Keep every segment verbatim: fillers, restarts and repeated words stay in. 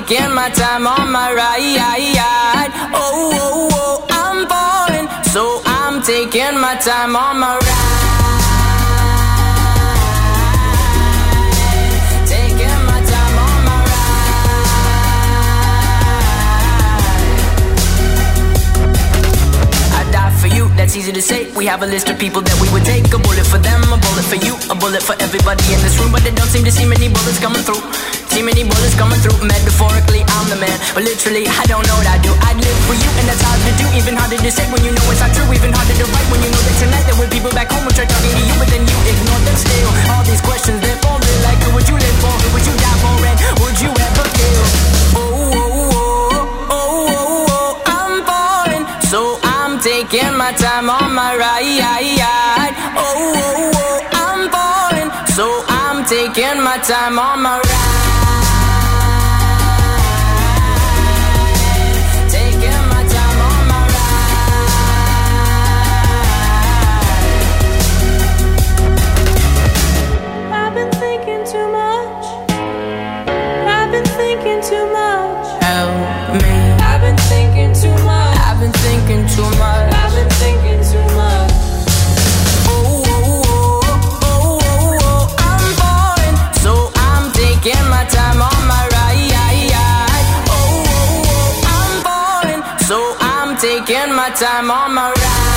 taking my time on my ride. Oh, oh, oh, I'm falling, so I'm taking my time on my ride. Taking my time on my ride. I die for you, that's easy to say. We have a list of people that we would take. A bullet for them, a bullet for you, a bullet for everybody in this room. But they don't seem to see many bullets coming through. See many bullets coming through. Metaphorically, I'm the man, but literally, I don't know what I do. I'd live for you, and that's hard to do. Even harder to say when you know it's not true. Even harder to write when you know that tonight there were people back home who tried talking to you, but then you ignored them still. All these questions, they're falling like, who would you live for? Who would you die for? And would you ever kill? Oh, oh, oh, oh, oh, oh, I'm falling, so I'm taking my time on my ride. Oh, oh, oh, I'm falling, so I'm taking my time on my ride. Too much. Help me. I've been thinking too much. I've been thinking too much. I've been thinking too much. Oh, oh, oh, oh, oh, oh, I'm falling, so I'm taking my time on my ride. Oh, oh, oh, I'm falling, so I'm taking my time on my ride.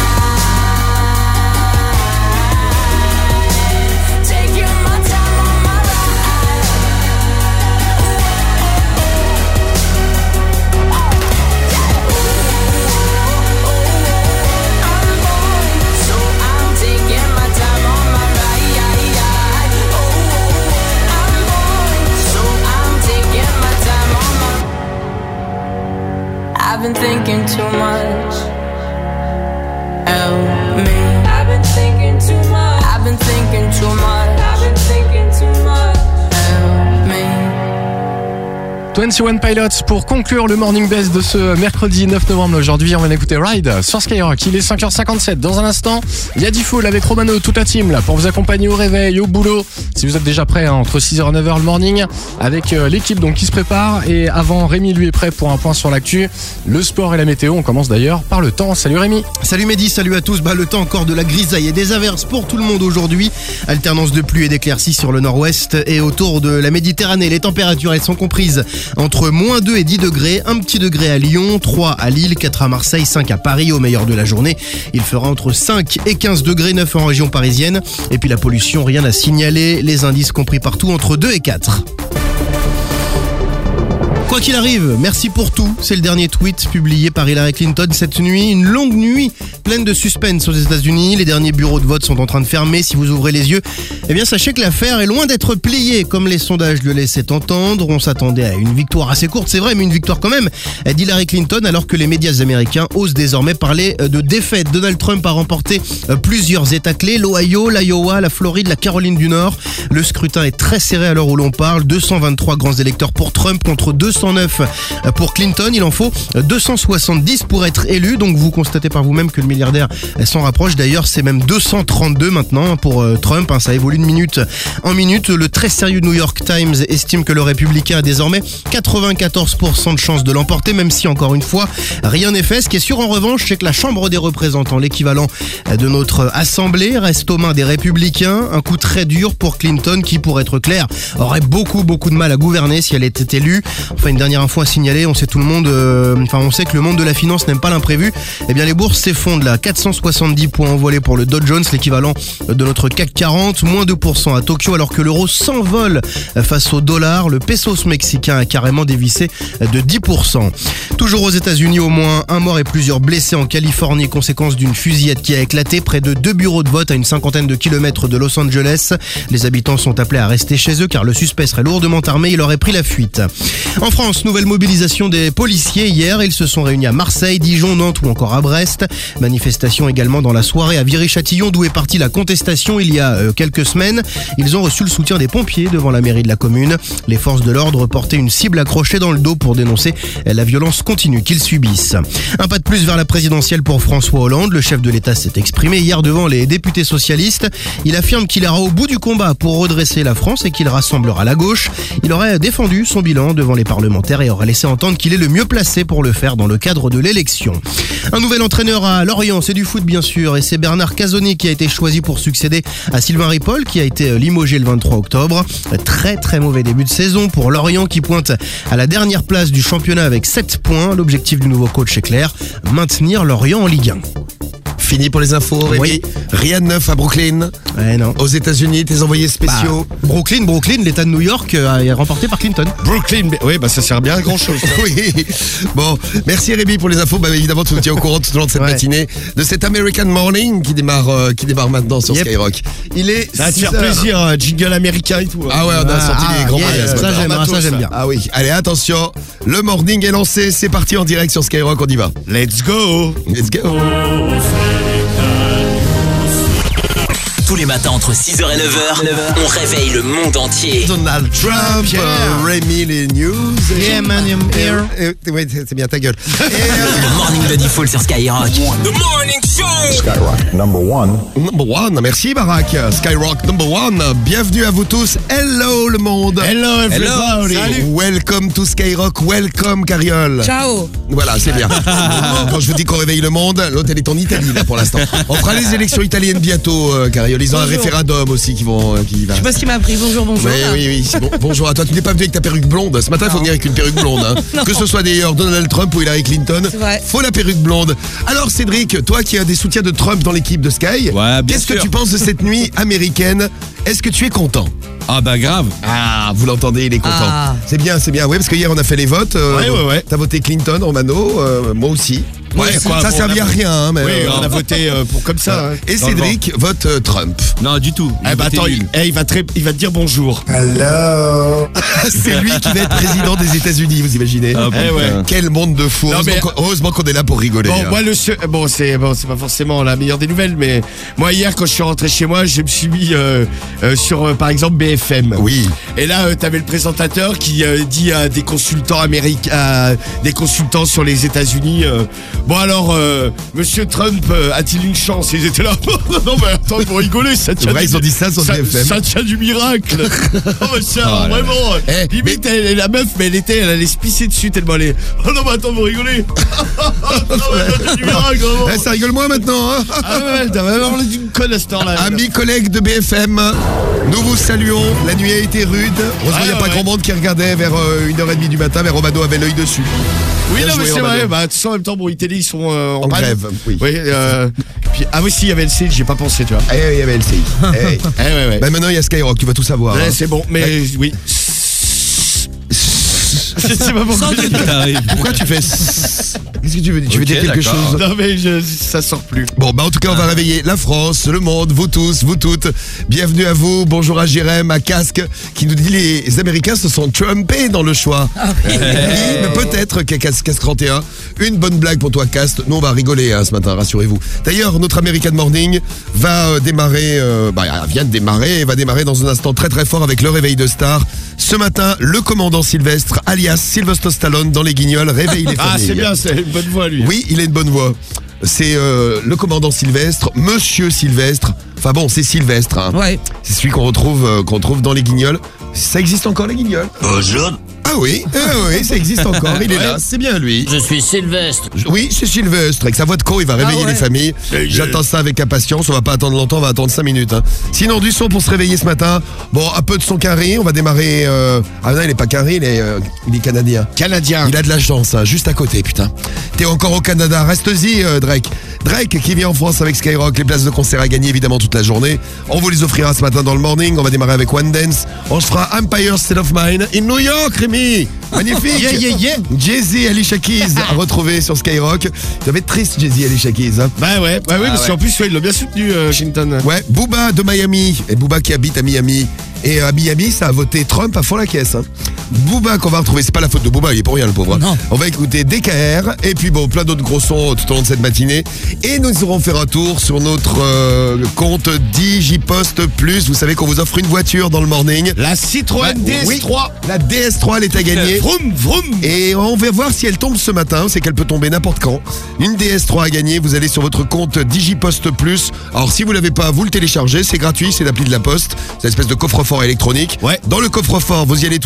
I've been thinking too much. Help me. I've been thinking too much. I've been thinking too much. I've been thinking too much. Help me. vingt et un Pilots pour conclure le Morning Buzz de ce mercredi neuf novembre. Aujourd'hui, on va écouter Ride sur Skyrock. Il est cinq heures cinquante-sept. Dans un instant, il y a D-Fool avec Romano, toute la team là pour vous accompagner au réveil, au boulot. Si vous êtes déjà prêts, hein, entre six heures et neuf heures le morning, avec euh, l'équipe donc qui se prépare. Et avant, Rémi lui est prêt pour un point sur l'actu, le sport et la météo. On commence d'ailleurs par le temps. Salut Rémi. Salut Mehdi, salut à tous. Bah le temps encore de la grisaille et des averses pour tout le monde aujourd'hui. Alternance de pluie et d'éclaircies sur le nord-ouest et autour de la Méditerranée. Les températures elles sont comprises entre moins deux et dix degrés, un petit degré à Lyon, trois à Lille, quatre à Marseille, cinq à Paris au meilleur de la journée. Il fera entre cinq et quinze degrés, neuf en région parisienne. Et puis la pollution, rien à signaler, les indices compris partout entre deux et quatre. Quoi qu'il arrive, merci pour tout. C'est le dernier tweet publié par Hillary Clinton cette nuit. Une longue nuit pleine de suspense aux États-Unis. Les derniers bureaux de vote sont en train de fermer. Si vous ouvrez les yeux, eh bien sachez que l'affaire est loin d'être pliée comme les sondages le laissaient entendre. On s'attendait à une victoire assez courte, c'est vrai, mais une victoire quand même d'Hillary Clinton, alors que les médias américains osent désormais parler de défaite. Donald Trump a remporté plusieurs États clés, l'Ohio, l'Iowa, la Floride, la Caroline du Nord. Le scrutin est très serré à l'heure où l'on parle. deux cent vingt-trois grands électeurs pour Trump contre deux cent neuf pour Clinton. Il en faut deux cent soixante-dix pour être élu. Donc vous constatez par vous-même que le milliardaire s'en rapproche. D'ailleurs, c'est même deux cent trente-deux maintenant pour Trump. Ça évolue de minute en minute. Le très sérieux New York Times estime que le républicain a désormais quatre-vingt-quatorze pour cent de chances de l'emporter, même si encore une fois, rien n'est fait. Ce qui est sûr en revanche, c'est que la Chambre des représentants, l'équivalent de notre assemblée, reste aux mains des républicains. Un coup très dur pour Clinton qui, pour être clair, aurait beaucoup beaucoup de mal à gouverner si elle était élue. Enfin, une dernière info à signaler, on sait tout le monde, euh, enfin on sait que le monde de la finance n'aime pas l'imprévu. Eh bien les bourses s'effondrent là, quatre cent soixante-dix points envolés pour le Dow Jones, l'équivalent de notre C A C quarante, moins deux pour cent à Tokyo, alors que l'euro s'envole face au dollar. Le pesos mexicain a carrément dévissé de dix pour cent. Toujours aux États-Unis, au moins un mort et plusieurs blessés en Californie, conséquence d'une fusillade qui a éclaté près de deux bureaux de vote à une cinquantaine de kilomètres de Los Angeles. Les habitants sont appelés à rester chez eux car le suspect serait lourdement armé, il aurait pris la fuite. En France, nouvelle mobilisation des policiers hier. Ils se sont réunis à Marseille, Dijon, Nantes ou encore à Brest. Manifestation également dans la soirée à Viry-Châtillon, d'où est partie la contestation il y a euh, quelques semaines. Ils ont reçu le soutien des pompiers devant la mairie de la commune. Les forces de l'ordre portaient une cible accrochée dans le dos pour dénoncer la violence continue qu'ils subissent. Un pas de plus vers la présidentielle pour François Hollande. Le chef de l'État s'est exprimé hier devant les députés socialistes. Il affirme qu'il ira au bout du combat pour redresser la France et qu'il rassemblera la gauche. Il aurait défendu son bilan devant les parlementaires parlementaire et aurait laissé entendre qu'il est le mieux placé pour le faire dans le cadre de l'élection. Un nouvel entraîneur à Lorient, c'est du foot bien sûr, et c'est Bernard Casoni qui a été choisi pour succéder à Sylvain Ripoll qui a été limogé le vingt-trois octobre. Très très mauvais début de saison pour Lorient qui pointe à la dernière place du championnat avec sept points. L'objectif du nouveau coach est clair, maintenir Lorient en Ligue un. Fini pour les infos, Rémi. Oui. Rien de neuf à Brooklyn. Ouais, non. Aux États-Unis, tes envoyés spéciaux. Bah, Brooklyn, Brooklyn, l'État de New York euh, est remporté par Clinton. Brooklyn, oui, bah ça sert bien à grand chose. Oui. Bon, merci Rémi pour les infos. Bah évidemment, tu nous tiens au courant tout au long de cette Ouais. matinée de cet American Morning qui démarre, euh, qui démarre maintenant sur Yep. Skyrock. Il est. Ça va te six faire heures. plaisir, un jingle américain et tout. hein. Ah ouais, on a Ah, sorti ah, les grands yeah, moyens ce ça, matin. j'aime, En ah, ça matos, j'aime bien. Ah oui, allez attention, le morning est lancé, c'est parti en direct sur Skyrock, on y va. Let's go. Let's go. Tous les matins entre six heures et neuf heures, on réveille le monde entier. Donald Trump, Yeah. euh, Rémi les news. Yeah, man, I'm here. Euh, euh, ouais, c'est c'est bien ta gueule. Et, Le morning de Diffoul sur Skyrock. The Morning Show. Skyrock, number one. Number one, merci Barack. Skyrock number one. Bienvenue à vous tous. Hello le monde. Hello everybody. Salut. Welcome to Skyrock. Welcome Carriole. Ciao. Voilà, c'est bien. Quand je vous dis qu'on réveille le monde, l'autre elle est en Italie là pour l'instant. On fera les élections italiennes bientôt, euh, Carriole. Ils ont un Bonjour. référendum aussi qui vont, euh, qui va. Je sais pas ce qui m'a appris. Bonjour, bonjour. Oui, là. oui, oui. c'est Bon, bonjour à toi. Tu n'es pas venu avec ta perruque blonde. Ce matin, il faut venir avec une perruque blonde. Hein. Non. Que ce soit d'ailleurs Donald Trump ou Hillary Clinton, C'est vrai. faut la perruque blonde. Alors, Cédric, toi qui as des soutiens de Trump dans l'équipe de Sky, Ouais, bien qu'est-ce que sûr. tu penses de cette nuit américaine? Est-ce que tu es content? Ah bah grave. Ah, vous l'entendez, il est content. Ah. C'est bien, c'est bien. Oui, parce que hier on a fait les votes. euh, Ouais, ouais, ouais. T'as voté Clinton, Romano, euh, moi aussi. Ouais, Ouais, quoi, ça bon, servait on a- à rien, hein, mais. Oui, euh, on a voté euh, pour comme ça. hein. Et Dans le Cédric vote euh, Trump. Non, du tout. Eh bah attends, il, eh, il va très, il va te dire bonjour. C'est lui qui va être président des États-Unis, vous imaginez? Ah, Eh ouais. putain. Quel monde de fou. Non, Heureusement mais- qu'on- heureusement qu'on est là pour rigoler. Bon, hein. moi le seul- bon c'est bon c'est pas forcément la meilleure des nouvelles, mais moi hier quand je suis rentré chez moi, je me suis mis euh, euh, sur euh, par exemple B F M. Oui. Et là, euh, t'avais le présentateur qui euh, dit à des consultants américains, à des consultants sur les États-Unis, euh, bon alors, euh, Monsieur Trump euh, a-t-il une chance? Et ils étaient là. Non mais attends, pour rigoler, ça tient. vrai, du- ils ont dit ça sur ça, B F M. ça tient du miracle. Oh mais tiens, Oh là là. vraiment. Eh, Limite, elle- la meuf, mais elle était, elle allait se pisser dessus tellement elle est. Oh non mais attends, vous rigolez. Non mais ça tient du miracle, vraiment. Eh, ça rigole moins maintenant, hein. Ah ouais, t'as vraiment l'air d'une conne à ce temps-là. Amis collègues de B F M, nous vous saluons. La nuit a été rude. Heureusement, il n'y a Ouais, pas ouais. grand monde qui regardait vers euh, une heure trente du matin, mais Romano avait l'œil dessus. Oui, Bien non, mais joué, c'est Romano. vrai. Bah, de toute façon, en même temps, bon, Italie, ils sont euh, en, En panne. grève, oui. Oui, euh, puis, ah oui, si, il y avait le C, j'ai pas pensé, tu vois. Eh, il y avait L C I. Eh, oui. Eh ouais, ouais. Bah, maintenant, il y a Skyrock, tu vas tout savoir. Ouais, hein. c'est bon, mais oui. Je sais pas pourquoi. Sans doute qui t'arrive. Pourquoi tu fais Qu'est-ce que tu veux dire Tu veux Ok, dire quelque d'accord. chose? Non, mais je, ça sort plus. Bon, bah en tout cas, on va réveiller la France, le monde, vous tous, vous toutes. Bienvenue à vous. Bonjour à Jérém, à Casque, qui nous dit les Américains se sont trumpés dans le choix. Oui, mais peut-être qu'à Casque trente et un, une bonne blague pour toi, Casque. Nous, on va rigoler hein, ce matin, rassurez-vous. D'ailleurs, notre American Morning va euh, démarrer, euh, bah, elle vient de démarrer, et va démarrer dans un instant très très fort avec le réveil de star. Ce matin, le commandant Sylvestre, alias Sylvester Stallone, dans les Guignols, réveille les familles. Ah, c'est bien, c'est une bonne voix, lui. Oui, il a une bonne voix. C'est euh, le commandant Sylvestre, Monsieur Sylvestre. Enfin bon, c'est Sylvestre. Hein. Ouais. C'est celui qu'on retrouve, euh, qu'on retrouve dans les Guignols. Ça existe encore les Guignols? Bonjour. Ah oui, ah oui, ça existe encore. Il est là, c'est bien lui. Je suis Sylvestre. Je- Oui, c'est Sylvestre. Avec sa voix de con, il va réveiller Ah ouais. les familles. J'attends ça avec impatience. On va pas attendre longtemps, on va attendre cinq minutes. hein. Sinon, du son pour se réveiller ce matin. Bon, un peu de son carré. On va démarrer. euh, Ah non, il est pas carré, il est, euh, il est canadien. Canadien. Il a de la chance, hein, juste à côté, putain. T'es encore au Canada, reste-y, euh, Drake. Drake qui vient en France avec Skyrock, les places de concert à gagner évidemment toute la journée. On vous les offrira ce matin dans le morning. On va démarrer avec One Dance. On se fera Empire State of Mind in New York, Rémi. Magnifique. Yeah, yeah, yeah. Jay-Z, Alicia Keys à retrouver sur Skyrock. Ça va être triste, Jay-Z, Alicia Keys. Hein. Bah ouais, bah oui, parce ouais. qu'en plus, ouais, il l'a bien soutenu, euh, Washington. Ouais, Booba de Miami. Et Booba qui habite à Miami. Et euh, à Miami, ça a voté Trump à fond la caisse. Hein. Booba qu'on va retrouver, c'est pas la faute de Booba, il est pour rien le pauvre. Non. On va écouter D K R et puis bon, plein d'autres gros sons tout au long de cette matinée. Et nous aurons faire un tour sur notre euh, compte Digipost Plus. Vous savez qu'on vous offre une voiture dans le morning. La Citroën D S trois. Oui, la D S trois, elle est à gagner. Vroom, vroom. Et on va voir si elle tombe ce matin, c'est qu'elle peut tomber n'importe quand. Une D S trois à gagner, vous allez sur votre compte Digipost Plus. Alors si vous l'avez pas, vous le téléchargez, c'est gratuit, c'est l'appli de la Poste. C'est une espèce de coffre-fort électronique. Ouais. Dans le coffre-fort, vous y allez tous les jours, il y a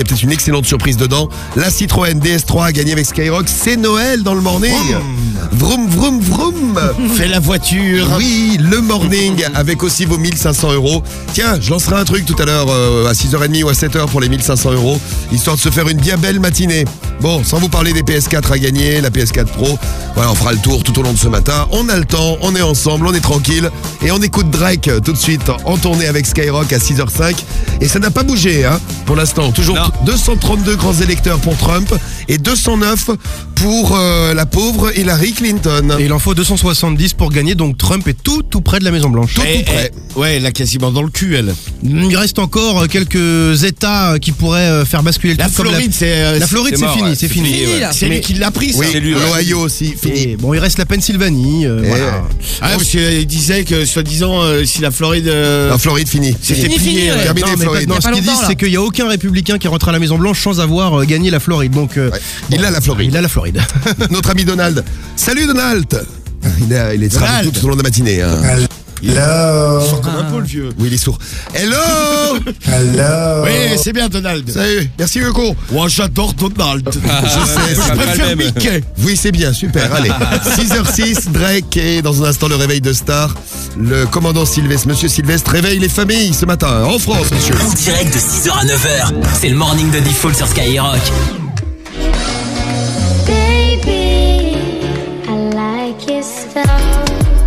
peut-être une excellente surprise dedans. La Citroën D S trois a gagné avec Skyrock. C'est Noël dans le morning. Vroom, vroom, vroom. Fais la voiture. Oui, le morning avec aussi vos mille cinq cents euros. Tiens, je lancerai un truc tout à l'heure euh, à six heures trente ou à sept heures pour les mille cinq cents euros, histoire de se faire une bien belle matinée. Bon, sans vous parler des P S quatre à gagner, la P S quatre Pro. Voilà, on fera le tour tout au long de ce matin. On a le temps, on est ensemble, on est tranquille. Et on écoute Drake tout de suite en tournée avec Skyrock à six heures cinq. Et ça n'a pas bougé, hein, pour l'instant. Toujours Non. deux cent trente-deux grands électeurs pour Trump et deux cent neuf pour euh, la pauvre Hillary Clinton. Et il en faut deux cent soixante-dix pour gagner, donc Trump est tout tout près de la Maison Blanche. Tout, Eh, tout près. eh, ouais, elle a quasiment dans le cul, elle. Il reste encore quelques États qui pourraient faire basculer le La truc, comme Floride, c'est. euh, La Floride, c'est c'est mort, fini, ouais, c'est c'est fini. fini, ouais. C'est lui qui l'a pris, ça. Oui, C'est lui, ouais. l'Ohio aussi, fini. Et bon, il reste la Pennsylvanie. euh, Et, voilà. euh, Ah, parce qu'il disait que, soi-disant, euh, si la Floride. euh, La Floride, fini. C'était Fini, plié. fini, ouais. ouais. Terminé, Non, mais pas- Floride. non, Il y a ce pas qu'ils disent, longtemps, là. c'est qu'il n'y a aucun républicain qui rentre à la Maison Blanche sans avoir euh, gagné la Floride. Donc, euh, Ouais. Il a la Floride. il a la Floride. Notre ami Donald. Salut Donald. Il, a, il est sera avec nous tout au long de la matinée. Hein. Il sort comme un peu, le vieux. Oui, il est sourd. Hello. Oui, c'est bien, Donald. Salut. Merci Hugo. Moi, j'adore Donald. Je sais, c'est Je pas préfère le même. Mickey. Oui, c'est bien, super. Allez, six heures six, Drake et dans un instant le réveil de Star. Le commandant Sylvestre, monsieur Sylvestre, réveille les familles ce matin en France, monsieur. En direct de six heures à neuf heures, c'est le morning de Default sur Skyrock. Baby, I like your style.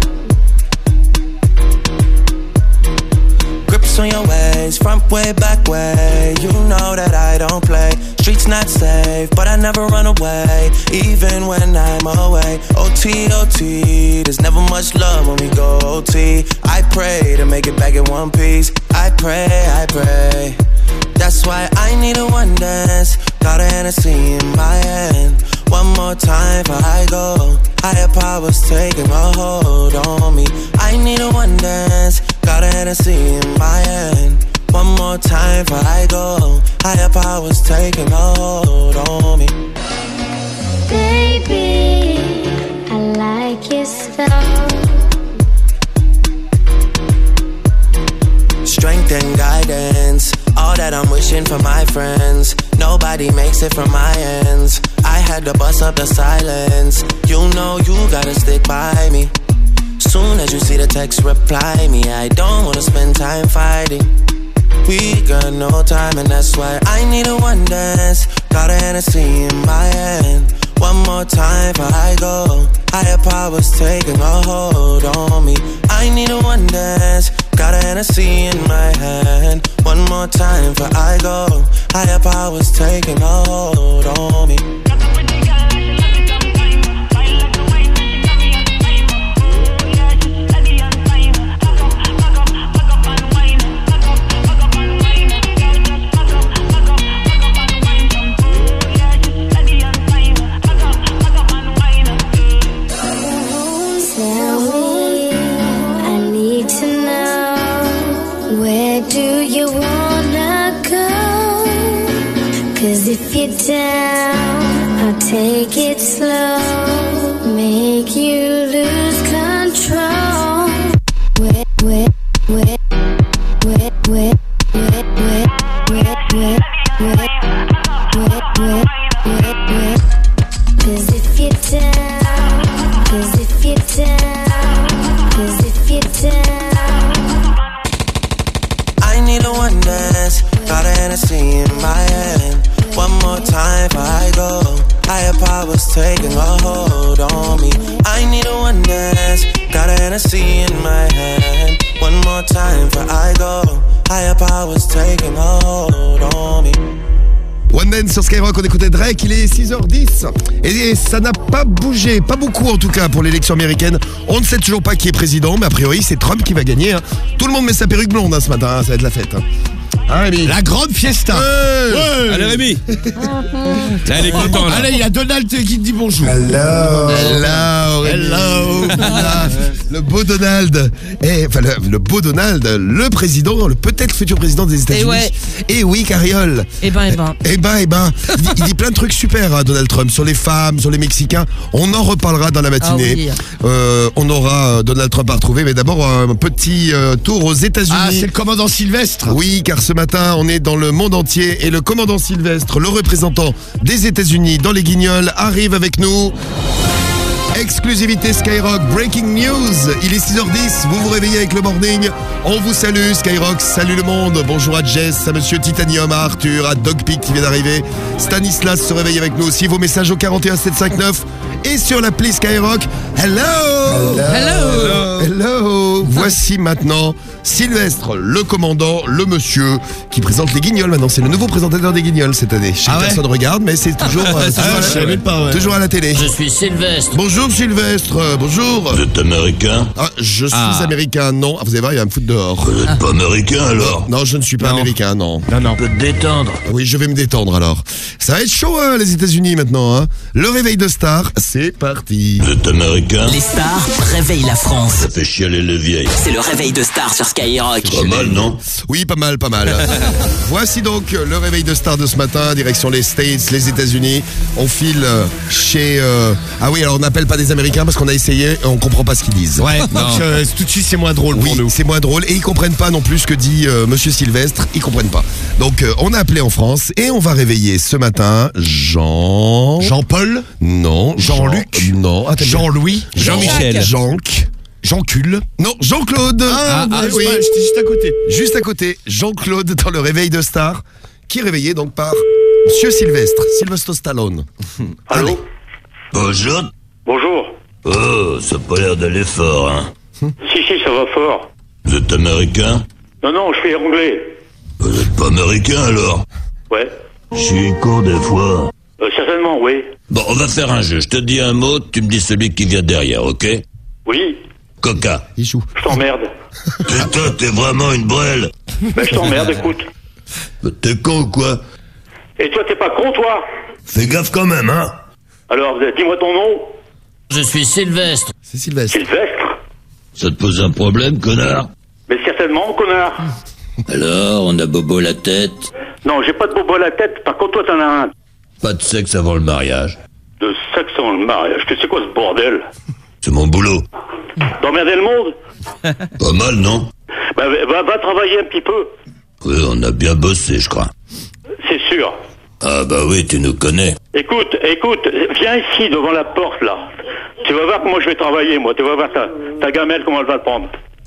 Grips on your ways, front way, back way. You know that I don't play. Streets not safe, but I never run away, even when I'm away. O T, O T, there's never much love when we go O T. I pray to make it back in one piece. I pray, I pray. That's why I need a one dance. Got a Hennessy in my hand. One more time before I go. Higher powers taking a hold on me. I need a one dance. Got a Hennessy in my hand. One more time before I go. Higher powers taking a hold on me. Baby, I like your style. Strength and guidance, all that I'm wishing for my friends. Nobody makes it from my ends. I had to bust up the silence. You know you gotta stick by me. Soon as you see the text, reply me. I don't wanna spend time fighting. We got no time and that's why I need a one dance. Got a Hennessy in my hand. One more time before I go. Higher powers taking a hold on me. I need a one dance. Got a Hennessy in my hand. One more time before I go. Higher powers taking a hold on me. Tell me, I need to know, where do you wanna go? Cause if you're down, I'll take it slow, make you lose control. Where, where, where, where, where, where, where, where, where, where, where, where, where, where. Cause if you're down, cause if you're down, cause if you're down. I need a one dance. Got a Hennessy in my hand. One more time before I go. Higher powers taking a hold on me. I need a one dance. Got a Hennessy in my hand. One more time before I go. Higher powers taking a hold on me. One Dance sur Skyrock, on écoutait Drake, il est six heures dix. Et ça n'a pas bougé, pas beaucoup en tout cas pour l'élection américaine. On ne sait toujours pas qui est président, mais a priori c'est Trump qui va gagner. Hein. Tout le monde met sa perruque blonde hein, ce matin, hein, ça va être la fête. Hein. Hein, Rémi ? La grande fiesta. Ouais. Ouais. Allez Rémi. Là, elle est contente là. Allez, il y a Donald qui te dit bonjour. Hello, Rémi. Hello. Ah, le beau Donald. Et, enfin, le, le beau Donald, le président, le peut-être futur président des États-Unis. ouais. Et oui, Cariole. Eh ben, eh ben. Eh ben, eh ben, il dit, il dit plein de trucs super, hein, Donald Trump, sur les femmes, sur les Mexicains. On en reparlera dans la matinée. Ah oui. Euh, on aura euh, Donald Trump à retrouver, mais d'abord un petit euh, tour aux États-Unis. Ah, c'est le commandant Sylvestre. Oui, car ce matin, matin, on est dans le monde entier et le commandant Sylvestre, le représentant des États-Unis dans les Guignols, arrive avec nous. Exclusivité Skyrock, breaking news. Il est six heures dix, vous vous réveillez avec le morning. On vous salue Skyrock, salut le monde. Bonjour à Jess, à Monsieur Titanium, à Arthur, à Dogpic qui vient d'arriver. Stanislas se réveille avec nous aussi. Vos messages au quarante et un sept cent cinquante-neuf et sur l'appli Skyrock. Hello Hello Hello, Hello. Voici maintenant Sylvestre, le commandant, le monsieur qui présente les Guignols maintenant. C'est le nouveau présentateur des Guignols cette année. Je sais Ah que ouais personne regarde, mais c'est toujours, euh, toujours, Ah, à, je savais pas, ouais. toujours à la télé. Je suis Sylvestre. Bonjour Sylvestre, euh, bonjour. Vous êtes américain? Ah, je suis Ah. américain, non. Ah, vous allez voir, il va me foutre dehors. Vous êtes pas américain alors? Non, je ne suis pas Non. américain, non. Non, non. On peut te détendre. Oui, je vais me détendre alors. Ça va être chaud, hein, les États-Unis maintenant. Hein. Le réveil de star, c'est parti. Vous êtes américain? Les stars réveillent la France. Ça fait chialer les vieilles. C'est le réveil de stars sur Skyrock. Pas mal, non? Oui, pas mal, pas mal. Voici donc le réveil de star de ce matin, direction les States, les États-Unis. On file euh, chez... euh, Ah oui, alors on n'appelle pas des Américains parce qu'on a essayé et on comprend pas ce qu'ils disent. Ouais, donc euh, tout de suite c'est moins drôle Oui, pour nous. c'est moins drôle et ils comprennent pas non plus ce que dit euh, Monsieur Sylvestre, ils comprennent pas. Donc euh, on a appelé en France et on va réveiller ce matin Jean... Jean-Paul, Non. Jean-Luc Jean... Non. Attends, Jean-Louis, Jean-Michel. Jean-Luc. Jean-Cul. Non, Jean-Claude. Ah, bah, ah, oui. ouais, j'étais juste à côté. Juste à côté, Jean-Claude dans le réveil de star, qui est réveillé donc par Monsieur Sylvestre, Sylvester Stallone. Allô? Bonjour. Bonjour. Oh, ça a pas l'air d'aller fort, hein. Si, si, ça va fort. Vous êtes américain? Non, non, je suis anglais. Vous êtes pas américain alors? Ouais. Je suis con des fois. Euh, certainement, oui. Bon, on va faire un jeu. Je te dis un mot, tu me dis celui qui vient derrière, ok? Oui, Coca. Il joue. je t'emmerde. Putain, t'es vraiment une brêle. Ben, je t'emmerde, écoute. T'es con ou quoi? Et toi, t'es pas con, toi? Fais gaffe quand même, hein? Alors, euh, dis-moi ton nom. Je suis Sylvestre. C'est Sylvestre. Sylvestre. Ça te pose un problème, connard? Mais certainement, connard. Alors, on a bobo la tête. Non, j'ai pas de bobo à la tête. Par contre, toi, t'en as un. Pas de sexe avant le mariage. De sexe avant le mariage. Tu sais quoi, ce bordel? C'est mon boulot. D'emmerder le monde? Pas mal, non? Ben, va, va travailler un petit peu. Oui, on a bien bossé, je crois. C'est sûr. Ah bah oui, tu nous connais. Écoute, écoute, viens ici, devant la porte, là. Tu vas voir comment je vais travailler, moi. Tu vas voir ta, ta gamelle, comment elle va le prendre.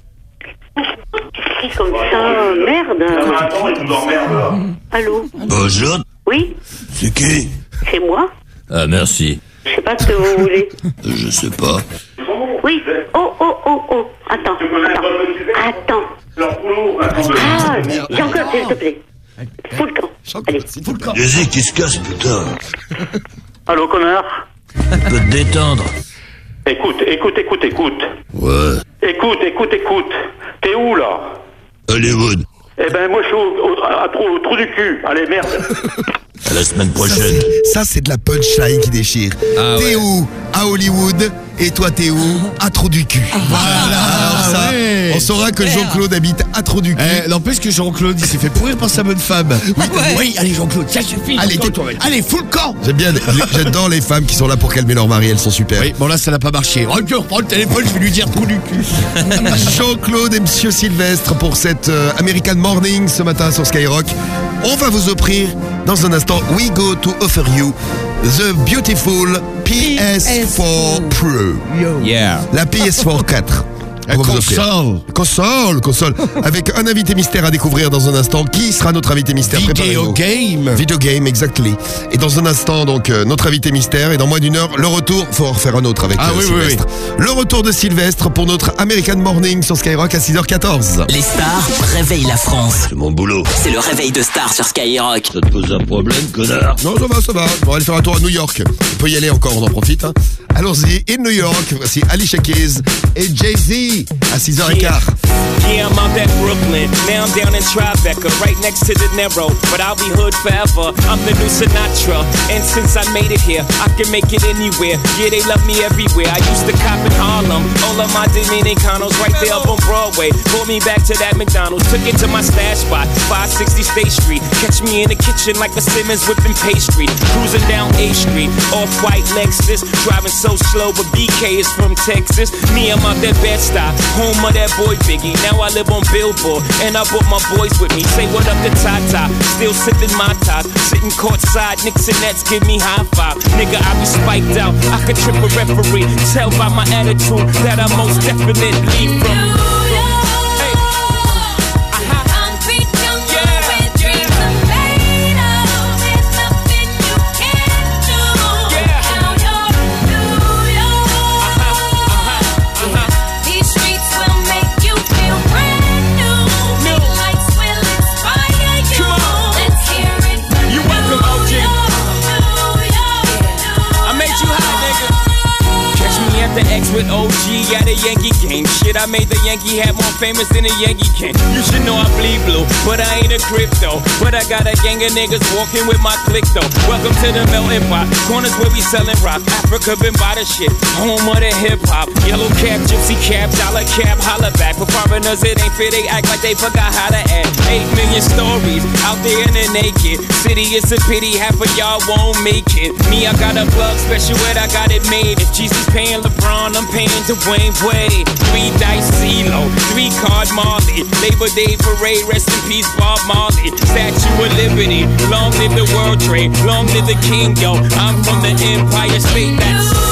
C'est comme ça, merde. Attends, tu m'emmerdes, là. Allô? Bonjour, Oui, c'est qui? c'est moi. Ah, merci. Je sais pas ce que vous voulez. Je sais pas. Oui. Oh, oh, oh, oh. Attends, attends. Attends. Ah, Jean-Claude, s'il te plaît. Fous le camp. Allez. Vas-y, qui se casse, putain. Allô, connard? Tu peux te détendre. Écoute, écoute, écoute, écoute. Ouais. Écoute, écoute, écoute. T'es où, là? Hollywood. Eh ben, moi, je suis au, au, à- à trou- au trou du cul. Allez, merde. À la semaine Ça, prochaine. c'est- Ça, c'est de la punchline qui déchire. Ah, t'es ouais. où? À Hollywood. Et toi, t'es où? À Trou du cul. Voilà. Alors ça, ouais. on saura que Jean-Claude habite à Trou du cul. Eh, n'empêche que Jean-Claude, il s'est fait pourrir par sa bonne femme. Oui, oui, allez Jean-Claude, ça suffit. Allez, Jean-Claude. tais-toi. Allez, fous le camp. J'aime bien, j'adore les femmes qui sont là pour calmer leur mari, elles sont super. Oui, bon là, ça n'a pas marché. Oh, je reprends le téléphone, je vais lui dire trou du cul. Jean-Claude et Monsieur Sylvestre pour cette euh, American Morning ce matin sur Skyrock. On va vous offrir dans un instant We Go to Offer You the Beautiful P S four Pro. Yeah. La P S four quatre. La On va vous offrir. console. Console, console. Avec un invité mystère à découvrir dans un instant. Qui sera notre invité mystère? Video Préparez-vous. game. Video game, exactly. Et dans un instant, donc, euh, notre invité mystère. Et dans moins d'une heure, le retour. Faut en refaire un autre avec Ah euh, oui, oui, Sylvestre. Le retour de Sylvestre pour notre American Morning sur Skyrock à six heures quatorze. Les stars réveillent la France. C'est mon boulot. C'est le réveil de stars sur Skyrock. Ça te pose un problème, connard? Non, ça va, ça va. On va aller faire un tour à New York. On peut y aller encore, on en profite. Hein. Allons-y. In New York, voici Alicia Keys et Jay-Z à six heures quinze. Yeah, I'm out at Brooklyn. Now I'm down in Tribeca, right next to De Niro. But I'll be hood forever. I'm the new Sinatra. And since I made it here, I can make it anywhere. Yeah, they love me everywhere. I used to cop in Harlem. All of my Dominicanos right there up on Broadway. Pulled me back to that McDonald's. Took it to my stash spot, five sixty State Street. Catch me in the kitchen like a Simmons whipping pastry. Cruising down A Street, off-white Lexus. Driving so slow, but B K is from Texas. Me, I'm out that Bed-Stuy. home of that boy Biggie. Now I live on Billboard, and I brought my boys with me. Say what up to Tata, still sipping my top. Sitting courtside, Knicks and Nets give me high five. Nigga, I be spiked out, I could trip a referee. Tell by my attitude that I most definitely from. With O G at a Yankee game. Shit, I made the Yankee hat more famous than a Yankee can. You should know I bleed blue, but I ain't a crypto. But I got a gang of niggas walking with my click though. Welcome to the melting pot. Corners where we selling rock. Africa been by the shit. Home of the hip hop. Yellow cap, gypsy cap, dollar cap, holla back. For foreigners it ain't fair, they act like they forgot how to act. Eight million stories out there in the naked city. It's a pity half of y'all won't make it. Me, I got a plug special ed, I got it made. If Jesus paying LeBron, I'm paying Dwayne Wade. Three dice CeeLo, three card Marley. Labor Day parade, rest in peace Bob Marley. Statue of Liberty, long live the World Trade, long live the King, yo. I'm from the Empire State, that's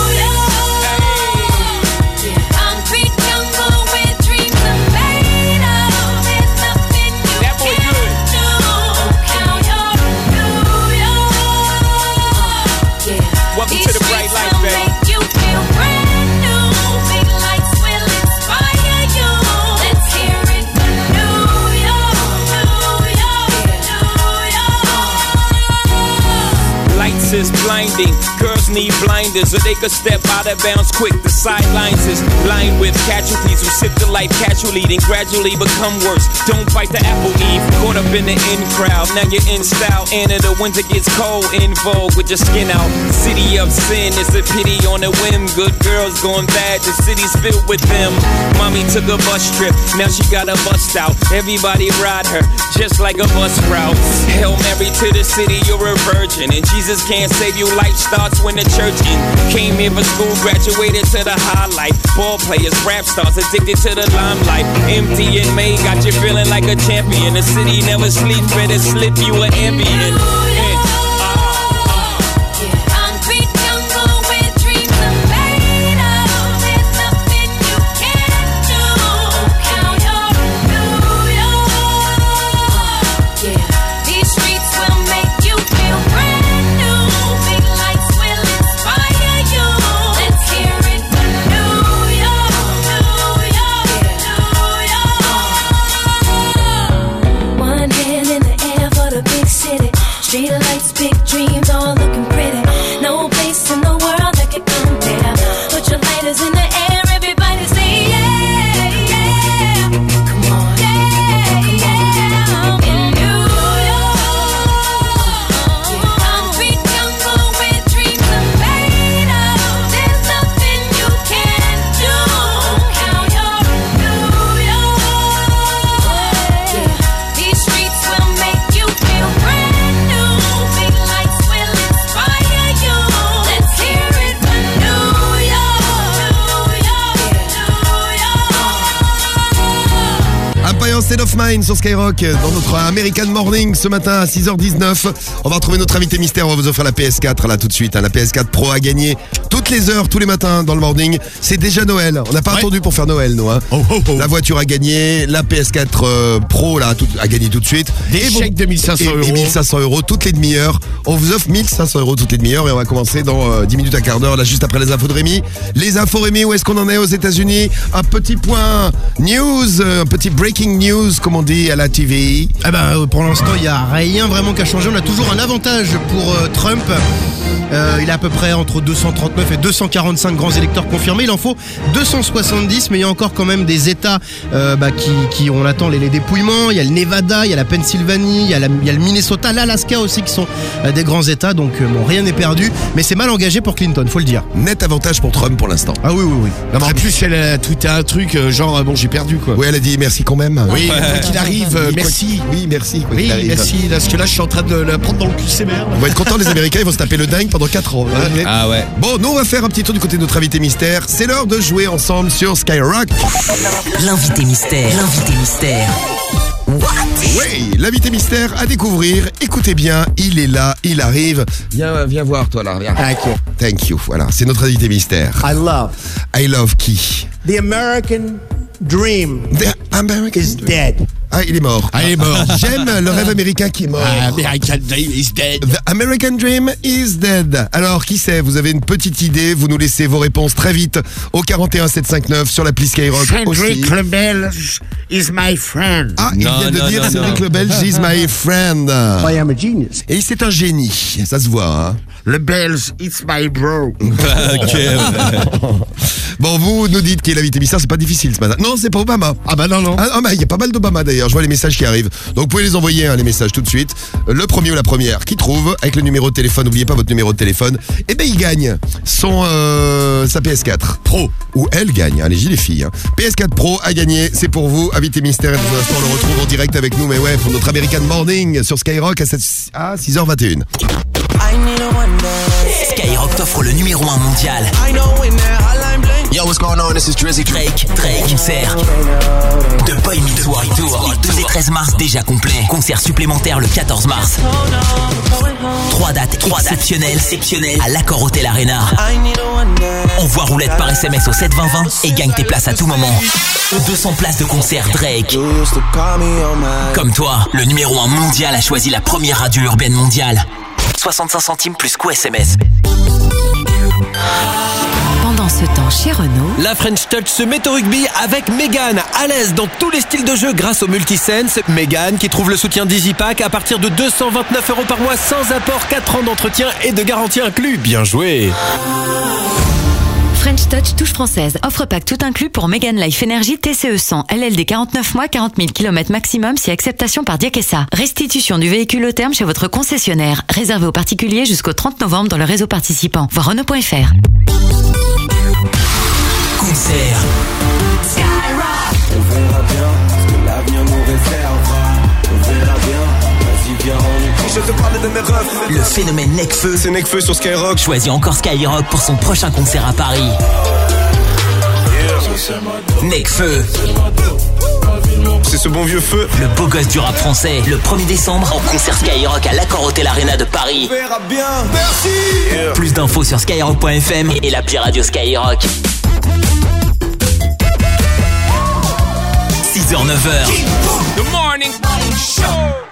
is blinding. Girls need blinders, or they could step out of bounds quick. The sidelines is lined with casualties who sip the life casually, then gradually become worse. Don't bite the apple, Eve. Caught up in the in crowd, now you're in style. And in the winter gets cold, in vogue with your skin out. City of sin, it's a pity on a whim. Good girls going bad, the city's filled with them. Mommy took a bus trip, now she got a bust out. Everybody ride her, just like a bus route. Hail Mary to the city, you're a virgin, and Jesus can't save you. Life starts when the church in. Came here for school, graduated to the highlight. Ball players, rap stars, addicted to the limelight. Empty in May, got you feeling like a champion. The city never sleeps, better slip you an ambient. State of Mind sur Skyrock dans notre American Morning ce matin à six heures dix-neuf. On va retrouver notre invité mystère, on va vous offrir la P S quatre là tout de suite, hein, la P S quatre Pro à gagner toutes les heures, tous les matins dans le morning. C'est déjà Noël, on n'a pas ouais. attendu pour faire Noël nous. Hein. Oh, oh, oh. La voiture a gagné, la P S quatre euh, Pro là tout, a gagné tout de suite. Des et chèques bon, de mille cinq cents euros. Et mille cinq cents euros toutes les demi-heures. On vous offre mille cinq cents euros toutes les demi-heures et on va commencer dans euh, dix minutes à quart d'heure là juste après les infos de Rémi. Les infos Rémi, où est-ce qu'on en est aux États-Unis? Un petit point news, un petit breaking news comme on dit à la T V. Eh ben, pour l'instant, il n'y a rien vraiment qu'à changer. On a toujours un avantage pour euh, Trump. Euh, il a à peu près entre deux cent trente-neuf et deux cent quarante-cinq grands électeurs confirmés. Il en faut deux cent soixante-dix, mais il y a encore quand même des États euh, bah, qui, qui, on attend les, les dépouillements. Il y a le Nevada, il y a la Pennsylvanie, il y a, la, il y a le Minnesota, l'Alaska aussi qui sont euh, des grands États. Donc euh, bon, rien n'est perdu, mais c'est mal engagé pour Clinton, faut le dire. Net avantage pour Trump pour l'instant. Ah oui, oui, oui. Non, en plus, elle a tweeté un truc euh, genre, bon, j'ai perdu quoi. Oui, elle a dit merci quand même. Oui, quoi qu'il arrive, euh, merci. Oui, merci. quoi Oui, qu'il arrive. merci. Parce que là, je suis en train de la prendre dans le cul, c'est merde. On va être contents, les Américains, ils vont se taper le dingue pendant quatre ans. hein. Ah ouais. Bon, nous, on va faire un petit tour du côté de notre invité mystère. C'est l'heure de jouer ensemble sur Skyrock. L'invité mystère. L'invité mystère. Oui, l'invité mystère à découvrir. Écoutez bien, il est là, il arrive. Viens, viens voir, toi, là. Viens. Thank you. Thank you. Voilà, c'est notre invité mystère. I love I love qui? the American dream The American is dead. Ah, il est mort. Ah, il est mort. J'aime le rêve américain qui est mort. Ah, American Dream is dead. The American Dream is dead. Alors, qui sait, vous avez une petite idée, vous nous laissez vos réponses très vite au quarante et un sept cent cinquante-neuf sur l'appli Skyrock aussi. Cédric Lebelge is my friend. Ah, il Non, vient de non, dire non, Cédric non. Lebelge is my friend. I am a genius. Et c'est un génie, ça se voit. Hein. Lebelge, it's my bro. Ok. Bon, vous nous dites qui est l'invité mystère, c'est pas difficile ce matin. Non, c'est pas Obama. Ah bah non, non. Ah, ah, bah, il y a pas mal d'Obama d'ailleurs, je vois les messages qui arrivent. Donc vous pouvez les envoyer, hein, les messages tout de suite. Le premier ou la première qui trouve, avec le numéro de téléphone, n'oubliez pas votre numéro de téléphone, et ben il gagne son, euh, sa P S quatre Pro. Ou elle gagne, hein, les gilets filles. Hein. P S quatre Pro a gagné, c'est pour vous. Invité mystère, et dans un instant on le retrouve en direct avec nous, mais ouais, pour notre American Morning sur Skyrock à, à six heures vingt et une. Skyrock t'offre le numéro un mondial. Yo, what's going on? This is Drizzy Drake, Drake, concert de Boy Meets World Tour. douze et treize mars déjà complet. Concert supplémentaire le quatorze mars. Trois dates Trois exceptionnelles, exceptionnelles à l'Accor Hotel Arena. Envoie roulette par S M S au sept vingt vingt et gagne tes places à tout moment. deux cents places de concert Drake. Comme toi, le numéro un mondial a choisi la première radio urbaine mondiale. soixante-cinq centimes plus coût S M S. Pendant ce temps, chez Renault, la French Touch se met au rugby avec Mégane, à l'aise dans tous les styles de jeu grâce au Multisense. Mégane qui trouve le soutien d'EasyPack à partir de deux cent vingt-neuf euros par mois sans apport, quatre ans d'entretien et de garantie inclus. Bien joué. French Touch touche française. Offre pack tout inclus pour Mégane Life Energy T C E cent. L L D quarante-neuf mois, quarante mille kilomètres maximum si acceptation par Diakesa. Restitution du véhicule au terme chez votre concessionnaire. Réservé aux particuliers jusqu'au trente novembre dans le réseau participant. Voir Renault point F R. Concert. Skyrock. On verra bien ce que l'avenir nous réservera. On verra bien, vas-y viens on y. Je te parle de mes refs. Le phénomène Necfeu. C'est Necfeu sur Skyrock. Choisit encore Skyrock pour son prochain concert à Paris. Necfeu. C'est ce bon vieux feu. Le beau gosse du rap français. Le premier décembre en concert Skyrock à l'Accor Hotel Arena de Paris. On verra bien, merci. Yeah. Plus d'infos sur skyrock point F M et l'appli radio Skyrock. six heures neuf heures. The morning show.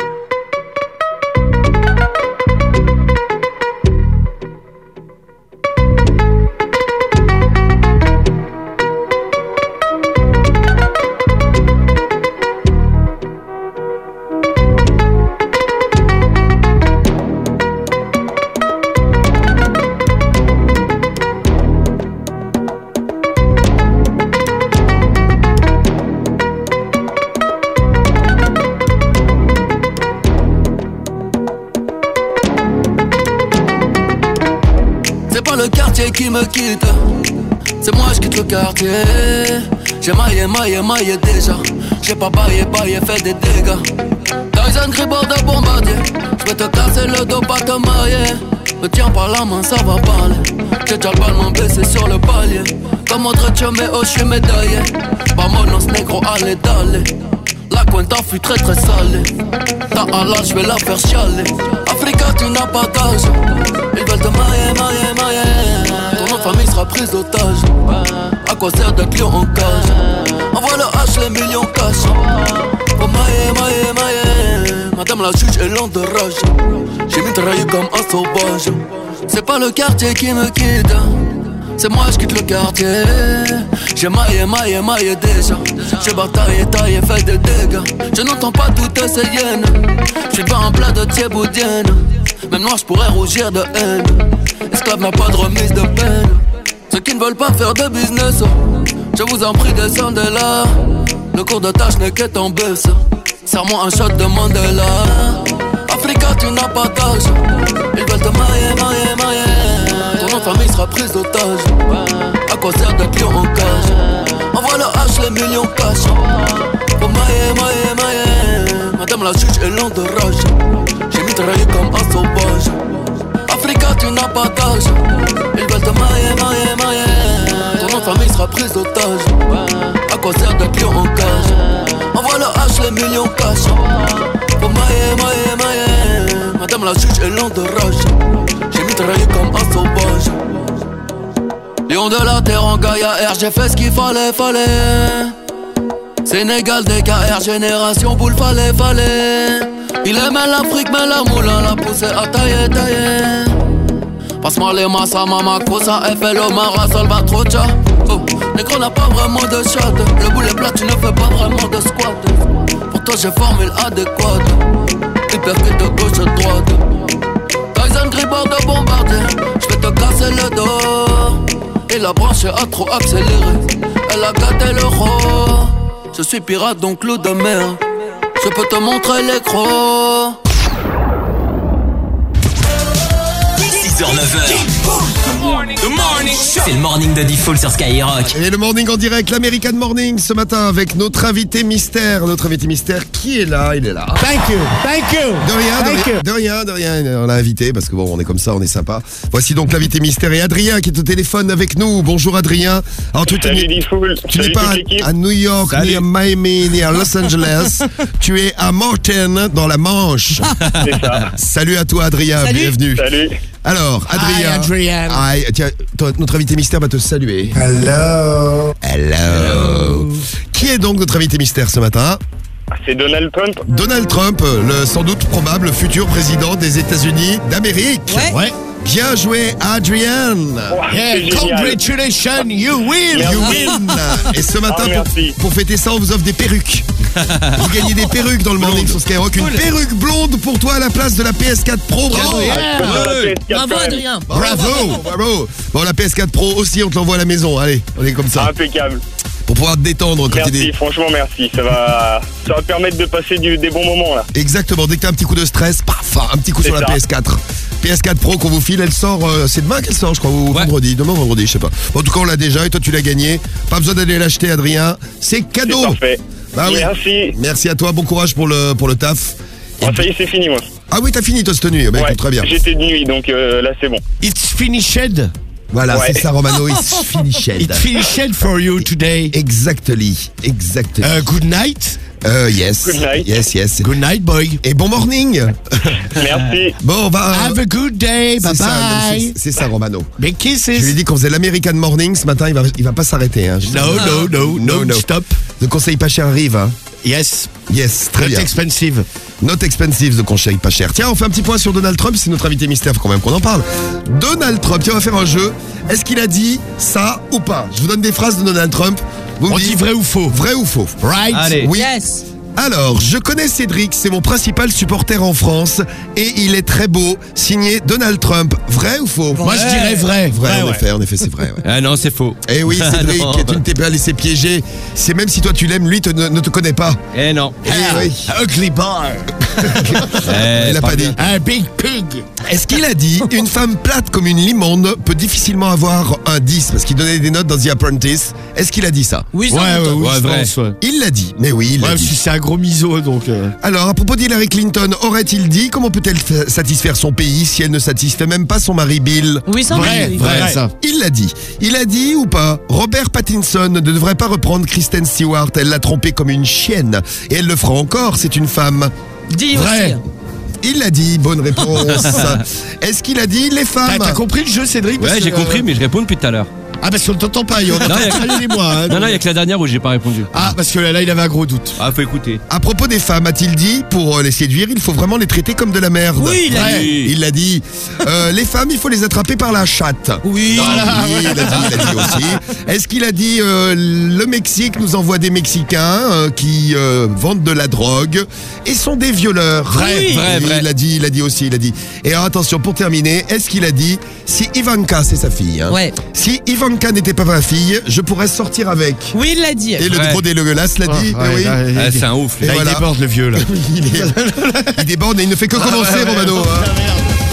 Qui me quitte, c'est moi je quitte le quartier. J'ai maillé, maillé, maillé déjà. J'ai pas baillé, baillé, fait des dégâts. Tyson Gribord de bombardier. J'vais te casser le dos, pas te mailler. Me tiens par la main, ça va parler. J'ai déjà le ballon baissé sur le palier. Comme autre mais oh j'suis médaillé. Vamonos négro, allez d'aller. La cuenta fut très très salée. Ta halal, j'vais la faire chialer. Africa, tu n'as pas d'âge. Ils veulent te mailler, mailler, mailler. Ton nom de famille sera prise d'otage. À quoi sert d'être lion en cage? Envoie le H, les millions cash. Faut mailler, mailler, mailler. Madame la juge est lente de rage. J'ai mitraillé comme un sauvage. C'est pas le quartier qui me quitte. C'est moi je quitte le quartier. J'ai maillé, maillé, maillé déjà. J'ai bataillé, taillé, fait des dégâts. Je n'entends pas toutes ces hyènes. J'suis pas un plat de thieboudienne. Même moi j'pourrais rougir de haine. Esclave n'a pas de remise de peine. Ceux qui ne veulent pas faire de business, je vous en prie descendez là. Le cours de tâche n'est qu'être en baisse. Serre-moi un shot de Mandela. Africa tu n'as pas d'âge. Ils veulent te mailler, mailler, mailler. Ton nom de famille sera prise d'otage. À quoi sert d'être lion en cage? Envoie le H, les millions cash. Oh maïe, maïe, maïe. Madame la juge est lente de rage. J'ai mitraillé comme un sauvage. Africa, tu n'as pas d'âge. Ils veulent te mailler, mailler, mailler. Ton nom de famille sera prise d'otage. À quoi sert d'être lion en cage? Envoie le H, les millions cash. Oh maïe, maïe, maïe. Madame la juge est lente de rage. J'ai mitraillé comme un sauvage. Lion de la terre en Gaïa R, j'ai fait ce qu'il fallait, fallait. Sénégal, D K R, génération boule, fallait, fallait. Il aimait l'Afrique, mais la moulin l'a poussé à tailler, tailler. Passe-moi les massa, mama, cosa, F L O, Mara, Salvatrocha. Oh, négro n'a pas vraiment de shot. Le boulet plat, tu ne fais pas vraiment de squat. Pour toi, j'ai formule adéquate. Hypercute de gauche à droite. Tyson Gribord de bombardier. J'vais te casser le dos. Et la branche a trop accéléré. Elle a gâté l'euro. Je suis pirate donc loup de mer. Je peux te montrer l'écran. six heures neuf heures. C'est le morning de Diffoul sur Skyrock. Et le morning en direct, l'American Morning ce matin avec notre invité mystère. Notre invité mystère qui est là, il est là. Thank you, thank you. De rien, de, Thank rien you. de rien, de rien. On l'a invité parce que bon, on est comme ça, on est sympa. Voici donc l'invité mystère et Adrien qui est au téléphone avec nous. Bonjour Adrien. Alors tu, Salut Diffoul. tu n'es Salut pas toute l'équipe. à, à New York, Salut. ni à Miami, ni à Los Angeles. Tu es à Morton dans la Manche. C'est ça. Salut à toi Adrien, Salut. bienvenue. Salut. Alors, Adrien. Hi, Adrien. Hi, tiens, toi, notre invité mystère va te saluer. Hello. Hello. Qui est donc notre invité mystère ce matin? C'est Donald Trump. Donald Trump, le sans doute probable futur président des États-Unis d'Amérique. Ouais. Ouais. Bien joué, Adrien. Yeah, congratulations, you win. You win. Et ce matin, Ah, pour, merci. pour fêter ça, on vous offre des perruques. Vous gagnez des perruques dans le morning sur Skyrock. Une perruque blonde pour toi à la place de la P S quatre Pro. Bravo. Ah, je peux faire la P S quatre Bravo quand même. Adrien. Bravo, bravo. Bon, la P S quatre Pro aussi, on te l'envoie à la maison. Allez, on est comme ça. Impeccable. Pour pouvoir te détendre quand t'es Merci, des... franchement merci. Ça va, ça va permettre de passer du- des bons moments là. Exactement, dès que t'as un petit coup de stress, paf, un petit coup C'est sur la ça. P S quatre. P S quatre Pro qu'on vous file, elle sort, euh, c'est demain qu'elle sort je crois, ou vendredi, demain vendredi, je sais pas. Bon, en tout cas on l'a déjà et toi tu l'as gagné. Pas besoin d'aller l'acheter Adrien, c'est cadeau. C'est parfait. Bah oui. Merci. Merci à toi, bon courage pour le, pour le taf. Oh, ça y est, c'est fini moi. Ah oui, t'as fini toi cette nuit, bah, Ouais, écoute, très bien. J'étais de nuit donc euh, là c'est bon. It's finished. Voilà, Ouais. c'est ça Romano, it's finished. It's finished for you today. Exactly, exactly. Uh, good night. Euh, yes. Good night. Yes, yes. Good night, boy. Et bon morning. Merci. Bon, on va... Have a good day. c'est Bye ça, bye. c'est- c'est ça Romano. Big kisses. Je lui ai dit qu'on faisait l'American Morning ce matin, il va, il va pas s'arrêter. Hein. No, no, no, no, no. stop. Le conseil pas cher arrive. Hein. Yes. Yes, très Not bien. expensive. Not expensive, de conseil pas cher. Tiens, on fait un petit point sur Donald Trump, c'est notre invité mystère, faut quand même qu'on en parle. Donald Trump, tiens, on va faire un jeu. Est-ce qu'il a dit ça ou pas? Je vous donne des phrases de Donald Trump. Vous me On dites dit vrai ou faux? Vrai ou faux? Right. Allez. Oui. Yes. Alors, je connais Cédric, c'est mon principal supporter en France et il est très beau. Signé Donald Trump. Vrai ou faux? Moi, je dirais vrai. Vrai, en ouais. effet, en effet, c'est vrai. Ouais. Ah non, c'est faux. Eh oui, Ah Cédric, non. tu ne t'es pas laissé piéger. C'est même si toi tu l'aimes, lui te- ne, ne te connaît pas. Eh non. Eh oui. Ugly boy. Eh, Il n'a pas dit. Un big pig. Est-ce qu'il a dit une femme plate comme une limonde peut difficilement avoir un dix parce qu'il donnait des notes dans The Apprentice? Est-ce qu'il a dit ça? Oui, Ouais, sans ouais, doute. oui, Ouais, je vrai. pense, ouais. Il l'a dit, mais oui, il l'a Ouais, dit. si c'est un gros miso, donc. euh, Alors, à propos d'Hillary Clinton, aurait-il dit comment peut-elle fa- satisfaire son pays si elle ne satisfait même pas son mari Bill? Oui, sans Vrai, doute. vrai, Oui. ça. Il l'a dit. Il a dit ou pas? Robert Pattinson ne devrait pas reprendre Kristen Stewart. Elle l'a trompée comme une chienne. Et elle le fera encore, c'est une femme. Dis Vrai. aussi. Il l'a dit, bonne réponse. Est-ce qu'il a dit les T'as femmes? t'as compris le jeu, Cédric? Parce Ouais, que, j'ai euh, compris, mais je réponds depuis tout à l'heure. Ah, parce qu'on ne t'entend pas, on Non, entend y a- Xavier et moi. hein, Non, non, donc- il y a que la dernière où j'ai pas répondu. Ah, parce que là, il avait un gros doute. Ah, faut écouter. À propos des femmes, a-t-il dit, pour euh, les séduire, il faut vraiment les traiter comme de la merde? Oui, il a Ouais, dit. Il l'a dit. Euh, les femmes, il faut les attraper par la chatte. Oui. Voilà, oui, il a dit, il a dit aussi. Est-ce qu'il a dit euh, le Mexique nous envoie des Mexicains euh, qui euh, vendent de la drogue et sont des violeurs? Vrai, Oui. vrai, Oui, vrai. Il a dit, il a dit aussi, il a dit. Et alors attention, pour terminer, est-ce qu'il a dit si Ivanka, c'est sa fille, hein, Ouais. si Ivanka n'était pas ma fille, je pourrais sortir avec? Oui, il l'a dit. Et le Vrai. gros dégueulasse l'a dit. Ouais, eh oui. là, il- Ah, c'est un ouf. Et Là, il voilà. déborde le vieux, là. il, est- il déborde et il ne fait que commencer, Romano. hein.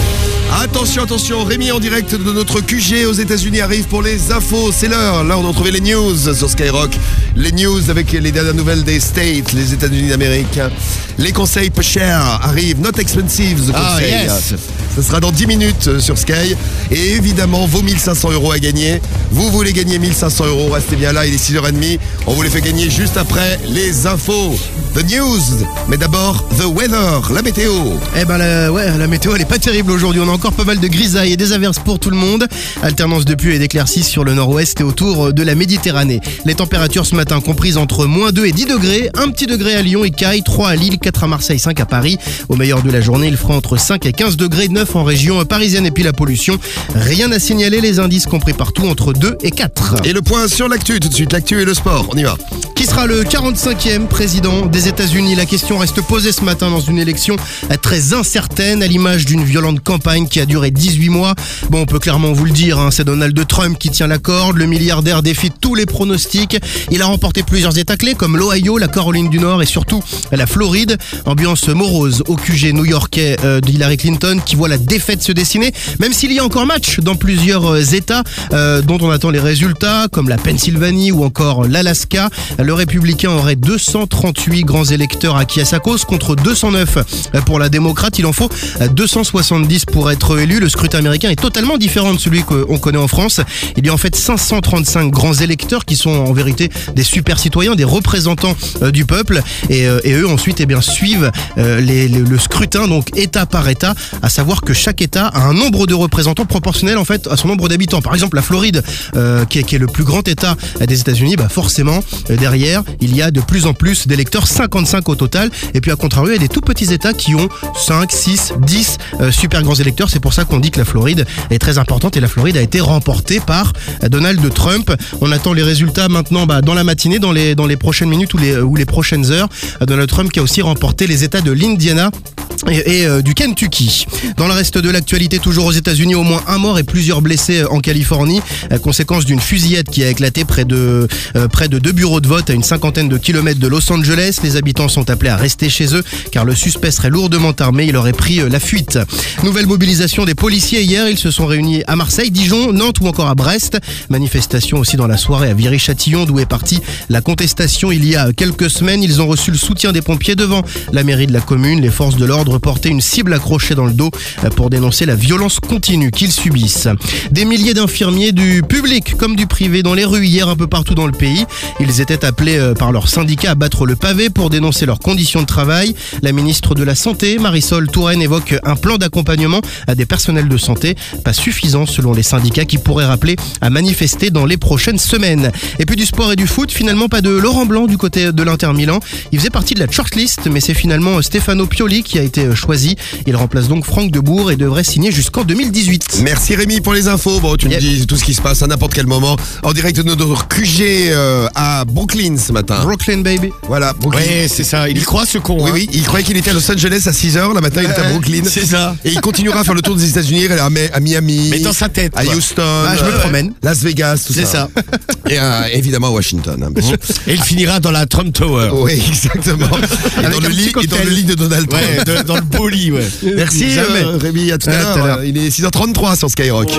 Attention, attention, Rémi en direct de notre Q G aux États-Unis arrive pour les infos. C'est l'heure. Là, on a trouvé les news sur Skyrock. Les news avec les dernières nouvelles des States, les États-Unis d'Amérique. Les conseils peu chers arrivent. Not expensive, the Ah, conseil. yes. Ce sera dans dix minutes sur Sky. Et évidemment, vos mille cinq cents euros à gagner. Vous voulez gagner mille cinq cents euros. Restez bien là, il est six heures trente. On vous les fait gagner juste après les infos. The news. Mais d'abord, the weather, la météo. Eh ben la, ouais, la météo elle est pas terrible aujourd'hui, on a encore pas mal de grisailles et des averses pour tout le monde. Alternance de pluie et d'éclaircies sur le nord-ouest et autour de la Méditerranée. Les températures ce matin comprises entre moins deux et dix degrés, un petit degré à Lyon et Caille, trois à Lille, quatre à Marseille, cinq à Paris. Au meilleur de la journée, il fera entre cinq et quinze degrés, neuf en région parisienne. Et puis la pollution, rien à signaler, les indices compris partout entre deux et quatre. Et le point sur l'actu tout de suite, l'actu et le sport, on y va. Qui sera le quarante-cinquième président des États-Unis? La question reste posée ce matin dans une élection très incertaine, à l'image d'une violente campagne qui a duré dix-huit mois. Bon, on peut clairement vous le dire, hein, c'est Donald Trump qui tient la corde. Le milliardaire défie tous les pronostics. Il a remporté plusieurs États clés comme l'Ohio, la Caroline du Nord et surtout la Floride. Ambiance morose au Q G new-yorkais euh, d'Hillary Clinton qui voit la défaite se dessiner, même s'il y a encore match dans plusieurs euh, États euh, dont on attend les résultats, comme la Pennsylvanie ou encore l'Alaska. Le républicain aurait deux cent trente-huit grands électeurs acquis à sa cause contre deux cent neuf pour la démocrate. Il en faut deux cent soixante-dix pour être élu. Le scrutin américain est totalement différent de celui qu'on connaît en France. Il y a en fait cinq cent trente-cinq grands électeurs qui sont en vérité des super citoyens, des représentants euh, du peuple. Et, euh, et eux ensuite eh bien, suivent euh, les, les, le scrutin, donc État par État, à savoir que chaque État a un nombre de représentants proportionnel en fait à son nombre d'habitants. Par exemple, la Floride, euh, qui, est, qui est le plus grand État des États-Unis, bah forcément, euh, derrière, il y a de plus en plus d'électeurs, cinquante-cinq au total. Et puis à contrario, il y a des tout petits États qui ont cinq, six, dix euh, super grands électeurs. C'est pour ça qu'on dit que la Floride est très importante et la Floride a été remportée par euh, Donald Trump. On attend les résultats maintenant bah, dans la matinée, dans les, dans les prochaines minutes ou les, ou les prochaines heures. Euh, Donald Trump qui a aussi remporté les États de l'Indiana et, et euh, du Kentucky. Dans le reste de l'actualité, toujours aux États-Unis, au moins un mort et plusieurs blessés en Californie, euh, conséquence d'une fusillade qui a éclaté près de euh, près de deux bureaux de vote à une cinquantaine de kilomètres de Los Angeles. Les habitants sont appelés à rester chez eux car le suspect serait lourdement armé. Il aurait pris euh, la fuite. Nouvelle mobilisation des policiers hier. Ils se sont réunis à Marseille, Dijon, Nantes ou encore à Brest. Manifestation aussi dans la soirée à Viry-Châtillon, d'où est partie la contestation il y a quelques semaines. Ils ont reçu le soutien des pompiers devant la mairie de la commune. Les forces de l'ordre portaient une cible accrochée dans le dos pour dénoncer la violence continue qu'ils subissent. Des milliers d'infirmiers du public comme du privé dans les rues hier un peu partout dans le pays. Ils étaient appelés par leur syndicat à battre le pavé pour dénoncer leurs conditions de travail. La ministre de la Santé, Marisol Touraine, évoque un plan d'accompagnement à des personnels de santé, pas suffisant selon les syndicats qui pourraient rappeler à manifester dans les prochaines semaines. Et puis du sport et du foot, finalement pas de Laurent Blanc du côté de l'Inter Milan. Il faisait partie de la shortlist, mais c'est finalement Stefano Pioli qui a été choisi. Il remplace donc Franck Debourg et devrait signer jusqu'en deux mille dix-huit. Merci Rémi pour les infos. Bon, tu yep. me dis tout ce qui se passe à n'importe quel moment. En direct de notre Q G euh, à Brooklyn ce matin. Brooklyn, baby. Voilà, Brooklyn. Ouais, c'est ça. Il y croit ce con. Oui, hein. oui, il croyait qu'il était à Los Angeles à six heures. Là, maintenant, il est à Brooklyn. C'est ça. Et il continuera à faire le tour des États-Unis, à, à Miami. Mais dans sa tête. À quoi. Houston. Ah, je me promène. Las Vegas, tout ça. C'est ça. Et euh, évidemment à Washington. Hein. Et il finira dans la Trump Tower. Oui, exactement. Et dans, le lit, et dans le lit de Donald Trump. Ouais, de, dans le beau lit, ouais. Merci euh, Rémi, à tout à l'heure. À l'heure. Il est six heures trente-trois sur Skyrock.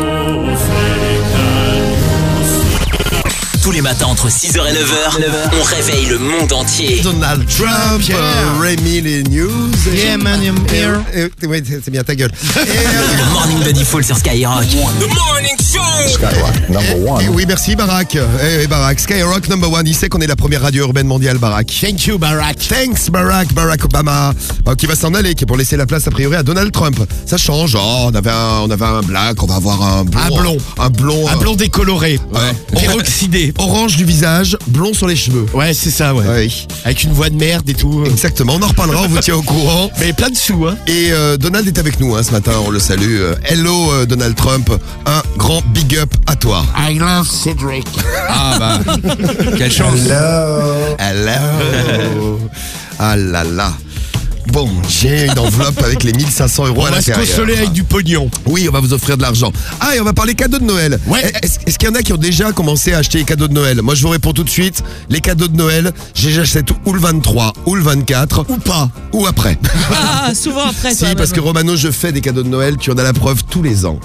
Tous les matins entre six heures et neuf heures, on réveille le monde entier. Donald Trump, yeah. euh, Rémi, les news. Yeah man, I'm here. Euh, euh, ouais, c'est bien ta gueule. Et, euh, le morning de Default sur Skyrock. The morning show. Skyrock number one. Et, et oui, merci Barack. Eh, eh, Barack, Skyrock number one. Il sait qu'on est la première radio urbaine mondiale, Barack. Thank you, Barack. Thanks, Barack. Barack Obama, euh, qui va s'en aller, qui est pour laisser la place a priori à Donald Trump. Ça change. Oh, on avait un, on avait un black, on va avoir un blond. Un blond. Un, un blond. Un blond décoloré. Ouais. Peroxydé. Orange du visage, blond sur les cheveux. Ouais, c'est ça, ouais. ouais. Avec une voix de merde et tout. Exactement, on en reparlera, on vous tient au courant. Mais plein de sous, hein. Et euh, Donald est avec nous hein, ce matin, on le salue. Euh, hello euh, Donald Trump, un grand big up à toi. I love Cedric. Ah bah, quelle chance. Hello. Hello. Ah là là. Bon, j'ai une enveloppe avec les mille cinq cents euros On à va se l'intérieur. consoler avec du pognon. Oui, on va vous offrir de l'argent. Ah, et on va parler cadeaux de Noël. Ouais. Est-ce, est-ce qu'il y en a qui ont déjà commencé à acheter les cadeaux de Noël? Moi, je vous réponds tout de suite. Les cadeaux de Noël, j'achète ou le vingt-trois, ou le vingt-quatre. Ou pas. Ou après. Ah, souvent après Si, ça. parce que Romano, je fais des cadeaux de Noël. Tu en as la preuve tous les ans.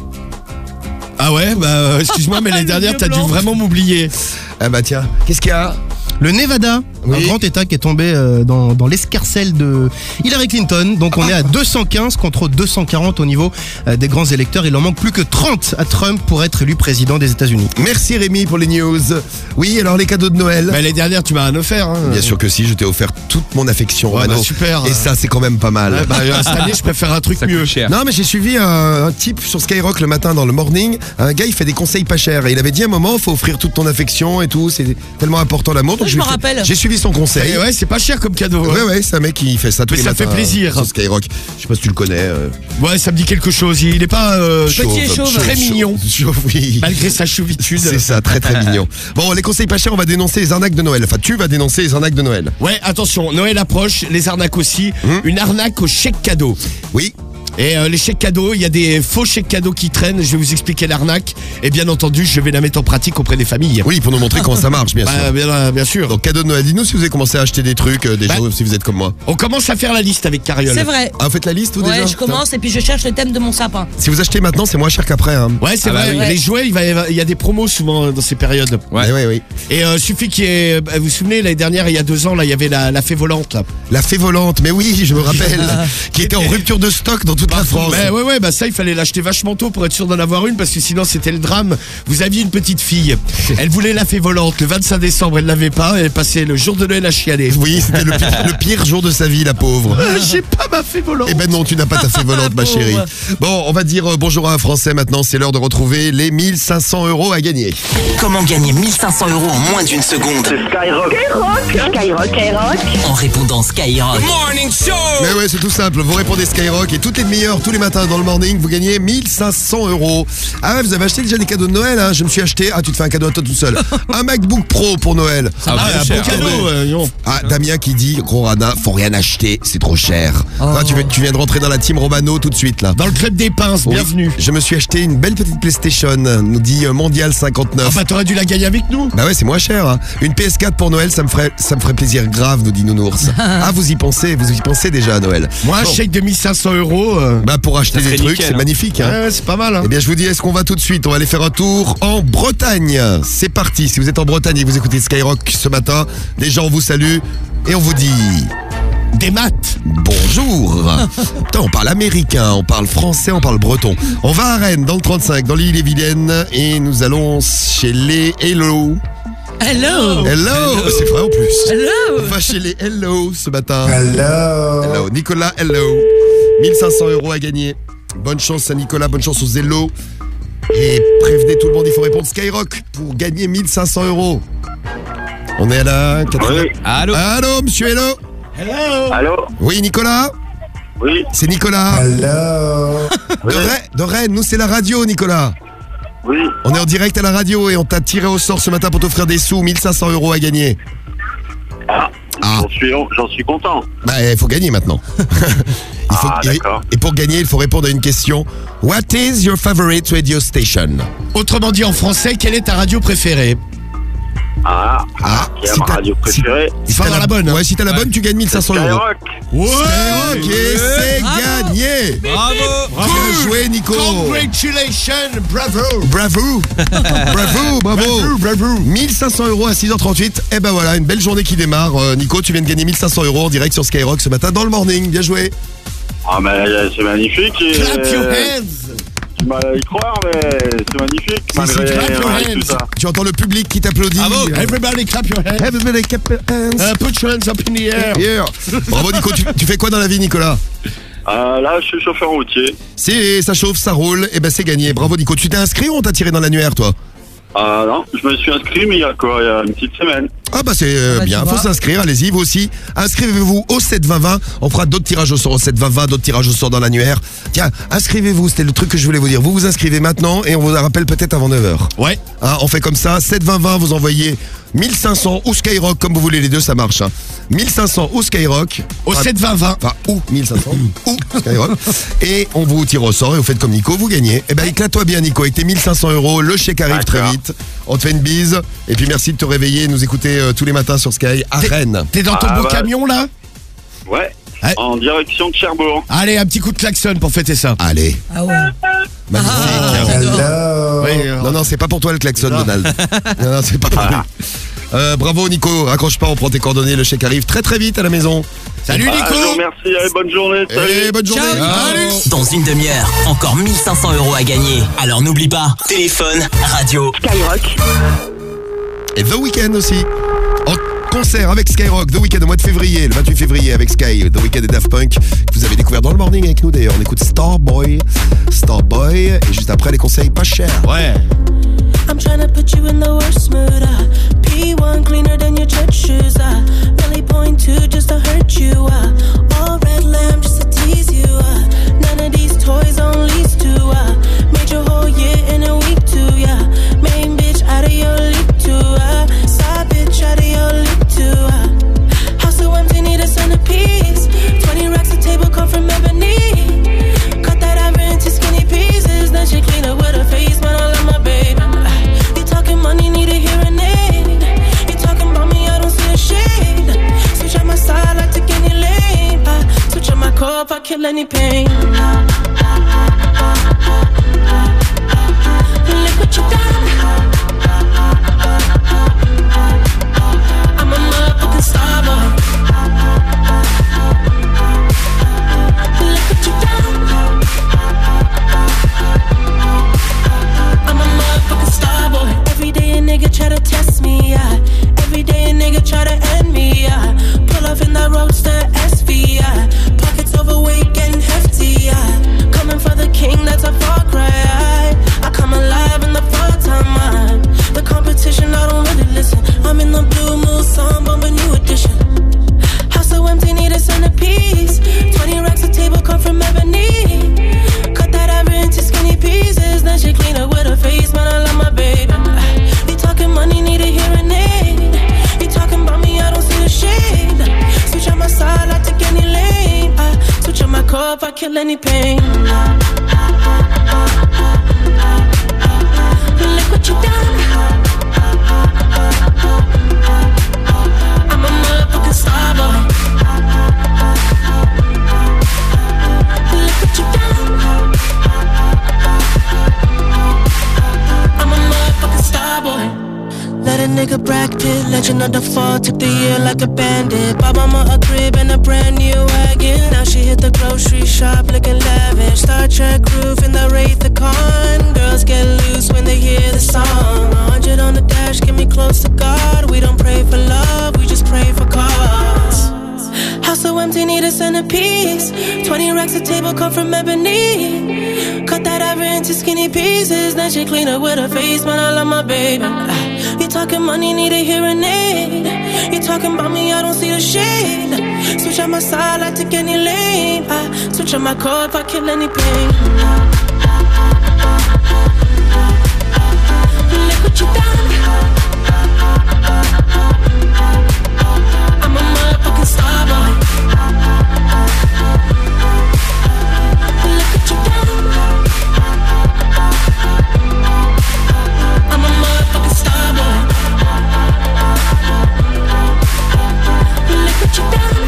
Ah ouais, bah euh, excuse-moi, mais l'année dernière, t'as dû vraiment m'oublier. Ah bah tiens, qu'est-ce qu'il y a? Le Nevada, Oui. un grand état qui est tombé euh, dans, dans l'escarcelle de Hillary Clinton. Donc on est à deux cent quinze contre deux cent quarante au niveau euh, des grands électeurs. Il en manque plus que trente à Trump pour être élu président des États-Unis. Merci Rémi pour les news. Oui, alors les cadeaux de Noël. Bah, l'année dernière, tu m'as rien offert. Hein. Bien sûr que si, je t'ai offert toute mon affection, Ouais, Romano. bah, super. Et ça, c'est quand même pas mal. Ouais, bah, euh, cette année, je préfère un truc mieux. Non, mais j'ai suivi un, un type sur Skyrock le matin dans le morning. Un gars, il fait des conseils pas chers. Et il avait dit à un moment, faut offrir toute ton affection et tout. C'est tellement important l'amour. Donc Je lui me fais- rappelle. J'ai suivi son conseil. Et ouais, c'est pas cher comme cadeau. Ouais, hein. ouais, c'est un mec qui fait ça tous Mais les ça matins. fait plaisir. Sur Skyrock. Je sais pas si tu le connais. euh, Ouais, ça me dit quelque chose. Il est pas euh, Petit et chauve. très mignon. Chauve, oui. Malgré sa chauvitude. C'est ça, très très mignon. Bon, les conseils pas chers, on va dénoncer les arnaques de Noël. Enfin, tu vas dénoncer les arnaques de Noël. Ouais, attention, Noël approche, les arnaques aussi. Hum. Une arnaque au chèque cadeau. Oui. Et euh, les chèques cadeaux, il y a des faux chèques cadeaux qui traînent. Je vais vous expliquer l'arnaque. Et bien entendu, je vais la mettre en pratique auprès des familles. Oui, pour nous montrer comment ça marche, bien Bah, sûr. bien, bien sûr. Donc, cadeau de Noël. Dis-nous si vous avez commencé à acheter des trucs, euh, déjà, Bah. si vous êtes comme moi. On commence à faire la liste avec Cariole. C'est vrai. Ah, vous faites la liste, vous, Ouais, déjà je commence et puis je cherche le thème de mon sapin. Si vous achetez maintenant, c'est moins cher qu'après. Hein. Ouais, c'est Ah bah vrai. oui. Les jouets, il, va, il y a des promos souvent dans ces périodes. Ouais, ouais, oui. Et euh, suffit qu'il y ait. Vous vous souvenez, l'année dernière, il y a deux ans, là, il y avait la, la fée volante. Là. La fée volante, mais oui, je me rappelle, qui était en rupture de stock dans toute la France. Ouais, ouais, ouais, bah ça, il fallait l'acheter vachement tôt pour être sûr d'en avoir une parce que sinon, c'était le drame. Vous aviez une petite fille. Elle voulait la fée volante. Le vingt-cinq décembre, elle l'avait pas. Elle passait le jour de Noël à chialer. Oui, c'était le pire, le pire jour de sa vie, la pauvre. Euh, J'ai pas ma fée volante. Eh ben non, tu n'as pas ta fée volante, ma chérie. Bon, on va dire euh, bonjour à un Français maintenant. C'est l'heure de retrouver les mille cinq cents euros à gagner. Comment gagner mille cinq cents euros en moins d'une seconde? Skyrock. Skyrock, Skyrock, Skyrock. En répondant Skyrock. Mais ouais, c'est tout simple. Vous répondez Skyrock et toutes les demi-heures, tous les matins dans le morning, vous gagnez mille cinq cents euros. Ah ouais, vous avez acheté déjà des cadeaux de Noël, hein? Je me suis acheté. Ah, tu te fais un cadeau à toi tout seul. Un MacBook Pro pour Noël. Ah, un bon cadeau. euh, non. Ah, Damien qui dit, gros Rana, faut rien acheter, c'est trop cher. Ah, tu, viens, tu viens de rentrer dans la team Romano tout de suite là. Dans le club des pinces, Oui, bienvenue. Je me suis acheté une belle petite PlayStation, nous dit euh, Mondial cinquante-neuf. Ah bah t'aurais dû la gagner avec nous. Bah ouais, c'est moins cher. Hein. Une P S quatre pour Noël, ça me ferait, ça me ferait plaisir grave, nous dit Nounours. Ah, vous y pensez, vous y pensez déjà à Noël. Moi, un Bon. chèque de mille cinq cents euros. euh, Bah pour acheter Ça des serait trucs, nickel, c'est hein. magnifique. Hein. Ouais, c'est pas mal. Hein. Eh bien, je vous dis, est-ce qu'on va tout de suite? On va aller faire un tour en Bretagne. C'est parti. Si vous êtes en Bretagne et que vous écoutez Skyrock ce matin, déjà on vous salue et on vous dit Des maths. bonjour. Putain, on parle américain, on parle français, on parle breton. On va à Rennes, dans le trente-cinq, dans l'île et Vilaine, et nous allons chez les Hello. Hello. Hello, c'est vrai en plus. Hello. On va chez les Hello ce matin. Hello. Hello. Nicolas, hello. mille cinq cents euros à gagner. Bonne chance à Nicolas, bonne chance aux Hello. Et prévenez tout le monde, il faut répondre Skyrock pour gagner mille cinq cents euros. On est à la quatrième. Oui. Allô? Allô, monsieur Hello. Hello. Allô. Oui, Nicolas. Oui. C'est Nicolas. Hello. De, Rennes, de Rennes, nous c'est la radio, Nicolas. Oui. On est en direct à la radio et on t'a tiré au sort ce matin pour t'offrir des sous, mille cinq cents euros à gagner. Ah. Ah. J'en suis, j'en suis content. Bah, il faut gagner maintenant. il faut, Ah, et, d'accord. et pour gagner, il faut répondre à une question. What is your favorite radio station? Autrement dit en français, quelle est ta radio préférée? Ah. Ah, Qui est si ma t'as- radio préférée? Il faut t'as avoir la bonne. hein. Ouais, si t'as la bonne, tu gagnes mille cinq cents euros. Skyrock. Ouais. Skyrock, et c'est gagné. Bravo. Bien joué, Nico. Congratulations, bravo. Bravo. Bravo, bravo. Bravo, bravo. mille cinq cents euros à six heures trente-huit. Et ben voilà, une belle journée qui démarre. Euh, Nico, tu viens de gagner mille cinq cents euros en direct sur Skyrock ce matin dans le morning. Bien joué. Ah, mais euh, c'est magnifique. et, Clap your euh, hands. Tu m'as y croire, mais c'est magnifique. Si, malgré si, clap your malgré hands. tout ça. Tu entends le public qui t'applaudit. Bravo. Euh, Everybody clap your hands. Everybody clap your hands. Uh, put your hands up in the air. Yeah. Bravo Nico, tu, tu fais quoi dans la vie Nicolas? Euh, là, je suis chauffeur routier. Si ça chauffe, ça roule, et ben c'est gagné. Bravo Nico, tu t'es inscrit ou on t'a tiré dans l'annuaire toi? Ah non, je me suis inscrit, mais il y a quoi? Il y a une petite semaine. Ah bah c'est euh, Ah bah, bien, tu faut vois. s'inscrire, allez-y vous aussi. Inscrivez-vous au sept vingt vingt, on fera d'autres tirages au sort au sept vingt vingt, d'autres tirages au sort dans l'annuaire. Tiens, inscrivez-vous, c'était le truc que je voulais vous dire. Vous vous inscrivez maintenant et on vous la rappelle peut-être avant neuf heures. Ouais. Hein, on fait comme ça, sept vingt vingt, vous envoyez mille cinq cents ou Skyrock, comme vous voulez, les deux ça marche. Hein. mille cinq cents ou Skyrock. Au Enfin, sept vingt vingt. Enfin, ou mille cinq cents ou Skyrock. Et on vous tire au sort et vous faites comme Nico, vous gagnez. Eh ben éclate-toi bien Nico, avec tes mille cinq cents euros, le chèque arrive très vite. On te fait une bise et puis merci de te réveiller et nous écouter euh, tous les matins sur Sky à Rennes. T'es dans ton Ah, beau bah. camion là? Ouais. Ouais. En direction de Cherbourg. Allez, un petit coup de klaxon pour fêter ça. Allez. Ah ouais. Magnifique. Ah, j'adore. Oui, euh, Non, non, c'est pas pour toi le klaxon, Donald. Non, non, c'est pas pour lui. Euh, bravo Nico, raccroche pas, on prend tes coordonnées, le chèque arrive très très vite à la maison. Salut Ah, Nico. je vous remercie, allez, bonne journée. Salut. Et bonne journée. Ciao. Salut. Dans une demi-heure, encore mille cinq cents euros à gagner. Alors n'oublie pas, téléphone, radio. Skyrock. Et The Weeknd aussi. En concert avec Skyrock, The Weeknd au mois de février, le vingt-huit février avec Sky, The Weeknd et Daft Punk. Que vous avez découvert dans le morning avec nous d'ailleurs. On écoute Starboy, Starboy, et juste après les conseils pas chers. Ouais. I'm trying to put you in the worst mood. Uh, P one cleaner than your church shoes. Uh, really point two just to hurt you. Uh, all red lamb just to tease you. Uh, none of these toys on lease to. Uh, made your whole year in a week too. Yeah, main bitch out of your league too. Uh, side bitch out of your league too. Uh, house so empty, need a centerpiece. Twenty racks a table come from ebony. Cut that ever into skinny pieces. Then she clean up with her face, man. I love my baby. Money need a hearing aid. You talking about me, I don't see a shade. Switch on my side, I take any lane. I switch on my core if I kill any pain. Look what you done. I'm a motherfucking star boy. Look what you done. I'm a motherfucking star boy. Every day a nigga try to test me, yeah. Every day a nigga try to end me, yeah. Pull off in that roadster S V, yeah. Pockets overweight, getting hefty, yeah. Coming for the king, that's a far cry. I come alive in the fall time, man. The competition, I don't really listen. I'm in the blue moon, song, bumping new edition. House so empty, need a centerpiece. Twenty racks a table come from ebony. Cut that ever into skinny pieces. Then she clean up with her face, man. I love my baby. You talking money, need a hearing aid. You talking about me, I don't see the shade. Switch on my side, I take any lane. I switch on my core if I kill any pain. Look what you done. I'm a motherfucking star boy. Look what you done. I'm a motherfucking star boy. Let a nigga Brad Pitt, legend of the fall, took the year like a bandit. Bought mama a crib and a brand new wagon. Now she hit the grocery shop looking lavish. Star Trek roof in the Wraith the Con. Girls get loose when they hear the song. A hundred on the dash, get me close to God. We don't pray for love, we just pray for cause. House so empty, need a centerpiece. Twenty racks a table come from ebony. Cut that ever into skinny pieces. Then she clean up with her face, man. I love my baby. You talking money, need a hearing aid. You talking about me, I don't see the shade. Switch on my side, I take any lane. I switch on my core if I kill any pain. Look what you done. I'm a motherfucking star boy. Look what you done. I'm a motherfucking star boy. Look what you done.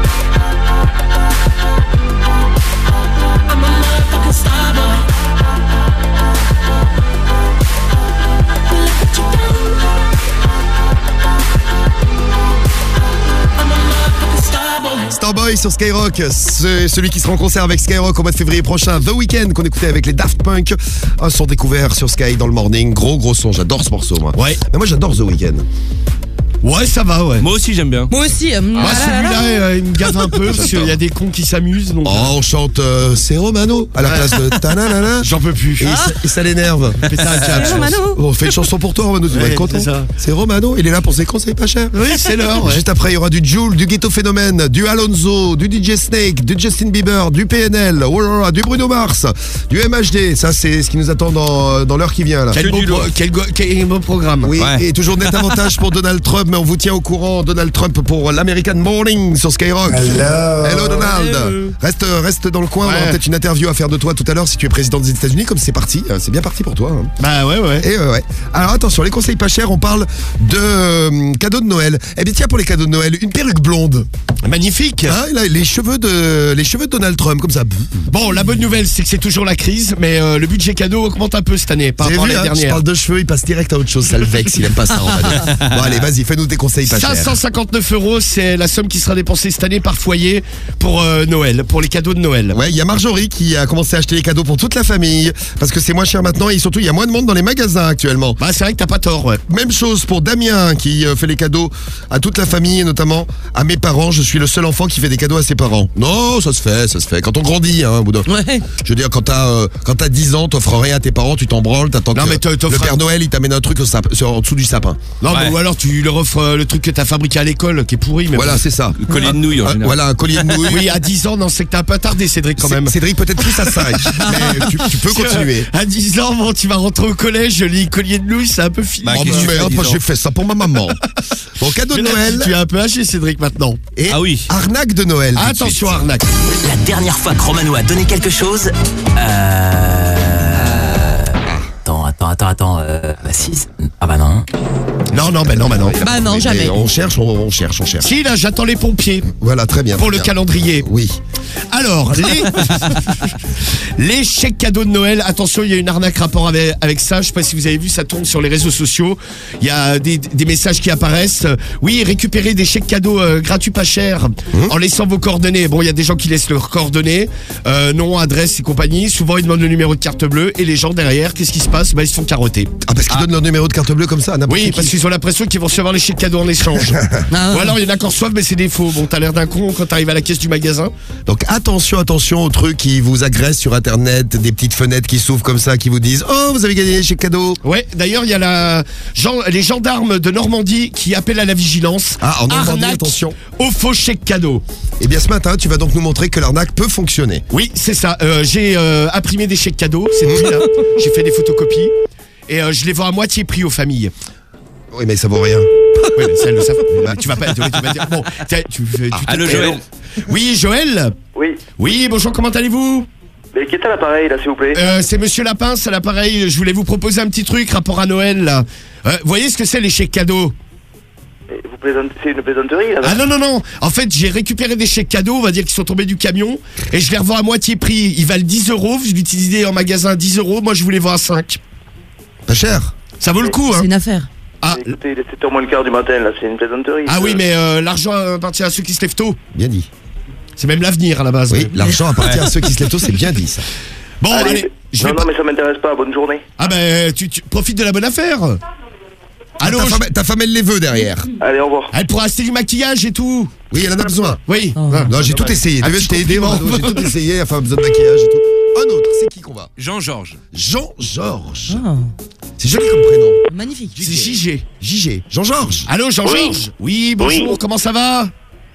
I'm a motherfucking star boy. Look what you done. I'm a motherfucking star boy. Starboy sur Skyrock, c'est celui qui sera en concert avec Skyrock au mois de février prochain. The Weeknd qu'on écoutait avec les Daft Punk. Un son découvert sur Sky dans le morning. Gros gros son, j'adore ce morceau moi. Ouais. Mais moi j'adore The Weeknd. Ouais, ça va, ouais. Moi aussi, j'aime bien. Moi aussi. euh, Moi, ah là celui-là, là. euh, il me gave un peu parce qu'il y a des cons qui s'amusent. Donc... Oh, on chante euh, C'est Romano à la place de ta-na-na-na. J'en peux plus. Et, ça, et ça l'énerve. Pétard un câble, C'est je pense. Romano. On fait une chanson pour toi, Romano, tu vas Ouais, être content. c'est ça. C'est Romano, il est là pour ses conseils pas chers. Oui, c'est l'heure. Ouais. Juste après, il y aura du Jul, du Ghetto Phénomène, du Alonso, du D J Snake, du Justin Bieber, du P N L, oh là là, du Bruno Mars, du M H D. Ça, c'est ce qui nous attend dans, dans l'heure qui vient là. Quel beau, pro- quel, go- quel beau programme. Oui, Ouais. et toujours net avantage pour Donald Trump, mais on vous tient au courant. Donald Trump pour l'American Morning sur Skyrock. Hello. Hello Donald. Hello. Reste, reste dans le coin, on Ouais. aura peut-être une interview à faire de toi tout à l'heure si tu es président des États-Unis, comme c'est parti. Euh, C'est bien parti pour toi. Hein. Bah ouais, ouais. Et euh, ouais. Alors attention, les conseils pas chers, on parle de euh, cadeaux de Noël. Eh bien tiens, pour les cadeaux de Noël, une perruque blonde. Magnifique. Hein, là, les cheveux de les cheveux de Donald Trump comme ça. Bon, la bonne nouvelle, c'est que c'est toujours la crise, mais euh, le budget cadeau augmente un peu cette année par Vous rapport à avez vu, l'année hein, je dernière. parle de cheveux, il passe direct à autre chose, ça le vexe, il aime pas ça. En fait. Bon allez, vas-y, fais-nous tes conseils pas cinq chers. cent cinquante-neuf euros, c'est la somme qui sera dépensée cette année par foyer pour euh, Noël, pour les cadeaux de Noël. Ouais, il y a Marjorie qui a commencé à acheter les cadeaux pour toute la famille parce que c'est moins cher maintenant et surtout il y a moins de monde dans les magasins actuellement. Bah c'est vrai que t'as pas tort, ouais. Même chose pour Damien qui euh, fait les cadeaux à toute la famille et notamment à mes parents. Je suis le seul enfant qui fait des cadeaux à ses parents. Non, ça se fait, ça se fait. Quand on grandit, hein, au bout d'un... Ouais. Je veux dire, quand t'as euh, quand t'as dix ans, t'offres rien à tes parents, tu t'en branles, t'attends Non, que mais t'offres le Père un- Noël il t'amène un truc au sap- sur, en dessous du sapin. Non, Ouais. mais ou alors tu leur offres euh, le truc que t'as fabriqué à l'école qui est pourri, mais Voilà, bon. c'est ça. Le collier de nouilles, en Ah, général. voilà, un collier de nouilles. Oui, à dix ans, non, c'est que t'as un peu attardé, Cédric, quand C'est- même. Cédric peut-être plus à cinq, mais tu, tu peux continuer. À dix ans, bon, tu vas rentrer au collège, les colliers de nouilles, c'est un peu fini. Bah, Oh qu'est-ce que tu fais, merde, dix moi ans j'ai fait ça pour ma maman. Bon, cadeau de Mais là, Noël Tu es un peu âgé, Cédric, maintenant. et Ah oui. arnaque de Noël. tout de Attention, suite. arnaque. La dernière fois que Romano a donné quelque chose. Euh. Attends, attends, attends, attends. Euh... Bah si. Ah bah non. Non, non, ben non, ben non. Bah non, Mais- jamais. mais on cherche, on, on cherche, on cherche. Si, là, j'attends les pompiers Voilà, très bien. pour très le bien. calendrier. Oui. Alors, les... les chèques cadeaux de Noël, attention, il y a une arnaque rapport avec, avec ça. Je sais pas si vous avez vu, ça tourne sur les réseaux sociaux. Il y a des, des messages qui apparaissent. Oui, récupérez des chèques cadeaux euh, gratuits pas chers en laissant vos coordonnées. Bon, il y a des gens qui laissent leurs coordonnées, euh, nom, adresse et compagnie. Souvent, ils demandent le numéro de carte bleue et les gens derrière, qu'est-ce qui se passe? Bah, ils se font carotter. Ah, parce qu'ils donnent leur numéro de carte bleue comme ça à n'importe Oui, qui. parce qu'ils ont l'impression qu'ils vont recevoir les chèques cadeaux en échange. Ou alors, il y en a qui en reçoivent, mais c'est des faux. Bon, t'as l'air d'un con quand t'arrives à la caisse du magasin. Donc attention, attention aux trucs qui vous agressent sur internet, des petites fenêtres qui s'ouvrent comme ça, qui vous disent oh vous avez gagné chez cadeau. Ouais, d'ailleurs, il y a la, gen- les gendarmes de Normandie qui appellent à la vigilance. Ah, en Normandie, Arnaque attention. Au faux chèque cadeau. Et bien ce matin, tu vas donc nous montrer que l'arnaque peut fonctionner. Oui, c'est ça. Euh, j'ai euh, imprimé des chèques cadeaux, c'est pris là. J'ai fait des photocopies et euh, je les vends à moitié prix aux familles. Oui, mais ça vaut rien. Oui, mais ça, elles le savent. Bah, tu vas pas, tu vas dire. Bon, tiens, tu, tu, tu Allô, te- Joël. Oui, Joël. Oui. Oui, bonjour. Comment allez-vous? Mais qui est à l'appareil, là, s'il vous plaît? Euh, c'est Monsieur Lapin, c'est l'appareil. Je voulais vous proposer un petit truc rapport à Noël. Là. Euh, vous voyez ce que c'est les chèques cadeaux? Mais vous plaisantez, c'est une plaisanterie, là? Ah non, non, non. En fait, j'ai récupéré des chèques cadeaux, on va dire, qui sont tombés du camion, et je les revends à moitié prix. Ils valent dix euros, vous l'utilisez en magasin à dix euros, moi je vous les vends à cinq. Pas cher. Ça vaut le coup, hein? C'est une affaire. Ah, Mais écoutez, il est sept heures moins le quart du matin, là, c'est une plaisanterie. ah ça. oui, mais euh, l'argent appartient à ceux qui se lèvent tôt. Bien dit. C'est même l'avenir à la base. Oui, l'argent appartient à ceux qui se lèvent tôt, c'est bien dit ça. Bon, allez, Allez, je non, vais non, pas... mais ça m'intéresse pas, bonne journée. Ah ben, tu, tu profites de la bonne affaire. Allô, ta, je- femme, ta femme, elle les veut derrière. Allez, au revoir. elle pourra acheter du maquillage et tout. Oui, elle en a besoin. Oui. Oh. Ah. Non, j'ai tout essayé. Un Tu veux, petit je t'ai aidé, compliment. Romano, j'ai tout essayé. La femme a besoin de maquillage et tout. Un autre, c'est qui qu'on va? Jean-Georges. Jean-Georges. Oh, C'est joli comme prénom. magnifique. C'est J G. J G. Jean-Georges. Allô, Jean-Georges? Oui. bonjour, Oui. comment ça va?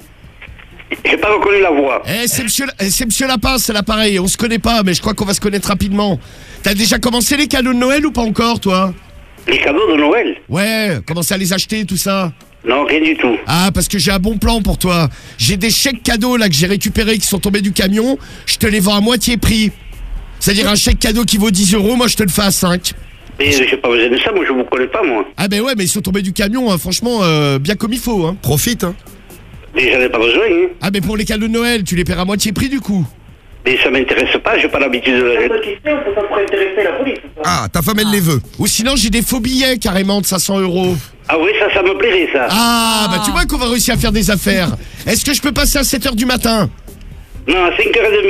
J'ai pas reconnu la voix. Eh, c'est monsieur, eh, c'est monsieur Lapin, c'est l'appareil. On se connaît pas, mais je crois qu'on va se connaître rapidement. T'as déjà commencé les cadeaux de Noël ou pas encore, toi? Les cadeaux de Noël? Ouais, commencé à les acheter, tout ça. Non, rien du tout. Ah, parce que j'ai un bon plan pour toi. J'ai des chèques cadeaux là que j'ai récupérés qui sont tombés du camion. Je te les vends à moitié prix. C'est-à-dire un chèque cadeau qui vaut dix euros, moi je te le fais à cinq. Mais j'ai pas besoin de ça, moi je vous connais pas, moi. Ah ben ouais, mais ils sont tombés du camion, hein, franchement, euh, bien comme il faut. Hein. Profite, hein. Mais j'en ai pas besoin, hein. Ah mais pour les cadeaux de Noël, tu les paieras à moitié prix du coup. Mais ça m'intéresse pas, j'ai pas l'habitude de la ça pourrait intéresser la police. Ah, ta femme, elle les veut. Ou sinon j'ai des faux billets carrément de cinq cents euros. Ah oui, ça, ça me plairait, ça. Ah, bah tu vois qu'on va réussir à faire des affaires. Est-ce que je peux passer à sept heures du matin? Non, à cinq heures trente.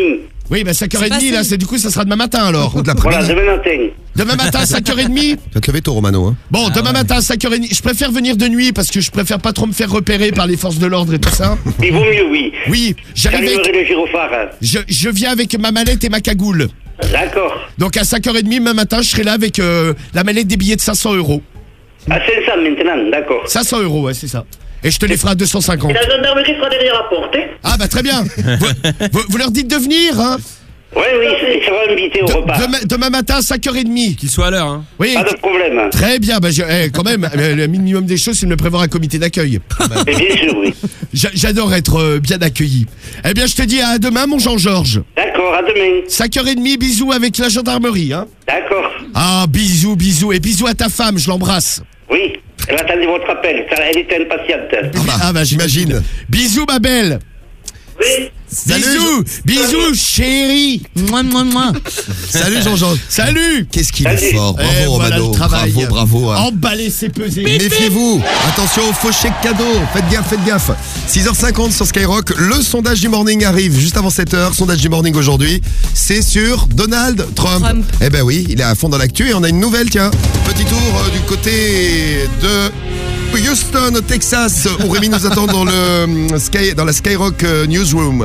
Oui, bah cinq heures trente C'est là, c'est, du coup, ça sera demain matin alors. Ou de l'après-midi. Voilà, demain matin. Demain matin, cinq heures trente. Tu vas te lever tôt, Romano. Hein. Bon, Ah demain matin, cinq heures trente. Je préfère venir de nuit parce que je préfère pas trop me faire repérer par les forces de l'ordre et tout ça. Il vaut mieux, oui. Oui, j'arrive avec... J'allumerai le gyrophare. je, je viens avec ma mallette et ma cagoule. D'accord. Donc à cinq heures trente, demain matin, je serai là avec euh, la mallette des billets de cinq cents euros. À cinq cents maintenant, d'accord. cinq cents euros, ouais, c'est ça. Et je te les ferai à deux cent cinquante. Et la gendarmerie sera derrière la porte, hein. Ah bah très bien. vous, vous, vous leur dites de venir, hein. Oui, oui, il sera invité au De- repas. Demain, demain matin, cinq heures trente. Qu'il soit à l'heure, hein. Oui. Pas de problème. Très bien, bah, je- eh, quand même, euh, le minimum des choses, c'est de me prévoir un comité d'accueil. Et bien sûr, oui. J'a- J'adore être euh, bien accueilli. Eh bien, je te dis à demain, mon Jean-Georges. D'accord, à demain. cinq heures trente, bisous avec la gendarmerie, hein. D'accord. Ah, bisous, bisous. Et bisous à ta femme, je l'embrasse. Oui, elle attendait votre appel, car elle était impatiente. Ah bah, ah bah, j'imagine. Bisous, ma belle. Oui. Bisous, bisous, chérie. Mouah, mouah, mouah. Salut Jean-Jean. Salut. Qu'est-ce qu'il est fort. Bravo Eh, voilà Romano. le travail. Bravo, bravo. hein. Emballer, c'est peser. Méfiez-vous, attention aux faux chèques cadeaux, faites gaffe, faites gaffe. six heures cinquante sur Skyrock, le sondage du morning arrive juste avant sept heures. Sondage du morning aujourd'hui, c'est sur Donald Trump. Trump. Eh ben oui, il est à fond dans l'actu et on a une nouvelle, tiens. Petit tour euh, du côté de Houston, au Texas, où Rémi nous attend dans, le, euh, Sky, dans la Skyrock euh, Newsroom.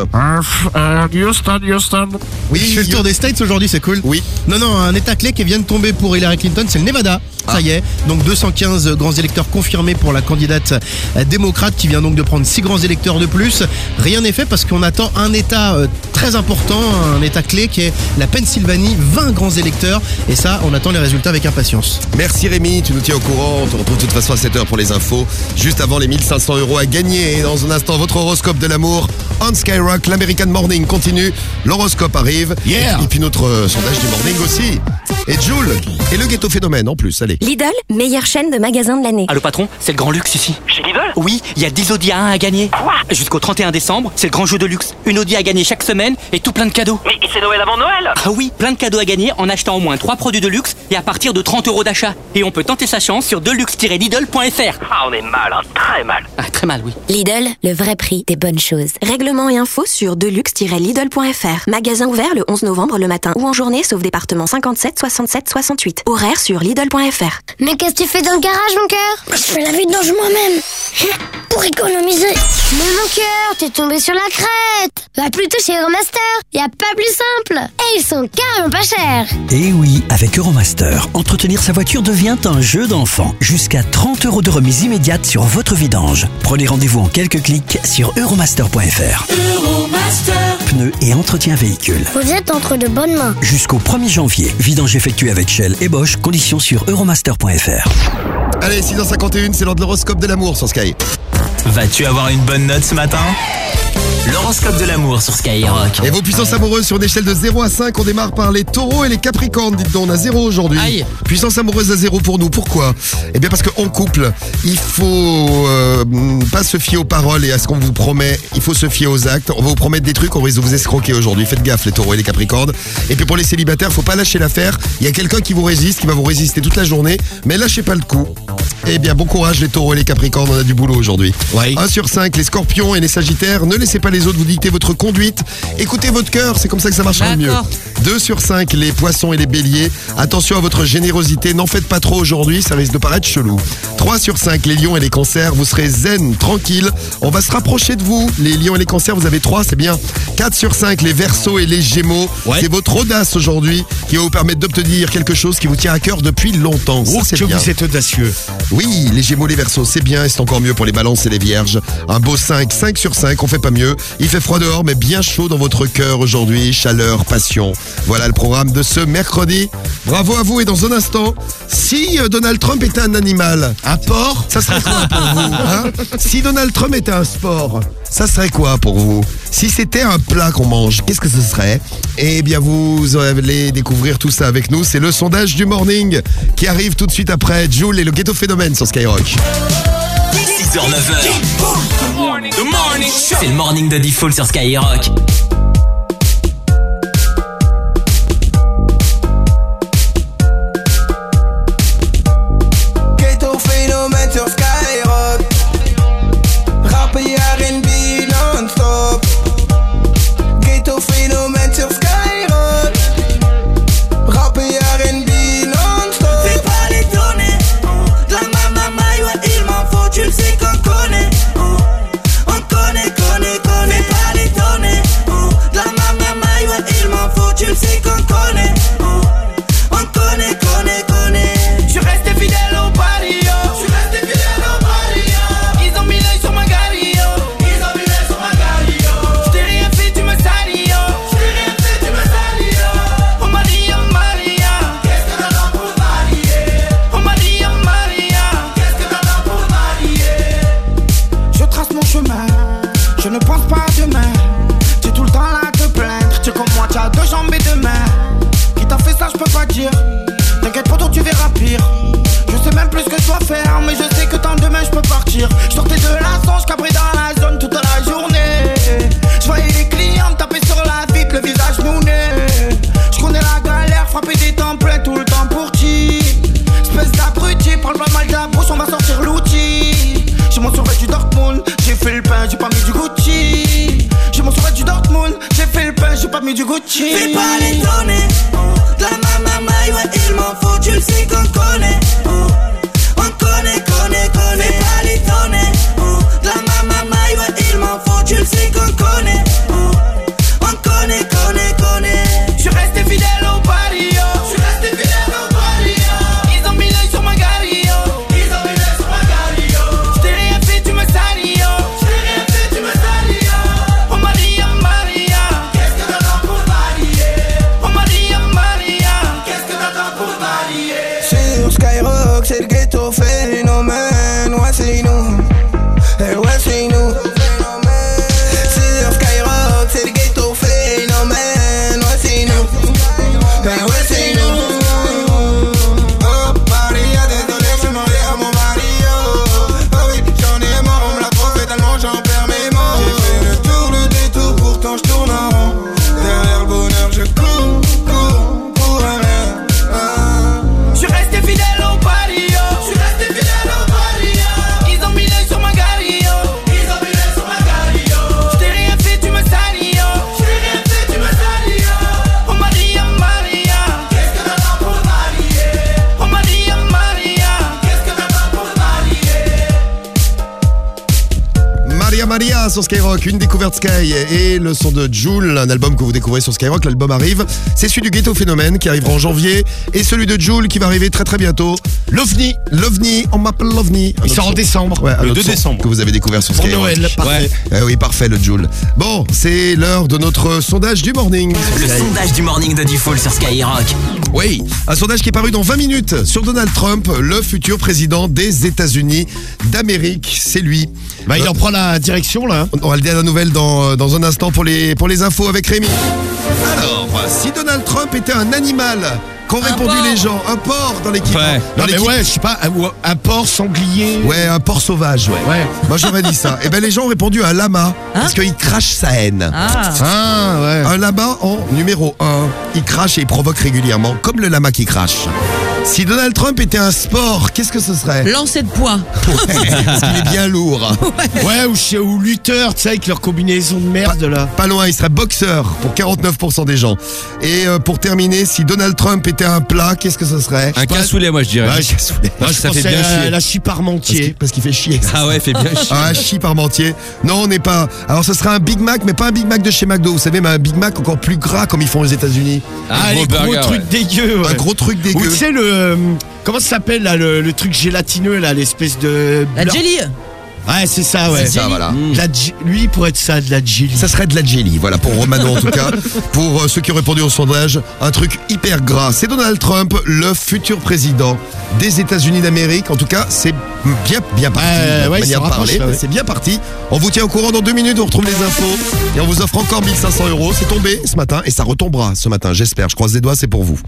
Houston, Houston. Oui, je fais le tour des States aujourd'hui, c'est cool. Oui. Non, non, un état clé qui vient de tomber pour Hillary Clinton, c'est le Nevada. Ça y est. Donc deux cent quinze grands électeurs confirmés pour la candidate euh, démocrate qui vient donc de prendre six grands électeurs de plus. Rien n'est fait parce qu'on attend un état euh, très important, un état clé qui est la Pennsylvanie, vingt grands électeurs. Et ça, on attend les résultats avec impatience. Merci Rémi, tu nous tiens au courant. On te retrouve de toute façon à sept heures pour les infos. Juste avant les mille cinq cents euros à gagner. Et dans un instant, votre horoscope de l'amour on Skyrock. L'American Morning continue. L'horoscope arrive. Yeah. Et puis notre euh, sondage du morning aussi. Et Jules. Et le ghetto phénomène en plus. Allez. Lidl, meilleure chaîne de magasins de l'année. Allô patron, c'est le grand luxe ici. Chez Lidl? Oui, il y a dix Audi A un à gagner. Quoi? Jusqu'au trente et un décembre, c'est le grand jeu de luxe. Une Audi à gagner chaque semaine et tout plein de cadeaux. Mais c'est Noël avant Noël? Ah oui, plein de cadeaux à gagner en achetant au moins trois produits de luxe et à partir de trente euros d'achat. Et on peut tenter sa chance sur deluxe tiret lidl point f r. Ah, on est mal, hein, très mal. Ah, très mal, oui. Lidl, le vrai prix des bonnes choses. Règlement et infos sur deluxe tiret lidl point f r. Magasin ouvert le onze novembre le matin ou en journée sauf département cinquante-sept, soixante-sept, soixante-huit. Horaire sur lidl point f r. Mais qu'est-ce que tu fais dans le garage, mon cœur? Je fais la vidange moi-même. Pour économiser. Mais mon cœur, t'es tombé sur la crête. Va plutôt chez Euromaster. Y a pas plus simple. Et ils sont carrément pas chers. Et oui, avec Euromaster, entretenir sa voiture devient un jeu d'enfant. Jusqu'à trente euros de remise immédiate sur votre vidange. Prenez rendez-vous en quelques clics sur euromaster point f r. Euromaster. Pneus et entretien véhicule. Vous êtes entre de bonnes mains. Jusqu'au premier janvier, vidange effectuée avec Shell et Bosch, conditions sur euromaster point f r. Allez, six heures cinquante et un, c'est l'heure de l'horoscope de l'amour sur Sky. Vas-tu avoir une bonne note ce matin? L'horoscope de l'amour sur Skyrock. Et vos puissances amoureuses sur une échelle de zéro à cinq, on démarre par les taureaux et les capricornes. Dites donc, on a zéro aujourd'hui. Aïe. Puissance amoureuse à zéro pour nous. Pourquoi? Eh bien parce qu'en couple, il faut euh, pas se fier aux paroles et à ce qu'on vous promet. Il faut se fier aux actes. On va vous promettre des trucs, on risque de vous escroquer aujourd'hui. Faites gaffe les taureaux et les capricornes. Et puis pour les célibataires, faut pas lâcher l'affaire. Il y a quelqu'un qui vous résiste, qui va vous résister toute la journée. Mais lâchez pas le coup. Eh bien bon courage les taureaux et les capricornes, on a du boulot aujourd'hui. Ouais. un sur cinq, les scorpions et les sagittaires, ne laissez pas les autres vous dicter votre conduite. Écoutez votre cœur, c'est comme ça que ça marchera le mieux. D'accord. deux sur cinq, les poissons et les béliers, attention à votre générosité, n'en faites pas trop aujourd'hui, ça risque de paraître chelou. trois sur cinq, les lions et les cancers, vous serez zen, tranquille, on va se rapprocher de vous. Les lions et les cancers, vous avez trois, c'est bien. quatre sur cinq, les verseaux et les gémeaux, Ouais. c'est votre audace aujourd'hui qui va vous permettre d'obtenir quelque chose qui vous tient à cœur depuis longtemps. Ça, Oh, c'est que bien. vous êtes audacieux. Oui, les Gémeaux, les Verseaux, c'est bien et c'est encore mieux pour les Balances et les Vierges. Un beau cinq, cinq sur cinq, on fait pas mieux. Il fait froid dehors, mais bien chaud dans votre cœur aujourd'hui. Chaleur, passion. Voilà le programme de ce mercredi. Bravo à vous et dans un instant, si euh, Donald Trump était un animal, Un porc? ça serait quoi pour vous hein? Si Donald Trump était un sport, ça serait quoi pour vous? Si c'était un plat qu'on mange, qu'est-ce que ce serait? Eh bien, vous allez découvrir tout ça avec nous. C'est le sondage du morning qui arrive tout de suite après Jules et le Ghetto Phénomène sur Skyrock. six heures neuf heures. C'est le morning de Diffoul sur Skyrock. Ghetto phénomène sur Skyrock. Rap et R and B non-stop. Ghetto phénomène sur Skyrock. le sais qu'on connaît. Oh, on connaît, connaît, connaît. Je suis resté fidèle au barrio. Je suis resté fidèle au barrio. Ils ont mis l'œil sur ma gario. Ils ont mis l'œil sur ma gario. Je t'ai rien fait, tu me salis, yo. Je t'ai rien fait, tu me salis, yo. Oh Maria, Maria, qu'est-ce que t'as pour marier? Oh Maria, Maria, qu'est-ce que t'as pour marier? Je trace mon chemin, je ne pense pas à demain. T'es tout le temps là à te plaindre. T'es comme moi, t'as deux jambes et deux mains. Qui t'a fait ça, je peux pas dire. T'inquiète pas, toi tu verras pire. Je sais même plus ce que je dois faire, mais je sais que tant demain je peux partir. Je sortais de la songe, cabré dans la zone toute la journée. Je voyais les clients me taper sur la vitre, le visage mouné. Je connais la galère, frapper des temps pleins tout le temps pour qui? Espèce d'abruti, parle pas mal de la bouche, on va sortir l'outil. J'ai mon survêt du Dortmund, j'ai fait le pain, j'ai pas mis du Gucci. J'ai mon survêt du Dortmund, j'ai fait le pain, j'ai pas mis du Gucci. Fais pas l'étonner, oh, de la mamamaille, ouais il m'en faut, tu le sais qu'on connaît. Oh, on connaît, connaît, connaît. Fais pas l'étonner, oh, de la mamamaille, ouais il m'en faut, tu le sais qu'on connaît. Oh, on connaît, connaît, connaît. Je suis resté fidèle au barrio. Je suis resté fidèle au barrio. Ils ont mis l'œil sur ma gario. Ils ont mis l'œil sur ma gario. Je t'ai rien fait, tu me salis, yo. Je t'ai rien fait, tu me salis, yo. Oh Maria, Maria, qu'est-ce que t'attends pour marier? Oh Maria, Maria, qu'est-ce que t'attends pour marier? Sur Skyrock, c'est le ghetto phénomène. Ouais, c'est nous. Eh ouais, c'est nous. Sur Skyrock, c'est le ghetto phénomène. Ouais, c'est nous. Eh ouais, c'est nous. Oh, Maria, désolé, je suis marié à mon Mario. Oh oui, j'en ai marre, on me l'a trop fait tellement j'en perds mes mots. J'ai fait le tour, le détour, pourtant je tourne en rond. Derrière le bonheur, je cours, cours, pour un rien. Ah. Je suis resté fidèle au barrio. Je suis resté fidèle au barrio. Ils ont mis l'œil sur ma gario. Ils ont mis l'œil sur ma gario. Je t'ai rien fait, tu me salis, yo. Je t'ai rien fait, tu me salis, yo. Oh Maria, Maria, qu'est-ce que t'attends pour marier? Oh Maria, Maria, qu'est-ce que t'attends pour marier? Maria Maria sur Skyrock, une découverte Sky et le son de Jul, un album que vous découvrez sur Skyrock. L'album arrive, c'est celui du Ghetto Phénomène qui arrivera en janvier et celui de Jul qui va arriver très très bientôt. L'OVNI. L'OVNI, on m'appelle l'OVNI. Il sort en décembre. Ouais, le un deux autre son décembre. que vous avez découvert sur Pour Skyrock. Noël, parfait. Eh oui, parfait le Jul. Bon, c'est l'heure de notre sondage du morning. Le sondage du morning de Diffoul sur Skyrock. Oui, un sondage qui est paru dans vingt minutes sur Donald Trump, le futur président des États-Unis d'Amérique. C'est lui. Bah, il en prend la direction là. On aura le dernier nouvelle dans, dans un instant pour les, pour les infos avec Rémi. Alors, si Donald Trump était un animal, qu'ont répondu porc. les gens? Un porc dans l'équipe. Ouais. Dans Non mais l'équipe. ouais, je sais pas, un, un porc sanglier. Ouais, un porc sauvage, ouais. Ouais. Moi j'aurais dit ça. Et ben les gens ont répondu à un lama parce qu'il crache sa haine. Ah. Ah, ouais. Un lama en numéro un. Il crache et il provoque régulièrement, comme le lama qui crache. Si Donald Trump était un sport, qu'est-ce que ce serait? Lancer de poids. Ouais, parce qu'il est bien lourd. Ouais, ou, chez- ou lutteur, tu sais, avec leur combinaison de merde là. Pas loin, il serait boxeur pour quarante-neuf pour cent des gens. Et euh, pour terminer, si Donald Trump était un plat, qu'est-ce que ce serait? Un cassoulet, moi je dirais. Ouais, cassoulet. Moi, je ça fait pensais bien à chier. la chie parmentier. Parce qu'il fait chier. Ah ouais, fait bien chier. Ah, chie parmentier. Non, on n'est pas. Alors, ce serait un Big Mac, mais pas un Big Mac de chez McDo. Vous savez, mais un Big Mac encore plus gras comme ils font aux États-Unis. Ah, gros les gros burger, trucs ouais. dégueux. Ouais. Un gros truc Ou dégueu. tu sais, le. euh, comment ça s'appelle là, le, le truc gélatineux là, l'espèce de. La jelly. Ouais, c'est ça, ouais. C'est ça, voilà. De la ge- lui, il pourrait être ça, de la jelly. Ça serait de la jelly, voilà, pour Romano en tout cas. Pour euh, ceux qui ont répondu au sondage, un truc hyper gras. C'est Donald Trump, le futur président des États-Unis d'Amérique. En tout cas, c'est bien, bien parti. Ouais, notre ouais, il manière se de rapproche, parler, là, ouais. c'est bien parti. On vous tient au courant dans deux minutes, on retrouve les infos. Et on vous offre encore mille cinq cents euros. C'est tombé ce matin et ça retombera ce matin, j'espère. Je croise les doigts, c'est pour vous.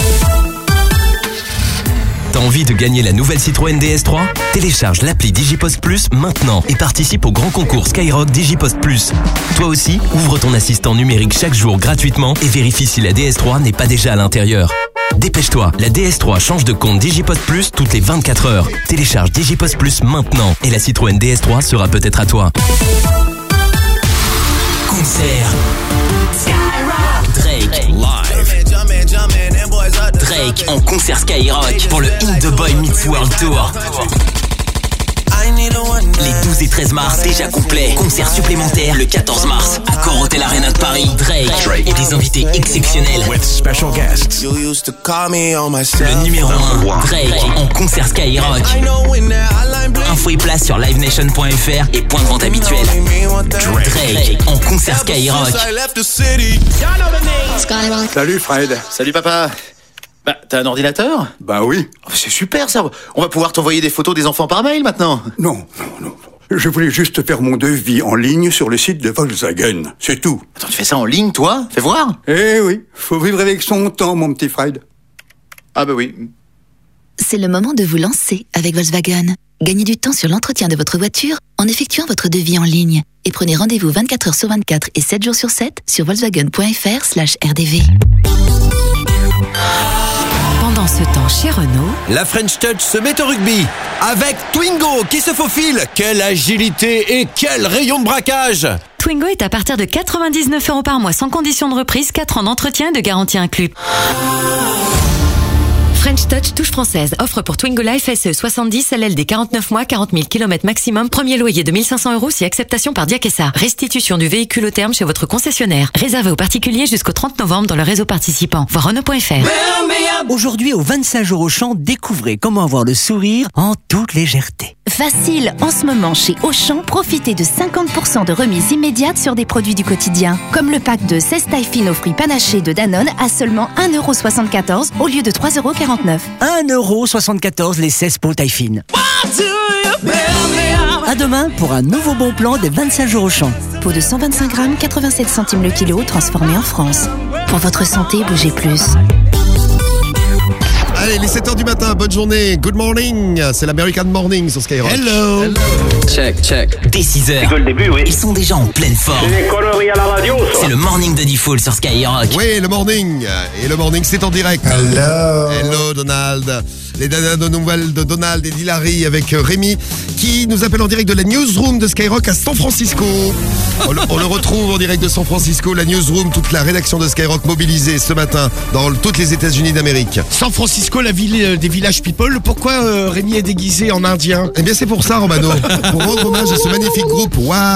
T'as envie de gagner la nouvelle Citroën D S trois? Télécharge l'appli Digipost Plus maintenant et participe au grand concours Skyrock Digipost Plus. Toi aussi, ouvre ton assistant numérique chaque jour gratuitement et vérifie si la D S trois n'est pas déjà à l'intérieur. Dépêche-toi, la D S trois change de compte Digipost Plus toutes les vingt-quatre heures. Télécharge Digipost Plus maintenant et la Citroën D S trois sera peut-être à toi. Concert Drake live. Drake en concert Skyrock pour le In The Boy Meets World Tour. Les douze et treize mars, déjà complet. Concert supplémentaire le quatorze mars. Accor Hotel Arena de Paris. Drake et des invités exceptionnels. Le numéro un, Drake en concert Skyrock. Info et place sur live nation point f r et point de vente habituel. Drake en concert Skyrock. Salut Fred. Salut papa. Bah, t'as un ordinateur? Bah oui. Oh, c'est super ça. On va pouvoir t'envoyer des photos des enfants par mail maintenant. Non, non, non. Je voulais juste faire mon devis en ligne sur le site de Volkswagen. C'est tout. Attends, tu fais ça en ligne, toi? Fais voir. Eh oui, faut vivre avec son temps, mon petit Fred. Ah bah oui. C'est le moment de vous lancer avec Volkswagen. Gagnez du temps sur l'entretien de votre voiture en effectuant votre devis en ligne. Et prenez rendez-vous vingt-quatre heures sur vingt-quatre et sept jours sur sept sur volkswagen point f r slash r d v. Pendant ce temps chez Renault, la French Touch se met au rugby avec Twingo qui se faufile. Quelle agilité et quel rayon de braquage! Twingo est à partir de quatre-vingt-dix-neuf euros par mois sans condition de reprise, quatre ans d'entretien et de garantie inclus. French Touch touche française. Offre pour Twingo Life S E soixante-dix, L L D quarante-neuf mois, quarante mille kilomètres maximum. Premier loyer de mille cinq cents euros si acceptation par Diakessa. Restitution du véhicule au terme chez votre concessionnaire. Réservé aux particuliers jusqu'au trente novembre dans le réseau participant. Voir Renault point f r. Aujourd'hui, au vingt-cinq jours Auchan, découvrez comment avoir le sourire en toute légèreté. Facile, en ce moment chez Auchan, profitez de cinquante pour cent de remise immédiate sur des produits du quotidien. Comme le pack de seize tailles fines aux fruits panachés de Danone à seulement un euro soixante-quatorze au lieu de trois euros quarante-neuf. un euro soixante-quatorze les seize pots taille fine. À demain pour un nouveau bon plan des vingt-cinq jours Auchan. Pot de cent vingt-cinq grammes, quatre-vingt-sept centimes le kilo, transformé en France. Pour votre santé, bougez plus. Allez, les sept heures du matin, bonne journée, good morning, c'est l'American Morning sur Skyrock. Hello, Hello. Check, check. Dès six heures, le début, oui. Ils sont déjà en pleine forme. C'est des conneries à la radio, ça. C'est le morning de Diffoul sur Skyrock. Oui, le morning. Et le morning, c'est en direct. Hello. Hello, Donald. Les dernières nouvelles de Donald et d'Hilary avec Rémi qui nous appelle en direct de la newsroom de Skyrock à San Francisco. On le, on le retrouve en direct de San Francisco, la newsroom, toute la rédaction de Skyrock mobilisée ce matin dans toutes les États-Unis d'Amérique. San Francisco, la ville des Village People. Pourquoi euh, Rémi est déguisé en indien? Eh bien, c'est pour ça, Romano. Pour rendre hommage à ce magnifique groupe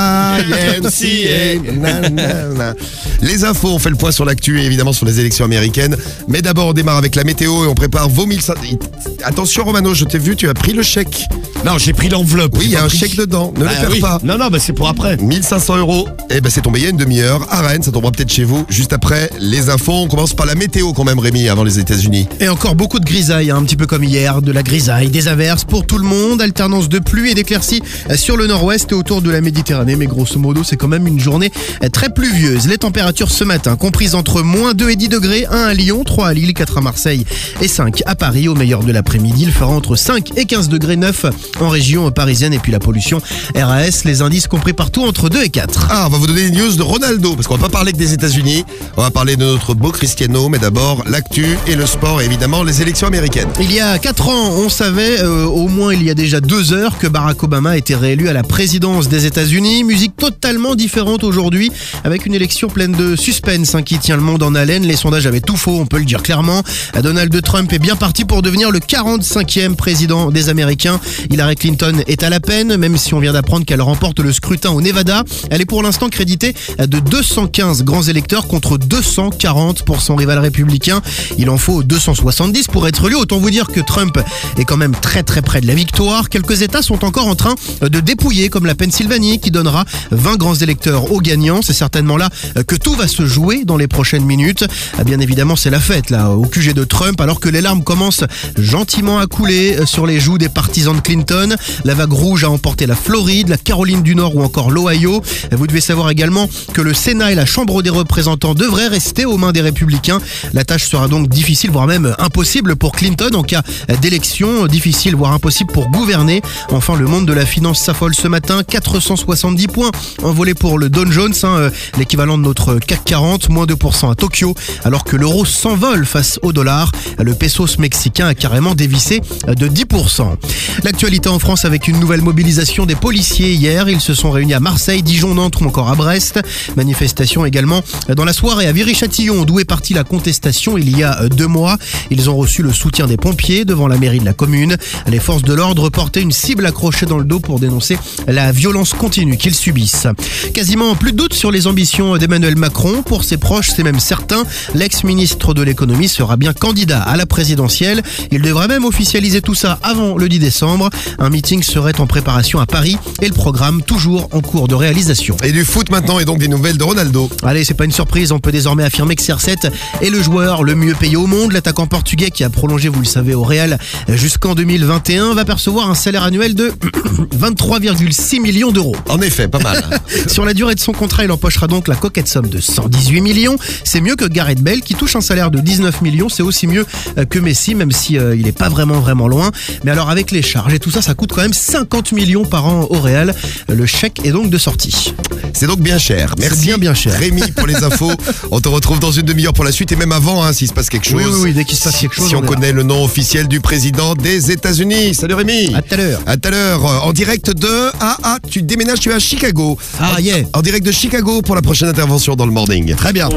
Y M C A. Nanana. Les infos, on fait le point sur l'actu et évidemment sur les élections américaines. Mais d'abord, on démarre avec la météo et on prépare vos mille cinq cents. Attention, Romano, je t'ai vu, tu as pris le chèque. Non, j'ai pris l'enveloppe. Oui, il y a un chèque dedans. Ne bah, le perds oui. pas. Non, non, bah c'est pour après. mille cinq cents euros. Eh ben, c'est tombé il y a une demi-heure. À Rennes, ça tombera peut-être chez vous. Juste après les infos, on commence par la météo quand même, Rémi, avant les États-Unis. Et encore beaucoup de grisailles, hein, un petit peu comme hier, de la grisaille, des averses pour tout le monde, alternance de pluie et d'éclaircies sur le nord-ouest et autour de la Méditerranée. Mais grosso modo, c'est quand même une journée très pluvieuse. Les températures ce matin, comprises entre moins deux et dix degrés, un à Lyon, trois à Lille, quatre à Marseille et cinq à Paris. Au meilleur de l'après-midi, il fera entre cinq et quinze degrés, neuf en région parisienne. Et puis la pollution R A S, les indices compris partout entre deux et quatre. Ah, on va vous donner des news de Ronaldo, parce qu'on va pas parler que des États-Unis, on va parler de notre beau Cristiano, mais d'abord l'actu et le sport et évidemment les élections américaines. Il y a quatre ans, on savait, euh, au moins il y a déjà deux heures, que Barack Obama a été réélu à la présidence des États-Unis. Musique totalement différente aujourd'hui, avec une élection pleine de suspense hein, qui tient le monde en haleine. Les sondages avaient tout faux, on peut le dire clairement. Donald Trump est bien parti pour devenir le quarante-cinquième président des Américains. Hillary Clinton est à la peine, même si on vient d'apprendre qu'elle remporte le scrutin au Nevada. Elle est pour l'instant créditée de deux cent quinze grands électeurs contre deux cent quarante pour son rival républicain. Il en faut deux cent soixante-dix pour être élu. Autant vous dire que Trump est quand même très très près de la victoire. Quelques États sont encore en train de dépouiller, comme la Pennsylvanie qui donnera vingt grands électeurs aux gagnants. C'est certainement là que tout va se jouer dans les prochaines minutes. Bien évidemment, c'est la fête là au Q G de Trump, alors que les larmes commencent gentiment à couler sur les joues des partisans de Clinton. La vague rouge a emporté la Floride, la Caroline du Nord ou encore l'Ohio. Vous devez savoir également que le Sénat et la Chambre des représentants devraient rester aux mains des républicains. La tâche sera donc difficile, voire même impossible pour Clinton en cas d'élection. Difficile, voire impossible pour gouverner. Enfin, le monde de la finance s'affole ce matin. quatre cent soixante-dix points envolés pour le Dow Jones, hein, l'équivalent de notre C A C quarante, moins deux pour cent à Tokyo, alors que l'euro s'envole face au dollar. Le pesos mexicain a carrément évidemment dévissé de dix pour cent. L'actualité en France avec une nouvelle mobilisation des policiers hier. Ils se sont réunis à Marseille, Dijon, Nantes ou encore à Brest. Manifestation également dans la soirée à Viry-Châtillon, d'où est partie la contestation il y a deux mois. Ils ont reçu le soutien des pompiers devant la mairie de la commune. Les forces de l'ordre portaient une cible accrochée dans le dos pour dénoncer la violence continue qu'ils subissent. Quasiment plus de doute sur les ambitions d'Emmanuel Macron. Pour ses proches, c'est même certain. L'ex-ministre de l'économie sera bien candidat à la présidentielle. Il devrait même officialiser tout ça avant le dix décembre. Un meeting serait en préparation à Paris et le programme toujours en cours de réalisation. Et du foot maintenant et donc des nouvelles de Ronaldo. Allez, c'est pas une surprise, on peut désormais affirmer que C R sept est le joueur le mieux payé au monde. L'attaquant portugais qui a prolongé, vous le savez, au Real jusqu'en deux mille vingt et un va percevoir un salaire annuel de vingt-trois virgule six millions d'euros. En effet, pas mal. Sur la durée de son contrat, il empochera donc la coquette somme de cent dix-huit millions. C'est mieux que Gareth Bale qui touche un salaire de dix-neuf millions. C'est aussi mieux que Messi, même si euh, il est pas vraiment vraiment loin. Mais alors avec les charges et tout ça, ça coûte quand même cinquante millions par an au Real. Le chèque est donc de sortie. C'est donc bien cher. Merci bien, bien cher. Rémi pour les infos. On te retrouve dans une demi-heure pour la suite et même avant hein, s'il se passe quelque chose. Oui, oui, oui, dès qu'il se passe quelque chose. Si on, on connaît le nom officiel du président des États-Unis. Salut Rémi. À tout à l'heure. À tout à l'heure. En direct de ah ah, tu déménages, tu es à Chicago. Ah en, yeah. En direct de Chicago pour la prochaine intervention dans le morning. Très bien.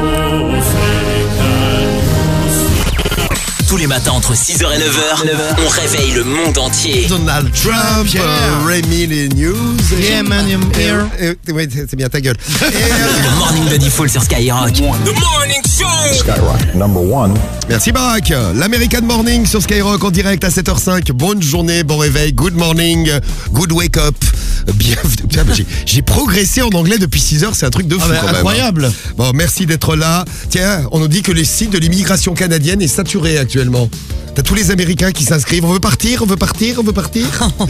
Tous les matins entre six heures et neuf heures, on réveille le monde entier. Donald Trump, Yeah. euh, Rémi les news. Yeah, man, I'm here. Euh, euh, ouais, c'est c'est bien ta gueule. Et, euh, Le morning de Diffoul sur Skyrock. The Morning Show. Skyrock, number one. Merci Barack. L'American Morning sur Skyrock en direct à sept heures cinq. Bonne journée, bon réveil, good morning, good wake up. Bienvenue. Putain, j'ai, j'ai progressé en anglais depuis six heures, c'est un truc de fou Ah bah, quand même. incroyable. Bon, merci d'être là. Tiens, on nous dit que le site de l'immigration canadienne est saturé actuellement. T'as tous les Américains qui s'inscrivent. On veut partir, on veut partir, on veut partir.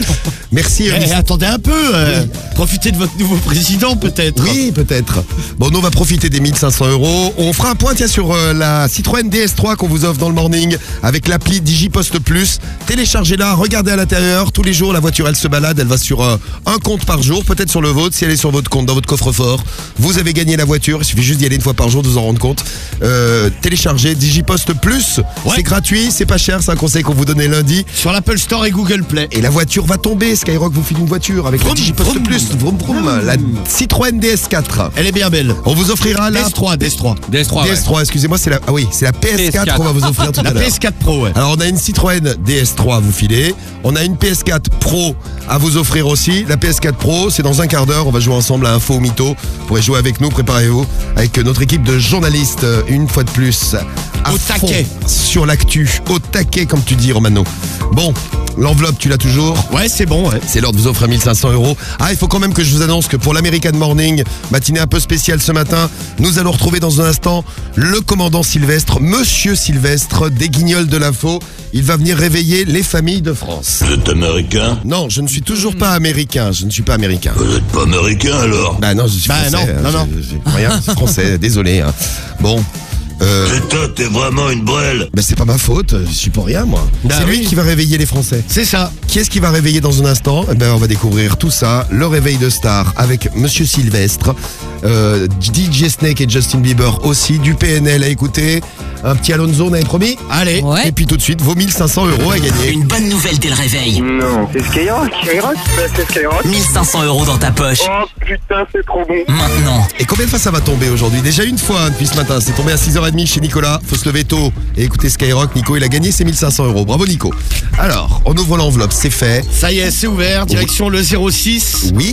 Merci. Eh, attendez un peu. euh, Profitez de votre nouveau président, peut-être. Oui, peut-être. Bon, nous, on va profiter des mille cinq cents euros. On fera un point, tiens, sur euh, la Citroën D S trois qu'on vous offre dans le morning avec l'appli DigiPost Plus. Téléchargez-la, regardez à l'intérieur. Tous les jours, la voiture, elle se balade. Elle va sur euh, un compte par jour, peut-être sur le vôtre. Si elle est sur votre compte, dans votre coffre-fort, vous avez gagné la voiture. Il suffit juste d'y aller une fois par jour, de vous en rendre compte. Euh, téléchargez DigiPost Plus. Ouais. C'est gratuit, c'est pas cher. C'est un conseil qu'on vous donnait lundi. Sur l'Apple Store et Google Play. Et la voiture va tomber. Skyrock vous file une voiture avec Vroom, le DigiPost vroom. Plus. Vroom, vroom. La Citroën D S quatre. Elle est bien belle. On vous offrira la D S trois, D S trois. D S trois, D S trois, excusez-moi, c'est la ah oui, c'est la P S quatre, P S quatre. qu'on va vous offrir tout La à l'heure. P S quatre Pro, ouais. Alors on a une Citroën D S trois à vous filer, on a une P S quatre Pro à vous offrir aussi. La P S quatre Pro, c'est dans un quart d'heure, on va jouer ensemble à Info ou Mytho. Vous pourrez jouer avec nous, préparez-vous, avec notre équipe de journalistes, une fois de plus. À Au fond taquet. sur l'actu, au taquet comme tu dis Romano. Bon, l'enveloppe tu l'as toujours. Ouais, c'est bon, ouais. C'est l'heure de vous offrir mille cinq cents euros. Ah, il faut quand même que je vous annonce que pour l'American Morning, matinée un peu spéciale ce matin, nous allons retrouver dans un instant le commandant Sylvestre, Monsieur Sylvestre, des Guignols de l'info. Il va venir réveiller les familles de France. Vous êtes américain? Non, je ne suis toujours pas américain. Je ne suis pas américain. Vous n'êtes pas américain alors? Bah non, je suis Bah français. non, hein. non, non. Je- j'ai rien, c'est français. Désolé. hein. Bon. Euh, L'État, t'es vraiment une brêle. bah c'est pas ma faute, je suis pour rien moi. Bah c'est lui oui. qui va réveiller les Français. C'est ça. Qui est-ce qui va réveiller dans un instant? Eh ben, on va découvrir tout ça. Le réveil de star avec Monsieur Sylvestre, euh, D J Snake et Justin Bieber aussi, du P N L à écouter. Un petit Alonso, on avait promis? Allez. Et puis tout de suite, vos mille cinq cents euros à gagner. Une bonne nouvelle dès le réveil. Non, c'est Skyrock, Skyrock, c'est Skyrock. mille cinq cents euros dans ta poche. Oh putain, c'est trop bon. Maintenant. Et combien de fois ça va tomber aujourd'hui? Déjà une fois hein, depuis ce matin, c'est tombé à six heures trente chez Nicolas. Faut se lever tôt et écouter Skyrock. Nico, il a gagné ses mille cinq cents euros. Bravo Nico. Alors, on ouvre l'enveloppe, c'est fait. Ça y est, c'est ouvert. Direction le zéro six. Oui.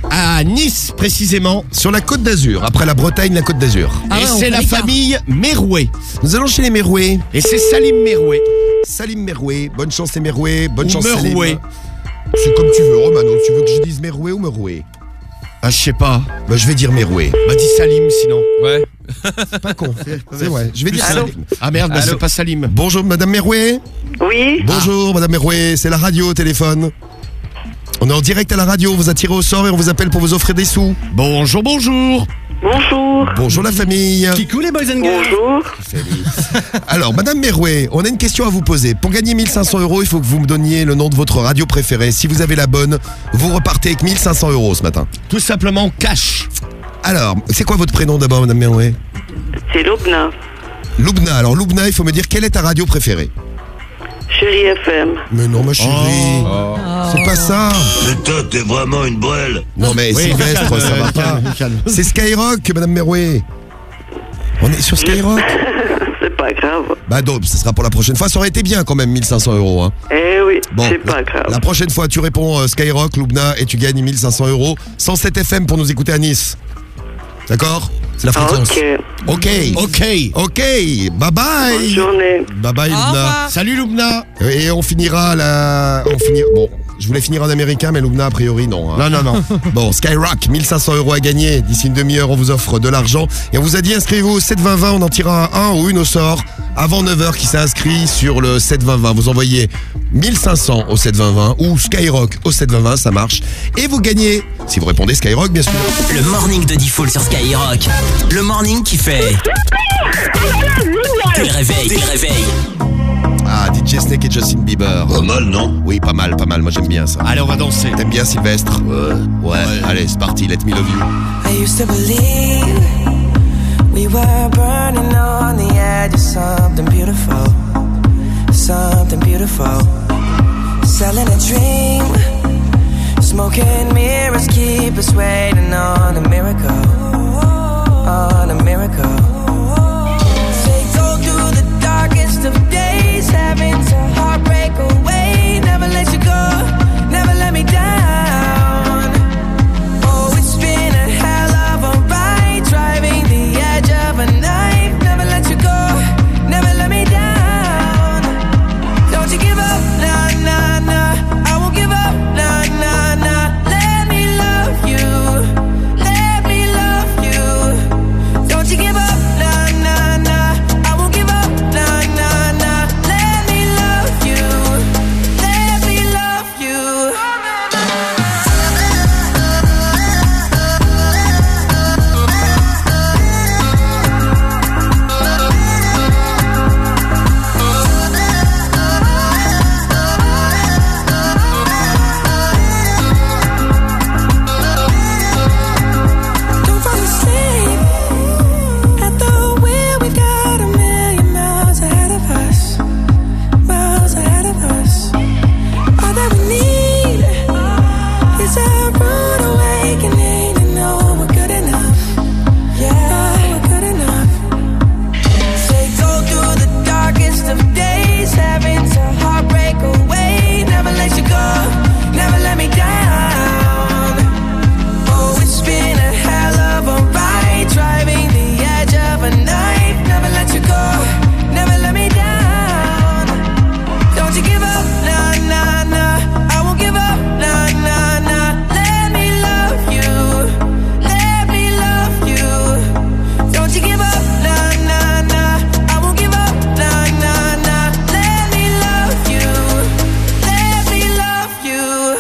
À Nice, précisément. Sur la Côte d'Azur, après la Bretagne, la Côte d'Azur. Ah et ouais, on c'est fait la l'écart. famille Merouet. Nous allons chez les Merouet. Et c'est Salim Merouet. Salim Merouet. Bonne chance les Merouet. Bonne Ou chance Merouet. Salim. C'est comme tu veux, Romano. Tu veux que je dise Merouet ou Merouet? Ah, je sais pas. Bah, je vais dire Merouet. Bah, dis Salim sinon. Ouais. C'est pas con. C'est vrai. Je vais dire Allô. Salim. Ah merde, bah, Allô. c'est pas Salim. Bonjour, Madame Merouet. Oui. Bonjour, Madame Merouet. C'est la radio au téléphone. On est en direct à la radio. On vous a tiré au sort et on vous appelle pour vous offrir des sous. Bonjour, bonjour. Bonjour. Bonjour la famille. Kikou les boys and girls. Bonjour. Alors, Madame Merouet, on a une question à vous poser. Pour gagner mille cinq cents euros, il faut que vous me donniez le nom de votre radio préférée. Si vous avez la bonne, vous repartez avec mille cinq cents euros ce matin. Tout simplement cash. Alors, c'est quoi votre prénom d'abord, Madame Merouet? C'est Lobna. Loubna. Alors, Loubna, il faut me dire quelle est ta radio préférée? Chérie F M. Mais non, ma chérie. Oh. C'est pas ça. Mais toi, t'es vraiment une brêle. Non, mais Oui, Sylvestre, calme, ça va pas. calme, calme. C'est Skyrock, Madame Merouet. On est sur Skyrock. C'est pas grave. Bah donc, ce sera pour la prochaine fois. Ça aurait été bien quand même, mille cinq cents euros. Hein. Eh oui, Bon, c'est pas la, grave. la prochaine fois, tu réponds euh, Skyrock, Loubna, et tu gagnes mille cinq cents euros. cent sept F M pour nous écouter à Nice. D'accord? C'est la fréquence. Ok. Ok. Ok. Ok. Bye bye. Bonne journée. Bye bye, Loubna. Salut Loubna. Et on finira la. On finira. Bon. Je voulais finir en américain, mais Loubna, a priori, non. Hein. Non, non, non. Bon, Skyrock, mille cinq cents euros à gagner. D'ici une demi-heure, on vous offre de l'argent. Et on vous a dit, inscrivez-vous au sept vingt vingt. On en tirera un ou une au sort avant neuf heures qui s'est inscrit sur le sept vingt vingt. Vous envoyez mille cinq cents au sept vingt vingt ou Skyrock au sept vingt vingt, ça marche. Et vous gagnez, si vous répondez Skyrock, bien sûr. Le morning de Diffoul sur Skyrock. Le morning qui fait. T'es le réveil, t'es le réveil. Ah, D J Snake et Justin Bieber. Pas mal, non? Oui, pas mal, pas mal. Moi, j'aime bien ça. Allez, on va danser. T'aimes bien Sylvestre? Ouais. Ouais. Allez, c'est parti. Let me love you. I used to believe we were burning on the edge of something beautiful, something beautiful. Selling a dream, smoking mirrors keep us waiting on a miracle, on a miracle. Say go through the darkest of days, having to heartbreak away, never let you go, never let me down. Oh, it's been a hell of a ride, driving the edge of a knife, never let you go, never let me down. Don't you give up, nah, nah, nah, I won't give up, nah, nah, nah. Let me love you, let me love you. Don't you give up, nah, nah, nah, I won't give up, nah, nah, nah. Let me love you, let me love you. Don't fall asleep at the wheel. We've got a million miles ahead of us, miles ahead of us. All that we need is a rude awakening to know we're good enough. Yeah, we're good enough. Say go through the darkest of days, having to heartbreak away, never let you go, never let me down. Oh, it's been a hell of a ride, driving the edge of a knife, never let you go, never let me down. Don't you give up, nah, nah, nah, I won't give up, nah, nah, nah. Let me love you, let me love you. Don't you give up, nah, nah, nah, I won't give up, nah, nah, nah. Let me love you, let me love you.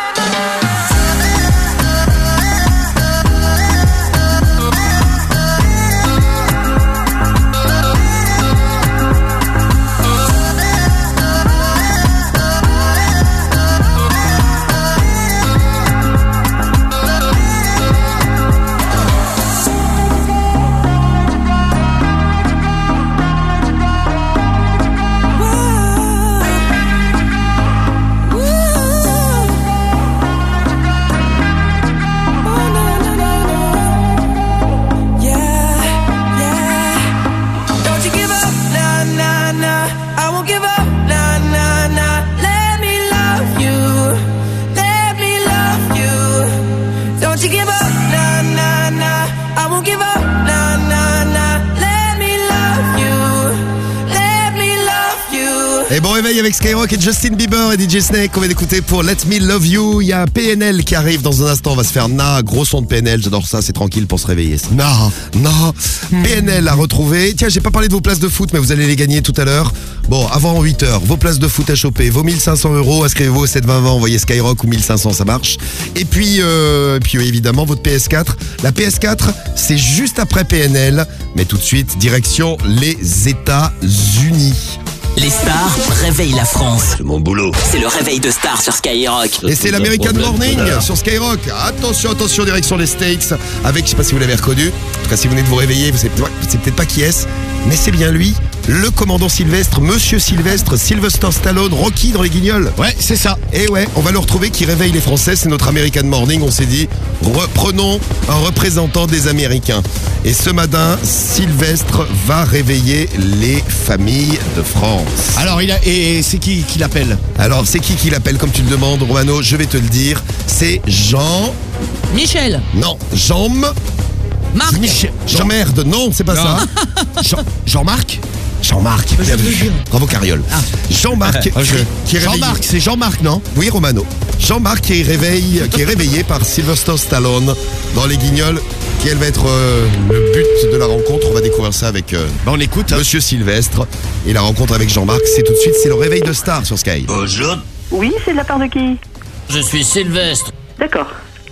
Don't you give up, nah, nah, nah, I won't give up, nah, nah, nah. Let me love you, let me love you. Don't you give up, nah, nah, nah, I won't give up, nah, nah, nah. Let me love you, let me love you. Et bon réveil avec Skyrock et Justin Bieber et D J Snake qu'on va écouter pour Let Me Love You. Il y a un P N L qui arrive dans un instant, on va se faire na, gros son de P N L, j'adore ça, c'est tranquille pour se réveiller. Ça. Na, na, P N L à retrouver. Tiens, j'ai pas parlé de vos places de foot, mais vous allez les gagner tout à l'heure. Bon, avant huit heures, vos places de foot à choper, vos mille cinq cents euros, inscrivez-vous au sept vingt vingt, envoyez Skyrock ou mille cinq cents, ça marche. Et puis, euh, et puis euh, évidemment, votre P S quatre. La P S quatre, c'est juste après P N L, mais tout de suite, direction les États-Unis. Les stars réveillent la France. C'est mon boulot. C'est le réveil de stars sur Skyrock. Et c'est l'American Morning sur Skyrock. Attention, attention, direction les States. Avec, je sais pas si vous l'avez reconnu. En tout cas, si vous venez de vous réveiller, vous savez, vous savez peut-être pas qui est-ce, mais c'est bien lui. le commandant Sylvestre, Monsieur Sylvestre, Sylvester Stallone, Rocky dans les Guignols. Ouais, c'est ça. Et ouais, on va le retrouver qui réveille les Français, c'est notre American Morning, on s'est dit, reprenons un représentant des Américains. Et ce matin, Sylvestre va réveiller les familles de France. Alors, il a, et c'est qui qui l'appelle? Alors, c'est qui qui l'appelle, comme tu le demandes, Romano? Je vais te le dire, c'est Jean... Michel. Non, Jean... Marc. Michel. Jean Merde, non, c'est pas Non. ça. Jean, Jean-Marc. Jean-Marc, bien vu. Bravo Cariole. Ah. Jean-Marc, Ah, je- qui est réveillé. Jean-Marc, c'est Jean-Marc, non? Oui, Romano. Jean-Marc qui est, réveillé, qui est réveillé par Sylvester Stallone dans les Guignols. Quel va être euh, le but de la rencontre? On va découvrir ça avec euh, Bah, on l'écoute. hein. Monsieur Sylvestre. Et la rencontre avec Jean-Marc, c'est tout de suite, c'est le réveil de star sur Sky. Bonjour. Oui, c'est de la part de qui? Je suis Sylvestre. D'accord.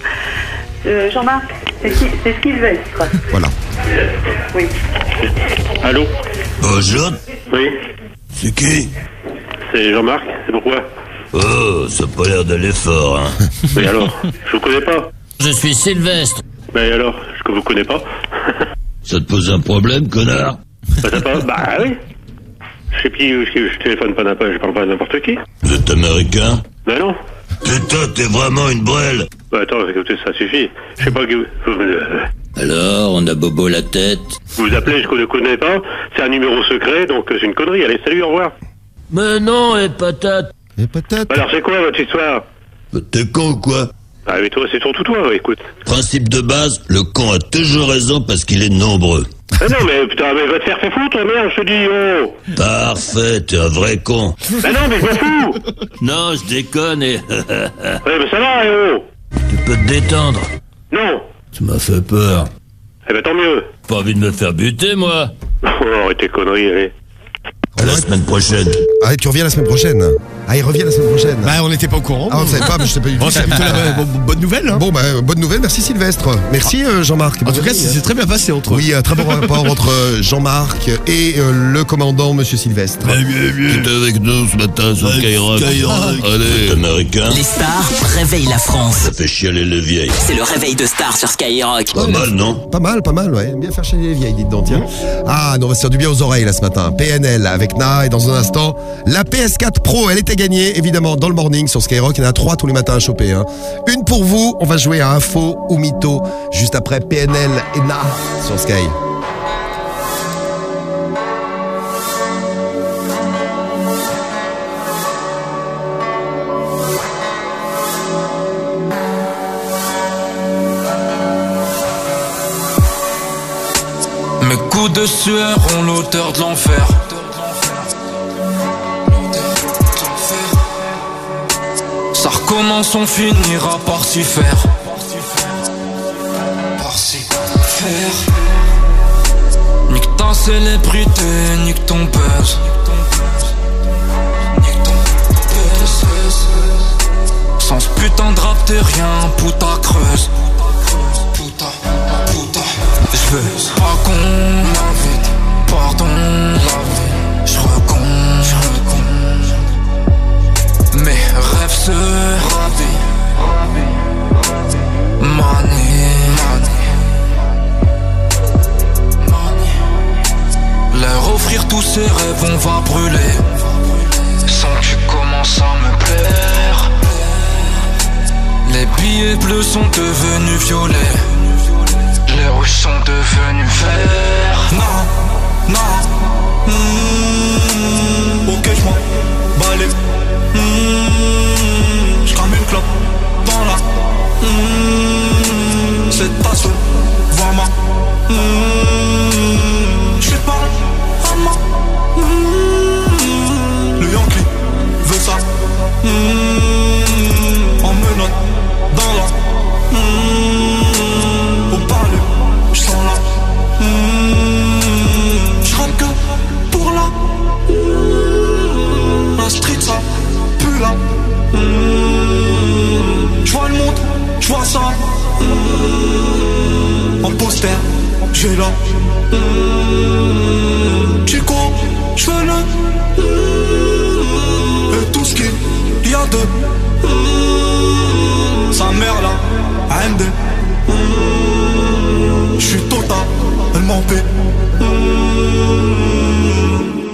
Euh, Jean-Marc, c'est qui? C'est Sylvestre. Voilà. Oui. Allô? Bonjour. Oui, C'est qui? c'est Jean-Marc, c'est pourquoi? Oh, ça a pas l'air d'aller fort, hein. Mais alors, je vous connais pas. Je suis Sylvestre. Mais alors, je vous connais pas. Ça te pose un problème, connard? Bah, t'as pas... Bah oui. Je sais plus, je, je téléphone pas n'importe, je parle pas à n'importe qui. Vous êtes américain? Bah non. Putain, t'es vraiment une brêle. Bah attends, écoutez, ça suffit. Je sais pas que vous... vous- euh, Alors, on a bobo la tête. Vous vous appelez, je ne connais pas. C'est un numéro secret, donc c'est une connerie. Allez, salut, au revoir. Mais non, et patate. Et peut-être. Bah alors, c'est quoi votre histoire? T'es con ou quoi? Ah mais toi, c'est surtout toi, écoute. Principe de base, le con a toujours raison parce qu'il est nombreux. Ah non, mais putain, mais va te faire faire foutre, merde, je te dis, oh. Parfait, t'es un vrai con. Bah non, mais je m'en fous. Non, je déconne et... Ouais, mais ça va, eh oh. Tu peux te détendre. Non. Tu m'as fait peur. Eh ben tant mieux. Pas envie de me faire buter, moi. Oh, arrête tes conneries, allez. À la semaine prochaine. Ah, tu reviens la semaine prochaine. Ah, il revient la semaine prochaine. Bah, on n'était pas au courant. Ah, on ne savait pas, mais je sais pas du tout. Bon, c'est plutôt la bo- bonne nouvelle. Hein. Bon, bah, bonne nouvelle, merci Sylvestre. Merci euh, Jean-Marc. En tout cas, c'est très bien passé entre eux. Oui, un très bon rapport entre euh, Jean-Marc et euh, le commandant Monsieur Sylvestre. Tu es avec nous ce matin sur Skyrock. Allez, t'es américain. Les stars réveillent la France. Ça fait chialer les vieilles. C'est le réveil de stars sur Skyrock. Pas mal, non? Pas mal, pas mal, ouais. Bien faire chialer les vieilles, dites donc, tiens. Ah, non, on va se faire du bien aux oreilles là ce matin. P N L avec Na et dans un instant, la P S quatre Pro, elle était gagnée, évidemment, dans le morning sur Skyrock. Il y en a trois tous les matins à choper. Hein. Une pour vous, on va jouer à Info ou Mytho juste après P N L et Na sur Sky. Mes coups de sueur ont l'odeur de l'enfer. Ça recommence, on finira par s'y faire. Par s'y faire. Nique ta célébrité, nique ton buzz. Nique ton buzz. Sans ce putain de rap, t'es rien, puta creuse. Puta, puta. J'veux pas qu'on m'invite, pardon. J'recompte, j'recompte. Mes rêves se ravient. Money, money. Leur offrir tous ces rêves, on va brûler. Sans que tu commences à me plaire. Les billets bleus sont devenus violets. Les rouges sont devenus verts. Non, non. Mmh, ok, j'm'en balai. Mmh, j'crame une clope dans la. Mmh, c'est ta seule voix, ma. Mmh, j'suis pas à moi. Mmh, le Yankee veut ça. Mmh, en menotte dans la. Mmh, au palais, j'sens la. Mmh, j'rappe que pour la. Mmh, la street ça pue là. Mmh, j'vois le monde, j'vois ça. Mmh, en poster, j'ai là. Mmh, tu cours, j'veux le. Mmh, et tout ce qu'il y a de. Mmh, sa mère là, A M D. Mmh, j'suis total, elle m'en paie. Mmh,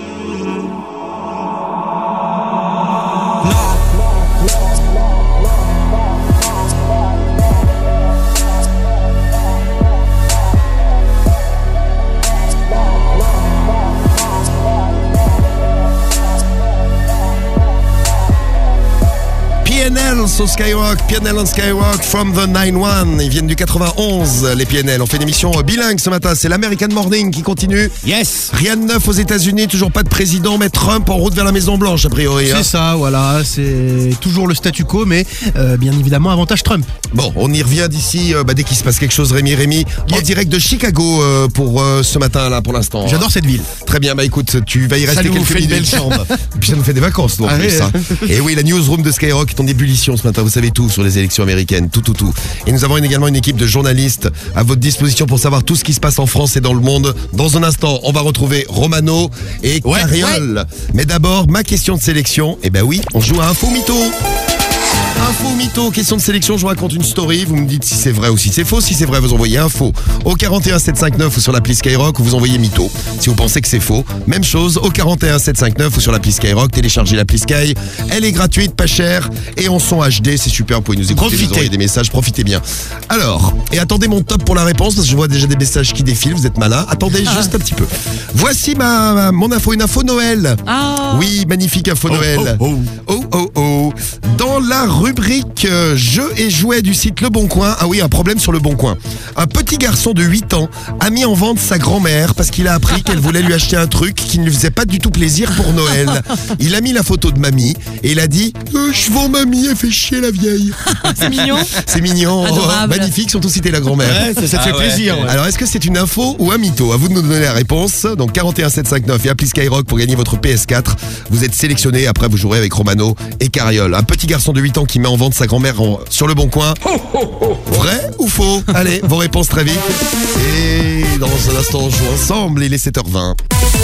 N L sur Skyrock, P N L on Skyrock from the quatre-vingt-onze. Ils viennent du quatre-vingt-onze, les P N L. On fait une émission bilingue ce matin, c'est l'American Morning qui continue. Yes. Rien de neuf aux États-Unis, toujours pas de président, mais Trump en route vers la Maison Blanche a priori. C'est hein. ça, voilà, c'est toujours le statu quo, mais euh, bien évidemment avantage Trump. Bon, on y revient d'ici euh, bah, dès qu'il se passe quelque chose. Rémi, Rémi, en direct de Chicago euh, pour euh, ce matin là pour l'instant. J'adore cette ville. Très bien, bah écoute, tu vas y rester Ça nous quelques fait une minutes. belle chambre. Et puis ça nous fait des vacances, nous, en Ah plus, oui. ça. Et oui, la newsroom de Skyrock est en ébullition ce matin. Vous savez tout sur les élections américaines, tout, tout, tout. Et nous avons également une équipe de journalistes à votre disposition pour savoir tout ce qui se passe en France et dans le monde. Dans un instant, on va retrouver Romano et Ouais, Cariole. Mais d'abord, ma question de sélection. Eh ben oui, on joue à Info Mytho. Info mytho, question de sélection, je vous raconte une story, vous me dites si c'est vrai ou si c'est faux. Si c'est vrai, vous envoyez info au quarante et un sept cent cinquante-neuf ou sur l'appli Skyrock, ou vous envoyez mytho si vous pensez que c'est faux. Même chose au quarante et un sept cent cinquante-neuf ou sur l'appli Skyrock, téléchargez l'appli Sky, elle est gratuite, pas chère et en son H D, c'est super, vous pouvez nous écouter, nous envoyer des messages, profitez bien. Alors, et attendez mon top pour la réponse parce que je vois déjà des messages qui défilent, vous êtes malin, attendez Ah. juste un petit peu. Voici ma, ma- mon info, une info Noël. Ah. Oui, magnifique info Oh, Noël. oh, Oh oh oh. Dans la rubrique euh, jeux et jouets du site Le Bon Coin, ah oui, un problème sur Le Bon Coin. Un petit garçon de huit ans a mis en vente sa grand-mère parce qu'il a appris qu'elle voulait lui acheter un truc qui ne lui faisait pas du tout plaisir pour Noël. Il a mis la photo de mamie et il a dit euh, je vends mamie, elle fait chier la vieille. C'est mignon. C'est mignon, Adorable. oh, magnifique, surtout si t'es la grand-mère. Ouais, ça, ça te Ah fait ouais. plaisir. ouais. Alors, est-ce que c'est une info ou un mytho? À vous de nous donner la réponse. Donc, quarante et un sept cent cinquante-neuf et appli Skyrock pour gagner votre P S quatre. Vous êtes sélectionné. Après, vous jouerez avec Romano et Cariole. Un petit garçon de huit ans qui met en vente sa grand-mère en- sur Le Bon Coin. Vrai ou faux? Allez, vos réponses très vite. Et dans un instant, on joue ensemble. Il est sept heures vingt.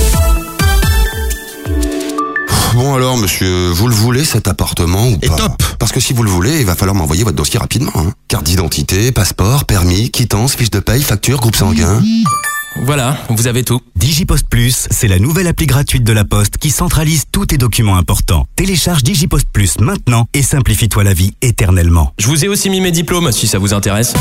Bon alors, monsieur, vous le voulez cet appartement ou Et pas? top. Parce que si vous le voulez, il va falloir m'envoyer votre dossier rapidement. Hein. Carte d'identité, passeport, permis, quittance, fiche de paye, facture, groupe sanguin. Voilà, vous avez tout. DigiPost Plus, c'est la nouvelle appli gratuite de la Poste qui centralise tous tes documents importants. Télécharge DigiPost Plus maintenant et simplifie-toi la vie éternellement. Je vous ai aussi mis mes diplômes si ça vous intéresse.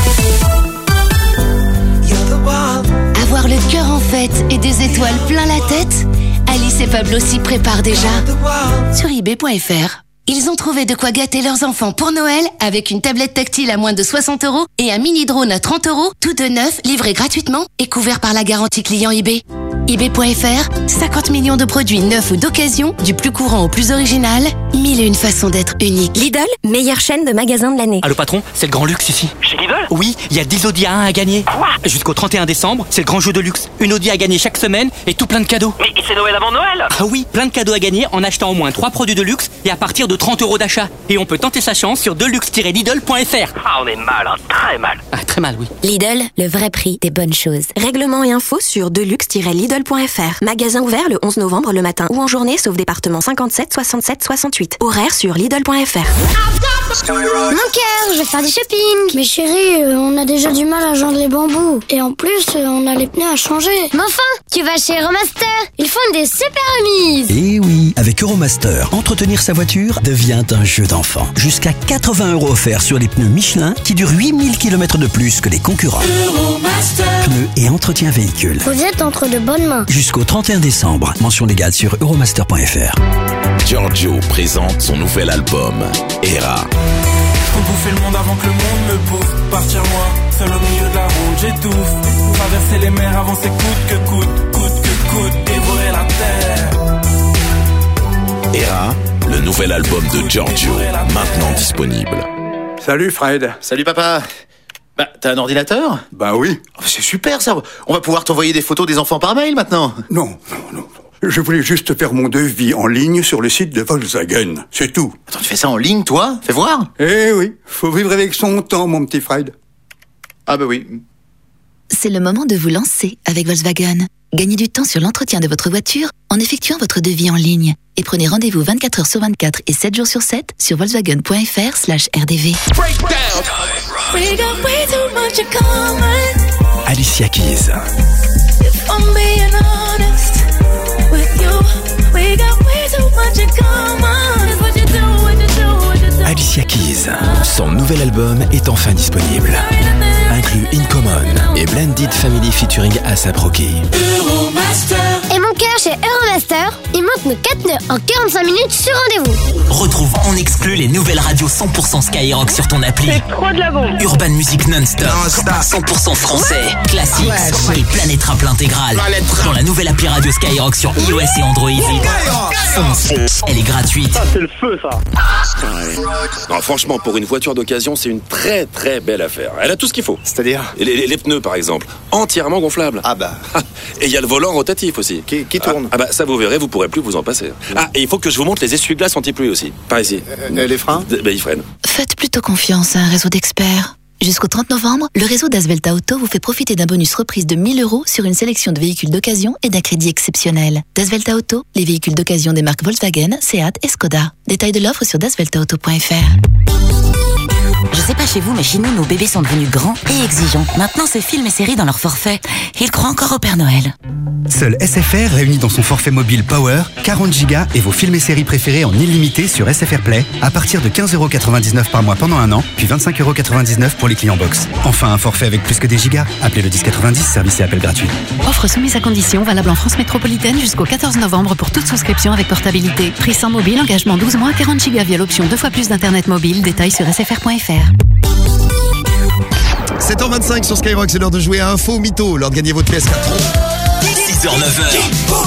Avoir le cœur en fête et des étoiles plein la tête, Alice et Pablo s'y préparent déjà. Sur eBay point F R. Ils ont trouvé de quoi gâter leurs enfants pour Noël avec une tablette tactile à moins de soixante euros et un mini-drone à trente euros, tout de neuf, livré gratuitement et couvert par la garantie client eBay. eBay point F R, cinquante millions de produits neufs ou d'occasion, du plus courant au plus original, mille et une façons d'être unique. Lidl, meilleure chaîne de magasins de l'année. Allô patron, c'est le grand luxe ici. Chez Lidl? Oui, il y a dix Audi A un à gagner. Quoi? Jusqu'au trente et un décembre, c'est le grand jeu de luxe. Une Audi à gagner chaque semaine et tout plein de cadeaux. Mais c'est Noël avant Noël? Ah oui, plein de cadeaux à gagner en achetant au moins trois produits de luxe et à partir de trente euros d'achat. Et on peut tenter sa chance sur deluxe tiret lidl point F R. Ah, on est mal, hein, très mal. Ah, très mal, oui. Lidl, le vrai prix des bonnes choses. Règlement et infos sur deluxe tiret lidl point F R. Magasin ouvert le onze novembre le matin ou en journée sauf département cinquante-sept, soixante-sept, soixante-huit. Horaire sur lidl point F R. Mon cœur, je vais faire du shopping. Mais chérie, euh, on a déjà du mal à joindre les bambous. Et en plus, euh, on a les pneus à changer. Mais enfin, tu vas chez Euromaster. Ils font des super remises. Et oui, avec Euromaster, entretenir sa voiture devient un jeu d'enfant. Jusqu'à quatre-vingts euros offerts sur les pneus Michelin qui durent huit mille kilomètres de plus que les concurrents. Euromaster. Pneus et entretien véhicule. Vous êtes entre de bonnes mains. Jusqu'au trente et un décembre. Mention légale sur euromaster point F R. Giorgio présente son nouvel album, Era. Faut bouffer le monde avant que le monde me bouffe. Partir loin, seul au milieu de la route, j'étouffe. Traverser les mers avant c'est coûte que coûte, coûte que coûte, dévorer la terre. Era, le nouvel album de Giorgio, maintenant disponible. Salut Fred. Salut papa. Bah, t'as un ordinateur? Bah oui. Oh, c'est super ça. On va pouvoir t'envoyer des photos des enfants par mail maintenant. Non, non, non. Je voulais juste faire mon devis en ligne sur le site de Volkswagen. C'est tout. Attends, tu fais ça en ligne, toi? Fais voir. Eh oui, faut vivre avec son temps, mon petit Fred. Ah bah oui. C'est le moment de vous lancer avec Volkswagen. Gagnez du temps sur l'entretien de votre voiture en effectuant votre devis en ligne. Et prenez rendez-vous vingt-quatre heures sur vingt-quatre et sept jours sur sept sur volkswagen point F R slash R D V. We got way too much in common. Alicia Keys. If I'm being honest with you, we got way too much in common. It's what you do, what you do, what you do. Alicia Keys. Son nouvel album est enfin disponible. Inclut In Common et Blended Family featuring A$ap Rocky. Et mon cœur chez Euromaster. Euromaster, ils montent nos quatre nœuds en quarante-cinq minutes sur rendez-vous. Retrouve en exclu les nouvelles radios cent pour cent Skyrock sur ton appli. C'est trop de la bombe. Urban Music non-stop, cent pour cent français, classiques et Planète Rap l'intégrale. Dans la nouvelle appli radio Skyrock sur iOS et Android. Fonce, elle est gratuite. C'est le feu, ça. Non, franchement, pour une voiture d'occasion, c'est une très très belle affaire. Elle a tout ce qu'il faut. C'est-à-dire les, les, les pneus, par exemple, entièrement gonflables. Ah bah. Et il y a le volant rotatif aussi. Qui, qui tourne. Ah, ah bah ça, vous verrez, vous pourrez plus vous en passer. Ah, et il faut que je vous montre les essuie-glaces anti-pluie aussi. Par ici. Euh, les freins Bah, ils freinent. Faites plutôt confiance à un réseau d'experts. Jusqu'au trente novembre, le réseau d'Asvelta Auto vous fait profiter d'un bonus reprise de mille euros sur une sélection de véhicules d'occasion et d'un crédit exceptionnel. D'Asvelta Auto, les véhicules d'occasion des marques Volkswagen, Seat et Skoda. Détails de l'offre sur dasvelta auto point f r. Je sais pas chez vous, mais chez nous, nos bébés sont devenus grands et exigeants. Maintenant, ces films et séries dans leur forfait, ils croient encore au Père Noël. Seul S F R réunit dans son forfait mobile Power quarante gigas et vos films et séries préférés en illimité sur S F R Play à partir de quinze euros quatre-vingt-dix-neuf par mois pendant un an, puis vingt-cinq euros quatre-vingt-dix-neuf pour les clients box. Enfin, un forfait avec plus que des gigas. Appelez le dix quatre-vingt-dix, service et appel gratuit. Offre soumise à condition, valable en France métropolitaine jusqu'au quatorze novembre pour toute souscription avec portabilité. Prix sans mobile, engagement douze mois, quarante gigas via l'option deux fois plus d'internet mobile. Détails sur s f r point f r. sept heures vingt-cinq sur Skyrock, c'est l'heure de jouer à Info ou Mytho, l'heure de gagner votre P S quatre Pro. six heures neuf heures.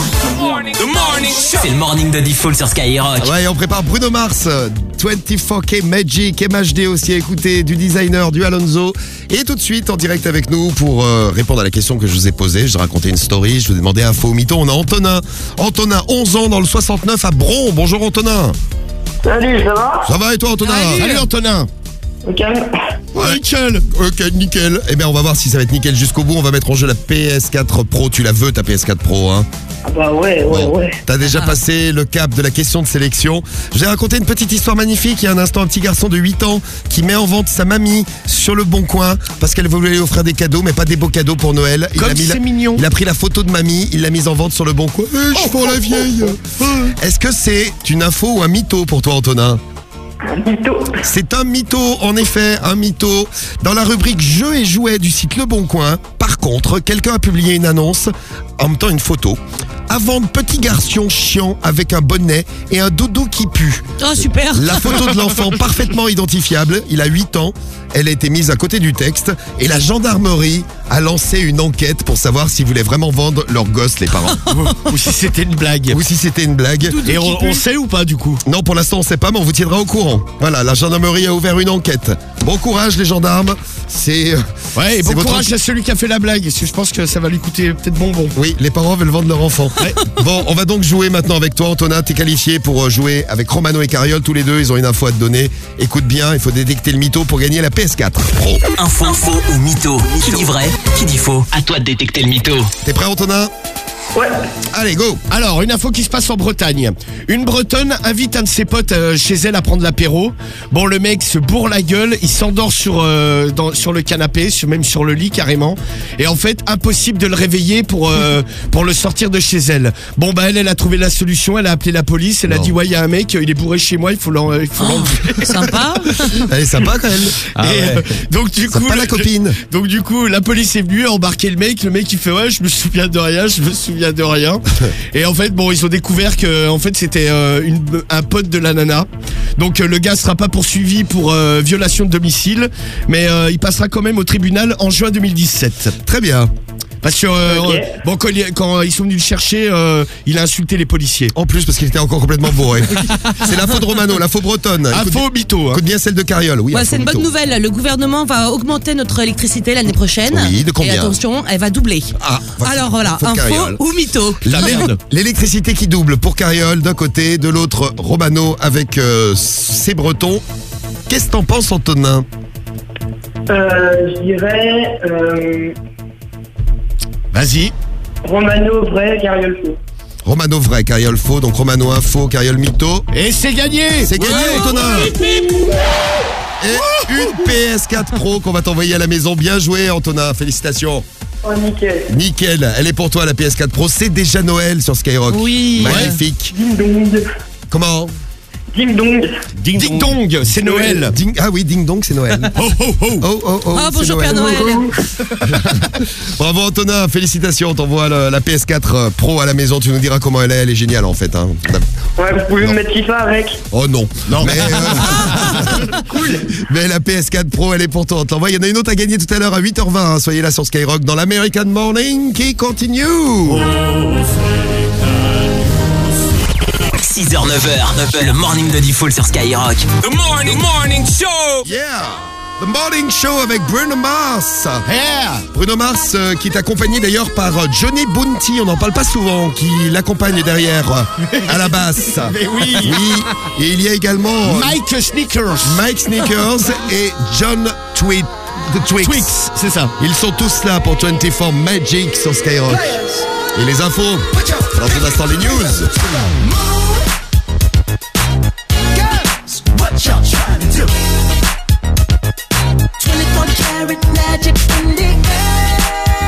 C'est le morning de Default sur Skyrock. Ouais, et on prépare Bruno Mars, vingt-quatre K Magic, M H D aussi à écouter, du designer, du Alonso. Et tout de suite en direct avec nous pour euh, répondre à la question que je vous ai posée. Je racontais une story, je vous ai demandé Info ou Mytho. On a Antonin. Antonin, onze ans, dans le soixante-neuf à Bron. Bonjour Antonin. Salut, ça va? Ça va et toi Antonin? Salut, Salut Antonin. Ok. Ouais, nickel. Ok, nickel. Eh bien, on va voir si ça va être nickel jusqu'au bout. On va mettre en jeu la P S quatre Pro. Tu la veux, ta P S quatre Pro, hein? Ah bah ouais, ouais, bon. ouais. T'as déjà ah. passé le cap de la question de sélection. Je vais raconter une petite histoire magnifique. Il y a un instant, un petit garçon de huit ans qui met en vente sa mamie sur le bon coin parce qu'elle voulait lui offrir des cadeaux, mais pas des beaux cadeaux pour Noël. Il Comme a mis c'est la... mignon. Il a pris la photo de mamie, il l'a mise en vente sur le bon coin. Eh, je prends la vieille. Est-ce que c'est une info ou un mytho pour toi, Antonin? Un mytho. C'est un mytho, en effet, un mytho. Dans la rubrique Jeux et jouets du site Le Bon Coin, par contre, quelqu'un a publié une annonce, en même temps une photo. À vendre petit garçon chiant avec un bonnet et un dodo qui pue. Oh super. La photo de l'enfant parfaitement identifiable, il a huit ans. Elle a été mise à côté du texte et la gendarmerie a lancé une enquête pour savoir s'ils voulaient vraiment vendre leur gosse, les parents. Ou si c'était une blague. Ou si c'était une blague. Et on, on sait ou pas du coup? Non, pour l'instant on sait pas, mais on vous tiendra au courant. Voilà, la gendarmerie a ouvert une enquête. Bon courage les gendarmes. C'est ouais, et bon c'est votre... courage à celui qui a fait la blague. Parce que je pense que ça va lui coûter peut-être bonbon. Oui, les parents veulent vendre leur enfant. Ouais. Bon, on va donc jouer maintenant avec toi, Antonin. T'es qualifié pour jouer avec Romano et Cariole. Tous les deux, ils ont une info à te donner. Écoute bien, il faut détecter le mytho pour gagner la P S quatre Pro. Info, info ou mytho. Qui dit vrai? Qui dit faux? À toi de détecter le mytho. T'es prêt, Antonin? Ouais. Allez, go. Alors, une info qui se passe en Bretagne. Une Bretonne invite un de ses potes euh, chez elle à prendre l'apéro. Bon, le mec se bourre la gueule, il s'endort sur euh, dans, sur le canapé, sur, même sur le lit carrément. Et en fait, impossible de le réveiller pour euh, pour le sortir de chez elle. Bon, bah elle, elle a trouvé la solution. Elle a appelé la police. Elle non. a dit ouais, il y a un mec, il est bourré chez moi, il faut l'en, il faut Oh, l'enlever. sympa. Elle est sympa quand même. Ah et, ouais. euh, donc du Ça coup, pas la copine. Donc du coup, la police est venue, a embarqué le mec. Le mec il fait ouais, je me souviens de rien, je me souviens de rien. Et en fait, bon, ils ont découvert que en fait c'était euh, une, un pote de la nana. Donc euh, le gars sera pas poursuivi pour euh, violation de domicile, mais euh, il passera quand même au tribunal en juin deux mille dix-sept. Très bien. Parce que euh, Ok. bon, quand, il- quand ils sont venus le chercher, euh, il a insulté les policiers. En plus, parce qu'il était encore complètement bourré. C'est l'info de Romano, l'info bretonne. Écoute Info mytho. Hein. Écoute bien celle de Cariole. Oui, Ouais, info c'est une bonne mytho. nouvelle. Le gouvernement va augmenter notre électricité l'année prochaine. Oui, de combien? Et attention, elle va doubler. Ah, voilà. Alors voilà, Info info Cariole. ou mytho. La merde. L'électricité qui double pour Cariole d'un côté, de l'autre Romano avec euh, ses Bretons. Qu'est-ce que t'en penses, Antonin? Euh, je dirais euh, Vas-y. Romano vrai, Cariole faux. Romano vrai, Cariole faux, donc Romano info, Cariole mytho. Et c'est gagné. C'est gagné, Ouais. Antonin. Et une P S quatre Pro qu'on va t'envoyer à la maison. Bien joué, Antonin, félicitations. Oh, nickel. Nickel, elle est pour toi la P S quatre Pro. C'est déjà Noël sur Skyrock. Oui. Magnifique. Ding dong. Comment? Ding dong. Ding, ding dong, c'est Noël. Ding, ah oui, ding dong, c'est Noël. Oh oh oh. Oh oh oh. Oh, c'est bonjour Père Noël. Bravo Antonin, félicitations. On t'envoie le- la P S quatre Pro à la maison. Tu nous diras comment elle est. Elle est géniale en fait. Hein. Ouais, vous pouvez me mettre FIFA avec. Oh non. Non. Mais, euh, Cool. mais la P S quatre Pro, elle est pour toi. On t'envoie. Il y en a une autre à gagner tout à l'heure à huit heures vingt. hein. Soyez là sur Skyrock dans l'American Morning qui continue. six heures neuf heures, le morning de Diffoul sur Skyrock. The morning, morning show. Yeah. The Morning Show avec Bruno Mars. Yeah. Bruno Mars euh, qui est accompagné d'ailleurs par euh, Johnny Bounty, on n'en parle pas souvent, qui l'accompagne derrière euh, à la basse. Mais oui. Oui. Et il y a également euh, Mike Sneakers. Mike Sneakers et John Tweet. The Twix. Twix, c'est ça. Ils sont tous là pour vingt-quatre Magic sur Skyrock. Et les infos, dans un instant les news. What y'all trying to do? twenty-four karat magic in the air.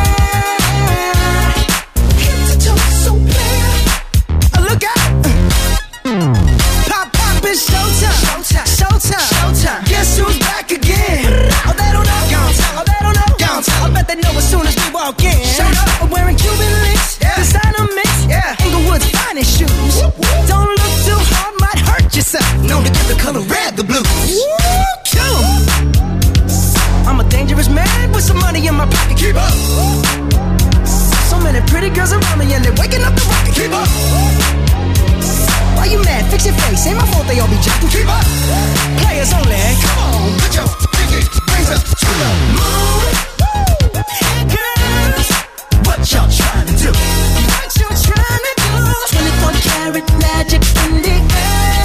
Hit the toe so clear. Look out. Pop, pop, it's showtime. Showtime. Showtime. Guess who's back again? Oh, they don't know. Oh, they don't know. I bet they know as soon as we walk in. I'm wearing Cuban links. Designer mix. Inglewood's finest shoes. Don't look too hard, might hurt yourself. Known to give the color red the blues. Kill 'em. I'm a dangerous man with some money in my pocket. Keep up. So many pretty girls around me and they're waking up the rocket. Keep up. Why you mad? Fix your face. Ain't my fault they all be jacking. Keep up. Players only. Come on, put your pinky rings up to the moon. Girls, what y'all trying to do? What you trying to do? twenty-four karat magic in the air.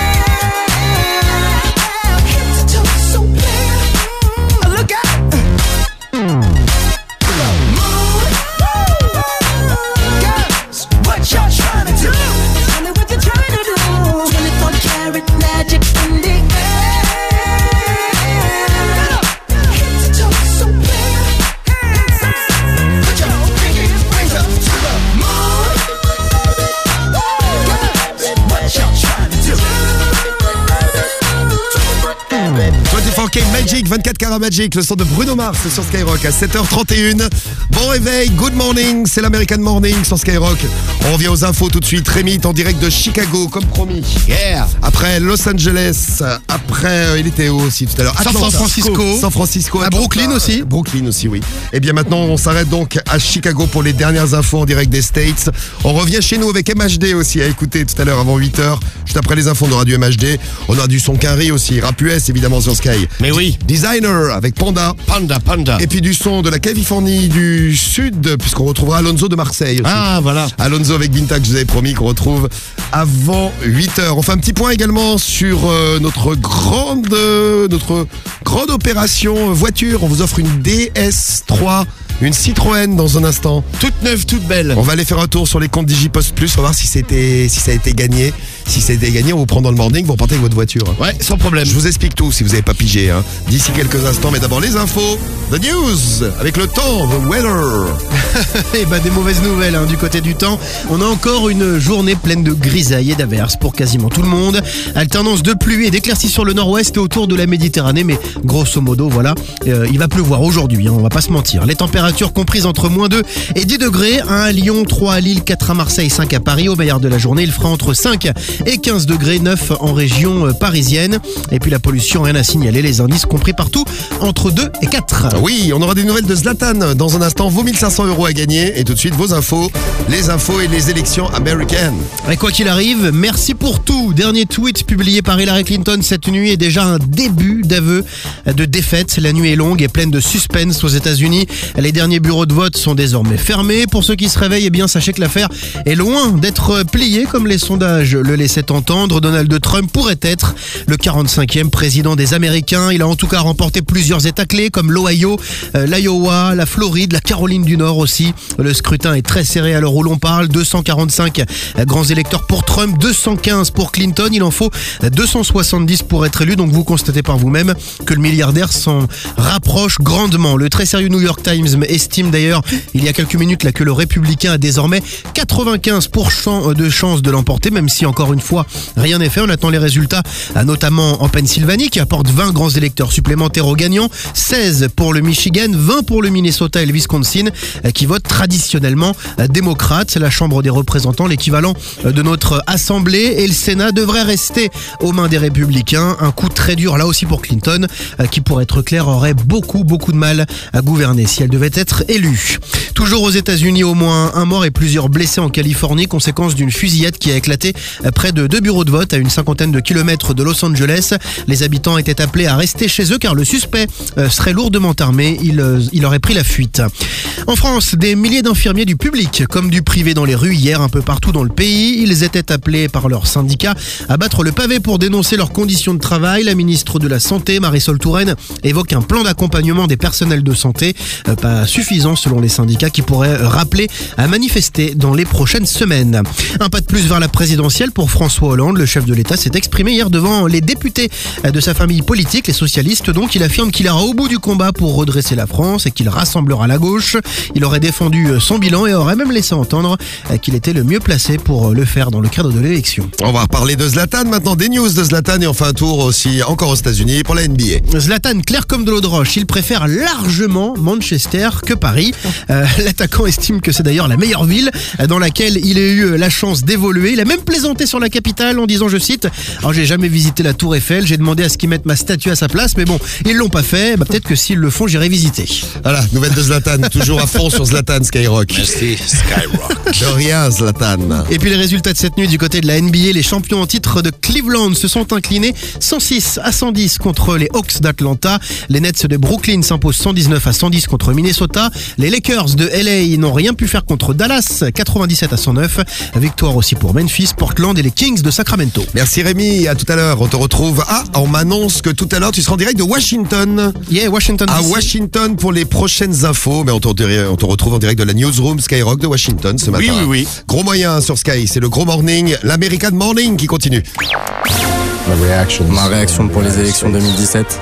Hit the toe so clear. Look out. Moon. Girls, what y'all trying to do? Tell me what you're trying to do. twenty-four karat magic in the air. Hit the toe so clear. Put your pinky rings up to the moon. Girls, what y'all trying to do? vingt-quatre K Magic, vingt-quatre carats Magic, le son de Bruno Mars sur Skyrock à sept heures trente et une. Bon réveil, good morning, c'est l'American Morning sur Skyrock. On revient aux infos tout de suite. Rémi est en direct de Chicago, comme promis. Yeah. Après Los Angeles, après, euh, il était où aussi tout à l'heure? San Atlanta. Francisco. San Francisco. À Atlanta. Brooklyn aussi. Brooklyn aussi, oui. Et bien maintenant, on s'arrête donc à Chicago pour les dernières infos en direct des States. On revient chez nous avec M H D aussi à écouter tout à l'heure avant huit heures. Juste après les infos, on aura du M H D. On aura du son Quinry aussi. Rap U S évidemment sur Sky. Mais oui. Designer avec Panda. Panda, Panda. Et puis du son de la Californie du Sud, puisqu'on retrouvera Alonso de Marseille aussi. Ah, voilà. Alonso avec Vintage, je vous avais promis qu'on retrouve avant huit heures. On fait un petit point également sur euh, notre grande euh, notre grande opération voiture. On vous offre une D S trois, une Citroën dans un instant. Toute neuve, toute belle. On va aller faire un tour sur les comptes Digipost Plus, on va voir si c'était si ça a été gagné. Si ça a été gagné, on vous prend dans le morning, vous repartez avec votre voiture. Ouais, sans problème. Je vous explique tout si vous n'avez pas pigé. Hein. D'ici quelques instants, mais d'abord les infos, the news, avec le temps, the weather. Et bah des mauvaises nouvelles hein, du côté du temps. On a encore une journée pleine de grisailles et d'averses pour quasiment tout le monde. Alternance de pluie et d'éclaircies sur le nord-ouest et autour de la Méditerranée, mais grosso modo, voilà, euh, il va pleuvoir aujourd'hui, hein, on va pas se mentir. Les températures comprises entre moins deux et dix degrés, un à Lyon, trois à Lille, quatre à Marseille, cinq à Paris. Au meilleur de la journée, il fera entre cinq et quinze degrés, neuf en région euh, parisienne. Et puis la pollution, rien à signaler, les indices compris partout entre deux et quatre. Oui, on aura des nouvelles de Zlatan dans un instant, vos mille cinq cents euros à gagner. Et tout de suite, vos infos, les infos et les élections américaines. Et quoi qu'il arrive, merci pour tout. Dernier tweet publié par Hillary Clinton cette nuit est déjà un début d'aveu de défaite. La nuit est longue et pleine de suspense aux États-Unis. Les derniers bureaux de vote sont désormais fermés. Pour ceux qui se réveillent, eh bien, sachez que l'affaire est loin d'être pliée comme les sondages le laissaient entendre. Donald Trump pourrait être le quarante-cinquième président des Américains. Il a en tout cas remporté plusieurs États clés comme l'Ohio, euh, l'Iowa, la Floride, la Caroline du Nord aussi. Le scrutin est très serré à l'heure où l'on parle. deux cent quarante-cinq grands électeurs pour Trump, deux cent quinze pour Clinton. Il en faut deux cent soixante-dix pour être élu. Donc vous constatez par vous-même que le milliardaire s'en rapproche grandement. Le très sérieux New York Times estime d'ailleurs il y a quelques minutes là que le républicain a désormais quatre-vingt-quinze pour cent de chances de l'emporter, même si encore encore une fois, rien n'est fait. On attend les résultats, notamment en Pennsylvanie, qui apporte vingt grands électeurs supplémentaires aux gagnants, seize pour le Michigan, vingt pour le Minnesota et le Wisconsin, qui votent traditionnellement démocrates. C'est la Chambre des représentants, l'équivalent de notre Assemblée, et le Sénat devrait rester aux mains des Républicains. Un coup très dur là aussi pour Clinton, qui pour être clair aurait beaucoup beaucoup de mal à gouverner si elle devait être élue. Toujours aux États-Unis, au moins un mort et plusieurs blessés en Californie, conséquence d'une fusillade qui a éclaté près de deux bureaux de vote à une cinquantaine de kilomètres de Los Angeles. Les habitants étaient appelés à rester chez eux car le suspect serait lourdement armé. Il, il aurait pris la fuite. En France, des milliers d'infirmiers du public comme du privé dans les rues hier un peu partout dans le pays. Ils étaient appelés par leurs syndicats à battre le pavé pour dénoncer leurs conditions de travail. La ministre de la Santé, Marisol Touraine, évoque un plan d'accompagnement des personnels de santé, pas suffisant selon les syndicats, qui pourrait rappeler à manifester dans les prochaines semaines. Un pas de plus vers la présidentielle pour François Hollande. Le chef de l'État s'est exprimé hier devant les députés de sa famille politique, les socialistes. Donc, il affirme qu'il ira au bout du combat pour redresser la France et qu'il rassemblera la gauche. Il aurait défendu son bilan et aurait même laissé entendre qu'il était le mieux placé pour le faire dans le cadre de l'élection. On va reparler de Zlatan maintenant, des news de Zlatan, et on fait un tour aussi encore aux États-Unis pour la N B A. Zlatan, clair comme de l'eau de roche, il préfère largement Manchester que Paris. Euh, L'attaquant estime que c'est d'ailleurs la meilleure ville dans laquelle il a eu la chance d'évoluer. Il a même plaisanté sur la capitale en disant, je cite, alors j'ai jamais visité la Tour Eiffel, j'ai demandé à ce qu'ils mettent ma statue à sa place, mais bon, ils l'ont pas fait, bah, peut-être que s'ils le font, j'irai visiter. Voilà, nouvelle de Zlatan, toujours à fond sur Zlatan Skyrock. Merci Skyrock. De rien Zlatan. Et puis les résultats de cette nuit du côté de la N B A, les champions en titre de Cleveland se sont inclinés cent six à cent dix contre les Hawks d'Atlanta. Les Nets de Brooklyn s'imposent cent dix-neuf à cent dix contre Minnesota. Les Lakers de L A n'ont rien pu faire contre Dallas, quatre-vingt-dix-sept à cent neuf. Victoire aussi pour Memphis, Portland et les Kings de Sacramento. Merci Rémi, à tout à l'heure. On te retrouve. Ah, on m'annonce que tout à l'heure tu seras en direct de Washington. Yeah, Washington. À Washington pour les prochaines infos. Mais on te, on te retrouve en direct de la newsroom Skyrock de Washington ce matin. Oui, oui, oui. Gros moyen sur Sky, c'est le gros morning, l'American Morning qui continue. Ma réaction pour les élections deux mille dix-sept.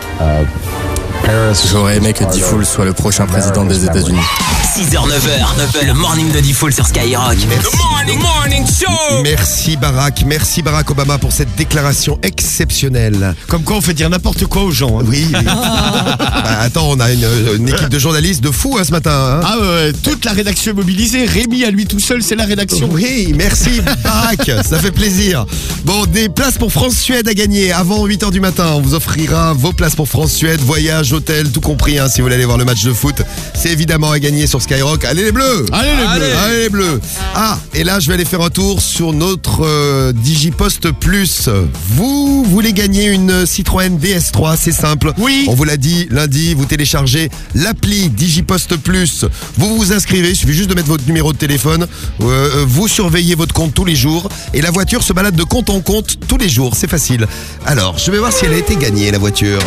J'aurais aimé que D-Fool soit le prochain président des États-Unis. six heures neuf heures, le morning de D-Fool sur Skyrock. Merci. Morning, morning show. Merci Barack, merci Barack Obama pour cette déclaration exceptionnelle. Comme quoi on fait dire n'importe quoi aux gens. Hein. Oui. oui. Bah, attends, on a une, une équipe de journalistes de fous hein, ce matin. Hein. Ah ouais, toute la rédaction est mobilisée. Rémi à lui tout seul, c'est la rédaction. Oui, merci Barack, ça fait plaisir. Bon, des places pour France-Suède à gagner avant huit heures du matin. On vous offrira vos places pour France-Suède, voyage, hôtel, tout compris. Hein, si vous voulez aller voir le match de foot, c'est évidemment à gagner sur Skyrock. Allez les bleus. Allez les bleus. Allez les bleus. Ah, et là je vais aller faire un tour sur notre euh, Digipost Plus. Vous voulez gagner une Citroën D S trois, c'est simple. Oui. On vous l'a dit lundi, vous téléchargez l'appli Digipost Plus. Vous vous inscrivez, il suffit juste de mettre votre numéro de téléphone. Euh, vous surveillez votre compte tous les jours et la voiture se balade de compte en compte tous les jours. C'est facile. Alors, je vais voir si elle a été gagnée la voiture.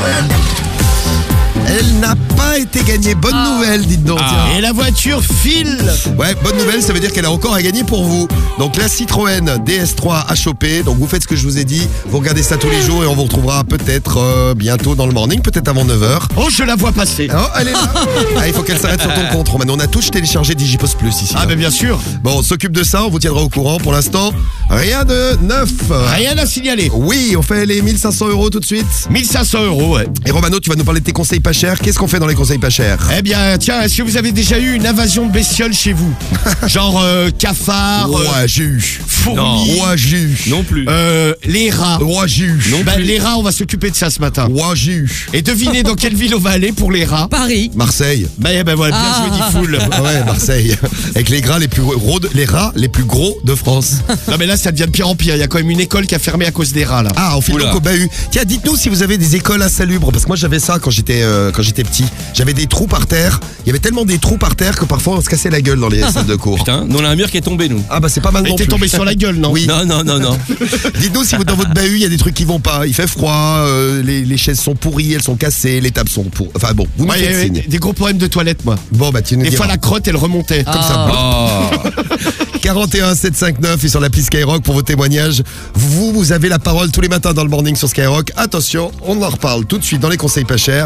Elle n'a pas été gagnée. Bonne ah. nouvelle, dites donc. Ah. Et la voiture file. Ouais, bonne nouvelle, ça veut dire qu'elle a encore à gagner pour vous. Donc la Citroën D S trois a chopé. Donc vous faites ce que je vous ai dit. Vous regardez ça tous les jours et on vous retrouvera peut-être euh, bientôt dans le morning, peut-être avant neuf heures. Oh, je la vois passer. Oh, elle est là. Ah, il faut qu'elle s'arrête sur ton compte, Roman. On a tous téléchargé Digipost Plus ici. Ah, hein. ben bien sûr. Bon, on s'occupe de ça, on vous tiendra au courant. Pour l'instant, rien de neuf. Rien à signaler. Oui, on fait les mille cinq cents euros tout de suite. mille cinq cents euros, ouais. Et Romano, tu vas nous parler de tes conseils pas chers. Qu'est-ce qu'on fait dans les conseils pas chers? Eh bien, tiens, est-ce que vous avez déjà eu une invasion de bestioles chez vous? Genre euh, cafard, ouais, euh, j'ai eu. Fourmis, ouais, j'ai eu. Non plus. Euh, les rats. Ouais, j'ai eu. Non ben, plus. Les rats, on va s'occuper de ça ce matin. Ouais, j'ai eu. Et devinez dans quelle ville on va aller pour les rats? Paris. Marseille. Ben, ben voilà, bien ah. joué, D-Fool. Ouais, Marseille. Avec les gras les plus gros, de, les rats les plus gros de France. Non mais là, ça devient de pire en pire. Il y a quand même une école qui a fermé à cause des rats là. Ah, on file donc au bahut. Tiens, dites-nous si vous avez des écoles insalubres, parce que moi j'avais ça quand j'étais euh, quand j'étais petit. J'avais des trous par terre. Il y avait tellement des trous par terre que parfois on se cassait la gueule dans les salles de cours. Putain, nous on a un mur qui est tombé nous. Ah bah c'est pas mal non plus. T'es tombé sur la gueule, non? Oui. Non, non, non, non. Dites-nous si vous, dans votre bahut il y a des trucs qui vont pas. Il fait froid, euh, les, les chaises sont pourries, elles sont cassées, les tables sont pour. Enfin bon, vous ouais, me faites signe. Des gros problèmes de toilette, moi. Bon bah tu nous Des diras. fois la crotte elle remontait. Ah. Comme ça. Oh. quarante et un sept cent cinquante-neuf et sur l'appli Skyrock pour vos témoignages. Vous, vous avez la parole tous les matins dans le morning sur Skyrock. Attention, on en reparle tout de suite dans les conseils pas chers. Mais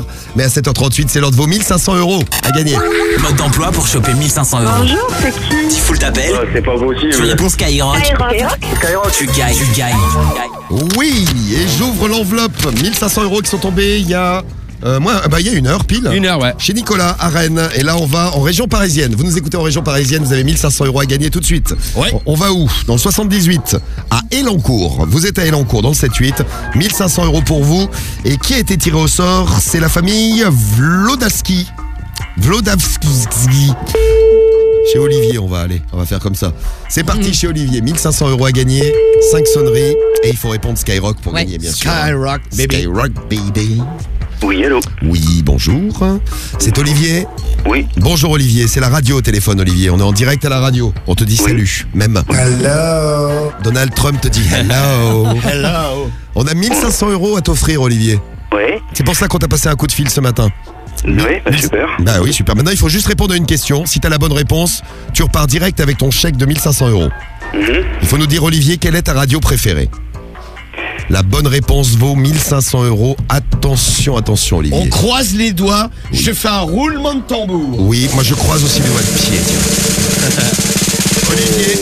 à sept heures trente-huit, c'est l'heure de vos mille cinq cents euros à gagner. Mode d'emploi pour choper mille cinq cents euros. Bonjour, c'est qui Tifoul t'appelle. Oh, c'est pas possible. Tu réponds Skyrock. Skyrock. Skyrock. Tu gagnes, tu gagnes. Oui, et j'ouvre l'enveloppe. mille cinq cents euros qui sont tombés il y a... Euh, moi, bah, il y a une heure pile. Une heure, ouais. Chez Nicolas, à Rennes. Et là, on va en région parisienne. Vous nous écoutez en région parisienne, vous avez mille cinq cents euros à gagner tout de suite. Ouais. On, on va où? Dans le soixante-dix-huit, à Elancourt. Vous êtes à Elancourt, dans le sept huit. mille cinq cents euros pour vous. Et qui a été tiré au sort? C'est la famille Vlodavski. Vlodavski. Chez Olivier, on va aller. On va faire comme ça. C'est parti chez Olivier. mille cinq cents euros à gagner. cinq sonneries. Et il faut répondre Skyrock pour Ouais. gagner, bien sûr. Skyrock, baby. Skyrock, baby. Oui, allô. Oui, bonjour. C'est Olivier. Oui. Bonjour Olivier, c'est la radio au téléphone Olivier. On est en direct à la radio. On te dit salut, même. Hello. Donald Trump te dit hello. Hello. On a mille cinq cents euros à t'offrir Olivier. Oui. C'est pour ça qu'on t'a passé un coup de fil ce matin. Oui, bah, super. Bah oui, super. Maintenant, il faut juste répondre à une question. Si t'as la bonne réponse, tu repars direct avec ton chèque de mille cinq cents euros. Mhm. Il faut nous dire Olivier, quelle est ta radio préférée? La bonne réponse vaut mille cinq cents euros. Attention, attention Olivier. On croise les doigts, je fais un roulement de tambour. Oui, moi je croise aussi les doigts de pied. tiens. Olivier.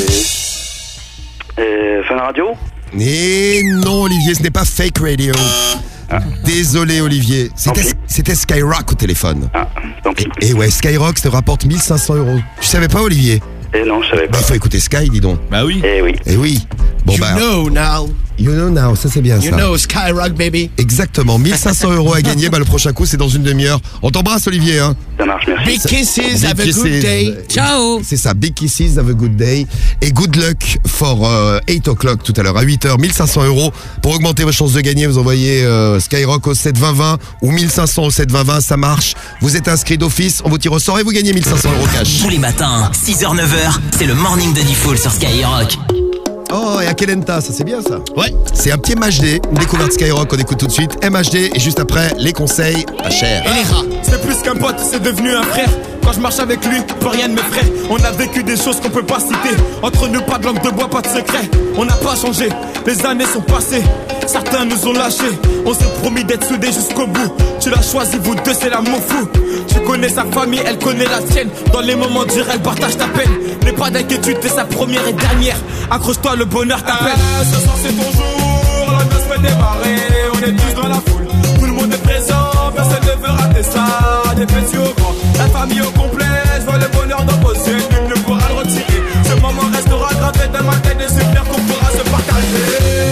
Euh, Fun Radio. Et non Olivier, ce n'est pas Fake Radio. Désolé Olivier, c'était, Tant pis. c'était Skyrock au téléphone. Ah, tant pis. Et ouais, Skyrock, ça te rapporte mille cinq cents euros. Tu savais pas Olivier? Eh non, je savais Bah pas. il faut écouter Sky, dis donc. Bah oui. Eh oui. Et oui. Bon You bah, know now. you know now, ça c'est bien You ça. know Skyrock, baby. Exactement, mille cinq cents euros à gagner. Bah le prochain coup c'est dans une demi-heure. On t'embrasse Olivier, hein. Ça marche, merci. Big kisses, Big have a good kisses. day. Ciao. C'est ça, big kisses, have a good day. Et good luck for euh, eight o'clock tout à l'heure, à huit heures, mille cinq cents euros. Pour augmenter vos chances de gagner, vous envoyez euh, Skyrock au sept vingt vingt ou mille cinq cents au sept vingt vingt, ça marche. Vous êtes inscrit d'office, on vous tire au sort et vous gagnez mille cinq cents euros cash. Tous les matins, six heures neuf heures, c'est le morning de Diffoul sur Skyrock. Oh, et à Kelenta, ça c'est bien ça. Ouais. C'est un petit M H D, une découverte Skyrock, on écoute tout de suite. M H D et juste après, les conseils à cher. Et les rats. C'est plus qu'un pote, c'est devenu un frère. Quand je marche avec lui, plus rien ne me ferait. On a vécu des choses qu'on peut pas citer. Entre nous, pas de langue de bois, pas de secret. On n'a pas changé, les années sont passées. Certains nous ont lâchés. On s'est promis d'être soudés jusqu'au bout. Tu l'as choisi, vous deux, c'est l'amour fou. Tu connais sa famille, elle connaît la tienne. Dans les moments durs, elle partage ta peine. N'aie pas d'inquiétude, t'es sa première et dernière. Accroche-toi, le bonheur t'appelle. Ah, ce soir, c'est ton jour, la noce fait démarrer. On est tous dans la foule, tout le monde est présent. Personne ne veut rater ça, des petits au grand. La famille au complet, je vois le bonheur dans vos yeux, nul ne pourra le retirer. Ce moment restera gravé dans ma tête, des souvenirs qu'on pourra se partager.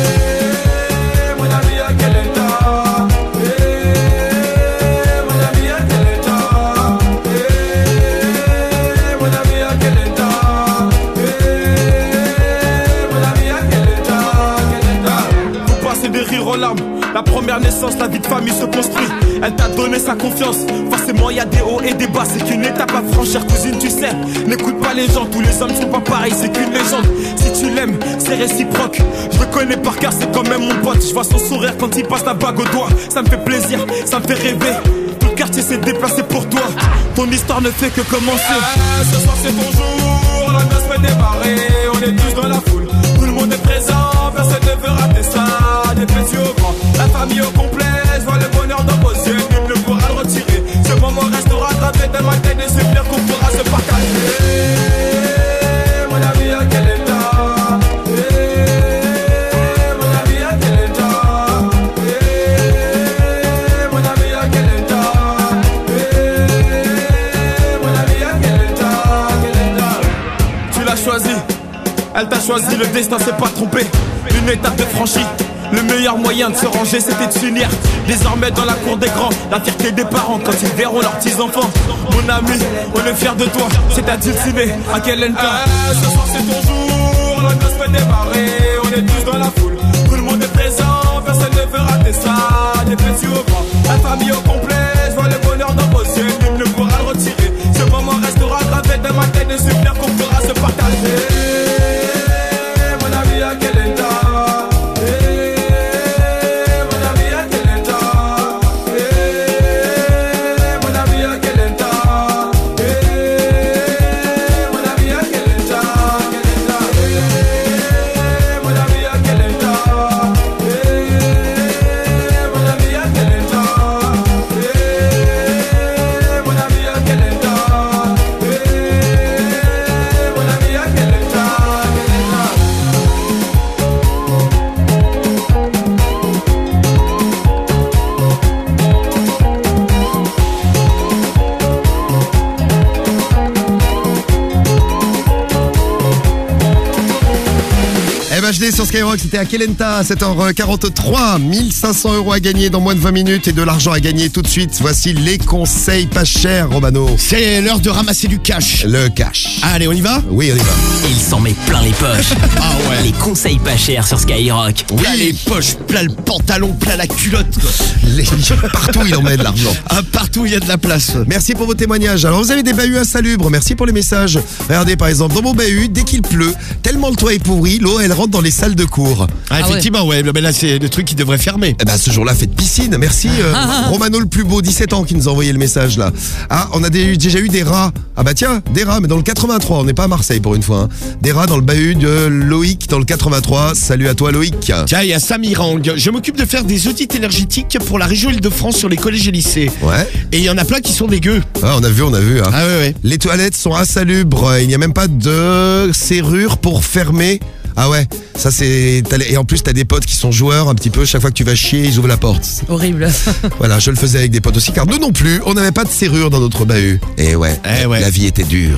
Mon ami, à quel état? Mon ami, à quel état? Mon ami, à quel état? Mon ami, à quel état? Quel état? Vous passez des rires aux larmes. La première naissance, la vie de famille se construit. Elle t'a donné sa confiance. Forcément, y a des hauts et des bas. C'est qu'une étape à franchir, cousine, tu sais. N'écoute pas les gens, tous les hommes sont pas pareils. C'est qu'une légende. Si tu l'aimes, c'est réciproque. Je le connais par cœur, c'est quand même mon pote. Je vois son sourire quand il passe la bague au doigt. Ça me fait plaisir, ça me fait rêver. Tout le quartier s'est déplacé pour toi. Ton histoire ne fait que commencer. Ah, ce soir, c'est ton jour. La noce fait démarrer. On est tous dans la foule. Tout le monde est présent. Personne ne veut rater ça. Des petits au grand. La famille au complet, je vois le bonheur dans vos yeux, nul ne pourra le retirer. Ce moment restera gravé dans ma tête, des souvenirs qu'on pourra se partager. Mon ami, à quel état? Mon ami, à quel état? Mon ami, à quel état? Mon ami, à quel état? Quel état? Tu l'as choisi, elle t'a choisi, le destin s'est pas trompé. Une étape de franchie. Le meilleur moyen de se ranger, c'était de s'unir. Désormais dans la cour des grands, la fierté des parents quand ils verront leurs petits-enfants. Mon ami, on est fiers de toi, c'est à Dulciné, à quel état? Ah, ce soir c'est ton jour, la noce fait démarrer. On est tous dans la foule, tout le monde est présent. Personne ne veut rater ça, des petits au grand. La famille au complet, je vois le bonheur dans vos yeux, nul ne pourra le retirer. Ce moment restera gravé dans ma tête, des souvenirs qu'on pourra se partager. Mon ami, à quel état? Quel sur Skyrock, c'était à Kelenta à sept heures quarante-trois. mille cinq cents euros à gagner dans moins de vingt minutes et de l'argent à gagner tout de suite. Voici les conseils pas chers, Romano. C'est l'heure de ramasser du cash. Le cash. Allez, on y va? Oui, on y va. Il s'en met plein les poches. Ah ouais. Les conseils pas chers sur Skyrock. Oui. Plein les poches, plein le pantalon, plein la culotte. Quoi. Les... Partout il en met de l'argent. Ah, partout il y a de la place. Merci pour vos témoignages. Alors vous avez des bahuts insalubres. Merci pour les messages. Regardez par exemple, dans mon bahut, dès qu'il pleut, tellement le toit est pourri, l'eau elle rentre dans les salles de cours. Ah, effectivement, ouais. ouais. Mais là c'est le truc qui devrait fermer. Eh ben ce jour-là, faites piscine. Merci euh, Romano le plus beau, dix-sept ans, qui nous a envoyé le message là. Ah, on a des, déjà eu des rats. Ah bah tiens, des rats, mais dans le quatre-vingt-trois. On n'est pas à Marseille pour une fois. Hein. Des rats dans le bahut de Loïc dans le quatre-vingt-trois. Salut à toi Loïc. Tiens, il y a Samirang. Je m'occupe de faire des audits énergétiques pour la région Île-de-France sur les collèges et lycées. Ouais. Et il y en a plein qui sont dégueux. Ah, on a vu, on a vu. Hein. Ah ouais, ouais. Les toilettes sont insalubres. Il n'y a même pas de serrure pour fermer. Ah ouais, ça c'est... Et en plus t'as des potes qui sont joueurs un petit peu, chaque fois que tu vas chier, ils ouvrent la porte. Horrible. Voilà, je le faisais avec des potes aussi, car nous non plus, on n'avait pas de serrure dans notre bahut. Et ouais, eh ouais. La vie était dure.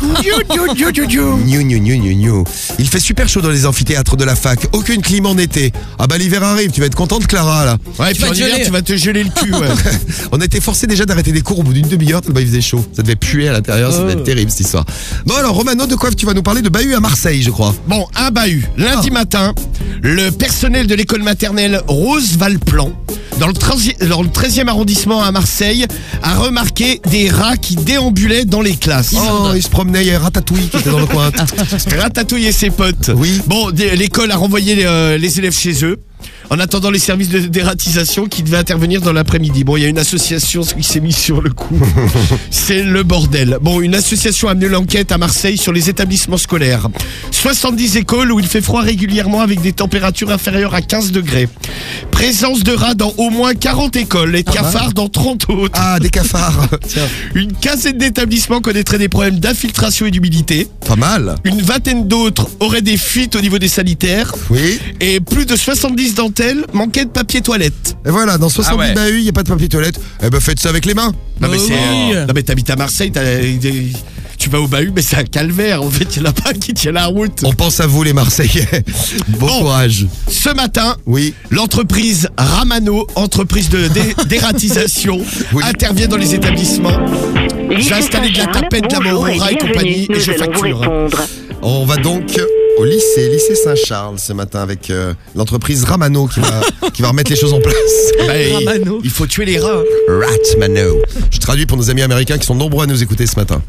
New, new, new, new, new. Il fait super chaud dans les amphithéâtres de la fac, aucune clim en été. Ah bah l'hiver arrive, tu vas être contente Clara là. Ouais, et puis en hiver tu vas te geler le cul, ouais. On était forcés déjà d'arrêter des cours au bout d'une demi-heure tellement il faisait chaud. Ça devait puer à l'intérieur, ça devait être terrible cette histoire. Bon alors Romano, de quoi tu vas nous parler? De bahut à Marseille je crois. Bon, un bahut, lundi ah. matin. Le personnel de l'école maternelle Rose Valplan, dans le treizième arrondissement à Marseille, a remarqué des rats qui déambulaient dans les classes. Oh, ils se promenaient, il y a Ratatouille qui était dans le coin. Ratatouille et ses potes. Oui. Bon, l'école a renvoyé les, euh, les élèves chez eux. En attendant les services de dératisation qui devaient intervenir dans l'après-midi. Bon, il y a une association qui s'est mise sur le coup. C'est le bordel. Bon, une association a mené l'enquête à Marseille sur les établissements scolaires. soixante-dix écoles où il fait froid régulièrement avec des températures inférieures à quinze degrés. Présence de rats dans au moins quarante écoles et de cafards dans trente autres. Ah, des cafards. Une quinzaine d'établissements connaîtraient des problèmes d'infiltration et d'humidité. Pas mal. Une vingtaine d'autres auraient des fuites au niveau des sanitaires. Oui. Et plus de soixante-dix d'entre elles manquaient de papier toilette. Et voilà, dans soixante-dix ah ouais. bahuts, il n'y a pas de papier toilette. Eh ben faites ça avec les mains. Non mais, oh c'est, oui. euh, non mais t'habites à Marseille, t'as, tu vas au bahut, mais c'est un calvaire. En fait, il n'y en a pas qui tient la route. On pense à vous les Marseillais. Bon, bon courage. Ce matin, oui. l'entreprise Ramano, entreprise de dé- dératisation, oui. intervient dans les établissements. J'ai installé de la tapette, de la Morora et compagnie et je facture. On va donc au lycée, lycée Saint-Charles ce matin avec euh, l'entreprise Ramano qui va, qui va remettre les choses en place. Bah, Ramano. Il faut tuer les rats. Ratmano. Je traduis pour nos amis américains qui sont nombreux à nous écouter ce matin.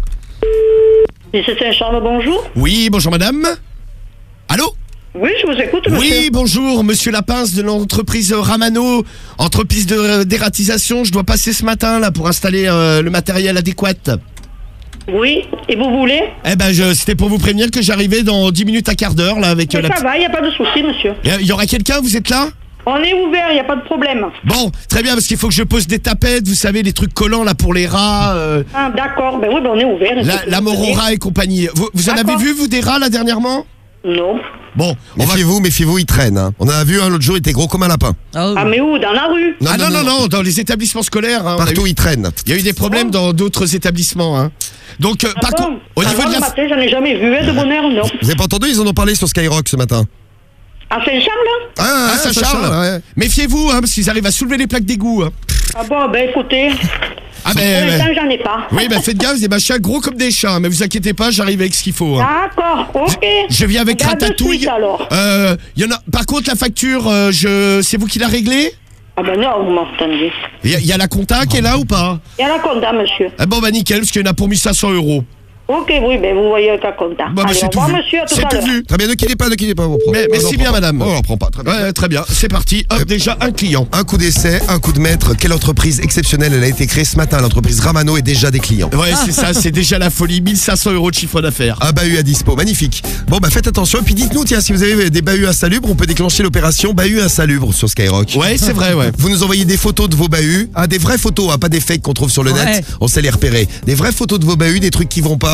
Lycée Saint-Charles, bonjour. Oui, bonjour madame. Allô? Oui, je vous écoute, monsieur. Oui, bonjour, monsieur Lapince de l'entreprise Ramano, entreprise de dératisation. Je dois passer ce matin là pour installer euh, le matériel adéquat. Oui, et vous voulez? Eh ben, je, c'était pour vous prévenir que j'arrivais dans dix minutes à quart d'heure là avec. Mais euh, ça la... va, il n'y a pas de souci, monsieur. Il y aura quelqu'un, vous êtes là? On est ouvert, il n'y a pas de problème. Bon, très bien, parce qu'il faut que je pose des tapettes, vous savez, les trucs collants là pour les rats. Euh... Ah, d'accord, ben oui, ben on est ouvert. La, la Morora et compagnie. Vous, vous en avez vu, vous, des rats là dernièrement? Non. Bon, méfiez-vous, méfiez-vous, ils traînent. Hein. On en a vu un l'autre jour, il était gros comme un lapin. Oh. Ah, mais où? Dans la rue? Non, ah, non, non, non, non, dans les établissements scolaires. Hein, Partout, eu... ils traînent. Il y a eu des problèmes dans d'autres établissements. Hein. Donc, euh, ah par bon contre, au ah niveau bon, de la. Le matin, j'en ai jamais vu, hein, de bonheur, non. Vous avez pas entendu? Ils en ont parlé sur Skyrock ce matin. À Saint-Charles? Ah, ah, ah Saint-Charles, ouais. Méfiez-vous, hein, parce qu'ils arrivent à soulever les plaques d'égout. Hein. Ah bon, ben écoutez. Ah ben, pour l'instant, j'en ai pas. Oui, ben faites gaffe, des machins gros comme des chats, mais vous inquiétez pas, j'arrive avec ce qu'il faut. Hein. D'accord, ok. Je, je viens avec Regarde Ratatouille. Suite, alors. Euh, y en a. Par contre, la facture, euh, je, c'est vous qui la réglez? Ah ben non, vous m'entendez. Il y, y a la compta qui est là ou pas? Il y a la compta, monsieur. Ah bon, bah nickel, parce qu'il y en a pour mille cinq cents euros. Ok, oui, ben vous voyez avec la compta. Bah, Allez, bah, au revoir, monsieur, à tout c'est à tout l'heure. vu. Très bien, ne quittez pas, ne quittez pas vos propres. Mais, merci bien, madame. Oh, on reprend pas. Très bien. Ouais, très bien, c'est parti. Hop, euh, déjà un client. Un coup d'essai, un coup de maître. Quelle entreprise exceptionnelle elle a été créée ce matin. L'entreprise Ramano est déjà des clients. Ouais, c'est ça, c'est déjà la folie. mille cinq cents euros de chiffre d'affaires. Un bahut à dispo, magnifique. Bon, bah faites attention. Et puis dites-nous, tiens, si vous avez des bahuts insalubres, on peut déclencher l'opération bahut insalubre sur Skyrock. Ouais, c'est vrai, ouais. Vous nous envoyez des photos de vos bahuts. Ah, des vraies photos, hein, pas des fakes qu'on trouve sur le Ouais. net. On sait les repérer. Des vraies photos de vos bahuts, des trucs qui vont pas.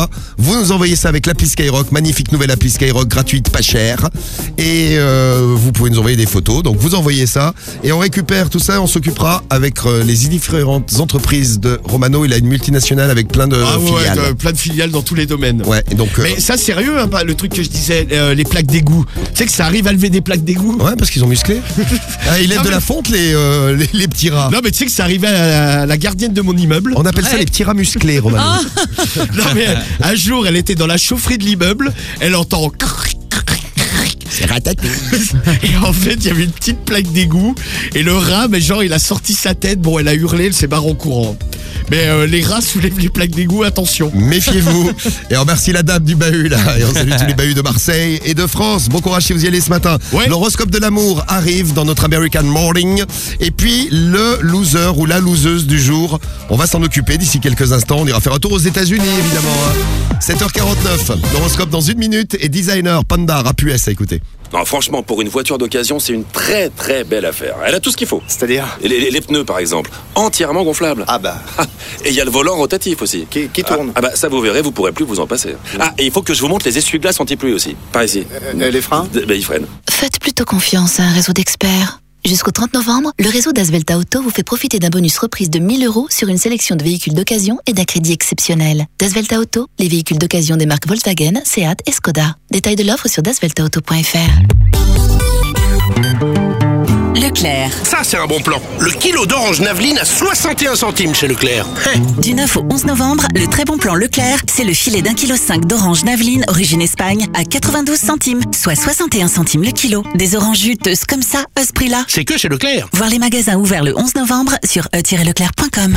ça. Vous nous envoyez ça avec l'appli Skyrock, magnifique nouvelle appli Skyrock gratuite, pas chère. Et euh, vous pouvez nous envoyer des photos. Donc vous envoyez ça et on récupère tout ça. On s'occupera avec euh, les différentes entreprises de Romano. Il a une multinationale avec plein de ah, ouais, filiales. Ouais, plein de filiales dans tous les domaines. Ouais. Et donc. Euh, Mais ça sérieux, hein, le truc que je disais, euh, les plaques d'égout. Tu sais que ça arrive à lever des plaques d'égout. Ouais, parce qu'ils ont musclé. Ah, ils lèvent Non, de mais- la fonte les, euh, les les petits rats. Non mais tu sais que ça arrivait à la, la gardienne de mon immeuble. On appelle ça les petits rats musclés, Romano. Non mais un jour elle était dans la chaufferie de l'immeuble, elle entend c'est rataté. Et en fait il y avait une petite plaque d'égout et le rat, mais genre il a sorti sa tête, bon elle a hurlé, elle s'est barrée en courant. Mais euh, les rats soulèvent les plaques d'égout, attention. Méfiez-vous. Et on remercie la dame du bahut là. Et on salue tous les bahuts de Marseille et de France. Bon courage si vous y allez ce matin. Ouais. L'horoscope de l'amour arrive dans notre American Morning. Et puis le loser ou la loseuse du jour. On va s'en occuper d'ici quelques instants. On ira faire un tour aux États-Unis évidemment. hein. sept heures quarante-neuf. L'horoscope dans une minute. Et designer Panda Rap U S à écouter. Non, franchement, pour une voiture d'occasion, c'est une très très belle affaire. Elle a tout ce qu'il faut. C'est-à-dire Les, les- les pneus, par exemple, entièrement gonflables. Ah bah. Et il y a le volant rotatif aussi. Qui, qui tourne. Ah, ah bah ça, vous verrez, vous pourrez plus vous en passer. Ah, et il faut que je vous montre les essuie-glaces anti-pluie aussi. Par ici. Euh, les freins D- Bah, ils freinent. Faites plutôt confiance à un réseau d'experts. Jusqu'au trente novembre, le réseau d'Asvelta Auto vous fait profiter d'un bonus reprise de mille euros sur une sélection de véhicules d'occasion et d'un crédit exceptionnel. D'Asvelta Auto, les véhicules d'occasion des marques Volkswagen, Seat et Skoda. Détails de l'offre sur dasvelta auto point f r. Leclerc. Ça, c'est un bon plan. Le kilo d'orange Naveline à soixante et un centimes chez Leclerc. Du neuf au onze novembre, le très bon plan Leclerc, c'est le filet d'un kilo cinq d'orange Naveline, origine Espagne, à quatre-vingt-douze centimes, soit soixante et un centimes le kilo. Des oranges juteuses comme ça, à ce prix-là. C'est que chez Leclerc. Voir les magasins ouverts le onze novembre sur e tiret leclerc point com.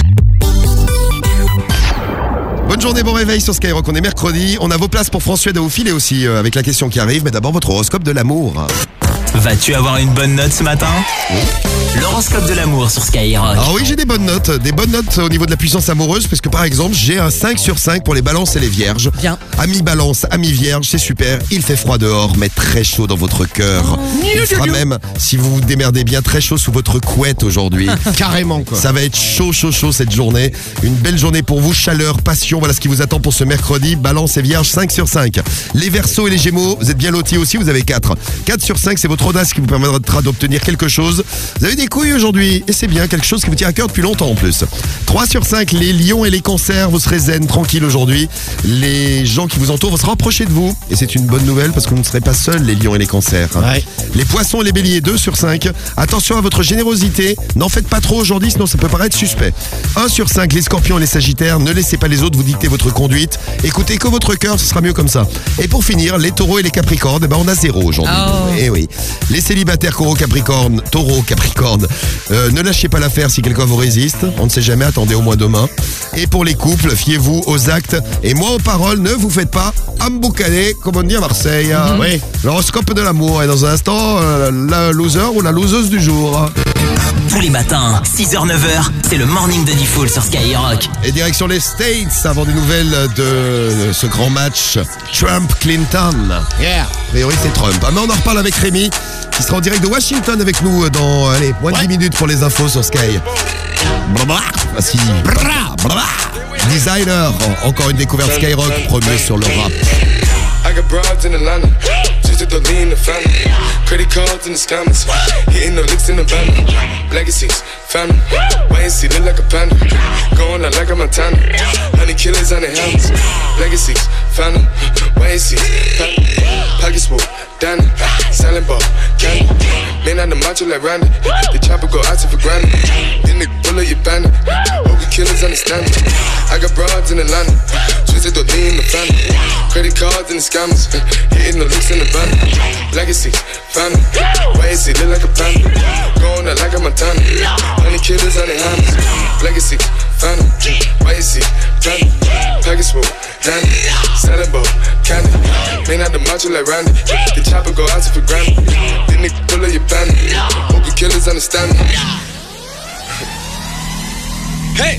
Bonne journée, bon réveil sur Skyrock. On est mercredi. On a vos places pour François de au filet aussi euh, avec la question qui arrive. Mais d'abord votre horoscope de l'amour. Vas-tu avoir une bonne note ce matin? L'horoscope de l'amour sur Skyrock. Alors oui, j'ai des bonnes notes, des bonnes notes au niveau de la puissance amoureuse, parce que par exemple, j'ai un cinq sur cinq pour les balances et les vierges. Bien. Amis balance, amis vierge, c'est super. Il fait froid dehors, mais très chaud dans votre cœur. Il fera même, si vous vous démerdez bien, très chaud sous votre couette aujourd'hui. Carrément quoi. Ça va être chaud, chaud, chaud cette journée. Une belle journée pour vous, chaleur, passion, voilà ce qui vous attend pour ce mercredi. Balance et vierge, cinq sur cinq. Les Verseaux et les Gémeaux, vous êtes bien lotis aussi, vous avez quatre. quatre sur cinq, c'est votre audace qui vous permettra d'obtenir quelque chose. Vous avez des couilles aujourd'hui, et c'est bien, quelque chose qui vous tient à cœur depuis longtemps en plus. trois sur cinq, les lions et les cancers, vous serez zen, tranquille aujourd'hui. Les gens qui vous entourent vont se rapprocher de vous, et c'est une bonne nouvelle parce que vous ne serez pas seuls, les lions et les cancers. Ouais. Les poissons et les béliers, deux sur cinq. Attention à votre générosité, n'en faites pas trop aujourd'hui, sinon ça peut paraître suspect. un sur cinq, les scorpions et les sagittaires, ne laissez pas les autres vous dicter votre conduite. Écoutez que votre cœur, ce sera mieux comme ça. Et pour finir, les taureaux et les capricornes, eh ben on a zéro aujourd'hui. Oh. Eh oui. Les célibataires taureaux capricorne, taureau capricorne, euh, ne lâchez pas l'affaire si quelqu'un vous résiste. On ne sait jamais, attendez au moins demain. Et pour les couples, fiez-vous aux actes et moins aux paroles. Ne vous faites pas emboucaner, comme on dit à Marseille. Mm-hmm. Oui. L'horoscope de l'amour. Et dans un instant, euh, la loser ou la loseuse du jour. Tous les matins, six heures neuf heures, c'est le morning de Diffoul sur Skyrock. Et direction les States avant des nouvelles de ce grand match Trump-Clinton. Yeah. A priori c'est Trump. Ah, mais on en reparle avec Rémi qui sera en direct de Washington avec nous dans allez, moins de dix minutes pour les infos sur Sky. Voici Designer, encore une découverte Skyrock, premier sur le rap. I got broads in Atlanta, just to the lean the family. Credit cards and the scammers, hitting the licks in the van. Legacies, family, wait and see, look like a panda. Going out like a Montana, honey killers on the helmets. Legacies, family, wait and see, family. Pockets full, Danny, selling ball, candy. Man on the macho like Randy, the chopper go out to for granted. Then the bullet you bandit, hope the killers understand it. I got broads in Atlanta, just to the lean the family. Credit cards and the scammers, hitting the licks in the van. Legacy, family, wait and see, look like a panda. Going out like a Montana, honey killers on the hammers. Legacy, family, wait and see, family. Package full, Danny, selling ball, candy. Man out the macho like Randy, the chopper go out to for granted. Then they pull up your bandit, hope the killers understand me. Hey!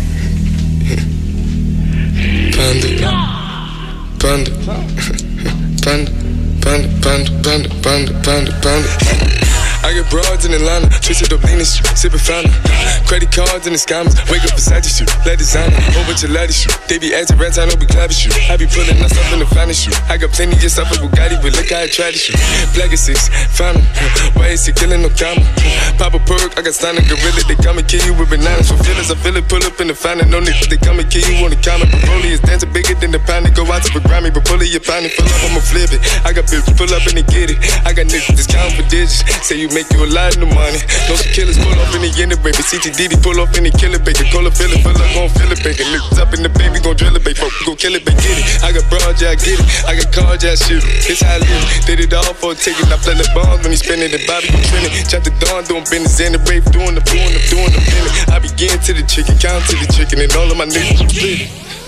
Panda, panda, panda, panda, panda, panda, panda, panda, panda. I get broads in Atlanta, twisted up lean and shit, sippin' fountain. Credit cards and the scammers, wake up beside you, let designer, whole bunch of laddies shit. They be acting rats, I know we clapping shit. I be pulling us up in the finest shit. I got plenty of stuff with Bugatti, but look how I tried this shit. Black is six, fountain, why is he killing no comma? Pop a perk, I got signed a gorilla, they come and kill you with bananas for feelings. I feel it, pull up in the fountain, no niggas, they come and kill you on the counter. Broly is dancing bigger than the pound, go out to the Grammy, but pull it, you pound it, pull up, I'ma flip it. I got bitches, pull up and they get it. I got niggas, discount for digits, say you make you a lot of the money. No some killers, pull up in the end of baby. C T D D, pull up in the killer baby. Call up, fill it, fill up, gon' fill it, baby. Niggas up in the baby, gon' drill it, baby. Folk, gon' kill it, baby, get it. I got broad, yeah, I get it. I got cards, yeah, I shoot it. This how I live. Did it all for a ticket. I play the bombs when he spinning the Bobby, you trending. Chop the dawn, doing business, and the brave, doing the doing the doing the feeling. I begin to the chicken, count to the chicken, and all of my niggas split.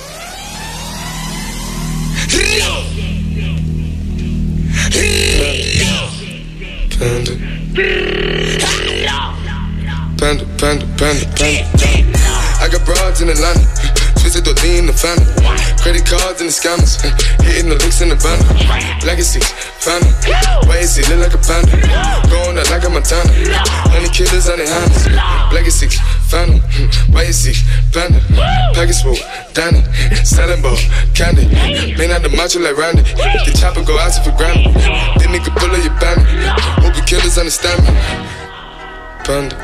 Panda. Panda, panda, panda, panda. I got broads in Atlanta, twisted or lean in the family. Credit cards and the scammers, hitting the licks in the band. Legacy, family. Why is he look like a panda? Going out like a Montana. Honey killers on their hands. Legacy, family. Why is he panda? Package swoop, Danny. Selling ball, candy. Man out the macho like Randy. The chopper go out for granted. This nigga pull up your bandit. Hope the killers understand me. Panda.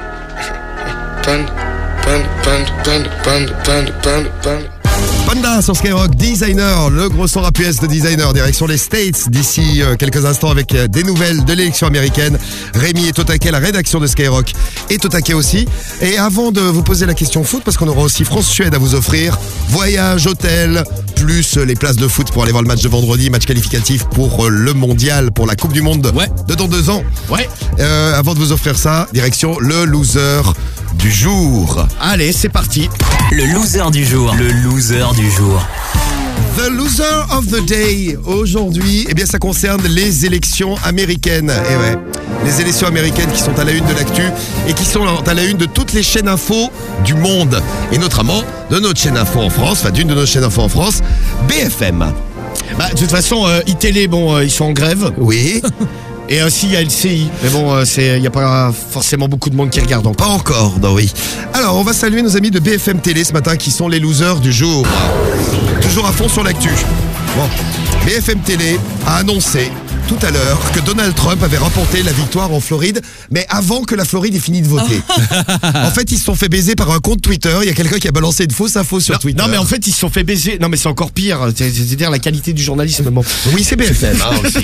Panda, panda, panda, panda, panda, panda, panda, panda. Panda sur Skyrock, Designer, le gros son rap U S de Designer, direction les States d'ici euh, quelques instants avec euh, des nouvelles de l'élection américaine. Rémi est au taquet, la rédaction de Skyrock est au taquet aussi. Et avant de vous poser la question foot, parce qu'on aura aussi France-Suède à vous offrir, voyage, hôtel, plus les places de foot pour aller voir le match de vendredi, match qualificatif pour euh, le mondial, pour la Coupe du Monde ouais. de dans deux ans. Ouais. Euh, avant de vous offrir ça, direction le loser du jour. Allez, c'est parti. Le loser du jour. Le loser du jour. The loser of the day. Aujourd'hui, eh bien, ça concerne les élections américaines. Et ouais, les élections américaines qui sont à la une de l'actu et qui sont à la une de toutes les chaînes info du monde. Et notamment de notre chaîne info en France, enfin d'une de nos chaînes info en France, B F M. Bah, de toute façon, euh, iTélé, bon, euh, ils sont en grève. Oui. Et aussi, il y a L C I. Mais bon, il euh, n'y a pas forcément beaucoup de monde qui regarde encore. Pas encore, non, oui. Alors, on va saluer nos amis de B F M Télé ce matin qui sont les losers du jour. Toujours à fond sur l'actu. Bon, B F M Télé a annoncé tout à l'heure que Donald Trump avait remporté la victoire en Floride, mais avant que la Floride ait fini de voter. En fait, ils se sont fait baiser par un compte Twitter. Il y a quelqu'un qui a balancé une fausse info sur non, Twitter. Non, mais en fait, ils se sont fait baiser. Non, mais c'est encore pire. C'est-à-dire la qualité du journalisme. Bon. Oui, c'est B F M. Hein, aussi.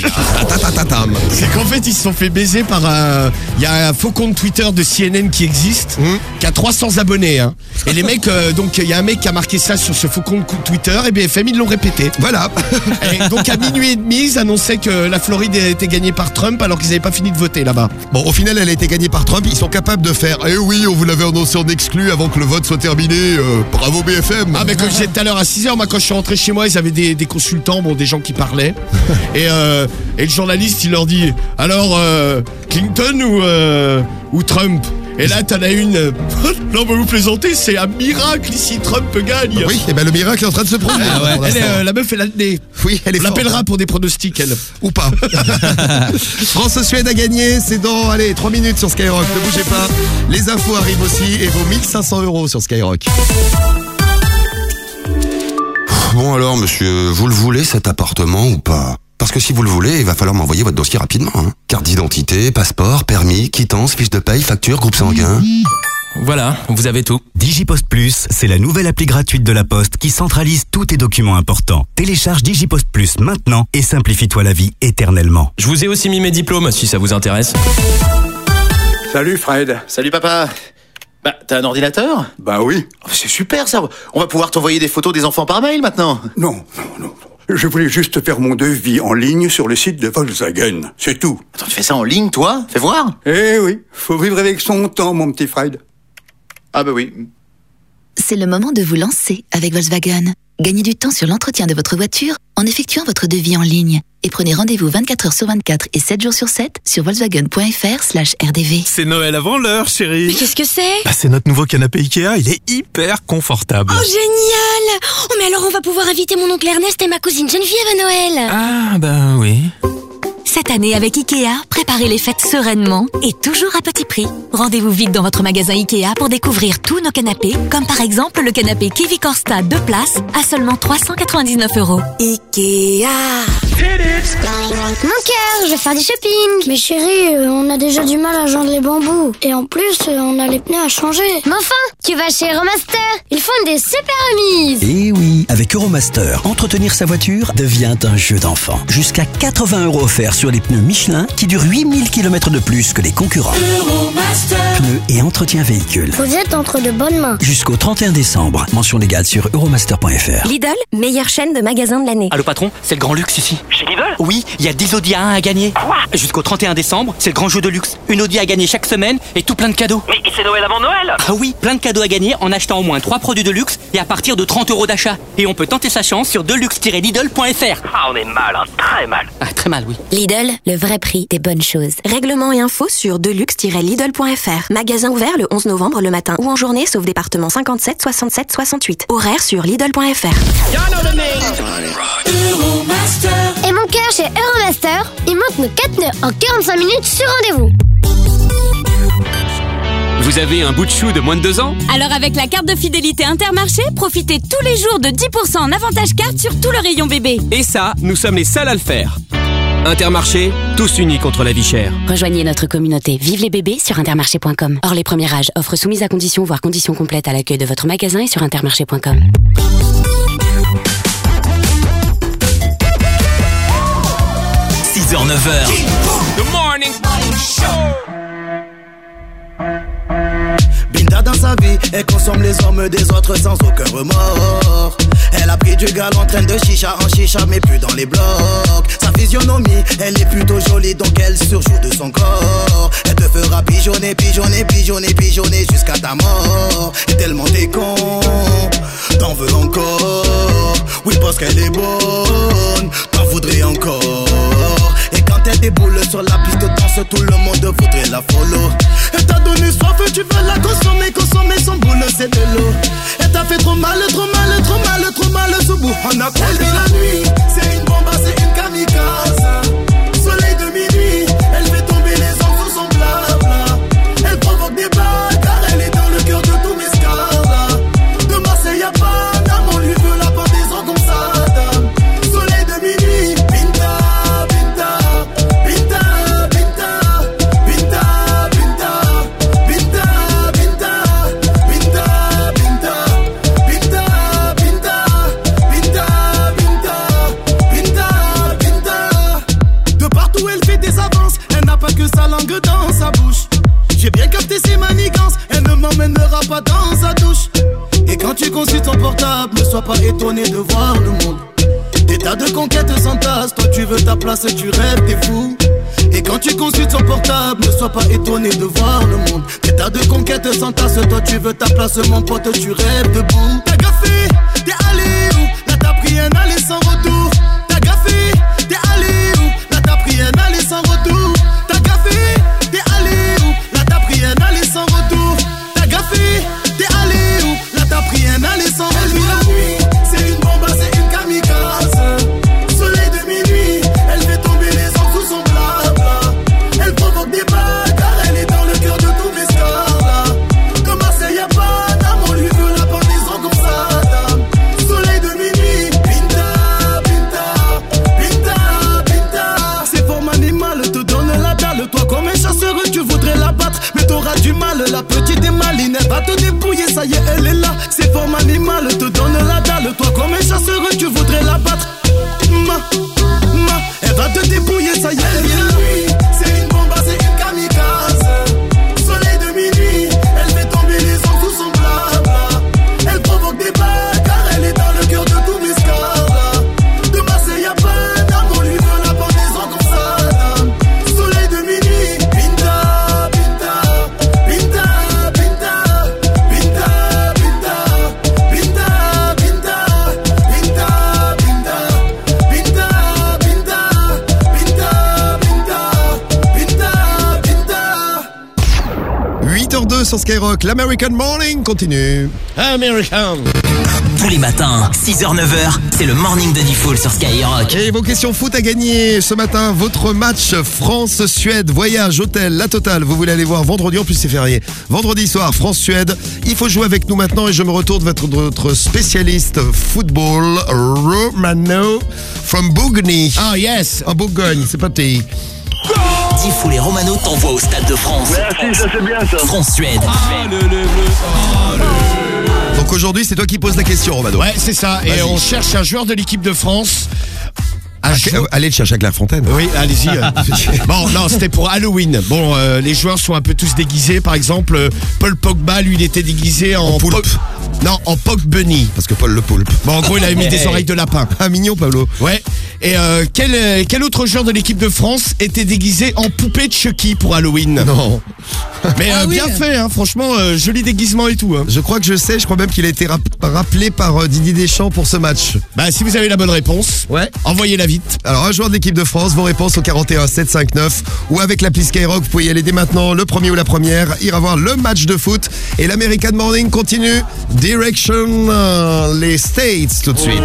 C'est qu'en fait, ils se sont fait baiser par un. Il y a un faux compte Twitter de C N N qui existe, mmh. qui a trois cents abonnés. Hein. Et les mecs, euh, donc, il y a un mec qui a marqué ça sur ce faux compte Twitter et B F M, ils l'ont répété. Voilà. Et donc, à minuit et demi, ils annonçaient que la Floride était gagnée par Trump alors qu'ils n'avaient pas fini de voter là-bas. Bon, au final, elle a été gagnée par Trump. Ils sont capables de faire. Eh oui, on vous l'avait annoncé en exclu avant que le vote soit terminé. Euh, bravo B F M. Ah, mais comme je disais tout à l'heure à six heures, moi, quand je suis rentré chez moi, ils avaient des, des consultants, bon, des gens qui parlaient. et, euh, et le journaliste, il leur dit alors, euh, Clinton ou, euh, ou Trump? Et là, t'en as une. Non, mais vous plaisantez, c'est un miracle ici, Trump gagne. Oui, et ben le miracle est en train de se produire. Ah ouais. Elle est, euh, la meuf, elle a le nez. Oui, elle est. On l'appellera pour des pronostics, elle. Ou pas. France-Suède a gagné, c'est dans, allez, trois minutes sur Skyrock. Ne bougez pas. Les infos arrivent aussi et vos mille cinq cents euros sur Skyrock. Bon alors, monsieur, vous le voulez cet appartement ou pas ? Parce que si vous le voulez, il va falloir m'envoyer votre dossier rapidement. Hein. Carte d'identité, passeport, permis, quittance, fiche de paye, facture, groupe sanguin. Voilà, vous avez tout. DigiPost Plus, c'est la nouvelle appli gratuite de la Poste qui centralise tous tes documents importants. Télécharge DigiPost Plus maintenant et simplifie-toi la vie éternellement. Je vous ai aussi mis mes diplômes, si ça vous intéresse. Salut Fred. Salut papa. Bah, t'as un ordinateur? Bah oui. Oh, c'est super ça. On va pouvoir t'envoyer des photos des enfants par mail maintenant. Non, non, non. Je voulais juste faire mon devis en ligne sur le site de Volkswagen. C'est tout. Attends, tu fais ça en ligne, toi? Fais voir. Eh oui, faut vivre avec son temps, mon petit Fred. Ah bah oui. C'est le moment de vous lancer avec Volkswagen. Gagnez du temps sur l'entretien de votre voiture en effectuant votre devis en ligne. Et prenez rendez-vous vingt-quatre heures sur vingt-quatre et sept jours sur sept sur volkswagen.fr slash rdv. C'est Noël avant l'heure, chérie. Mais qu'est-ce que c'est? Bah, c'est notre nouveau canapé Ikea, il est hyper confortable. Oh, génial! Oh, mais alors on va pouvoir inviter mon oncle Ernest et ma cousine Geneviève à Noël. Ah, bah oui. Cette année avec Ikea, préparez les fêtes sereinement et toujours à petit prix. Rendez-vous vite dans votre magasin Ikea pour découvrir tous nos canapés, comme par exemple le canapé Kiwi Corsta deux places à seulement trois cent quatre-vingt-dix-neuf euros. Ikea. Mon cœur, je vais faire du shopping. Mais chérie, euh, on a déjà du mal à joindre les bambous. Et en plus, euh, on a les pneus à changer. Mais enfin, tu vas chez Euromaster. Ils font des super remises. Et oui, avec Euromaster, entretenir sa voiture devient un jeu d'enfant. Jusqu'à quatre-vingts euros offerts sur les pneus Michelin qui durent huit mille kilomètres de plus que les concurrents. Euromaster. Pneus et entretien véhicule. Vous êtes entre de bonnes mains. Jusqu'au trente et un décembre. Mention légale sur euromaster point f r. Lidl, meilleure chaîne de magasins de l'année. Allô patron, c'est le grand luxe ici. Chez Lidl? Oui, il y a dix Audi A un à gagner. Quoi? Jusqu'au trente et un décembre, c'est le grand jeu de luxe. Une Audi à gagner chaque semaine et tout plein de cadeaux. Mais c'est Noël avant Noël? Ah oui, plein de cadeaux à gagner en achetant au moins trois produits de luxe et à partir de trente euros d'achat. Et on peut tenter sa chance sur deluxe tiret lidl point f r. Ah, on est mal, hein, très mal. Ah, très mal, oui. Lidl, le vrai prix des bonnes choses. Règlements et infos sur deluxe tiret lidl point f r. Magasin ouvert le onze novembre le matin ou en journée sauf département cinquante-sept, soixante-sept, soixante-huit. Horaire sur lidl point f r. Et mon cœur chez Euromaster, il monte nos quatre nœuds en quarante-cinq minutes sur rendez-vous. Vous avez un bout de chou de moins de deux ans? Alors avec la carte de fidélité Intermarché, profitez tous les jours de dix pour cent en avantage carte sur tout le rayon bébé. Et ça, nous sommes les seuls à le faire. Intermarché, tous unis contre la vie chère. Rejoignez notre communauté Vive les bébés sur intermarché point com. Hors les premiers âges, offre soumise à conditions voire conditions complètes à l'accueil de votre magasin et sur intermarché point com. six heures neuf heures. Good morning. Binda dans sa vie, elle consomme les hommes des autres sans aucun remords. Elle a pris du gal en train de chicha en chicha mais plus dans les blocs. Sa physionomie, elle est plutôt jolie donc elle surjoue de son corps. Elle te fera pigeonner, pigeonner, pigeonner, pigeonner jusqu'à ta mort. Et tellement t'es con, t'en veux encore. Oui parce qu'elle est bonne, t'en voudrais encore. Et quand elle déboule sur la piste de danse, tout le monde voudrait la follow. Elle t'a donné soif, tu veux la consommer, consommer son boule, c'est de l'eau. Elle t'a fait trop mal, trop mal, trop mal, trop mal, ce bout. On a elle de la nuit, c'est une bombe, c'est une kamikaze. Soleil de minuit, elle fait tomber les hommes sous son blabla. Elle provoque des blagues, car elle est dans le cœur de tous mes scars. De Marseille à Paname, on lui veut la pendaison comme ça, dame. Soleil de minuit, Pinta, Pinta, Pinta, Pinta, Pinta, Pinta, Pinta, Pinta, Pinta, Pinta, Pinta, Pinta, Pinta, Pinta, Pinta, Pinta. De partout elle fait des avances, elle n'a pas que sa langue dans sa bouche. J'ai bien capté ses manigances, elle ne m'emmènera pas dans sa douche. Et quand tu consultes ton portable, ne sois pas étonné de voir le monde. Des tas de conquêtes s'entassent, toi tu veux ta place et tu rêves, t'es fou. Et quand tu consultes son portable, ne sois pas étonné de voir le monde. Des tas de conquêtes s'entassent, toi tu veux ta place, mon pote, tu rêves debout. T'as gaffé, t'es allé où? Là t'as pris un aller sans retour. T'as gaffé, t'es allé où? Là t'as pris un aller sans retour. T'as gaffé, t'es allé où? Là t'as pris un aller sans retour. T'as gaffé, t'es allé où? Là t'as pris un aller sans retour. La nuit, c'est une bombe, c'est une kamikaze. Soleil de minuit, elle fait tomber les hommes sous son blabla. Elle provoque des blagues, car elle est dans le cœur de tous mes scars. De Marseille à Paname, on lui veut la pendaison comme ça, dame. Soleil de minuit, Pinta, Pinta, Pinta, Pinta. C'est forme animale, te donne la dalle. Toi comme un chasseur, tu voudrais la battre, mais t'auras du mal. La petite est maline, elle va te dépouiller, ça y est, elle est là. C'est forme animale, te donne la dalle. Toi comme un chasseur, tu voudrais la battre. Ma, ma, elle va te dépouiller, ça y est, elle est là. C'est une bombe, c'est une kamikaze. Soleil de minuit, elle fait tomber les hommes sous son blabla. Elle provoque des blagues, car elle est dans le cœur de tous mes scars. De Marseille à Paname, on lui veut la pendaison comme ça, dame. Soleil de minuit, Pinta, Pinta, Pinta, Pinta, Pinta, Pinta, huit heures deux sur Skyrock. L'American Morning continue. American. Tous les matins, six heures neuf heures, c'est le morning de Diffoul sur Skyrock. Et vos questions foot à gagner ce matin. Votre match France-Suède, voyage, hôtel, la totale. Vous voulez aller voir vendredi, en plus c'est férié. Vendredi soir, France-Suède. Il faut jouer avec nous maintenant et je me retourne vers votre, votre spécialiste football, Romano from Bourgogne. Ah yes. En Bourgogne, c'est parti. Diffoul et Romano t'envoient au Stade de France. Merci, ça c'est bien ça. France-Suède. Ah, le, le, le, oh, le... Donc aujourd'hui, c'est toi qui poses la question, Romano. Ouais, c'est ça. Et on cherche un joueur de l'équipe de France. Ah, allez le chercher à Clairefontaine. Oui, allez-y. Bon, non, c'était pour Halloween. Bon, euh, les joueurs sont un peu tous déguisés. Par exemple, euh, Paul Pogba, lui, il était déguisé en, en poulpe. Po- non, en Pog Bunny. Parce que Paul le poulpe. Bon, en gros, il avait mis des oreilles de lapin. Ah, mignon, Pablo. Ouais. Et euh, quel, euh, quel autre joueur de l'équipe de France était déguisé en poupée de Chucky pour Halloween? Non. Mais Ah euh, oui. bien fait, hein, franchement, euh, joli déguisement et tout. Hein. Je crois que je sais, je crois même qu'il a été rap- rappelé par euh, Didier Deschamps pour ce match. Bah, si vous avez la bonne réponse, ouais, envoyez-la vite. Alors, un joueur de l'équipe de France, vos réponses au quarante et un sept cent cinquante-neuf ou avec l'appli Skyrock, vous pouvez y aller dès maintenant, le premier ou la première, ira voir le match de foot. Et l'American Morning continue. Direction euh, les States tout de suite.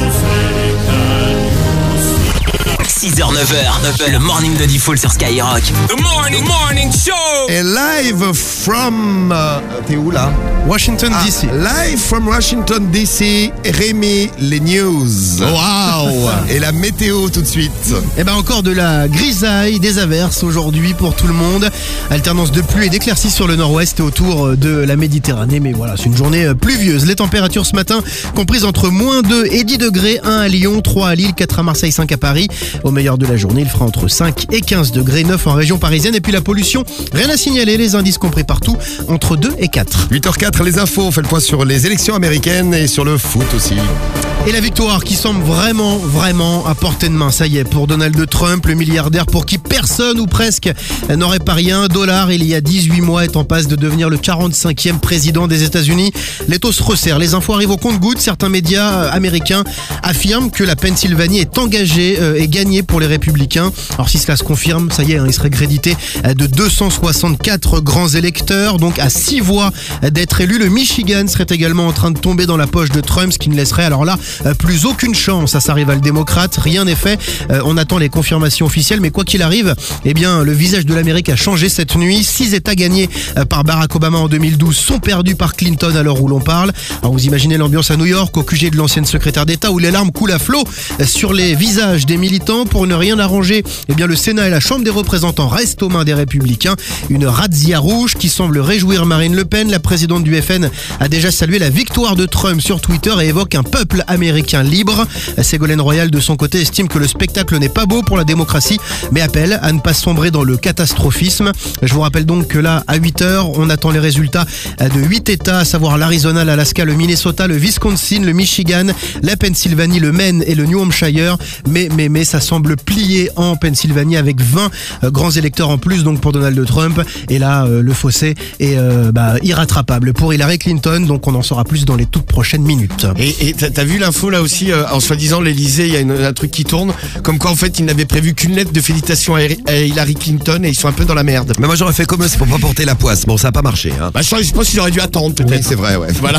six heures neuf heures, le morning de Diffoul sur Skyrock. The morning, morning show. Et live from... euh, T'es où là? Washington Ah, D C. Live from Washington D C, Rémi, les news. Waouh. Et la météo tout de suite. Eh ben encore de la grisaille, des averses aujourd'hui pour tout le monde. Alternance de pluie et d'éclaircies sur le nord-ouest et autour de la Méditerranée. Mais voilà, c'est une journée pluvieuse. Les températures ce matin comprises entre moins deux et dix degrés. un à Lyon, trois à Lille, quatre à Marseille, cinq à Paris. Au meilleur de la journée, il fera entre cinq et quinze degrés, neuf en région parisienne. Et puis la pollution, rien à signaler. Les indices compris partout entre deux et quatre. huit heures quatre, les infos. On fait le point sur les élections américaines et sur le foot aussi. Et la victoire qui semble vraiment, vraiment à portée de main. Ça y est, pour Donald Trump, le milliardaire pour qui personne ou presque n'aurait pas rien. Dollar, il y a dix-huit mois, est en passe de devenir le quarante-cinquième président des États-Unis. Les taux se resserrent. Les infos arrivent au compte-gouttes. Certains médias américains affirment que la Pennsylvanie est engagée euh, et gagnée pour les républicains. Alors si cela se confirme, ça y est, hein, il serait crédité de deux cent soixante-quatre grands électeurs, donc à six voix d'être élu. Le Michigan serait également en train de tomber dans la poche de Trump, ce qui ne laisserait alors là plus aucune chance à sa rivale démocrate. Rien n'est fait. Euh, on attend les confirmations officielles, mais quoi qu'il arrive, eh bien, le visage de l'Amérique a changé cette nuit. Six États gagnés euh, par Barack Obama en deux mille douze sont perdus par Clinton à l'heure où l'on parle. Alors vous imaginez l'ambiance à New York, au Q G de l'ancienne secrétaire d'État, où les larmes coulent à flot euh, sur les visages des militants. Pour ne rien arranger, eh bien, le Sénat et la Chambre des représentants restent aux mains des Républicains. Une razzia rouge qui semble réjouir Marine Le Pen. La présidente du F N a déjà salué la victoire de Trump sur Twitter et évoque un peuple américain libre. Ségolène Royal, de son côté, estime que le spectacle n'est pas beau pour la démocratie, mais appelle à ne pas sombrer dans le catastrophisme. Je vous rappelle donc que là, à huit heures, on attend les résultats de huit États, à savoir l'Arizona, l'Alaska, le Minnesota, le Wisconsin, le Michigan, la Pennsylvanie, le Maine et le New Hampshire. Mais, mais, mais, ça semble plier en Pennsylvanie avec vingt euh, grands électeurs en plus, donc pour Donald Trump. Et là, euh, le fossé est euh, bah, irrattrapable pour Hillary Clinton, donc on en saura plus dans les toutes prochaines minutes. Et, et t'as, t'as vu l'info là aussi, euh, en soi-disant l'Elysée, il y a une, un truc qui tourne, comme quoi en fait ils n'avaient prévu qu'une lettre de félicitations à, à Hillary Clinton et ils sont un peu dans la merde. Mais moi j'aurais fait comme eux, c'est pour pas porter la poisse. Bon, ça a pas marché. Hein. Bah je pense qu'ils auraient dû attendre peut-être. Oui, c'est vrai, ouais. Voilà.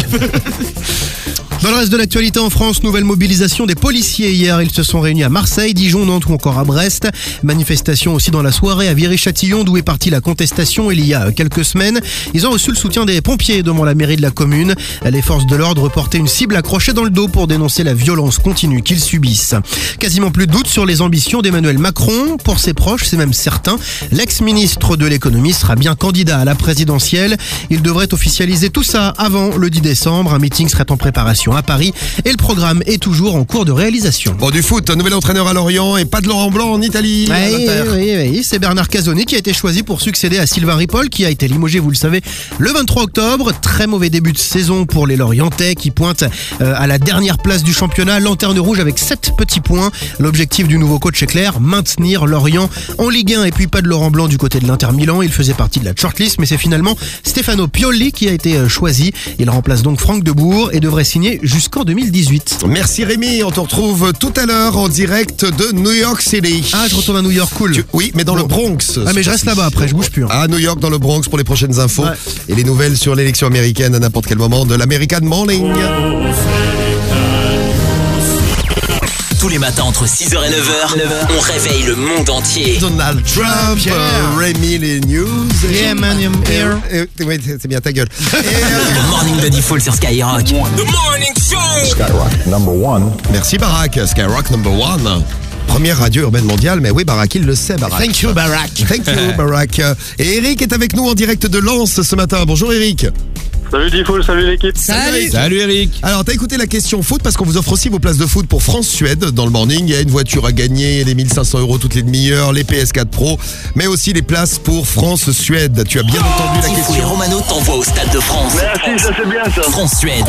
Dans le reste de l'actualité en France, nouvelle mobilisation des policiers hier. Ils se sont réunis à Marseille, Dijon, Nantes ou encore à Brest. Manifestation aussi dans la soirée à Viry-Châtillon, d'où est partie la contestation il y a quelques semaines. Ils ont reçu le soutien des pompiers devant la mairie de la commune. Les forces de l'ordre portaient une cible accrochée dans le dos pour dénoncer la violence continue qu'ils subissent. Quasiment plus de doute sur les ambitions d'Emmanuel Macron. Pour ses proches, c'est même certain. L'ex-ministre de l'économie sera bien candidat à la présidentielle. Il devrait officialiser tout ça avant le dix décembre. Un meeting serait en préparation à Paris et le programme est toujours en cours de réalisation. Bon, du foot, un nouvel entraîneur à Lorient et pas de Laurent Blanc en Italie. Oui, oui, oui, c'est Bernard Casoni qui a été choisi pour succéder à Sylvain Ripoll qui a été limogé, vous le savez, le vingt-trois octobre. Très mauvais début de saison pour les Lorientais qui pointent euh, à la dernière place du championnat. Lanterne rouge avec sept petits points. L'objectif du nouveau coach est clair, maintenir Lorient en Ligue un et puis pas de Laurent Blanc du côté de l'Inter Milan. Il faisait partie de la shortlist mais c'est finalement Stefano Pioli qui a été choisi. Il remplace donc Franck Debourg et devrait signer et jusqu'en deux mille dix-huit. Merci Rémi, on te retrouve tout à l'heure en direct de New York City. Ah, je retourne à New York, cool. Tu- oui, mais dans Bon. le Bronx. Ah, mais je reste là-bas après, je bouge plus. hein. À New York, dans le Bronx, pour les prochaines infos. Ouais. Et les nouvelles sur l'élection américaine à n'importe quel moment de l'American Morning. Tous les matins entre six heures et neuf heures, on réveille le monde entier. Donald Trump, Yeah. euh, Rémi, les news. Yeah, man, I'm here. Euh, euh, oui, c'est c'est bien ta gueule. Le morning de Diffoul sur Skyrock. The morning show. Skyrock number one. Merci Barack, Skyrock number one. Première radio urbaine mondiale, mais oui, Barack, il le sait, Barack. Thank you, Barack. Thank you, Barack. Et Eric est avec nous en direct de Lens ce matin. Bonjour Eric. Salut Diffoul, salut l'équipe. Salut. Salut Eric. Alors, t'as écouté la question foot parce qu'on vous offre aussi vos places de foot pour France-Suède dans le morning. Il y a une voiture à gagner, les mille cinq cents euros toutes les demi-heures, les P S quatre Pro, mais aussi les places pour France-Suède. Tu as bien entendu la Diffoul et question. Romano t'envoient au Stade de France. Merci, ça c'est bien ça. France-Suède.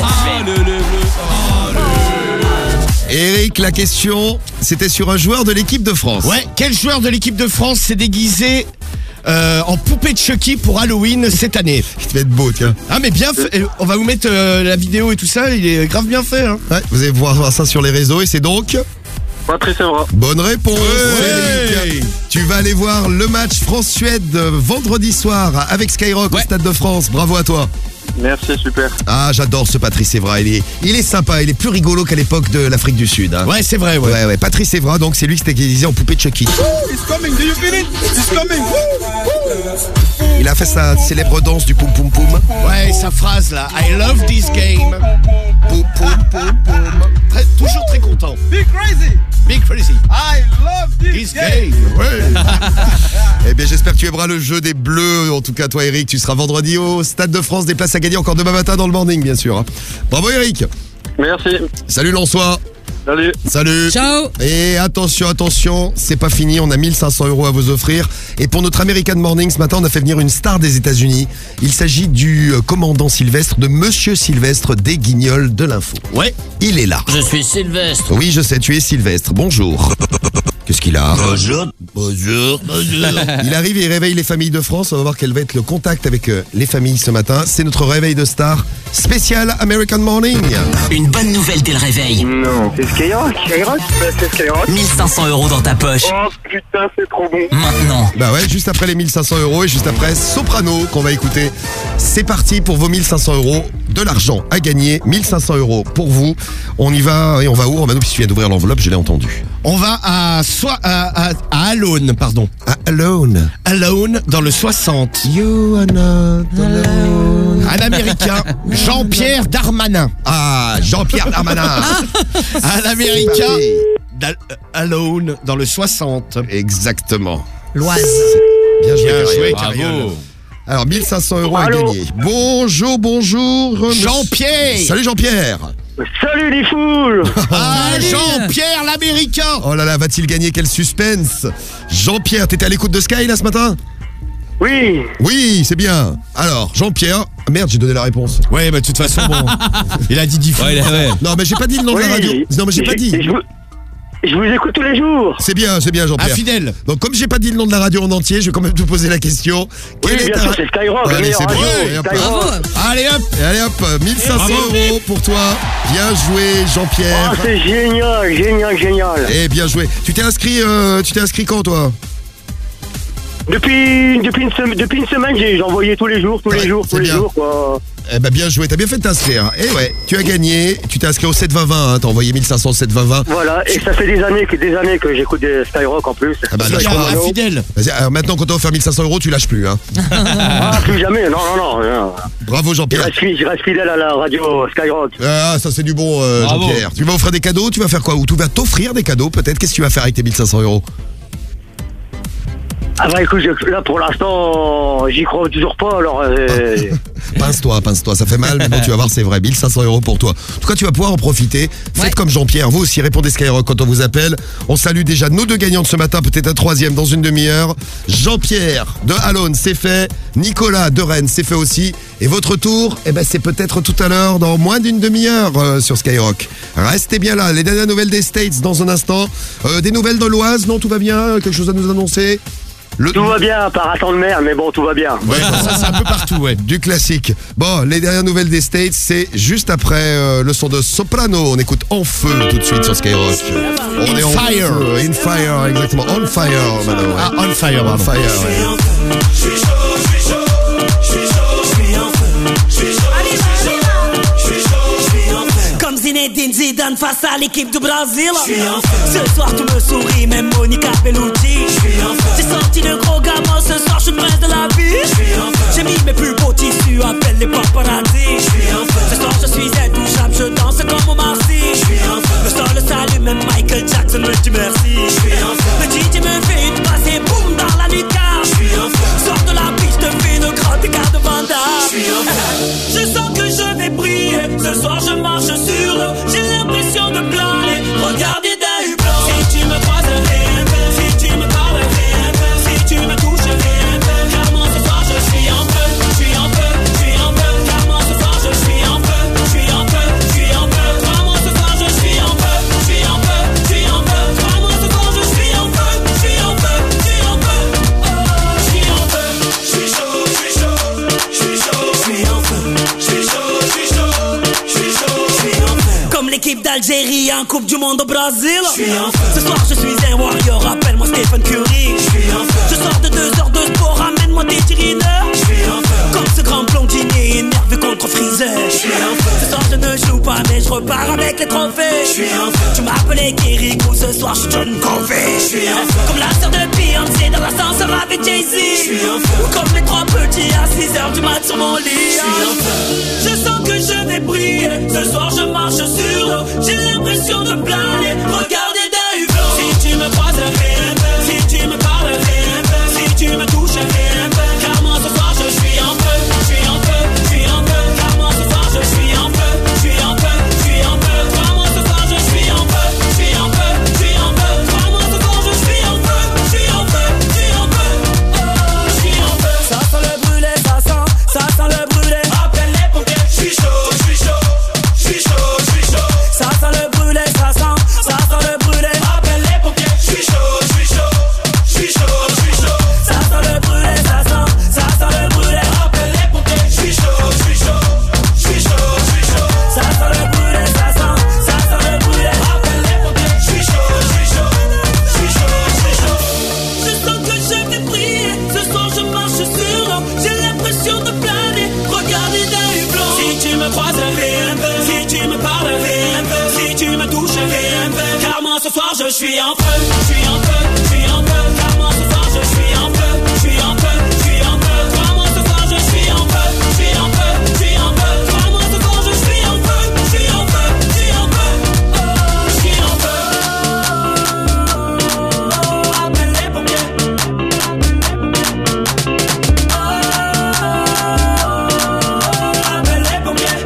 Eric, la question, c'était sur un joueur de l'équipe de France. Ouais, quel joueur de l'équipe de France s'est déguisé euh, en poupée de Chucky pour Halloween cette année? Il va être beau, tiens. Ah mais bien fait. On va vous mettre euh, la vidéo et tout ça, il est grave bien fait. Hein. Ouais, vous allez voir voir ça sur les réseaux et c'est donc... Patrice Evra. Bonne réponse, Ouais. Eric. Tu vas aller voir le match France-Suède euh, vendredi soir avec Skyrock au Stade de France. Bravo à toi. Merci, super. Ah, j'adore ce Patrice Evra. Il est, il est sympa. Il est plus rigolo qu'à l'époque de l'Afrique du Sud. hein. Ouais, c'est vrai, ouais. Ouais, ouais. Patrice Evra, donc c'est lui qui s'était déguisé en poupée de Chucky. It's coming, do you feel it? It's coming. Il a fait sa célèbre danse du poum poum poum. Ouais, sa phrase là, I love this game. Poum poum poum poum. Très- toujours très content. Be crazy. Big crazy. I love this, This game. Ouais. Eh bien, j'espère que tu aimeras le jeu des Bleus. En tout cas, toi, Eric, tu seras vendredi au Stade de France. Des places à gagner encore demain matin dans le morning, bien sûr. Bravo, Eric. Merci. Salut, Lançois. Salut. Salut. Ciao. Et attention, attention, c'est pas fini, on a mille cinq cents euros à vous offrir. Et pour notre American Morning, ce matin, on a fait venir une star des États-Unis. Il s'agit du euh, commandant Sylvestre, de Monsieur Sylvestre des Guignols de l'info. Ouais. Il est là. Je suis Sylvestre. Oui, je sais, tu es Sylvestre. Bonjour. Qu'est-ce qu'il a? Bonjour. Bonjour. Bonjour. Il arrive et il réveille les familles de France. On va voir quel va être le contact avec euh, les familles ce matin. C'est notre réveil de star spécial American Morning. Une bonne nouvelle dès le réveil. Non. C'est Skyrock. Skyrock. C'est Skyrock. mille cinq cents euros dans ta poche. Oh putain, c'est trop bon. Maintenant. Bah ouais, juste après les mille cinq cents euros et juste après Soprano qu'on va écouter. C'est parti pour vos mille cinq cents euros. De l'argent à gagner. mille cinq cents euros pour vous. On y va et on va où? Manu, si tu viens d'ouvrir l'enveloppe, je l'ai entendu. On va à soit à, à, à Alone, pardon. À Alone. Alone dans le soixante. You are not alone. Un Américain, Jean-Pierre Darmanin. Ah, Jean-Pierre Darmanin. Un Américain, d'Al- euh, Alone dans le soixante. Exactement. L'Oise. Bien joué, Bien Carriole. joué, Bravo. Carriole. Alors, mille cinq cents euros Allô. à gagner. Bonjour, bonjour. Jean-Pierre. Salut Jean-Pierre. Salut les foules. Ah, Jean-Pierre l'Américain. Oh là là, va-t-il gagner? Quel suspense. Jean-Pierre, t'étais à l'écoute de Sky là ce matin? Oui. Oui, c'est bien. Alors, Jean-Pierre. Ah, merde, j'ai donné la réponse. Ouais, bah de toute façon, bon. Il a dit dix fois. Ouais, il a- ouais. Non, mais j'ai pas dit le nom de la Oui. radio. Non, mais j'ai pas dit. Je vous, je vous écoute tous les jours. C'est bien, c'est bien, Jean-Pierre. Infidèle. Donc, comme j'ai pas dit le nom de la radio en entier, je vais quand même te poser la question. Oui, bien ta- sûr, c'est Skyrock, la Allez, meilleure c'est bon. radio, Et hop, Skyrock. Bravo. Allez hop. Et allez hop, mille cinq cents Bravo. euros pour toi. Bien joué, Jean-Pierre. Ah, c'est génial, génial, génial. Et bien joué. Tu t'es inscrit, euh, tu t'es inscrit quand, toi? Depuis, depuis, une, sem- depuis une semaine, j'ai j'ai envoyé tous les jours, tous Ouais, les jours, c'est tous les bien. jours, quoi. Eh ben, bien joué. T'as bien fait de t'inscrire. Et ouais, tu as gagné. Tu t'es inscrit au sept vingt vingt. Hein. T'as envoyé mille cinq cents au sept vingt vingt. Voilà, et ça fait des années que, des années que j'écoute des Skyrock en plus. Ah bah, lâche Regarde, pas. infidèle. Vas-y, alors maintenant, quand t'as offert mille cinq cents euros, tu lâches plus. Hein. Ah, plus jamais, non, non, non. non. Bravo, Je Jean-Pierre. reste, fi- je reste fidèle à la radio Skyrock. Ah, ça c'est du bon, euh, Bravo. Jean-Pierre. Tu vas offrir des cadeaux, tu vas faire quoi? Ou tu vas t'offrir des cadeaux peut-être? Qu'est-ce que tu vas faire avec tes mille cinq cents euros? Ah bah écoute, je- là pour l'instant, j'y crois toujours pas, alors... Euh, Pince-toi, pince-toi, ça fait mal, mais bon, tu vas voir, c'est vrai. mille cinq cents euros pour toi. En tout cas, tu vas pouvoir en profiter. Faites Ouais. comme Jean-Pierre. Vous aussi, répondez Skyrock quand on vous appelle. On salue déjà nos deux gagnants de ce matin, peut-être un troisième dans une demi-heure. Jean-Pierre de Alone, c'est fait. Nicolas de Rennes, c'est fait aussi. Et votre tour, eh ben, c'est peut-être tout à l'heure, dans moins d'une demi-heure euh, sur Skyrock. Restez bien là. Les dernières nouvelles des States dans un instant. Euh, des nouvelles de l'Oise, non, tout va bien? Quelque chose à nous annoncer? Le... Tout va bien, par un temps de merde, mais bon, tout va bien. Ouais, bon, ça c'est un peu partout, ouais. Du classique. Bon, les dernières nouvelles des States, c'est juste après euh, le son de Soprano. On écoute En Feu tout de suite sur Skyrock. On est en Fire. feu, in fire, exactement. On fire, madame. Ouais. Ah, on fire, On pardon. fire, ouais. Je suis chaud, je suis chaud, je suis chaud, je suis en feu. Je suis chaud, je suis chaud, je suis chaud, je suis en feu. Comme Zinedine Zidane face à l'équipe du Brésil. Je suis en feu. Ce soir tu me souris, même Monica Bellucci. Je suis en feu. J'ai sorti le gros gamin, ce soir je suis le prince de la vie. Je suis en feu. J'ai mis mes plus beaux tissus, appelle les paparazzi. Je suis en feu. Ce soir je suis intouchable, je danse comme Omar Sy. Je suis en feu. Le sol le salue, même Michael Jackson me dit merci. Je suis en feu. Le D J me fait une passe et boum dans la lucarne. Je suis en feu. Sors de la piste, te fais une grande écart de Vanda. Je suis en feu. Je sens que je vais briller. Ce soir je marche sur l'eau. J'ai l'impression de planer. Regardez d'un hublot. Si tu me croises, rien ne fait. Si tu me parles, rien ne fait. Si tu me touches, rien ne fait. Car moi ce soir je suis en feu. Je suis en feu, je suis en feu. Car moi ce soir je suis en feu. Je suis en feu, je suis en feu. Car moi ce soir je suis en feu. Je suis en feu, je suis en feu. Car moi ce soir je suis en feu. Je suis en feu, je suis en feu. Je suis en feu. Je suis chaud, je suis chaud. Je suis chaud, je suis en feu. Je suis chaud, je suis chaud. Je suis chaud, je suis en feu. Comme l'équipe d'Algérie en Coupe du Monde au Brésil. Je suis en feu. Ce soir je suis un warrior, appelle-moi Stephen Curry. Je suis en feu. Je sors de deux heures de sport, ramène-moi des tirineurs. Je suis en feu. Comme ce grand blondinier énervé contre Freezer. Je suis en feu. Ce soir je ne joue pas mais je repars avec les trophées. Je suis en feu. Tu m'appelais Kirikou, ce soir je suis John Covey. Je suis en feu. Comme la sœur de Beyoncé dans l'ascenseur avec Jay-Z. Je suis en feu. Ou comme les trois petits à six heures du mat sur mon lit. Je suis en feu. Je sens que je vais briller. Ce soir je marche sur l'eau. J'ai l'impression de planer. Regardez d'un hublot. Si tu me croises, rien ne fait. Si tu me parles, rien ne fait. Si tu me touches, rien ne fait. Car moi ce soir je suis en feu. Je suis en feu, je suis en feu. Car moi ce soir je suis en feu. Je suis en feu, je suis en feu. Car moi ce soir je suis en feu. Je suis en feu, je suis en feu. Car moi ce soir je suis en feu. Je suis en feu, je suis en feu. Je suis en feu. Ça sent le brûlé, ça sent, ça sent le brûlé. Appelle les pompiers. Je suis chaud, je suis chaud. Je suis chaud, je suis chaud. Ça sent le brûlé, ça sent, ça sent le brûlé. Appelle les pompiers. Je suis chaud, je suis chaud. Je suis chaud, je suis chaud. Ça sent le brûlé, ça sent, ça sent le brûlé. Appelle les pompiers. Je suis chaud, je suis chaud. Je suis chaud, je suis chaud. Ça sent le brûlé, ça sent, ça sent le brûlé. Appelle les pompiers. Je suis chaud, je suis chaud. Je suis chaud, je suis chaud. Je sens que je vais briller. Ce soir je marche sur l'eau. J'ai l'impression de planer. Regardez d'un hublot. Si tu me croises, rien ne fait. Si tu me parles, rien ne fait. Si tu me touches, rien ne fait. Car moi ce soir je suis en feu. Je suis en feu, je suis en feu. Car moi ce soir je suis en feu. Je suis en feu, je suis en feu. Car moi ce soir je suis en feu. Je suis en feu, je suis en feu. Car moi ce soir je suis en feu. Je suis en feu, je suis en feu. Je suis en feu. Appelle les pompiers. Appelle les pompiers.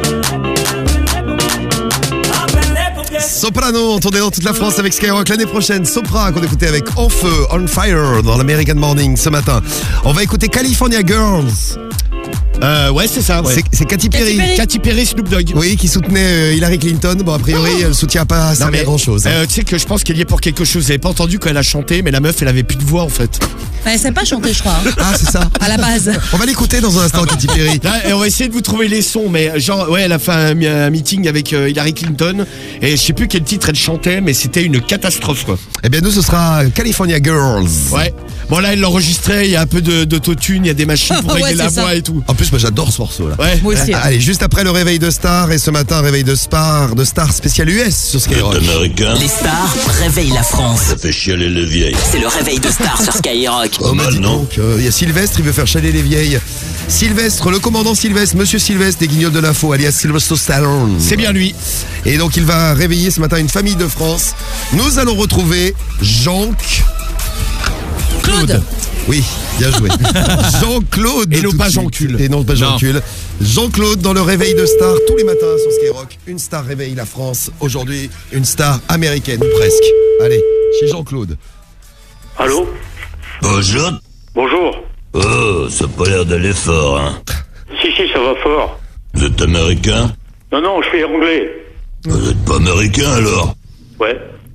Appelle les pompiers. Soprano, on tournait dans toute la France avec Skyrock l'année prochaine. Sopra, qu'on écoutait avec En Feu, On Fire, dans l'American Morning ce matin. On va écouter California Girls. Euh, ouais, c'est ça. Ouais. C'est, c'est Katy Perry. Katy Perry. Katy Perry, Snoop Dogg. Oui, qui soutenait euh, Hillary Clinton. Bon, a priori, Oh. elle ne soutient pas ça mais grand chose. euh, tu sais que je pense qu'elle y est pour quelque chose. Vous avez pas entendu quand elle a chanté, mais la meuf, elle avait plus de voix en fait. Elle sait pas chanter, je crois. hein. Ah, c'est ça. À la base. On va l'écouter dans un instant, Katy Perry. Là, et on va essayer de vous trouver les sons, mais genre, ouais, elle a fait un, un meeting avec euh, Hillary Clinton, et je sais plus quel titre elle chantait, mais c'était une catastrophe, quoi. Eh bien, nous, ce sera California Girls. Ouais. Bon, là, elle l'enregistrait, il y a un peu de, d'autotune, il y a des machines pour Ouais, régler la c'est ça. voix et tout. En plus, moi, j'adore ce morceau-là. Ouais. Moi aussi. Ah, allez, juste après le réveil de Star, et ce matin, réveil de Star, de Star spécial U S sur Skyrock. Américain. Les stars réveillent la France. Ça fait chialer les vieilles. C'est le réveil de stars sur Skyrock. Oh, mal, dis non donc, euh, il y a Sylvestre, il veut faire chialer les vieilles. Sylvestre, le commandant Sylvestre, monsieur Sylvestre des Guignols de l'Info, alias Sylvester Stallone. C'est bien lui. Et donc, il va réveiller ce matin une famille de France. Nous allons retrouver Jean... Claude. Oui, bien joué. Jean-Claude. Et non tout pas de suite. Jean-Cul. Et non pas Non. Jean-Cul. Jean-Claude dans le réveil de Star tous les matins sur Skyrock. Une star réveille la France. Aujourd'hui, une star américaine, ou presque. Allez, chez Jean-Claude. Allô? Bonjour. Bonjour. Oh, ça a pas l'air d'aller fort, hein. Si, si, ça va fort. Vous êtes américain? Non, non, je suis anglais. Vous êtes pas américain alors? Ouais.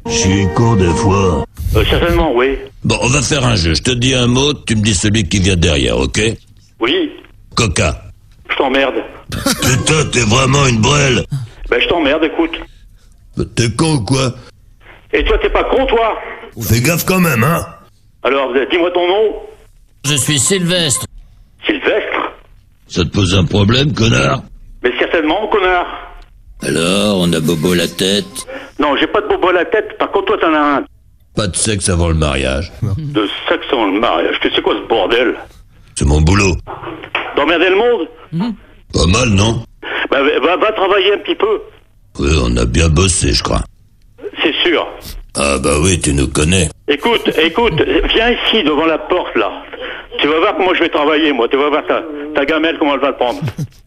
Je suis con des fois. Euh, certainement, oui. Bon, on va faire un jeu. Je te dis un mot, tu me dis celui qui vient derrière, ok? Oui. Coca. Je t'emmerde. Putain, t'es vraiment une brêle. Ben, je t'emmerde, écoute. T'es con ou quoi? Et toi, t'es pas con, toi? Fais gaffe quand même, hein? Alors, dis-moi ton nom. Je suis Sylvestre. Sylvestre? Ça te pose un problème, connard? Mais certainement, connard. Alors, on a bobo la tête? Non, j'ai pas de bobo à la tête. Par contre, toi, t'en as un. Pas de sexe avant le mariage. De sexe avant le mariage. Que c'est quoi ce bordel? C'est mon boulot. D'emmerder le monde? Pas mal, non? Bah, va, va travailler un petit peu. Oui, on a bien bossé, je crois. C'est sûr. Ah bah oui, tu nous connais. Écoute, écoute, viens ici, devant la porte, là. Tu vas voir comment je vais travailler, moi. Tu vas voir ta, ta gamelle, comment elle va le prendre.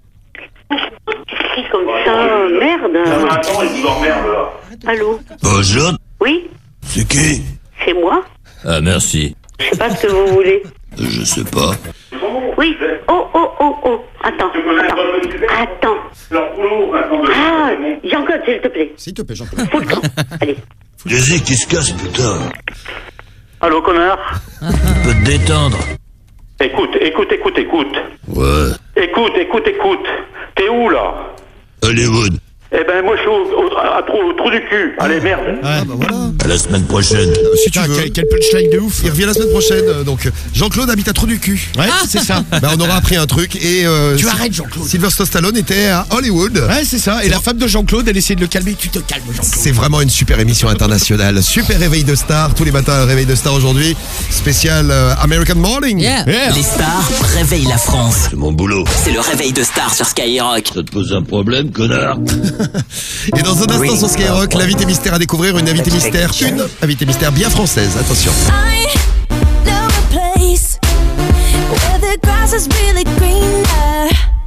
Comme ça, merde. Attends, il vous emmerde, là. Allô? Bonjour. Oui? C'est qui? C'est moi? Ah, merci. Je sais pas ce que vous voulez. Je sais pas. Oui. Oh, oh, oh, oh. Attends, attends. Attends. Ah, Jean-Claude, s'il te plaît. S'il te plaît, Jean-Claude. Allez. Vas-y, qui se casse, putain. Allô, connard? Tu peux te détendre. Écoute, écoute, écoute, écoute. Ouais. Écoute, écoute, écoute. T'es où, là? Hollywood. Eh ben, moi, je suis au, au, à, trou, au trou du cul. Allez, merde. Ah bah voilà. À la semaine prochaine. Si tu veux. Quel, quel punchline de ouf. Il revient la semaine prochaine. euh, Donc, Jean-Claude habite à Trou du Cul. Ouais, c'est ça. Bah, on aura appris un truc. Et euh, Tu Sy- arrêtes, Jean-Claude. Sylvester Stallone était à Hollywood. Ouais, c'est ça. Et la femme de Jean-Claude, elle essaie de le calmer. Tu te calmes, Jean-Claude. C'est vraiment une super émission internationale. Super réveil de stars. Tous les matins, un réveil de stars aujourd'hui. Spécial euh, American Morning. Yeah. Yeah. Les stars réveillent la France. C'est mon boulot. C'est le réveil de stars sur Skyrock. Ça te pose un problème, connard? Et dans un instant sur Skyrock, l'invité mystère à découvrir. Une invitée mystère. Une invitée mystère bien française. Attention. I know a place where the grass is really greener.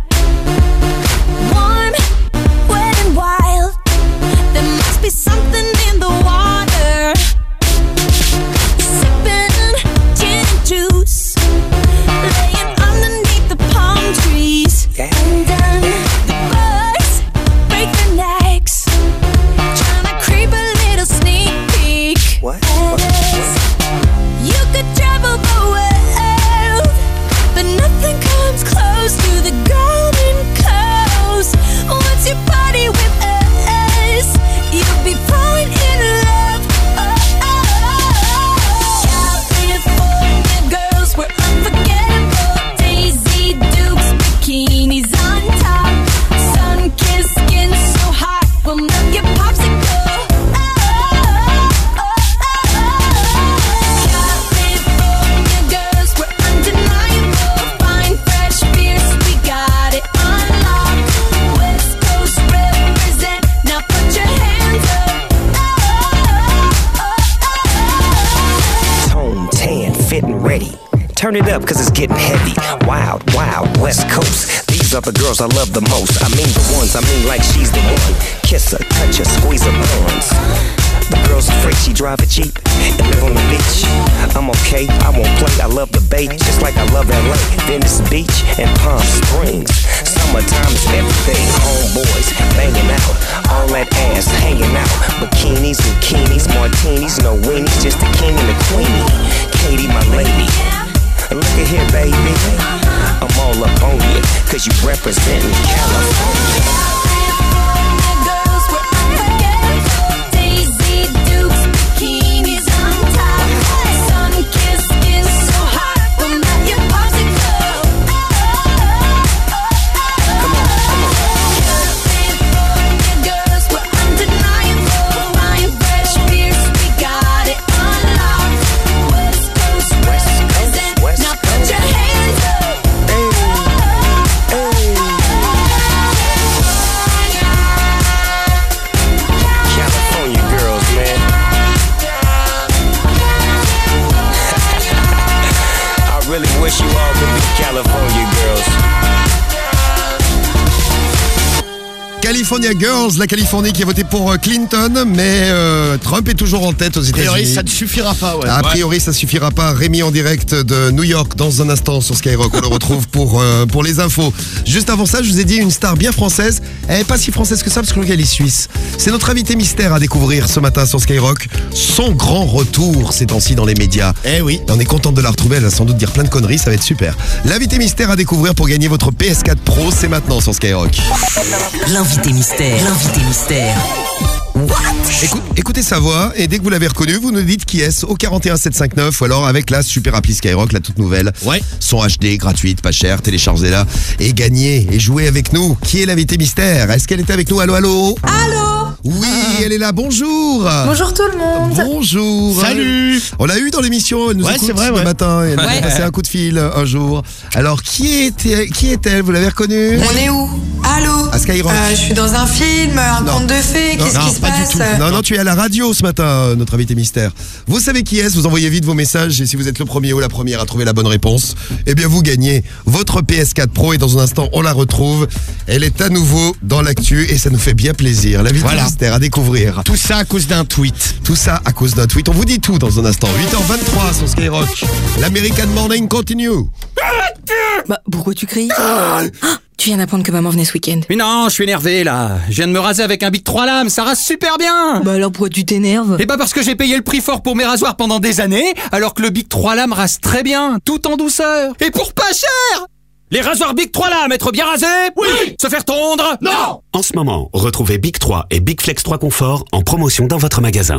Warm, wet and wild. There must be something in the water. Sipping gin and juice, laying underneath the palm trees. And then the birds break their necks, trying to creep a little sneak peek. What? You could travel the world, but nothing comes close to the golden coast. Once you party with us, you'll be falling in love. Oh, oh, oh. California girls were unforgettable. Daisy Dukes, bikinis on top. Sun-kissed skin so hot, we'll melt your popsicle. Oh, oh, oh, oh. California girls were undeniable. Fine, fresh, fierce, we got it on lock. West Coast represent, now put your hands up. Oh, oh, oh, Tone, tan, fit and ready. Turn it up cause it's getting heavy. Wild, wild, West Coast. These are the girls I love the most. I mean the ones, I mean like she's the one. Kiss her, touch her, squeeze her bones. The girl's afraid she drive a Jeep and live on the beach. I'm okay, I won't play, I love the bay, just like I love L A, Venice Beach and Palm Springs. Summertime is everything, homeboys banging out, all that ass hanging out. Bikinis, bikinis, martinis, no weenies, just the king and the queenie. Katie, my lady, look at here, baby, I'm all up on you, cause you representing California. girls were unforgettable. Daisy Dukes, bikinis on top. Sun-kissed skin so hot, we'll melt your popsicle. California girls were undeniable. Fine, fresh, fierce, we got it on lock. West Coast represent, now put your hands up. California Girls, la Californie qui a voté pour euh, Clinton, mais euh, Trump est toujours en tête aux A priori, États-Unis. ça ne suffira pas, ouais. A priori, ça suffira pas. Rémi en direct de New York dans un instant sur Skyrock. On le retrouve pour euh, pour les infos. Juste avant ça, je vous ai dit une star bien française. Elle est pas si française que ça parce qu'elle est suisse. C'est notre invité mystère à découvrir ce matin sur Skyrock. Son grand retour ces temps-ci dans les médias. Eh oui. Et on est content de la retrouver. Elle va sans doute dire plein de conneries. Ça va être super. L'invité mystère à découvrir pour gagner votre P S quatre Pro, c'est maintenant sur Skyrock. L'invité mystère, l'invité mystère. What? Écoute, écoutez sa voix et dès que vous l'avez reconnu, vous nous dites qui est-ce au quarante et un sept cent cinquante-neuf ou alors avec la super appli Skyrock, la toute nouvelle. Ouais. Son H D, gratuite, pas cher, téléchargez-la et gagnez et jouez avec nous. Qui est l'invité mystère? Est-ce qu'elle était avec nous? Allô, allô? Allô? Oui, elle est là, bonjour. Bonjour tout le monde. Bonjour. Salut. On l'a eu dans l'émission, elle nous Ouais, écoute c'est vrai, le ouais. matin, elle nous a Ouais. passé un coup de fil un jour. Alors, qui est, qui est-elle? Vous l'avez reconnue? On est où? Allô? À Skyrock. Euh, Je suis dans un film, un Non. conte de fées, Non, qu'est-ce non, qui se pas du passe? tout. Non, non, tu es à la radio ce matin, euh, notre invité mystère. Vous savez qui est-ce? Vous envoyez vite vos messages et si vous êtes le premier ou la première à trouver la bonne réponse, eh bien vous gagnez votre P S quatre Pro et dans un instant on la retrouve. Elle est à nouveau dans l'actu et ça nous fait bien plaisir. L'invité Voilà. mystère à découvrir. Tout ça à cause d'un tweet. Tout ça à cause d'un tweet. On vous dit tout dans un instant. huit heures vingt-trois sur Skyrock. L'American Morning continue. Bah, pourquoi tu cries Ah, tu viens d'apprendre que maman venait ce week-end. Mais non, je suis énervé là. Je viens de me raser avec un Bic trois lames, ça rase super bien. Bah alors pourquoi tu t'énerves? Et bah parce que j'ai payé le prix fort pour mes rasoirs pendant des années, alors que le Bic trois lames rase très bien, tout en douceur. Et pour pas cher. Les rasoirs Bic trois lames, être bien rasés? Oui. Se faire tondre? Non. En ce moment, retrouvez Bic trois et Bic Flex trois Confort en promotion dans votre magasin.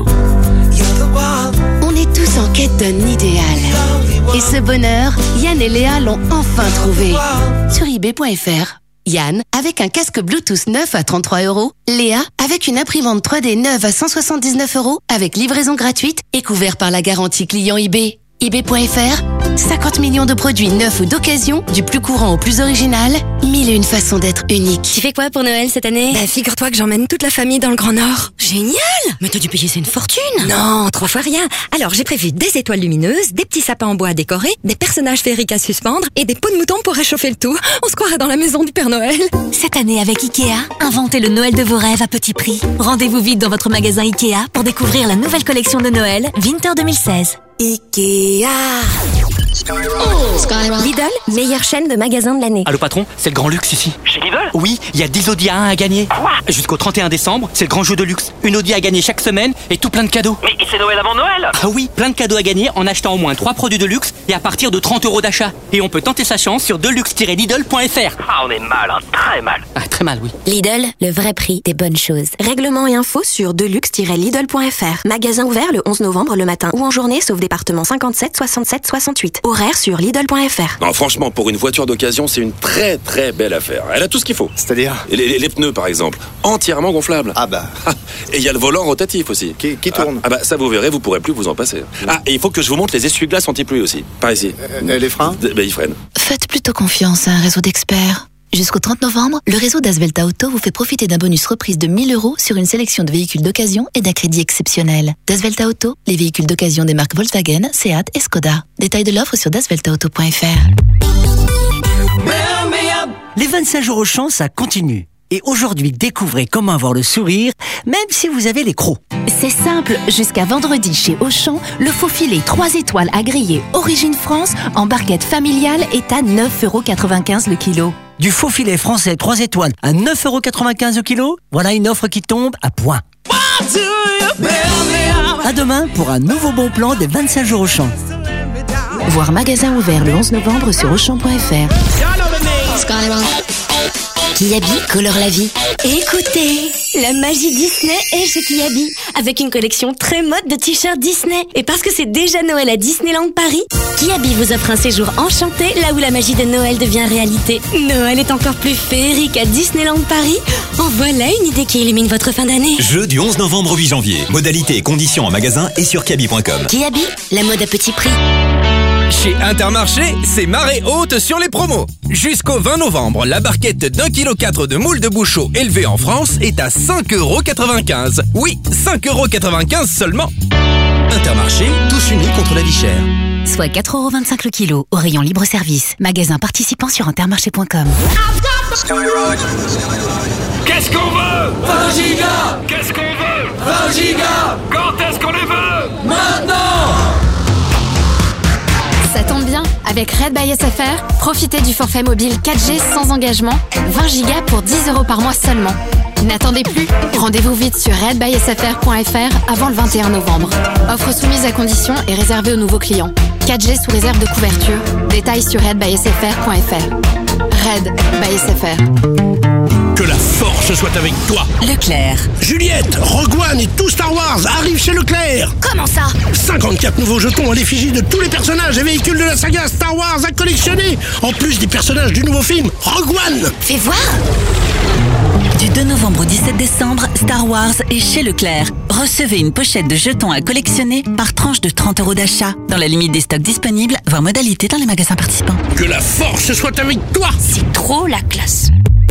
On est tous en quête d'un idéal. Et ce bonheur, Yann et Léa l'ont enfin trouvé. Sur ebay point f r. Yann, avec un casque Bluetooth neuf à trente-trois euros. Léa, avec une imprimante trois D neuve à cent soixante-dix-neuf euros, avec livraison gratuite et couvert par la garantie client eBay. ebay point f r, cinquante millions de produits neufs ou d'occasion, du plus courant au plus original, mille et une façons d'être unique. Tu fais quoi pour Noël cette année? Bah figure-toi que j'emmène toute la famille dans le Grand Nord. Génial! Mais t'as dû payer ça une fortune! Non, trois fois rien. Alors j'ai prévu des étoiles lumineuses, des petits sapins en bois à décorer, des personnages féeriques à suspendre et des pots de mouton pour réchauffer le tout. On se croirait dans la maison du Père Noël. Cette année avec Ikea, inventez le Noël de vos rêves à petit prix. Rendez-vous vite dans votre magasin Ikea pour découvrir la nouvelle collection de Noël Winter deux mille seize. Ikea. Lidl, meilleure chaîne de magasins de l'année. Allô patron, c'est le grand luxe ici. Chez Lidl? Oui, il y a dix Audi A un à gagner. Quoi? Jusqu'au trente et un décembre, c'est le grand jeu de luxe. Une Audi à gagner chaque semaine et tout plein de cadeaux. Mais c'est Noël avant Noël? Ah oui, plein de cadeaux à gagner en achetant au moins trois produits de luxe et à partir de trente euros d'achat. Et on peut tenter sa chance sur deluxe tiret lidl point f r. Ah, on est mal, hein, très mal. Ah, très mal, oui. Lidl, le vrai prix des bonnes choses. Règlement et infos sur deluxe tiret lidl point f r. Magasin ouvert le onze novembre le matin ou en journée sauf département cinquante-sept, soixante-sept, soixante-huit. Horaire sur lidl point f r. Non, franchement, pour une voiture d'occasion, c'est une très très belle affaire. Elle a tout ce qu'il faut. C'est-à-dire? Les, les- les pneus, par exemple, entièrement gonflables. Ah bah. Et il y a le volant rotatif aussi. Qui, qui tourne? Ah, ah bah ça, vous verrez, vous pourrez plus vous en passer. Ah, et il faut que je vous montre les essuie-glaces anti-pluie aussi. Par ici. Euh, les freins? D- Bah, ils freinent. Faites plutôt confiance à un réseau d'experts. Jusqu'au trente novembre, le réseau d'Asvelta Auto vous fait profiter d'un bonus reprise de mille euros sur une sélection de véhicules d'occasion et d'un crédit exceptionnel. D'Asvelta Auto, les véhicules d'occasion des marques Volkswagen, Seat et Skoda. Détails de l'offre sur dasvelta auto point f r. Les vingt-cinq jours au champ, ça continue. Et aujourd'hui, découvrez comment avoir le sourire, même si vous avez les crocs. C'est simple, jusqu'à vendredi chez Auchan, le faux filet trois étoiles à griller Origine France en barquette familiale est à neuf euros quatre-vingt-quinze le kilo. Du faux filet français trois étoiles à neuf euros quatre-vingt-quinze le kilo, voilà une offre qui tombe à point. À demain pour un nouveau bon plan des vingt-cinq jours au champ. Voir magasin ouvert le onze novembre sur auchan point f r. Kiabi colore la vie. Écoutez, la magie Disney est chez Kiabi, avec une collection très mode de t-shirts Disney. Et parce que c'est déjà Noël à Disneyland Paris, Kiabi vous offre un séjour enchanté là où la magie de Noël devient réalité. Noël est encore plus féerique à Disneyland Paris. En voilà une idée qui illumine votre fin d'année. Jeu du onze novembre au huit janvier. Modalités et conditions en magasin et sur kiabi point com. Kiabi, la mode à petit prix. Chez Intermarché, c'est marée haute sur les promos. Jusqu'au vingt novembre, la barquette d'un kilo quatre de moules de bouchot élevée en France est à cinq euros quatre-vingt-quinze. Oui, cinq euros quatre-vingt-quinze seulement. Intermarché, tous unis contre la vie chère. Soit quatre euros vingt-cinq le kilo au rayon libre-service. Magasin participant sur intermarché point com. Qu'est-ce qu'on veut? vingt gigas. Qu'est-ce qu'on veut? vingt gigas. Quand est-ce qu'on les veut? Maintenant. Ça tombe bien, avec Red by S F R, profitez du forfait mobile quatre G sans engagement, vingt gigas pour dix euros par mois seulement. N'attendez plus, rendez-vous vite sur red by s f r point f r avant le vingt et un novembre. Offre soumise à condition et réservée aux nouveaux clients. quatre G sous réserve de couverture. Détails sur red by s f r point f r. Red by S F R. Que la force soit avec toi. Leclerc. Juliette, Rogue One et tout Star Wars arrivent chez Leclerc. Comment ça? cinquante-quatre nouveaux jetons à l'effigie de tous les personnages et véhicules de la saga Star Wars à collectionner. En plus des personnages du nouveau film Rogue One. Fais voir. Du deux novembre au dix-sept décembre, Star Wars est chez Leclerc. Recevez une pochette de jetons à collectionner par tranche de trente euros d'achat. Dans la limite des stocks disponibles, voir modalité dans les magasins participants. Que la force soit avec toi. C'est trop la classe.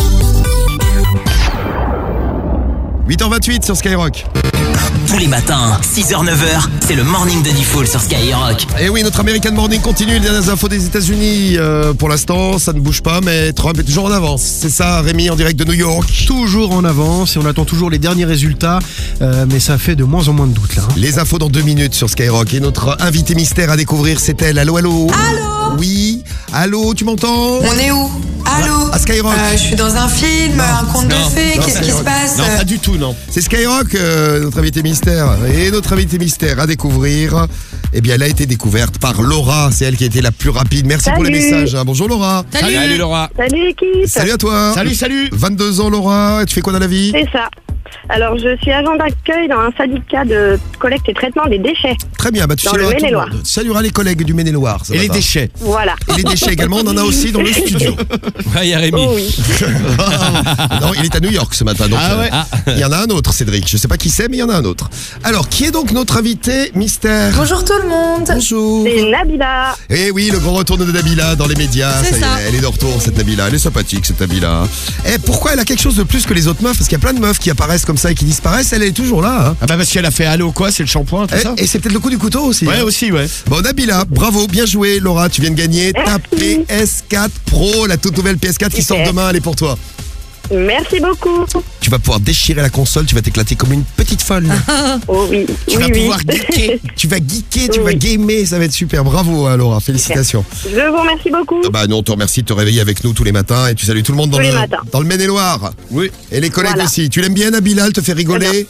huit heures vingt-huit sur Skyrock. Tous les matins, six heures neuf heures, c'est le morning de Diffoul sur Skyrock. Et oui, notre American Morning continue. Les dernières infos des États-Unis. Euh, pour l'instant, ça ne bouge pas, mais Trump est toujours en avance. C'est ça, Rémi, en direct de New York. Toujours en avance et on attend toujours les derniers résultats, euh, mais ça fait de moins en moins de doutes là. Les infos dans deux minutes sur Skyrock. Et notre invité mystère à découvrir, c'est elle. Allô, allô. Allô. Oui. Allô, tu m'entends? On est où? Allô? À Skyrock. Euh, je suis dans un film, Non. un conte Non. de fées, Non, qu'est-ce qui se Skyrock. passe? Non, pas du tout, non. C'est Skyrock, euh, notre invité mystère. Et notre invité mystère à découvrir, eh bien, elle a été découverte par Laura. C'est elle qui a été la plus rapide. Merci pour les Salut. messages. hein. Bonjour Laura. Salut. Salut, Laura. Salut l'équipe. Salut à toi. Salut, salut. vingt-deux ans Laura. Et tu fais quoi dans la vie? C'est ça. Alors, je suis agent d'accueil dans un syndicat de collecte et traitement des déchets. Très bien, bah tu Dans le salueras tout le Maine-et-Loire. monde. Tu salueras les collègues du Maine-et-Loire. ça Et va les pas. déchets. Voilà. Et les déchets également, on en a aussi dans le studio. Ouais, il y a Rémi. Oh oui. Non, il est à New York ce matin. Donc, Ah ouais. euh, il y en a un autre, Cédric. Je sais pas qui c'est, mais il y en a un autre. Alors, qui est donc notre invité mystère? Bonjour tout le monde. Bonjour. C'est Nabila. Eh oui, le grand retour de Nabila dans les médias. C'est y ça. est, elle est de retour, cette Nabila. Elle est sympathique, cette Nabila. Et pourquoi elle a quelque chose de plus que les autres meufs? Parce qu'il y a plein de meufs qui apparaissent comme ça et qui disparaissent. Elle, elle est toujours là. hein. Ah bah parce qu'elle a fait allô quoi, c'est le shampoing, tout Et, ça. et c'est peut-être le coup du couteau aussi. Ouais, hein. aussi, ouais. Bon, Nabila, bravo, bien joué. Laura, tu viens de gagner ta P S quatre Pro, la toute nouvelle P S quatre qui sort Super. demain. Elle est pour toi. Merci beaucoup. Tu vas pouvoir déchirer la console, tu vas t'éclater comme une petite folle. Oh oui. Tu oui, vas oui. pouvoir geeker, tu vas geeker, tu Oui. vas gamer, ça va être super. Bravo hein, Laura, félicitations. Je vous remercie beaucoup. Ah bah non, on te remercie de te réveiller avec nous tous les matins et tu salues tout le monde dans Tous le, les matins. dans le Maine-et-Loire. Oui. Et les collègues Voilà. aussi. Tu l'aimes bien Nabila, elle te fait rigoler?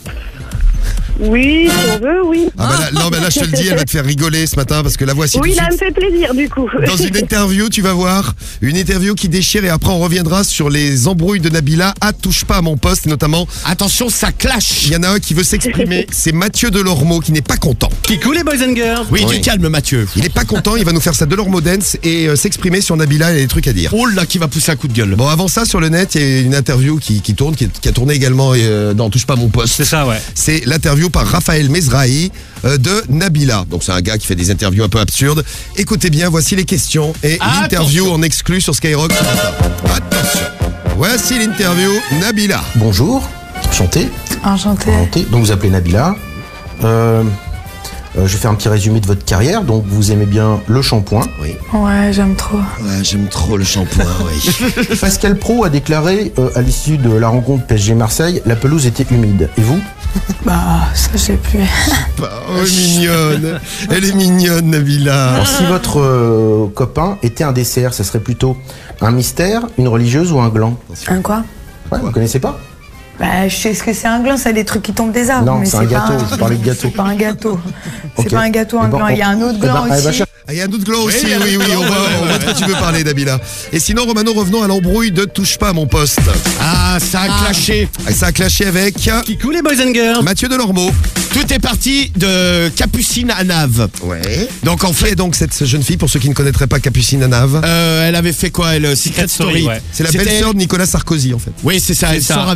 Oui, si on veut, oui. Ah bah là, non, bah là je te le dis, elle va te faire rigoler ce matin parce que la voici Oui, tout de là, elle suite. me fait plaisir du coup. Dans une interview, tu vas voir, une interview qui déchire et après on reviendra sur les embrouilles de Nabila. Ah, touche pas à mon poste, et notamment, Attention, ça clash. il y en a un qui veut s'exprimer, c'est Mathieu Delormeau qui n'est pas content. Kikou les boys and girls. Oui, Oui. du calme, Mathieu. Il est pas content, il va nous faire sa Delormeau dance et euh, s'exprimer sur Nabila, il a des trucs à dire. Oh là, qui va pousser un coup de gueule. Bon, avant ça, sur le net, il y a une interview qui, qui tourne, qui, qui a tourné également euh, dans Touche pas à mon poste. C'est ça, ouais. C'est l'interview par Raphaël Mezrahi euh, de Nabila. Donc c'est un gars qui fait des interviews un peu absurdes. Écoutez bien, voici les questions et Attention. l'interview en exclu sur Skyrock ce matin. Attention. Voici l'interview Nabila. Bonjour, enchanté. Enchantée. Enchanté. Donc vous appelez Nabila. Euh, euh, je vais faire un petit résumé de votre carrière. Donc vous aimez bien le shampoing. Oui. Ouais, j'aime trop. Ouais, j'aime trop le shampoing, oui. Pascal Pro a déclaré euh, à l'issue de la rencontre P S G Marseille, la pelouse était humide. Et vous? Bah, ça, je sais plus. Oh, mignonne. Elle est mignonne, Nabila. Alors si votre euh, copain était un dessert, ça serait plutôt un mystère, une religieuse ou un gland? Un quoi? Ouais, vous connaissez pas? Bah, je sais ce que c'est un gland, c'est des trucs qui tombent des arbres. Non, mais c'est un pas gâteau, je parlais de gâteau. C'est pas un gâteau. Ok. C'est pas un gâteau, un Eh ben, gland. Il y a un autre eh ben, gland elle va aussi. chercher- Ah, il y a un autre gland aussi, il y a oui, oui, un on autre voit, gland, on voit de quoi tu veux parler, Nabila. Et sinon, Romano, revenons à l'embrouille de Touche pas à mon poste. Ah, ça a clashé. Ah, ça a clashé avec Kikou les boys and girls. Mathieu Delormeau. Tout est parti de Capucine à Nave. Ouais. Donc en Qui est fait, donc cette jeune fille, pour ceux qui ne connaîtraient pas Capucine Anave? euh, elle avait fait quoi, elle Secret Story. ouais. C'est la C'était- belle-sœur de Nicolas Sarkozy, en fait. Oui, c'est ça. C'est Elle ça. sort avec euh, un La des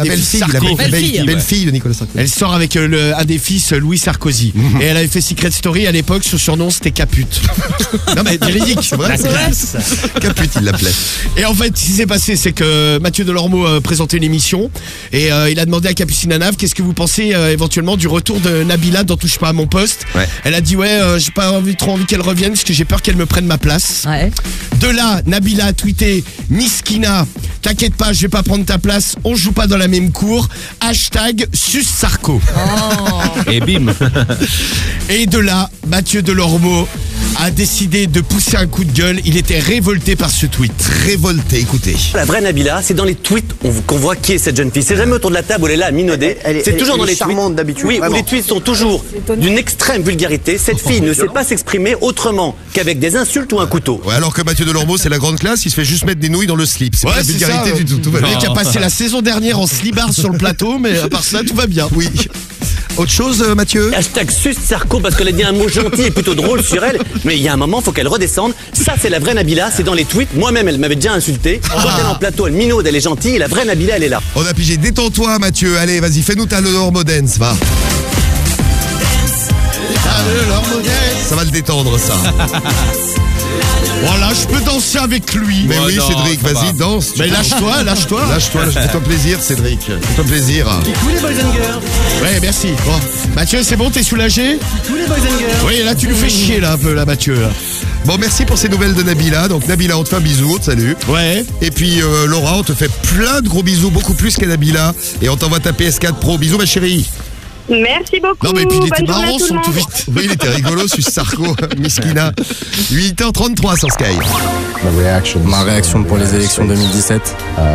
belle-fille, la Sarko. belle- Belle-fille, belle- ouais. belle-fille de Nicolas Sarkozy. Elle sort avec euh, le, un des fils, euh, Louis Sarkozy. Et elle avait fait Secret Story à l'époque, son surnom c'était Capute. Non mais véridique, c'est vrai. La c'est vrai. classe. Caput, il l'appelait. Et en fait, ce qui s'est passé, c'est que Mathieu Delormeau euh, présentait une émission et euh, il a demandé à Capucine Nave qu'est-ce que vous pensez euh, éventuellement du retour de Nabila dans Touche pas à mon poste. Ouais. Elle a dit ouais, euh, j'ai pas envie, trop envie qu'elle revienne parce que j'ai peur qu'elle me prenne ma place. Ouais. De là, Nabila a tweeté Miskina, t'inquiète pas, je vais pas prendre ta place, on joue pas dans la même cour. Hashtag sus Sarko. Et bim. Et de là, Mathieu Delormeau a décidé de pousser un coup de gueule. Il était révolté par ce tweet. Révolté, écoutez. La vraie Nabila, c'est dans les tweets on- qu'on voit qui est cette jeune fille. C'est jamais autour de la table où elle est là à minauder. Elle- elle- C'est toujours elle dans est les charmante tweets. d'habitude, Oui, où vraiment. les tweets sont toujours d'une extrême vulgarité. Cette fille ne sait pas s'exprimer autrement qu'avec des insultes ou un couteau. Ouais, alors que Mathieu Delormeau, c'est la grande classe, il se fait juste mettre des nouilles dans le slip. C'est Ouais, pas la c'est vulgarité ça, du tout. Tout va Le bien. mec a passé la saison dernière en slibard sur le plateau, mais à part ça, tout va bien. Oui. Autre chose, euh, Mathieu Hashtag sus Sarko parce qu'elle a dit un mot gentil et plutôt drôle sur elle. Mais il y a un moment, faut qu'elle redescende. Ça, c'est la vraie Nabila. C'est dans les tweets. Moi-même, elle m'avait déjà insulté. Quand elle est en plateau, elle minaude, elle est gentille. Et la vraie Nabila, elle est là. On a pigé. Détends-toi, Mathieu. Allez, vas-y, fais-nous ta Delormeau dance, va. Ça va le détendre, ça. Voilà, je peux danser avec lui. Mais oui, non, Cédric, ça vas-y, va. danse. Mais lâche-toi, lâche-toi. Lâche-toi, lâche- fais-toi plaisir, Cédric. Fais-toi plaisir. Tous les boys and girls. Ouais, merci. Bon. Mathieu, c'est bon, t'es soulagé? Tous les boys and girls. Oui, là, tu nous fais chier, là, un peu, là, Mathieu. Là. Bon, merci pour ces nouvelles de Nabila. Donc, Nabila, on te fait un bisou, on te salue. Ouais. Et puis, euh, Laura, on te fait plein de gros bisous, beaucoup plus qu'à Nabila. Et on t'envoie ta P S quatre Pro. Bisous, ma chérie. Merci beaucoup. Non, mais puis il était Bonne journée à marrant tout le son monde. tweet. Oui, il était rigolo, sur Sarko, Miskina. huit heures trente-trois sur Sky. Ma réaction pour les élections deux mille dix-sept.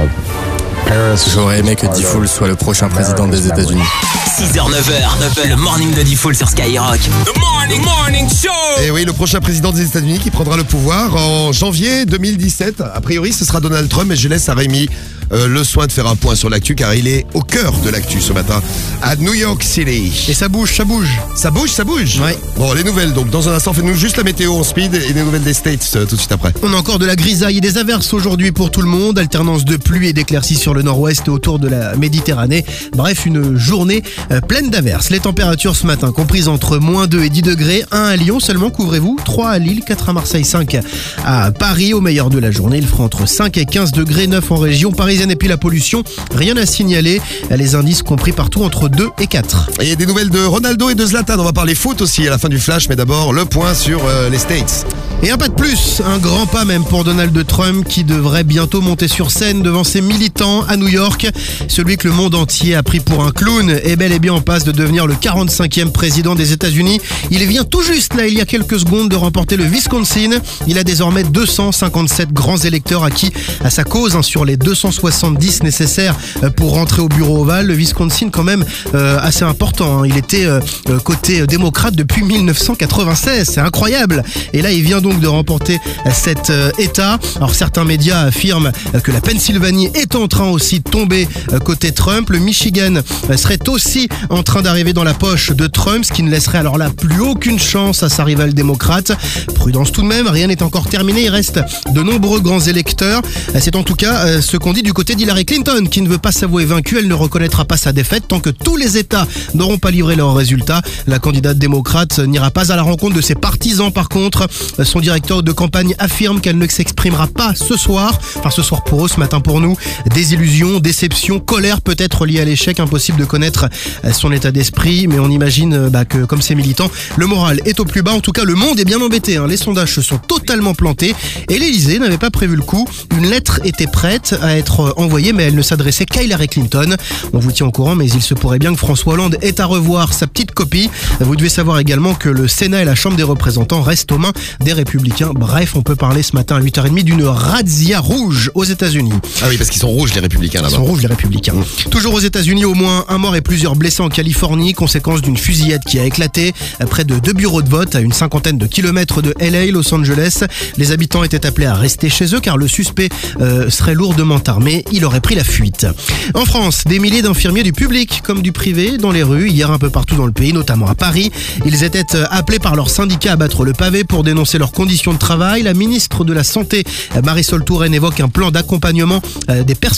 J'aurais aimé que Diffoul soit le prochain président des États-Unis. six heures neuf heures, le morning de Diffoul sur Skyrock. The morning, morning show. Et oui, le prochain président des États-Unis qui prendra le pouvoir en janvier deux mille dix-sept. A priori, ce sera Donald Trump, et je laisse à Rémi euh, le soin de faire un point sur l'actu, car il est au cœur de l'actu ce matin à New York City. Et ça bouge, ça bouge. Ça bouge, ça bouge. Ouais. Bon, les nouvelles, donc dans un instant, faites-nous juste la météo en speed et les nouvelles des States euh, tout de suite après. On a encore de la grisaille et des averses aujourd'hui pour tout le monde. Alternance de pluie et d'éclaircies sur le nord-ouest et autour de la Méditerranée. Bref, une journée euh, pleine d'averses. Les températures ce matin comprises entre moins deux et dix degrés. un à Lyon seulement, couvrez-vous. trois à Lille, quatre à Marseille, cinq à Paris. Au meilleur de la journée, il fera entre cinq et quinze degrés, neuf en région parisienne. Et puis la pollution, rien à signaler. Les indices compris partout entre deux et quatre. Et des nouvelles de Ronaldo et de Zlatan. On va parler foot aussi à la fin du flash, mais d'abord le point sur euh, les States. Et un pas de plus, un grand pas même pour Donald Trump qui devrait bientôt monter sur scène devant ses militants à New York. Celui que le monde entier a pris pour un clown est bel et bien en passe de devenir le quarante-cinquième président des États-Unis. Il vient tout juste, là, il y a quelques secondes, de remporter le Wisconsin. Il a désormais deux cent cinquante-sept grands électeurs acquis à sa cause, hein, sur les deux cent soixante-dix nécessaires pour rentrer au bureau ovale. Le Wisconsin, quand même, euh, assez important, hein. Il était euh, côté démocrate depuis mille neuf cent quatre-vingt-seize. C'est incroyable. Et là, il vient donc de remporter cet euh, État. Alors, certains médias affirment euh, que la Pennsylvanie est en train aussi de tomber euh, côté Trump. Le Michigan euh, serait aussi en train d'arriver dans la poche de Trump, ce qui ne laisserait alors là plus aucune chance à sa rivale démocrate. Prudence tout de même, rien n'est encore terminé. Il reste de nombreux grands électeurs. Euh, C'est en tout cas euh, ce qu'on dit du côté d'Hillary Clinton, qui ne veut pas s'avouer vaincue. Elle ne reconnaîtra pas sa défaite tant que tous les États n'auront pas livré leurs résultats. La candidate démocrate n'ira pas à la rencontre de ses partisans. Par contre, son directeur de campagne affirme qu'elle ne s'exprimera pas ce soir. Enfin, ce soir pour eux, ce matin pour nous. Désillusion, déception, colère peut-être liée à l'échec. Impossible de connaître son état d'esprit, mais on imagine bah, que comme ses militants, le moral est au plus bas. En tout cas, le monde est bien embêté, hein. Les sondages se sont totalement plantés et l'Élysée n'avait pas prévu le coup. Une lettre était prête à être envoyée, mais elle ne s'adressait qu'à Hillary Clinton. On vous tient au courant, mais il se pourrait bien que François Hollande ait à revoir sa petite copie. Vous devez savoir également que le Sénat et la Chambre des représentants restent aux mains des Républicains. Bref, on peut parler ce matin à huit heures trente d'une razzia rouge aux États-Unis. Ah oui, parce qu'ils sont rouges les Républicains là-bas. Ils sont rouges les Républicains. Mmh. Toujours aux États-Unis, au moins un mort et plusieurs blessés en Californie, conséquence d'une fusillade qui a éclaté près de deux bureaux de vote à une cinquantaine de kilomètres de L A, Los Angeles. Les habitants étaient appelés à rester chez eux car le suspect euh, serait lourdement armé. Il aurait pris la fuite. En France, des milliers d'infirmiers du public comme du privé dans les rues, hier un peu partout dans le pays, notamment à Paris. Ils étaient appelés par leur syndicat à battre le pavé pour dénoncer leurs conditions de travail. La ministre de la Santé, Marisol Touraine, évoque un plan d'accompagnement des personnels de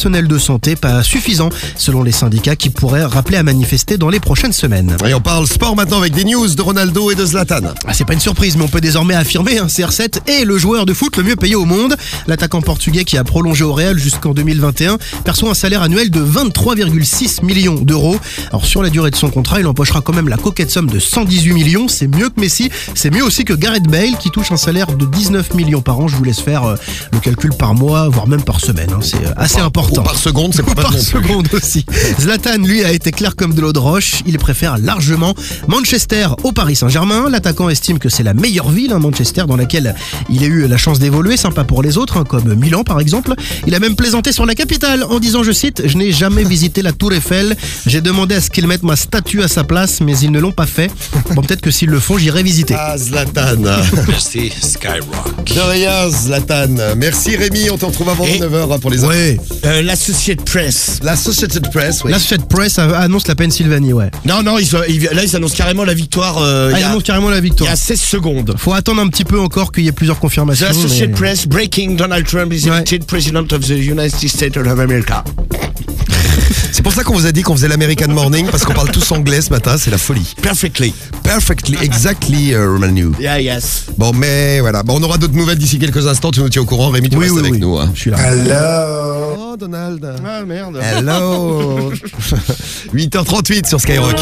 santé pas suffisant, selon les syndicats qui pourraient rappeler à manifester dans les prochaines semaines. Et on parle sport maintenant avec des news de Ronaldo et de Zlatan. Ah, c'est pas une surprise, mais on peut désormais affirmer, hein, C R sept est le joueur de foot le mieux payé au monde. L'attaquant portugais qui a prolongé au Real jusqu'en deux mille vingt et un perçoit un salaire annuel de vingt-trois virgule six millions d'euros. Alors sur la durée de son contrat, il empochera quand même la coquette somme de cent dix-huit millions. C'est mieux que Messi, c'est mieux aussi que Gareth Bale qui touche un salaire de dix-neuf millions par an. Je vous laisse faire euh, le calcul par mois, voire même par semaine. Hein. C'est euh, assez par, important. Ou par seconde, c'est pas par non seconde aussi. Zlatan, lui, a été clair comme de l'eau de roche. Il préfère largement Manchester au Paris Saint-Germain. L'attaquant estime que c'est la meilleure ville, hein, Manchester, dans laquelle il a eu la chance d'évoluer. Sympa pour les autres, hein, comme Milan par exemple. Il a même plaisanté sur la capitale en disant, je cite, « Je n'ai jamais visité la Tour Eiffel. J'ai demandé à ce qu'ils mettent ma statue à sa place, mais ils ne l'ont pas fait. Bon, peut-être que s'ils le font, j'irai visiter. » Ah, Zlatan. Merci, Skyrock. De rien, Zlatan. Merci Rémi, on te retrouve avant Et- neuf heures pour les infos. Ouais. Euh, L'Associated Press. L'Associated Press, oui. L'Associated Press annonce la Pennsylvanie, ouais. Non, non, ils, ils- là, ils annoncent carrément la victoire. euh, Ah, il y il a- annonce carrément la il y victoire. a seize secondes. Faut attendre un petit peu encore qu'il y ait plusieurs confirmations. The Associated mais- Press breaking Donald Trump is Ouais. elected president of the United States of America. C'est pour ça qu'on vous a dit qu'on faisait l'American Morning, parce qu'on parle tous anglais ce matin, c'est la folie. Perfectly. Perfectly, exactly, uh, Romanu. Yeah, yes. Bon, mais voilà. Bon, on aura d'autres nouvelles d'ici quelques instants. Tu nous tiens au courant, Rémi, tu Oui, restes oui, avec oui. nous. Hein. Je suis là. Hello. Oh, Donald. Ah, merde. Hello. huit heures trente-huit sur Skyrock.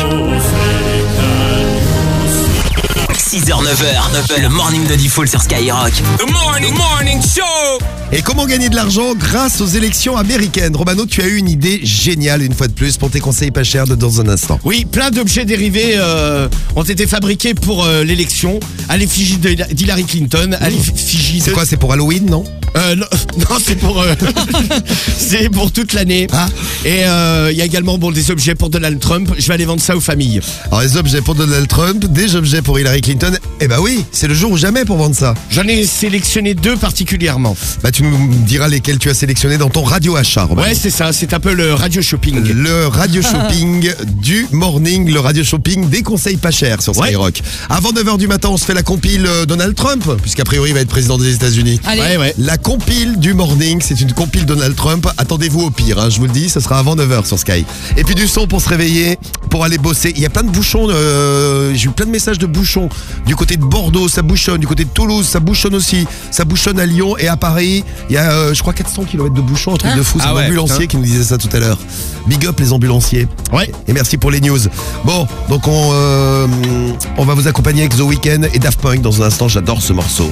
six heures neuf heures, le morning de Diffoul sur Skyrock. The morning, morning show. Et comment gagner de l'argent grâce aux élections américaines? Romano, tu as eu une idée géniale une fois de plus pour tes conseils pas chers de dans un instant. Oui, plein d'objets dérivés euh, ont été fabriqués pour euh, l'élection à l'effigie de- d'Hillary Clinton, à l'effigie de... C'est quoi, c'est pour Halloween, non? Euh, non, non, c'est pour euh, c'est pour toute l'année. Ah. Et euh, il y a également bon des objets pour Donald Trump. Je vais aller vendre ça aux familles. Alors les objets pour Donald Trump, des objets pour Hillary Clinton, eh ben oui, c'est le jour ou jamais pour vendre ça. J'en ai sélectionné deux particulièrement. Bah tu nous diras lesquels tu as sélectionnés dans ton radio achat, Romano. Ouais, c'est ça. C'est un peu le radio shopping. Le radio shopping du morning, le radio shopping des conseils pas chers sur Ouais. Skyrock. Avant neuf heures du matin, on se fait la compile euh, Donald Trump, puisqu'a priori il va être président des États-Unis. Allez. Ouais, ouais. La compile du morning, c'est une compile Donald Trump. Attendez-vous au pire, hein, je vous le dis, ce sera avant neuf heures sur Sky. Et puis du son pour se réveiller, pour aller bosser. Il y a plein de bouchons, euh, j'ai eu plein de messages de bouchons. Du côté de Bordeaux, ça bouchonne. Du côté de Toulouse, ça bouchonne aussi. Ça bouchonne à Lyon et à Paris. Il y a, euh, je crois, quatre cents kilomètres de bouchons, un truc Hein de fou. C'est Ah un ouais, ambulancier putain. qui nous disait ça tout à l'heure. Big up les ambulanciers. Ouais. Et merci pour les news. Bon, donc on, euh, on va vous accompagner avec The Weeknd et Daft Punk dans un instant. J'adore ce morceau.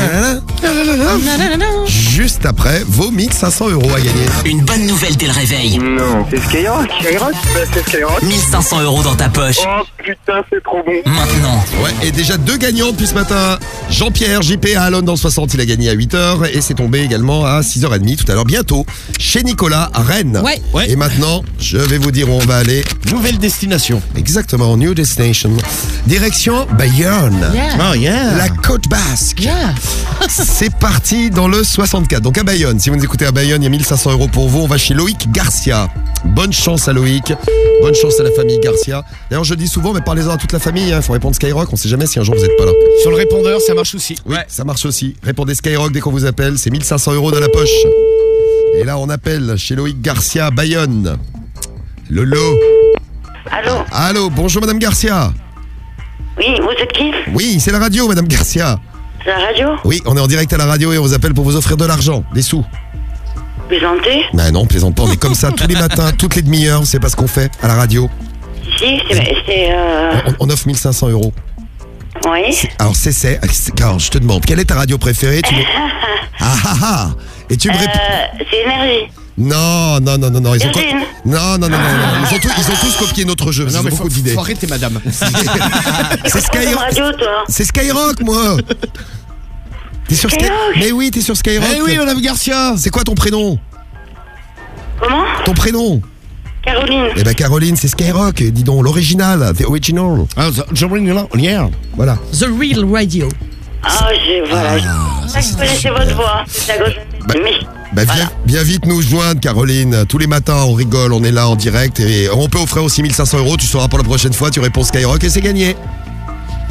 Juste après, vos mille cinq cents euros à gagner. Une bonne nouvelle dès le réveil. Non, c'est Skyrock. Skyrock bah, c'est Skyrock. mille cinq cents euros dans ta poche. Oh putain, c'est trop bon. Maintenant. Ouais, et déjà deux gagnants depuis ce matin. Jean-Pierre, J P à Alon dans le soixante, il a gagné à huit heures et c'est tombé également à six heures trente tout à l'heure, bientôt, chez Nicolas à Rennes. Ouais. Ouais. Et maintenant, je vais vous dire où on va aller. Nouvelle destination. Exactement, New Destination. Direction Bayonne. Oh yeah. La côte basque. Yeah. C'est parti dans le soixante-quatre. Donc à Bayonne, si vous nous écoutez à Bayonne, il y a mille cinq cents euros pour vous. On va chez Loïc Garcia. Bonne chance à Loïc. Bonne chance à la famille Garcia. D'ailleurs, je le dis souvent, mais parlez-en à toute la famille. Il faut répondre Skyrock. On sait jamais si un jour vous n'êtes pas là. Sur le répondeur, ça marche aussi. Oui, ça marche aussi. Répondez Skyrock dès qu'on vous appelle. C'est mille cinq cents euros dans la poche. Et là, on appelle chez Loïc Garcia à Bayonne. Lolo. Allô. Allô, bonjour Madame Garcia. Oui, vous êtes qui? Oui, c'est la radio, Madame Garcia. C'est la radio? Oui, on est en direct à la radio et on vous appelle pour vous offrir de l'argent, des sous. Plaisantez? Ben non, plaisante pas, on est comme ça tous les matins, toutes les demi-heures, c'est pas ce qu'on fait à la radio. Si, c'est... c'est euh... On, on offre mille cinq cents euros. Oui. Alors c'est c'est, alors je te demande, quelle est ta radio préférée? Tu me- Ah ah ah. Et tu me réponds. Euh, c'est Énergie. Non, non, non, non, non. Ils ont, co- Virgin. non, non, non, non, non. Ils ont, tous, ils ont tous copié notre jeu. Ils Non, ont mais beaucoup faut, d'idées. faut arrêter, madame. C'est Skyrock. radio, toi. C'est Skyrock, moi. T'es sur Skyrock. Mais oui, t'es sur Skyrock. Eh oui, madame Garcia. C'est quoi ton prénom? Comment? Ton prénom? Caroline. Eh ben Caroline, c'est Skyrock. Dis donc, l'original, the original. Ah, yeah. Voilà. The Real Radio. Ah, j'ai... Voilà. Ah, je connaissais votre voix. C'est à gauche. Mais... Bah viens, Voilà. viens vite nous joindre, Caroline. Tous les matins, on rigole, on est là en direct et on peut offrir aussi mille cinq cents euros. Tu sauras pour la prochaine fois, tu réponds Skyrock et c'est gagné.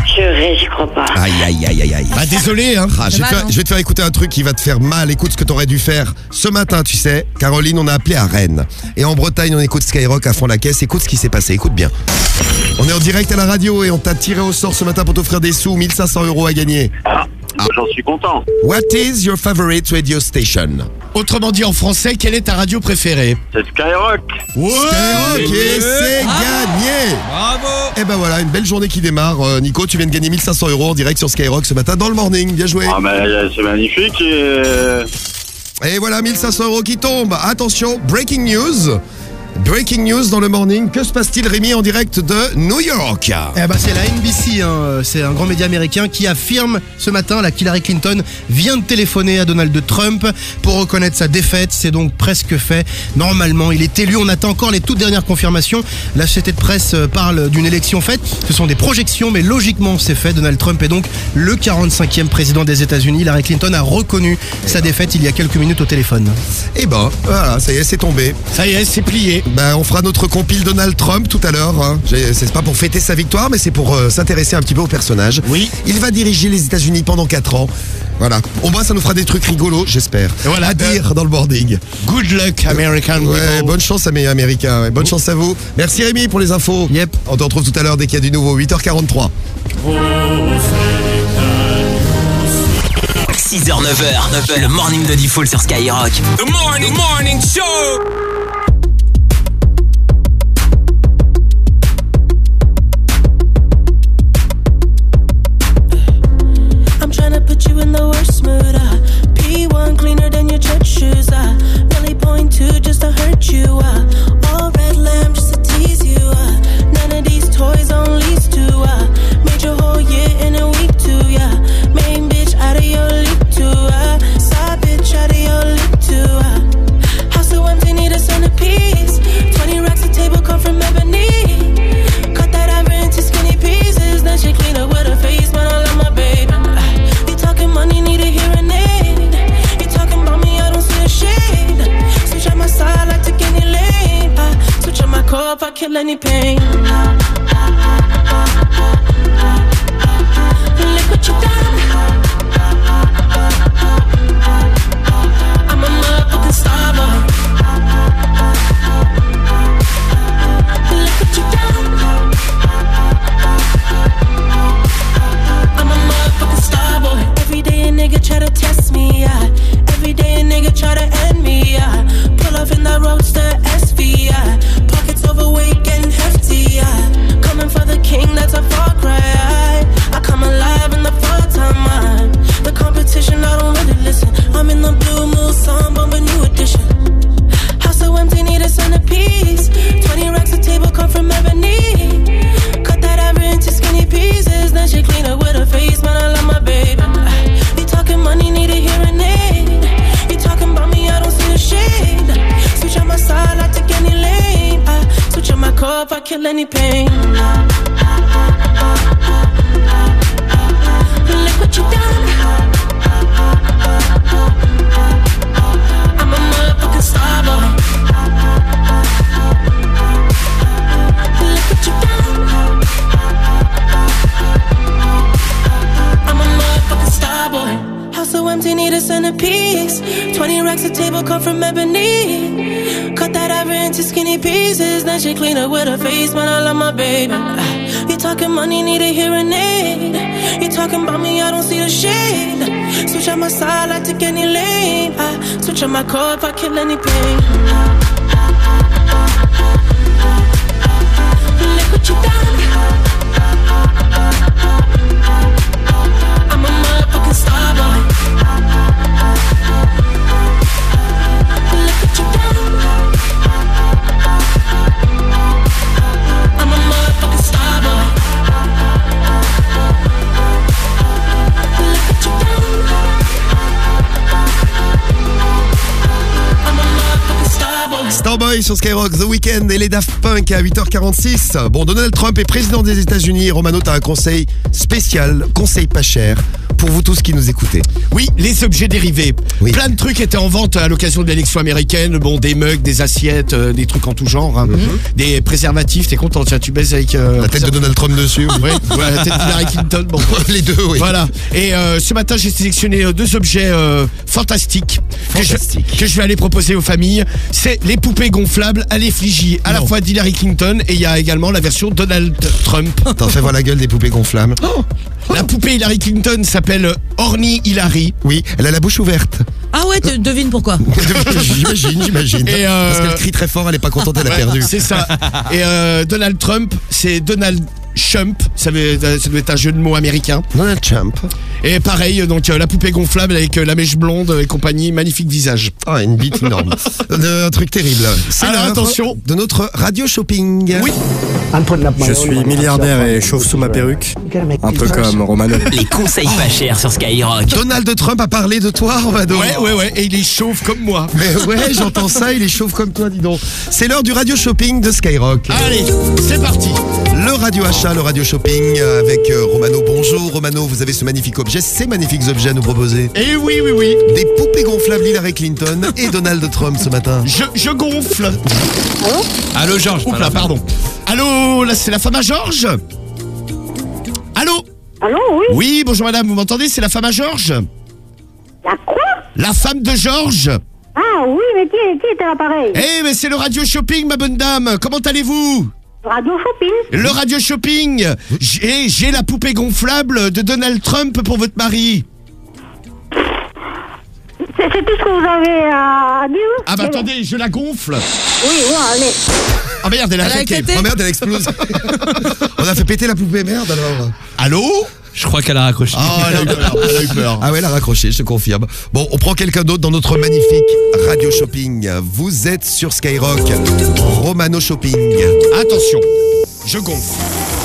Purée, j'y crois pas. Aïe, aïe, aïe, aïe, aïe. Bah désolé, hein. Ah, je, vais te faire, je vais te faire écouter un truc qui va te faire mal. Écoute ce que t'aurais dû faire ce matin, tu sais. Caroline, on a appelé à Rennes. Et en Bretagne, on écoute Skyrock à fond la caisse. Écoute ce qui s'est passé, écoute bien. On est en direct à la radio et on t'a tiré au sort ce matin pour t'offrir des sous, mille cinq cents euros à gagner. Ah, j'en suis content. What is your favorite radio station? Autrement dit en français, quelle est ta radio préférée? C'est Skyrock. Ouais, Skyrock et c'est gagné. Bravo. Et ben voilà, une belle journée qui démarre. Euh, Nico, tu viens de gagner mille cinq cents euros en direct sur Skyrock ce matin dans le morning. Bien joué. Ah ben c'est magnifique. Et... et voilà, mille cinq cents euros qui tombent. Attention, breaking news. Breaking news dans le morning. Que se passe-t-il, Rémi, en direct de New York? Eh ben, c'est la N B C, hein. C'est un grand média américain qui affirme ce matin la Hillary Clinton vient de téléphoner à Donald Trump pour reconnaître sa défaite. C'est donc presque fait. Normalement, il est élu. On attend encore les toutes dernières confirmations. La société de presse parle d'une élection faite. Ce sont des projections, mais logiquement, c'est fait. Donald Trump est donc le quarante-cinquième président des États-Unis. Hillary Clinton a reconnu sa défaite il y a quelques minutes au téléphone. Eh ben, voilà, ça y est, c'est tombé. Ça y est, c'est plié. Ben, on fera notre compile Donald Trump tout à l'heure. Hein. C'est pas pour fêter sa victoire, mais c'est pour euh, s'intéresser un petit peu au personnage. Oui. Il va diriger les États-Unis pendant quatre ans. Voilà. Au moins, ça nous fera des trucs rigolos, j'espère. Voilà, à dire dans le boarding. Good luck, American. Ouais, people. bonne chance, amis américains. Ouais, bonne chance à vous. Merci Rémi pour les infos. Yep. On te retrouve tout à l'heure dès qu'il y a du nouveau. huit heures quarante-trois. six heures, neuf heures, le morning de Diffoul sur Skyrock. The morning, morning show. I'm tryna put you in the worst mood, uh. P one cleaner than your church shoes, uh. Really point two just to hurt you, uh. All red lamb just to tease you, uh. None of these toys on lease to, uh. Made your whole year in a week too, yeah. Main bitch out of your league too, uh. Side bitch out of your league too, uh. House so empty, need a centerpiece. Twenty racks a table come from ebony. Cut that ivory into skinny pieces, then she clean up with her face, man, I love my baby. Money need a hearing aid. You talking about me, I don't see a shade. Switch on my side, I take any lane. I switch on my core if I kill any pain. Look what you done. I'm a motherfucking star boy. Look what you done. I'm a motherfucking star boy. Every day a nigga try to test me, yeah. Every day a nigga try to end me, yeah. Pull off in the roadster S V, yeah. Pockets overweight, getting hefty, yeah. Coming for the king, that's a far cry. I come alive in the fall time, man. The competition, I don't really listen. I'm in the blue moon, song, bomb a new edition. House so empty, need a centerpiece. Twenty racks a table come from ebony. Cut that ivory into skinny pieces, then she clean up with her face, man, I love my baby. Money need a hearing aid. You talking about me, I don't see a shade. Switch on my side, I take any lane. I switch on my core if I kill any pain. Look what you done. I'm a motherfucking star boy. Look what you done. I'm a motherfucking star boy. House so empty, need a centerpiece. Twenty racks a table come from ebony. Cut that ivory into skinny pieces, then she clean up with her face, man, I love my baby. You talking money, need a hearing aid. You talking about me, I don't see the shade. Switch on my side, I take any lane. I switch on my core if I kill any pain. Look what you done. I'm a motherfucking star boy. Look what you done. I'm a motherfucking star boy. Look what you done. I'm a motherfucking star boy. sur Skyrock, The Weeknd et les Daft Punk à huit heures quarante-six. Bon, Donald Trump est président des États-Unis. Romano, t'as un conseil spécial, conseil pas cher, pour vous tous qui nous écoutez. Oui, les objets dérivés. Oui. Plein de trucs étaient en vente à l'occasion de l'élection américaine. Bon, des mugs, des assiettes, euh, des trucs en tout genre. Hein. Mm-hmm. Des préservatifs, t'es content, tiens, tu baises avec... Euh, la tête de Donald Trump dessus. Oui, ouais, la tête d'Hillary Clinton. Bon. Les deux, oui. Voilà. Et euh, ce matin, j'ai sélectionné euh, deux objets euh, fantastiques, Fantastique. Que, je, que je vais aller proposer aux familles. C'est les poupées gonflables à l'effigie à non. la fois d'Hillary Clinton et il y a également la version Donald Trump. T'en fais voir la gueule des poupées gonflables. Oh. La poupée Hillary Clinton s'appelle Orny Hillary. Oui, elle a la bouche ouverte. Ah ouais, tu devines pourquoi. J'imagine, j'imagine. Et euh... Parce qu'elle crie très fort, elle est pas contente, elle a ouais, perdu. C'est ça. Et euh, Donald Trump, c'est Donald Chump, ça, veut, ça doit être un jeu de mots américain. Donald Chump. Et pareil, donc euh, la poupée gonflable avec euh, la mèche blonde et compagnie, magnifique visage. Ah, oh, une bite énorme. Un truc terrible. C'est alors attention de notre radio shopping. Oui. Je suis milliardaire et chauve sous ma perruque. Un peu comme Romano. Les conseils pas chers sur Skyrock. Donald Trump a parlé de toi, Romano. Ouais, ouais, ouais. Et il est chauve comme moi. Mais ouais, j'entends ça, il est chauve comme toi, dis donc. C'est l'heure du radio shopping de Skyrock. Allez, c'est parti. Le radio achat, le radio shopping avec Romano. Bonjour Romano, vous avez ce magnifique objet, ces magnifiques objets à nous proposer. Eh oui, oui, oui. Des poupées gonflables Hillary Clinton et Donald Trump ce matin. Je, je gonfle. Allô Allô Georges. Oups là, pardon. Allô, là c'est la femme à Georges. Allô. Allô, oui. Oui, bonjour madame, vous m'entendez? C'est la femme à Georges. La quoi? La femme de Georges. Ah oui, mais qui, qui était à l'appareil? Eh, mais c'est le radio shopping, ma bonne dame. Comment allez-vous? Radio shopping. Le radio shopping. J'ai, j'ai la poupée gonflable de Donald Trump pour votre mari. C'est, c'est tout ce que vous avez à dire? Ah bah mais attendez, je la gonfle. Oui, oui, allez. Oh merde, elle a claqué. Oh merde, elle explose. On a fait péter la poupée, merde alors. Allô? Je crois qu'elle a raccroché. Ah, elle a eu peur, elle a eu peur. Ah ouais, elle a raccroché, je te confirme. Bon, on prend quelqu'un d'autre dans notre magnifique radio shopping. Vous êtes sur Skyrock, Romano Shopping. Attention, je gonfle.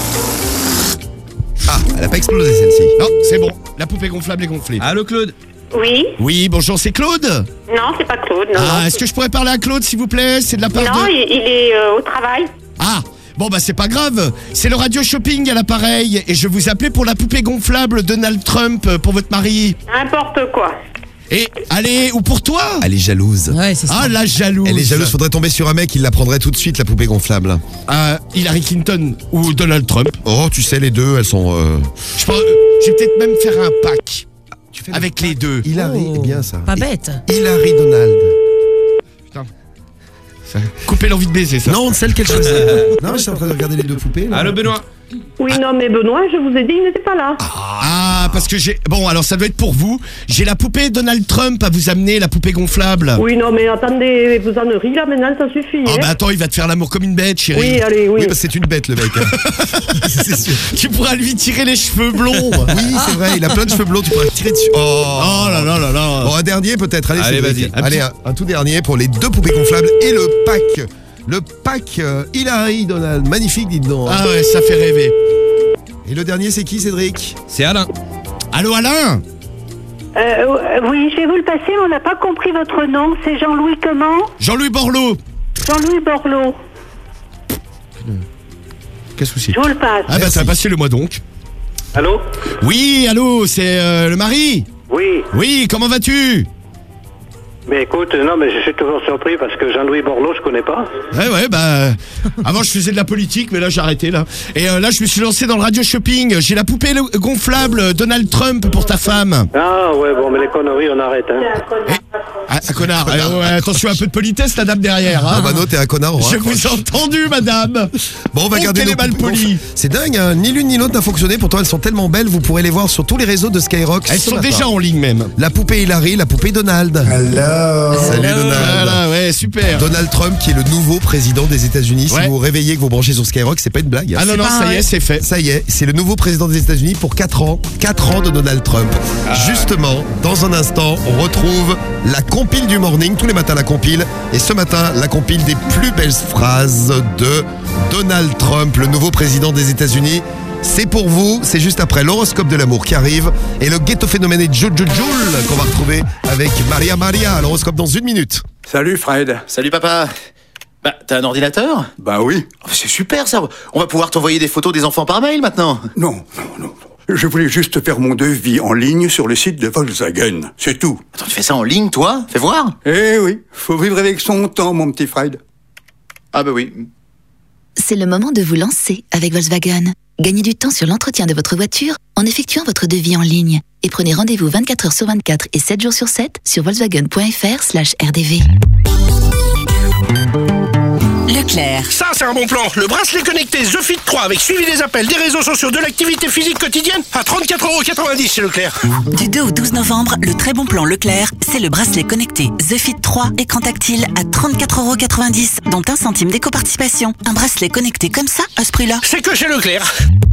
Ah, elle a pas explosé celle-ci. Non, c'est bon, la poupée gonflable est gonflée. Allô Claude? Oui. Oui, bonjour, c'est Claude? Non, c'est pas Claude, non. Ah, non, est-ce que je pourrais parler à Claude, s'il vous plaît? C'est de la part non, de... il, il est euh, au travail. Ah, bon bah c'est pas grave. C'est le radio shopping à l'appareil. Et je vous appelais pour la poupée gonflable Donald Trump pour votre mari. N'importe quoi. Et allez, ou pour toi? Elle est jalouse. Ouais, c'est ça. Ah, la jalouse. Elle est jalouse, faudrait tomber sur un mec, il la prendrait tout de suite, la poupée gonflable. Euh, Hillary Clinton ou Donald Trump? Oh, tu sais, les deux, elles sont... Euh... Je pense, je vais peut-être même faire un pack. Tu fais avec les deux. Hillary, Oh, bien ça. Pas bête. Hillary Donald. Putain. Ça... Couper l'envie de baiser, ça. Non, celle qu'elle choisit. Non, mais je suis en train de regarder les deux poupées. Là. Allô Benoît? Oui, non, mais Benoît, je vous ai dit, il n'était pas là. Ah, parce que j'ai... Bon, alors ça doit être pour vous. J'ai la poupée Donald Trump à vous amener, la poupée gonflable. Oui, non, mais attendez, vos âneries, là, maintenant, ça suffit. Oh, hein. bah attends, il va te faire l'amour comme une bête, chérie. Oui, allez, oui. Oui, parce que c'est une bête, le mec. Hein. C'est sûr. Tu pourras lui tirer les cheveux blonds. Oui, c'est vrai, il a plein de cheveux blonds, tu pourras le tirer dessus. Oh, oh là là là là. Bon, un dernier peut-être. Allez, Allez, Cédric. vas-y. Un Allez, petit... un, un tout dernier pour les deux poupées gonflables et le pack. Le pack euh, Hillary Donald. Magnifique, dites donc. Ah ouais, ça fait rêver. Et le dernier, c'est qui, Cédric? C'est Alain. Allô, Alain? Euh, oui, je vais vous le passer, mais on n'a pas compris votre nom. C'est Jean-Louis comment? Jean-Louis Borloo. Jean-Louis Borloo. Quel souci? Je vous le passe. Ah bah ça va passer le mois donc. Allô? Oui, allô, c'est euh, le mari? Oui. Oui, comment vas-tu? Mais écoute, non, mais je suis toujours surpris parce que Jean-Louis Borloo, je connais pas. Ouais, ouais, bah. Avant, je faisais de la politique, mais là, j'ai arrêté, là. Et euh, là, je me suis lancé dans le radio shopping. J'ai la poupée gonflable Donald Trump pour ta femme. Ah, ouais, bon, mais les conneries, on arrête, hein. Et... Ah, un connard. Euh, ouais, attention, un peu de politesse, la dame derrière. Hein. Ah, bah non, t'es un connard. Je vous ai entendu, madame. Bon, on va oh, garder nos mal poli. C'est dingue, hein. Ni l'une ni l'autre n'a fonctionné. Pourtant, elles sont tellement belles. Vous pourrez les voir sur tous les réseaux de Skyrock. Elles sont déjà en ligne, même. La poupée Hillary, la poupée Donald. Hello. Salut, Donald. Voilà, ouais, super. Donald Trump, qui est le nouveau président des États-Unis. Ouais. Si vous vous réveillez, que vous branchez sur Skyrock, c'est pas une blague. Hein. Ah non, non, ça y est, c'est fait. Ça y est, c'est le nouveau président des États-Unis pour quatre ans. quatre ans de Donald Trump. Ah. Justement, dans un instant, on retrouve la compile du morning. Tous les matins, la compile. Et ce matin, la compile des plus belles phrases de Donald Trump, le nouveau président des États-Unis. C'est pour vous, c'est juste après l'horoscope de l'amour qui arrive et le ghetto phénoméné Jojo Joule qu'on va retrouver avec Maria Maria. L'horoscope dans une minute. Salut Fred. Salut papa. Bah, t'as un ordinateur? Bah oui. Oh, c'est super ça. On va pouvoir t'envoyer des photos des enfants par mail maintenant. Non, non, non. Je voulais juste faire mon devis en ligne sur le site de Volkswagen. C'est tout. Attends, tu fais ça en ligne, toi? Fais voir. Eh oui, faut vivre avec son temps, mon petit Fred. Ah bah oui. C'est le moment de vous lancer avec Volkswagen. Gagnez du temps sur l'entretien de votre voiture en effectuant votre devis en ligne. Et prenez rendez-vous vingt-quatre heures sur vingt-quatre et sept jours sur sept sur volkswagen.fr slash rdv. Leclerc. Ça, c'est un bon plan. Le bracelet connecté The Fit trois avec suivi des appels, des réseaux sociaux, de l'activité physique quotidienne à trente-quatre euros quatre-vingt-dix chez Leclerc. Du deux au douze novembre, le très bon plan Leclerc, c'est le bracelet connecté The Fit trois, écran tactile à trente-quatre euros quatre-vingt-dix, dont un centime d'éco-participation. Un bracelet connecté comme ça, à ce prix-là. C'est que chez Leclerc.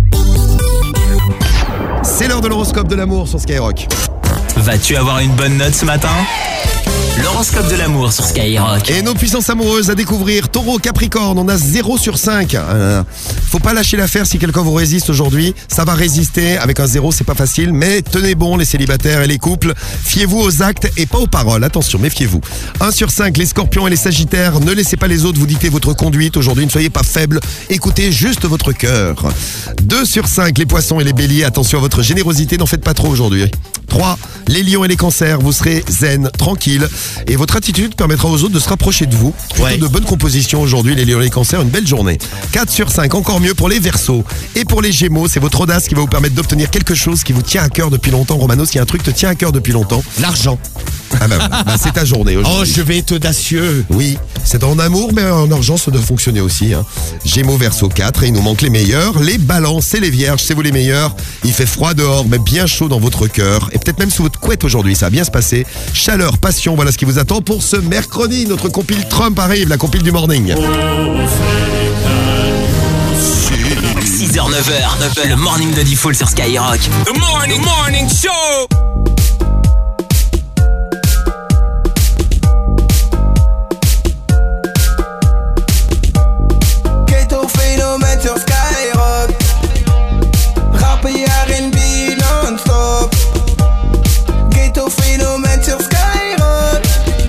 C'est l'heure de l'horoscope de l'amour sur Skyrock. Vas-tu avoir une bonne note ce matin? L'horoscope de l'amour sur Skyrock. Et nos puissances amoureuses à découvrir. Taureau, Capricorne, on a zéro sur cinq. Euh, faut pas lâcher l'affaire si quelqu'un vous résiste aujourd'hui. Ça va résister. Avec un zéro, c'est pas facile. Mais tenez bon, les célibataires et les couples. Fiez-vous aux actes et pas aux paroles. Attention, méfiez-vous. un sur cinq, les scorpions et les sagittaires. Ne laissez pas les autres vous dicter votre conduite. Aujourd'hui, ne soyez pas faibles. Écoutez juste votre cœur. deux sur cinq, les poissons et les béliers. Attention à votre générosité. N'en faites pas trop aujourd'hui. trois, les lions et les cancers. Vous serez zen, tranquille. Et votre attitude permettra aux autres de se rapprocher de vous. Plutôt ouais. de bonnes compositions aujourd'hui, les lions et les cancers, une belle journée. quatre sur cinq, encore mieux pour les verseaux. Et pour les gémeaux, c'est votre audace qui va vous permettre d'obtenir quelque chose qui vous tient à cœur depuis longtemps. Romanos, il y a un truc qui te tient à cœur depuis longtemps. L'argent. Ah bah, bah, c'est ta journée aujourd'hui. Oh, je vais être audacieux. Oui, c'est en amour, mais en argent, ça doit fonctionner aussi. Hein. Gémeaux, Verseau quatre, et il nous manque les meilleurs. Les balances et les vierges, c'est vous les meilleurs. Il fait froid dehors, mais bien chaud dans votre cœur. Et peut-être même sous votre couette aujourd'hui, ça va bien se passer. Chaleur, passion, voilà ce qui vous attend pour ce mercredi. Notre compile Trump arrive, la compile du morning. six heures neuf heures, le morning de Diffoul sur Skyrock. The morning, morning show. Ghetto phénomène sur Skyrock. Rap et R and B non-stop. Ghetto phénomène sur Skyrock.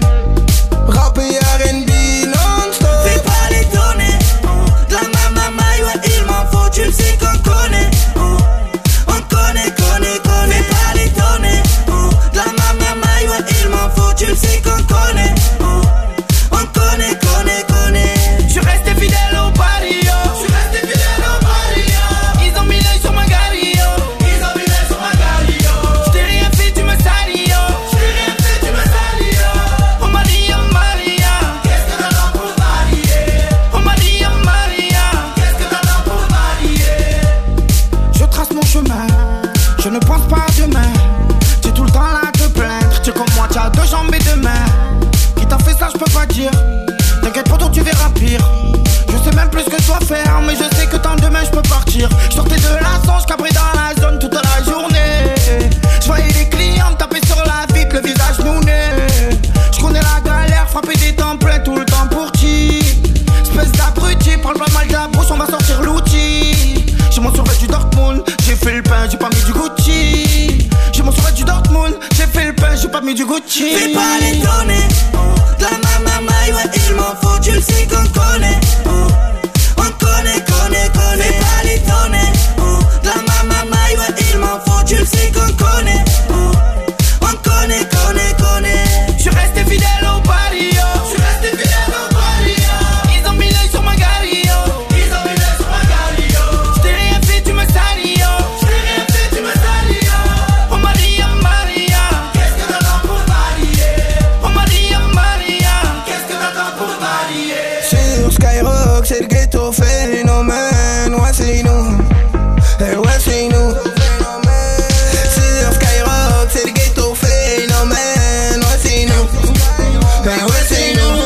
Rap et R and B non-stop. Fais pas l'étonner. De la mamama, ouais, il m'en faut, tu le sais qu'on connaît. On connaît, connaît, connaît. Fais pas l'étonner. De la mamama, ouais, il m'en faut, tu le sais qu'on connaît. On connaît, connaît, connaît. Je reste fidèle au barrio. Je reste fidèle au barrio. Ils ont mis l'œil sur ma gario. Ils ont mis l'œil sur ma gario. Je t'ai rien fait, tu me salis, yo. Je t'ai rien fait, tu me salis, yo. Oh Maria, Maria, qu'est-ce que t'as dans pour marier? Oh Maria, Maria, qu'est-ce que t'as dans pour marier? Je trace mon chemin, je ne pense pas à demain. T'es tout le temps là à te plaindre. T'es comme moi, t'as deux jambes et deux mains. Qui t'a fait ça, je peux pas dire. T'inquiète pas, toi tu verras pire. Je sais même plus ce que je dois faire, mais je sais que tant demain je peux partir. Je sortais de la songe, cabré dans la zone toute la journée. Je voyais les clients taper sur la vitre, le visage mouné. Je connais la galère, frapper des temps pleins tout le temps pour qui? Espèce d'abruti, parle pas mal de la bouche, on va sortir l'outil. J'ai mon survêt du Dortmund, j'ai fait le pain, j'ai pas mis du Gucci. J'ai mon survêt du Dortmund, j'ai fait le pain, j'ai pas mis du Gucci. Fais pas l'étonner. De la mamama, ouais, il m'en faut, tu le sais qu'on connaît. On connaît, connaît, connaît. Fais pas l'étonner. De la mamama, ouais, il m'en faut, tu le sais qu'on connaît. On connaît, connaît, connaît. Je reste fidèle au barrio. Je reste fidèle au barrio. Ils ont mis l'œil sur ma gario. Ils ont mis l'œil sur ma gario. Je t'ai rien fait, tu me salis, yo. Je t'ai rien fait, tu me salis, yo. Oh Maria, Maria, qu'est-ce que t'attends pour marier? Oh Maria, Maria, qu'est-ce que t'attends pour marier? Sur Skyrock, c'est le ghetto phénomène. Ouais, c'est nous. Eh ouais, c'est nous. Sur Skyrock, c'est le ghetto phénomène. Ouais, c'est nous. Eh ouais, c'est nous.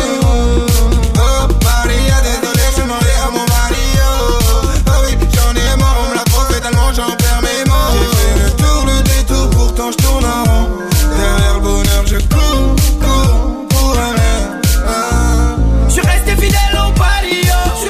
Oh, Maria, désolé, je m'en vais à mon Mario. Oh oui, j'en ai marre, on me l'a trop fait tellement j'en perds mes mots. J'ai fait le tour, le détour, pourtant je tourne en rond. Derrière le bonheur, je cours, cours pour un rêve. Je reste fidèle au barrio. Je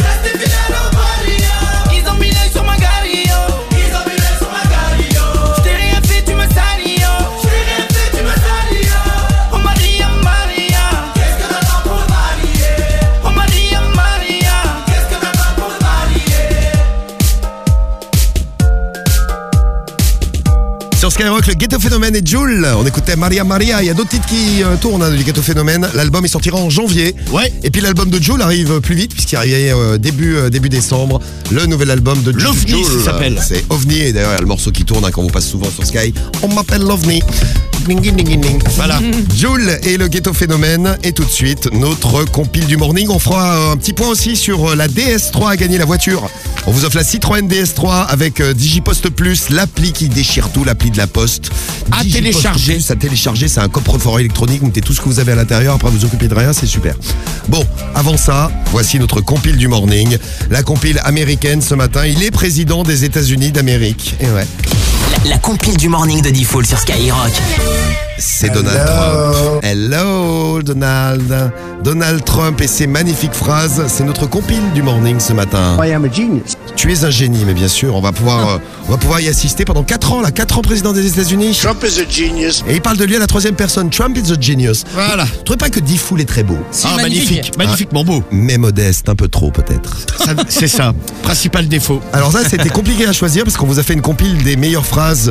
Skyrock, le Ghetto Phénomène et Jul. On écoutait Maria Maria. Il y a d'autres titres qui euh, tournent hein, du Ghetto Phénomène. L'album il sortira en janvier. Ouais. Et puis l'album de Jul arrive plus vite puisqu'il arrivait euh, début euh, début décembre. Le nouvel album de Jul. L'OVNI, ça s'appelle. C'est OVNI et d'ailleurs il y a le morceau qui tourne hein, quand on passe souvent sur Sky. On m'appelle l'OVNI. Ding, ding, ding, ding. Voilà. Jul et le Ghetto Phénomène. Et tout de suite notre compile du morning. On fera euh, un petit point aussi sur euh, la D S trois à gagner la voiture. On vous offre la Citroën D S trois avec euh, Digipost Plus, l'appli qui déchire tout, l'appli de la Poste. À télécharger. Plus, à télécharger, c'est un coffre-fort électronique, vous mettez tout ce que vous avez à l'intérieur, après vous vous occupez de rien, c'est super. Bon, avant ça, voici notre compile du morning. La compile américaine ce matin, il est président des États-Unis d'Amérique. Et ouais. La, la compile du morning de Default sur Skyrock. C'est Donald Trump. Hello Donald. Donald Trump et ses magnifiques phrases. C'est notre compile du morning ce matin. I am a genius. Tu es un génie, mais bien sûr, on va pouvoir, euh, on va pouvoir y assister pendant quatre ans, là, quatre ans président des États-Unis. Trump is a genius. Et il parle de lui à la troisième personne. Trump is a genius. Voilà. Tu trouves pas que Diffoul est très beau? Si, ah, magnifique, magnifique, magnifiquement beau. Mais modeste, un peu trop peut-être. Ça, c'est ça, principal défaut. Alors ça, c'était compliqué à choisir parce qu'on vous a fait une compile des meilleures phrases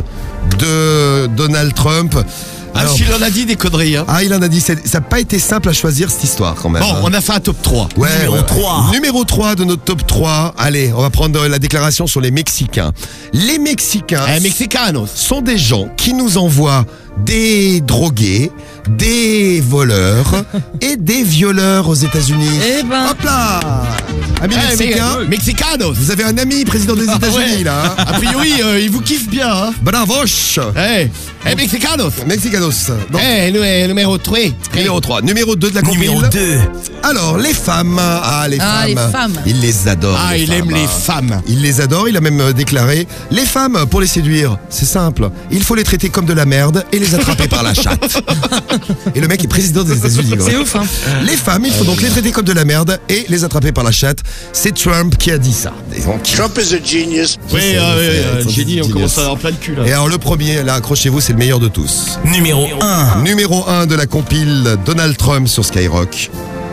de Donald Trump. Alors, ah, il en a dit des conneries. Hein. Ah, il en a dit. Ça n'a pas été simple à choisir cette histoire quand même. Bon, hein. On a fait un top trois. Ouais, Numéro ouais, trois. Numéro trois de notre top trois. Allez, on va prendre la déclaration sur les Mexicains. Les Mexicains eh, Mexicanos. sont des gens qui nous envoient des drogués, des voleurs et des violeurs aux États-Unis. Eh ben. Hop là! Amis eh, mexicains, me- Mexicanos. vous avez un ami président des États-Unis Ah ouais. là. Hein. A priori, euh, il vous kiffe bien. Hein. Bravoche! Eh, hey, Mexicanos. Mexicanos. Donc, Eh, hey, numéro trois. numéro trois. Numéro deux de la compile. Numéro deux. Alors, les femmes. Ah, les Ah, femmes. les femmes. Il les adore. Ah, les il femmes, aime les hein. femmes. Il les adore, il a même euh, déclaré les femmes, pour les séduire, c'est simple. Il faut les traiter comme de la merde et les attraper par la chatte. Et le mec est président des États-Unis. C'est ouf, hein. Les femmes, il faut donc les traiter comme de la merde et les attraper par la chatte. C'est Trump qui a dit ça. Et donc, Trump is a genius. Oui, c'est- euh, c'est- oui, euh, c'est- génie, on c'est- commence à en plein le cul là. Et alors le premier, là, accrochez-vous, c'est le meilleur de tous. Numéro un. Numéro un de la compile Donald Trump sur Skyrock.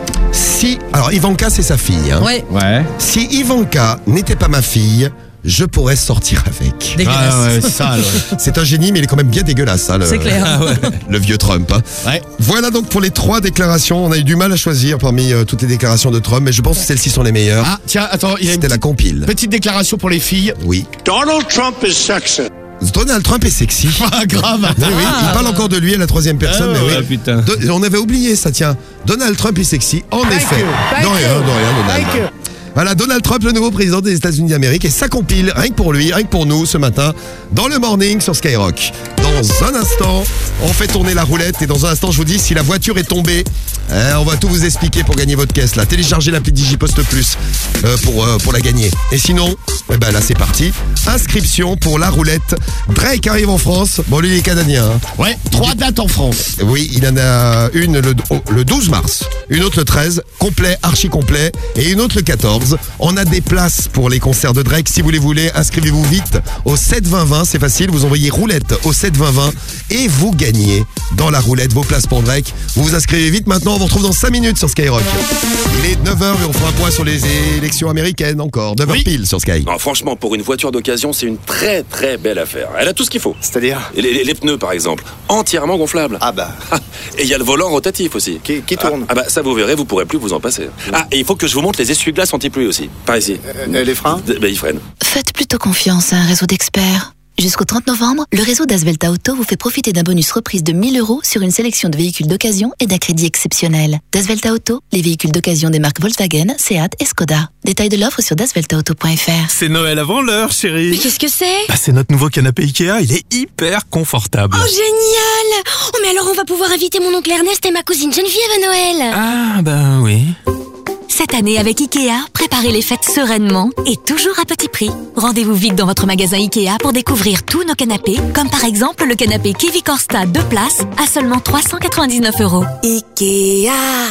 Si, alors Ivanka c'est sa fille. Hein. Ouais. Ouais. Si Ivanka n'était pas ma fille, je pourrais sortir avec. Dégueulasse. Ah ouais, sale, ouais. C'est un génie, mais il est quand même bien dégueulasse, hein, le, C'est clair. Ah ouais. le vieux Trump. Hein. Ouais. Voilà donc pour les trois déclarations. On a eu du mal à choisir parmi euh, toutes les déclarations de Trump, mais je pense que celles-ci sont les meilleures. Ah, tiens, attends, il y a une C'était la petite, compile. petite déclaration pour les filles. Oui. Donald Trump is sexy. Donald Trump est sexy. Ah, grave. Oui, oui, il parle encore de lui à la troisième personne, Ah, mais ouais, oui. putain. Do- on avait oublié ça, tiens. Donald Trump est sexy, en effet. you, thank De rien, you. de rien, Donald. Thank you. Voilà, Donald Trump, le nouveau président des États-Unis d'Amérique, et ça compile, rien que pour lui, rien que pour nous, ce matin, dans le morning sur Skyrock. Dans un instant, on fait tourner la roulette, et dans un instant, je vous dis, si la voiture est tombée, euh, on va tout vous expliquer pour gagner votre caisse, là. Téléchargez l'appli Digipost Plus euh, pour, euh, pour la gagner. Et sinon, eh ben là, c'est parti. Inscription pour la roulette. Drake arrive en France. Bon, lui, il est canadien. Hein. Ouais, trois dates en France. Oui, il en a une le, oh, le douze mars, une autre le treize, complet, archi complet, et une autre le quatorze. On a des places pour les concerts de Drake. Si vous les voulez, inscrivez-vous vite au sept vingt vingt. C'est facile, vous envoyez roulette au sept vingt vingt et vous gagnez dans la roulette vos places pour Drake. Vous vous inscrivez vite maintenant. On vous retrouve dans cinq minutes sur Skyrock. Il est neuf heures et on fera un point sur les élections américaines encore. neuf heures Oui. pile sur Sky. Non, franchement, pour une voiture d'occasion, c'est une très très belle affaire. Elle a tout ce qu'il faut. C'est-à-dire Et Les, les- les pneus, par exemple, entièrement gonflables. Ah bah, Et il y a le volant rotatif aussi. qui, qui tourne. Ah, ah bah ça vous verrez, vous pourrez plus vous en passer. Ah, et il faut que je vous montre les essuie-glaces anti-pluie aussi. Par ici. Euh, les freins D- Bah ils freinent. Faites plutôt confiance à un réseau d'experts. Jusqu'au trente novembre, le réseau d'Asvelta Auto vous fait profiter d'un bonus reprise de mille euros sur une sélection de véhicules d'occasion et d'un crédit exceptionnel. D'Asvelta Auto, les véhicules d'occasion des marques Volkswagen, Seat et Skoda. Détails de l'offre sur dasvelta auto point f r. C'est Noël avant l'heure, chérie. Mais qu'est-ce que c'est? Bah, c'est notre nouveau canapé Ikea, il est hyper confortable. Oh génial! Oh mais alors on va pouvoir inviter mon oncle Ernest et ma cousine Geneviève à Noël. Ah, bah oui. Cette année avec Ikea, préparez les fêtes sereinement et toujours à petit prix. Rendez-vous vite dans votre magasin Ikea pour découvrir tous nos canapés, comme par exemple le canapé Kiwi Corsta deux places à seulement trois cent quatre-vingt-dix-neuf euros. Ikea.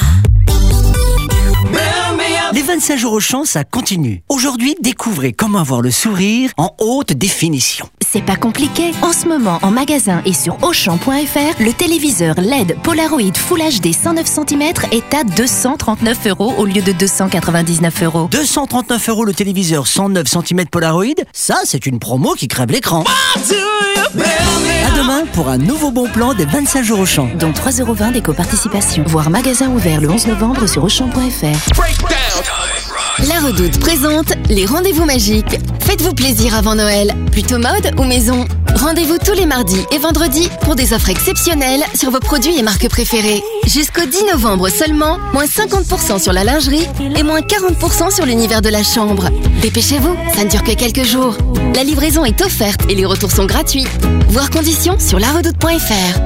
Les vingt-cinq jours au champ, ça continue. Aujourd'hui, découvrez comment avoir le sourire en haute définition. c'est pas compliqué. En ce moment, en magasin et sur Auchan point F R, le téléviseur L E D Polaroid Full H D cent neuf centimètres est à deux cent trente-neuf euros au lieu de deux cent quatre-vingt-dix-neuf euros. deux cent trente-neuf euros le téléviseur cent neuf centimètres Polaroid, ça c'est une promo qui crève l'écran. À demain pour un nouveau bon plan des vingt-cinq jours Auchan. Dont trois euros vingt d'éco-participation. Voir magasin ouvert le onze novembre sur Auchan point F R. La Redoute présente les rendez-vous magiques. Faites-vous plaisir avant Noël. Plutôt mode ou maison? Rendez-vous tous les mardis et vendredis pour des offres exceptionnelles sur vos produits et marques préférées. Jusqu'au dix novembre seulement, moins cinquante pour cent sur la lingerie et moins quarante pour cent sur l'univers de la chambre. Dépêchez-vous, ça ne dure que quelques jours. La livraison est offerte et les retours sont gratuits. Voir conditions sur la redoute point F R.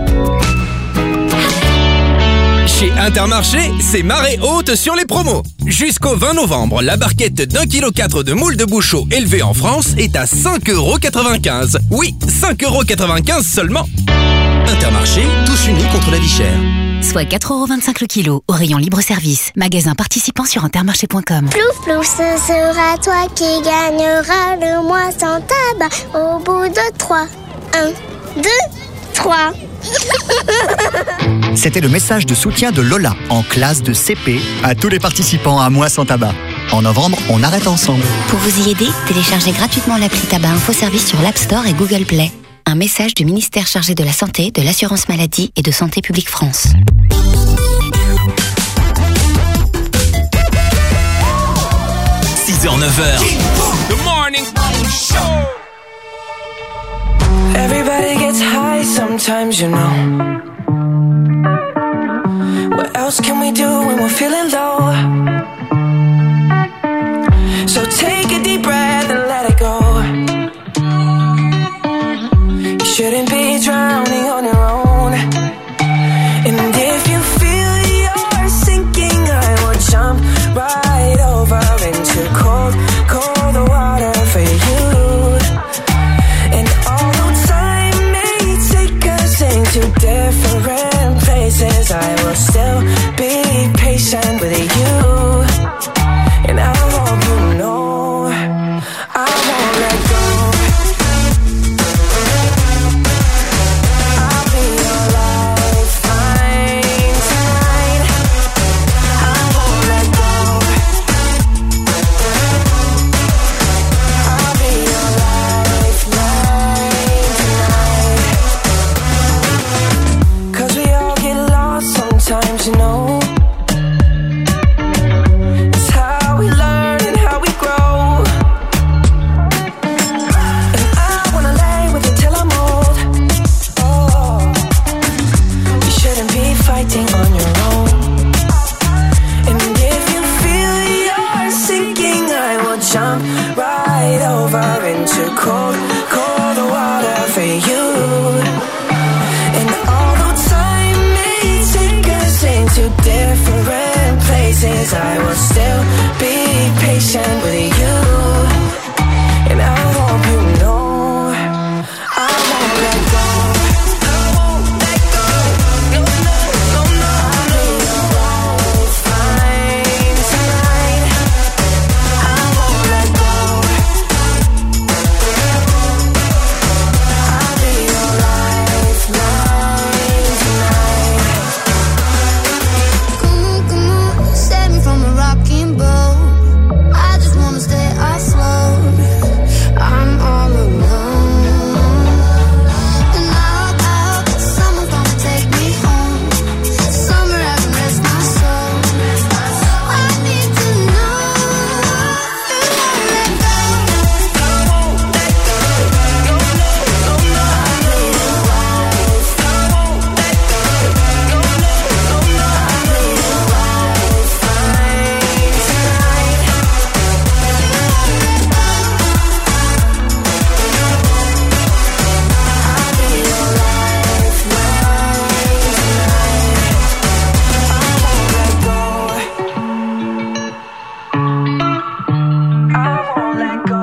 Chez Intermarché, c'est marée haute sur les promos. Jusqu'au vingt novembre, la barquette d'un kilo quatre de moules de bouchot élevée en France est à cinq euros quatre-vingt-quinze. Oui, cinq euros quatre-vingt-quinze seulement. Intermarché, tous unis contre la vie chère. Soit quatre euros vingt-cinq le kilo au rayon libre-service. Magasin participant sur intermarché point com. Plouf plouf, ce sera toi qui gagneras le mois sans tabac au bout de trois. Un, deux, trois. C'était le message de soutien de Lola en classe de C P à tous les participants à Mois sans tabac. En novembre, on arrête ensemble. Pour vous y aider, téléchargez gratuitement l'appli Tabac Info Service sur l'App Store et Google Play. Un message du ministère chargé de la Santé, de l'Assurance Maladie et de Santé Publique France. six heures neuf heures. Good morning. Everybody gets high sometimes, you know. What else can we do when we're feeling low? So take a deep breath and let it go. You shouldn't be drowning on your own. And if you feel you're sinking, I will jump right over into cold, cold water for you. And although time may take us into different places, I will still be patient with you. And I hope you know I won't let go. I'll be your lifeline tonight. I won't let go. I'll be your lifeline tonight. 'Cause we all get lost sometimes, you know. It's how we learn and how we grow. And I wanna lay with you till I'm old. Oh, you shouldn't be fighting on your own. And if you feel you're sinking, I will jump right over into cold, cold water for you. And although time may take us into different places, I will still be patient with you. And I hope you know I won't let go. I won't let go. No, no, no, no. I'll be your lifeline tonight. I won't let go. I'll be your lifeline tonight. Come on, come on, save me from a rocking boat. I just wanna stay afloat. I'm all alone. And out, out, someone's gonna take me home. Somewhere I can rest my soul. I need to know you won't let go. I won't let go. No, no, no, no. I'll be your life. I won't let go. No, no, no, no. I'll be your lifeline tonight. I'll be your lifeline tonight. I won't let go.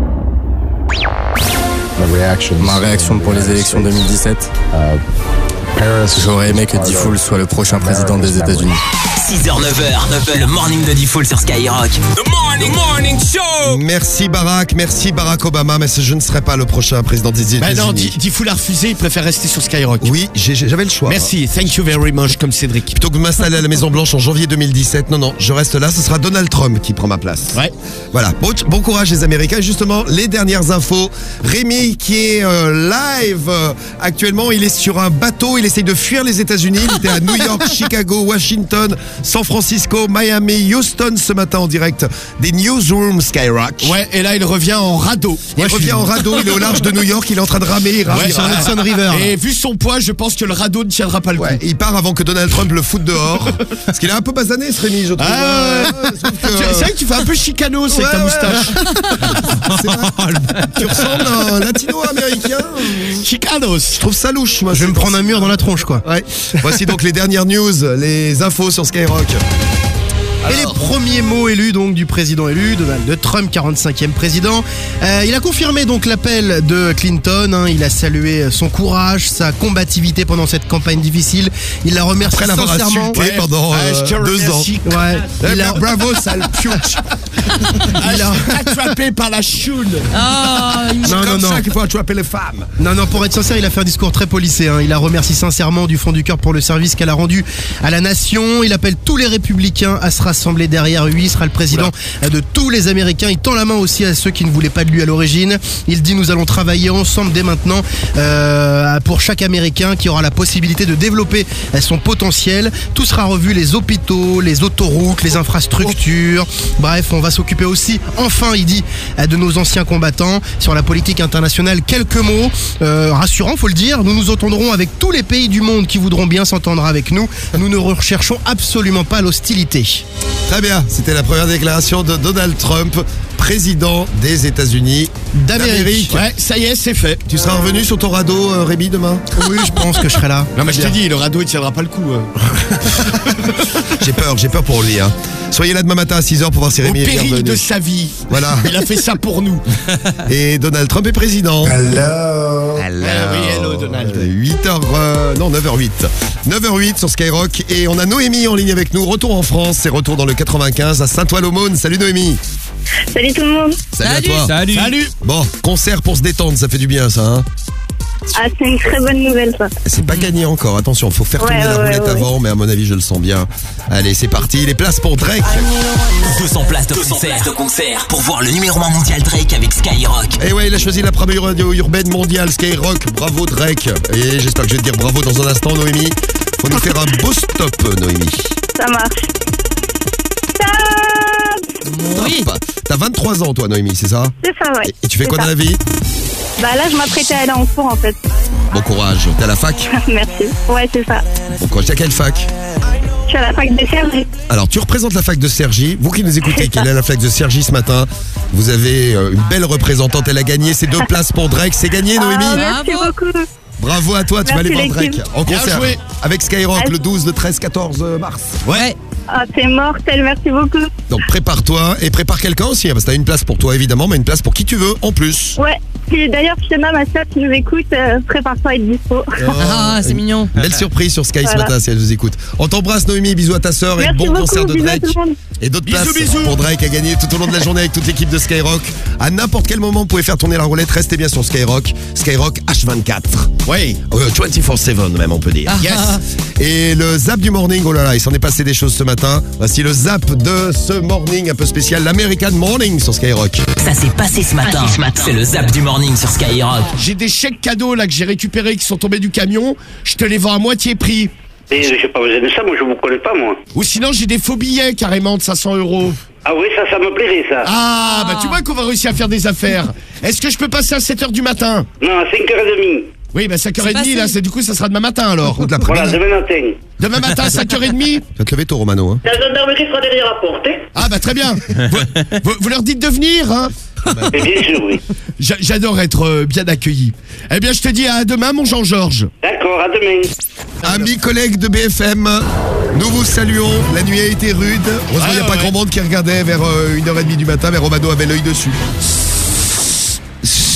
Ma réaction pour les élections deux mille dix-sept, euh, J'aurais aimé que D-Fool soit le prochain président des États-Unis. six heures neuf heures, le morning de D-Fool sur Skyrock. The morning, morning show. Merci Barack, merci Barack Obama, mais je ne serai pas le prochain président des Bah États-Unis. non, D- D-Fool a refusé, il préfère rester sur Skyrock. Oui, j'ai- j'ai- j'avais le choix. Merci, thank you very much, comme Cédric. Plutôt que de m'installer à la Maison Blanche en janvier deux mille dix-sept, non, non, je reste là, ce sera Donald Trump qui prend ma place. Ouais. Voilà, bon, bon courage les Américains. Et justement, les dernières infos. Rémi qui est euh, live euh, actuellement, il est sur un bateau, il essaye de fuir les États-Unis. Il était à New York, Chicago, Washington, San Francisco, Miami, Houston ce matin en direct des Newsrooms Skyrock. Ouais, et là il revient en radeau. Il Ouais, je revient suis- en radeau, il est au large de New York, il est en train de ramer, il rame Ouais, sur ah, l'Hudson River. Et vu son poids, je pense que le radeau ne tiendra pas le coup. Ouais, il part avant que Donald Trump le foute dehors. Parce qu'il est un peu basané ce Rémi, je trouve. Ah, Euh, ouais. sauf que- Tu- C'est vrai que tu fais un peu chicano, c'est Ouais, ta ouais. moustache. C'est vrai. Tu ressembles à un latino-américain. Chicanos. Je trouve ça louche, moi. Je vais me prendre un mur dans la tronche, quoi. Ouais. Voici donc les dernières news, les infos sur Skyrock. Et les premiers mots élus donc du président élu, Donald Trump, quarante-cinquième président. Euh, il a confirmé donc l'appel de Clinton. Hein, il a salué son courage, sa combativité pendant cette campagne difficile. Il l'a remercié Après l'avoir sincèrement. insulté pendant Ouais, euh, je te deux ans. remercie. Ouais. Eh Il ben, a... bravo, sale pioche. Il a attrapé par la choune. C'est Non, comme non, ça non. qu'il faut attraper les femmes. Non, non, pour être sincère, il a fait un discours très policé. Hein. Il a remercié sincèrement du fond du cœur pour le service qu'elle a rendu à la nation. Il appelle tous les républicains à se rassembler derrière lui. Il sera le président de tous les Américains. Il tend la main aussi à ceux qui ne voulaient pas de lui à l'origine. Il dit nous allons travailler ensemble dès maintenant euh, pour chaque Américain qui aura la possibilité de développer son potentiel. Tout sera revu, les hôpitaux, les autoroutes, les infrastructures. Bref, on va s'occuper aussi, enfin, il dit, de nos anciens combattants. Sur la politique internationale, quelques mots euh, rassurants, faut le dire. Nous nous entendrons avec tous les pays du monde qui voudront bien s'entendre avec nous. Nous ne recherchons absolument pas l'hostilité. Très bien, c'était la première déclaration de Donald Trump, président des États-Unis d'Amérique. Ouais, ça y est, c'est fait. Tu seras revenu sur ton radeau, euh, Rémi, demain? Oui, je pense que je serai là. Non, mais je t'ai dit, le radeau il tiendra pas le coup. hein. J'ai peur, j'ai peur pour lui. Hein. Soyez là demain matin à six heures pour voir si Au Rémi est péril revenu. de sa vie. Voilà. Il a fait ça pour nous. Et Donald Trump est président. Hello. Hello. oui, hello, Donald. huit heures, euh, non, neuf heures huit. neuf heures huit sur Skyrock. Et on a Noémie en ligne avec nous. Retour en France, c'est retour dans le quatre-vingt-quinze à Saint-Ouen-l'Aumône. Salut Noémie. Salut tout le monde. Salut, à toi. Salut. Salut. Bon, concert pour se détendre, ça fait du bien ça. Hein. Ah, c'est une très bonne nouvelle ça. C'est pas gagné encore, attention, faut faire Ouais, tourner la ouais, roulette ouais, avant, mais à mon avis je le sens bien. Allez, c'est parti, les places pour Drake. deux cents places de concert, de concert pour voir le numéro un mondial Drake avec Skyrock. Et ouais, il a choisi la première radio urbaine mondiale, Skyrock. Bravo Drake. Et j'espère que je vais te dire bravo dans un instant, Noémie. Faut nous faire un beau stop, Noémie. Ça marche. Stop. T'as vingt-trois ans, toi, Noémie, c'est ça? C'est ça, ouais. Et tu fais C'est quoi ça. dans la vie? Bah là, je m'apprêtais à aller en cours en fait. Bon courage. T'es à la fac? Merci. Ouais, c'est ça. Bon courage. T'es à quelle fac? Je suis à la fac de Cergy. Alors, tu représentes la fac de Cergy. Vous qui nous écoutez, qui est à la fac de Cergy ce matin, vous avez euh, une belle représentante. Elle a gagné ces deux places pour Drake. C'est gagné, Noémie? Ah, merci beaucoup. Bravo à toi, tu vas Merci, aller voir l'équipe. Drake en Bien concert joué. avec Skyrock Merci. le douze, le treize, quatorze mars. Ouais. Ah, c'est mortel, merci beaucoup. Donc prépare-toi et prépare quelqu'un aussi, hein, parce que t'as une place pour toi évidemment, mais une place pour qui tu veux en plus. Ouais. Puis d'ailleurs, Fiona, ma soeur qui nous écoute, euh, prépare-toi à être dispo. Ah, c'est mignon. Belle surprise sur Sky ce Voilà. matin si elle nous écoute. On t'embrasse Noémie, bisous à ta sœur et Merci bon beaucoup, concert de bisous à Drake. tout le monde. Et d'autres Bisous, places bisous. pour Drake à gagner tout au long de la journée avec toute l'équipe de Skyrock. À n'importe quel moment, vous pouvez faire tourner la roulette, restez bien sur Skyrock. Skyrock H vingt-quatre. Oui. Euh, vingt-quatre sept même on peut dire. Yes. Et le zap du morning, oh là là, il s'en est passé des choses ce matin. Voici le zap de ce morning un peu spécial, l'American Morning sur Skyrock. Ça s'est passé ce matin. C'est le zap du morning sur Skyrock. J'ai des chèques cadeaux là que j'ai récupérés qui sont tombés du camion. Je te les vends à moitié prix. Et j'ai pas besoin de ça, moi je vous connais pas moi. Ou sinon j'ai des faux billets carrément de cinq cents euros. Ah oui, ça, ça me plairait ça. Ah, bah tu vois qu'on va réussir à faire des affaires. Est-ce que je peux passer à sept heures du matin? Non, à cinq heures trente. Oui, bah cinq heures C'est trente là, passé. c'est du coup ça sera demain matin alors. Ou de Voilà, l'après-midi. demain matin. Demain matin à cinq heures trente. Tu vas te lever tôt, Romano. Hein. La gendarmerie sera derrière la porte, hein. Ah bah très bien. vous, vous- vous leur dites de venir, hein? Et bien sûr, oui. J'a- J'adore être euh, bien accueilli. Eh bien, je te dis à demain, mon Jean-Georges. D'accord, à demain. Amis collègues de B F M, nous vous saluons. La nuit a été rude. Heureusement, il n'y a Ouais, pas ouais. grand monde qui regardait vers euh, une heure trente du matin, mais Romano avait l'œil dessus.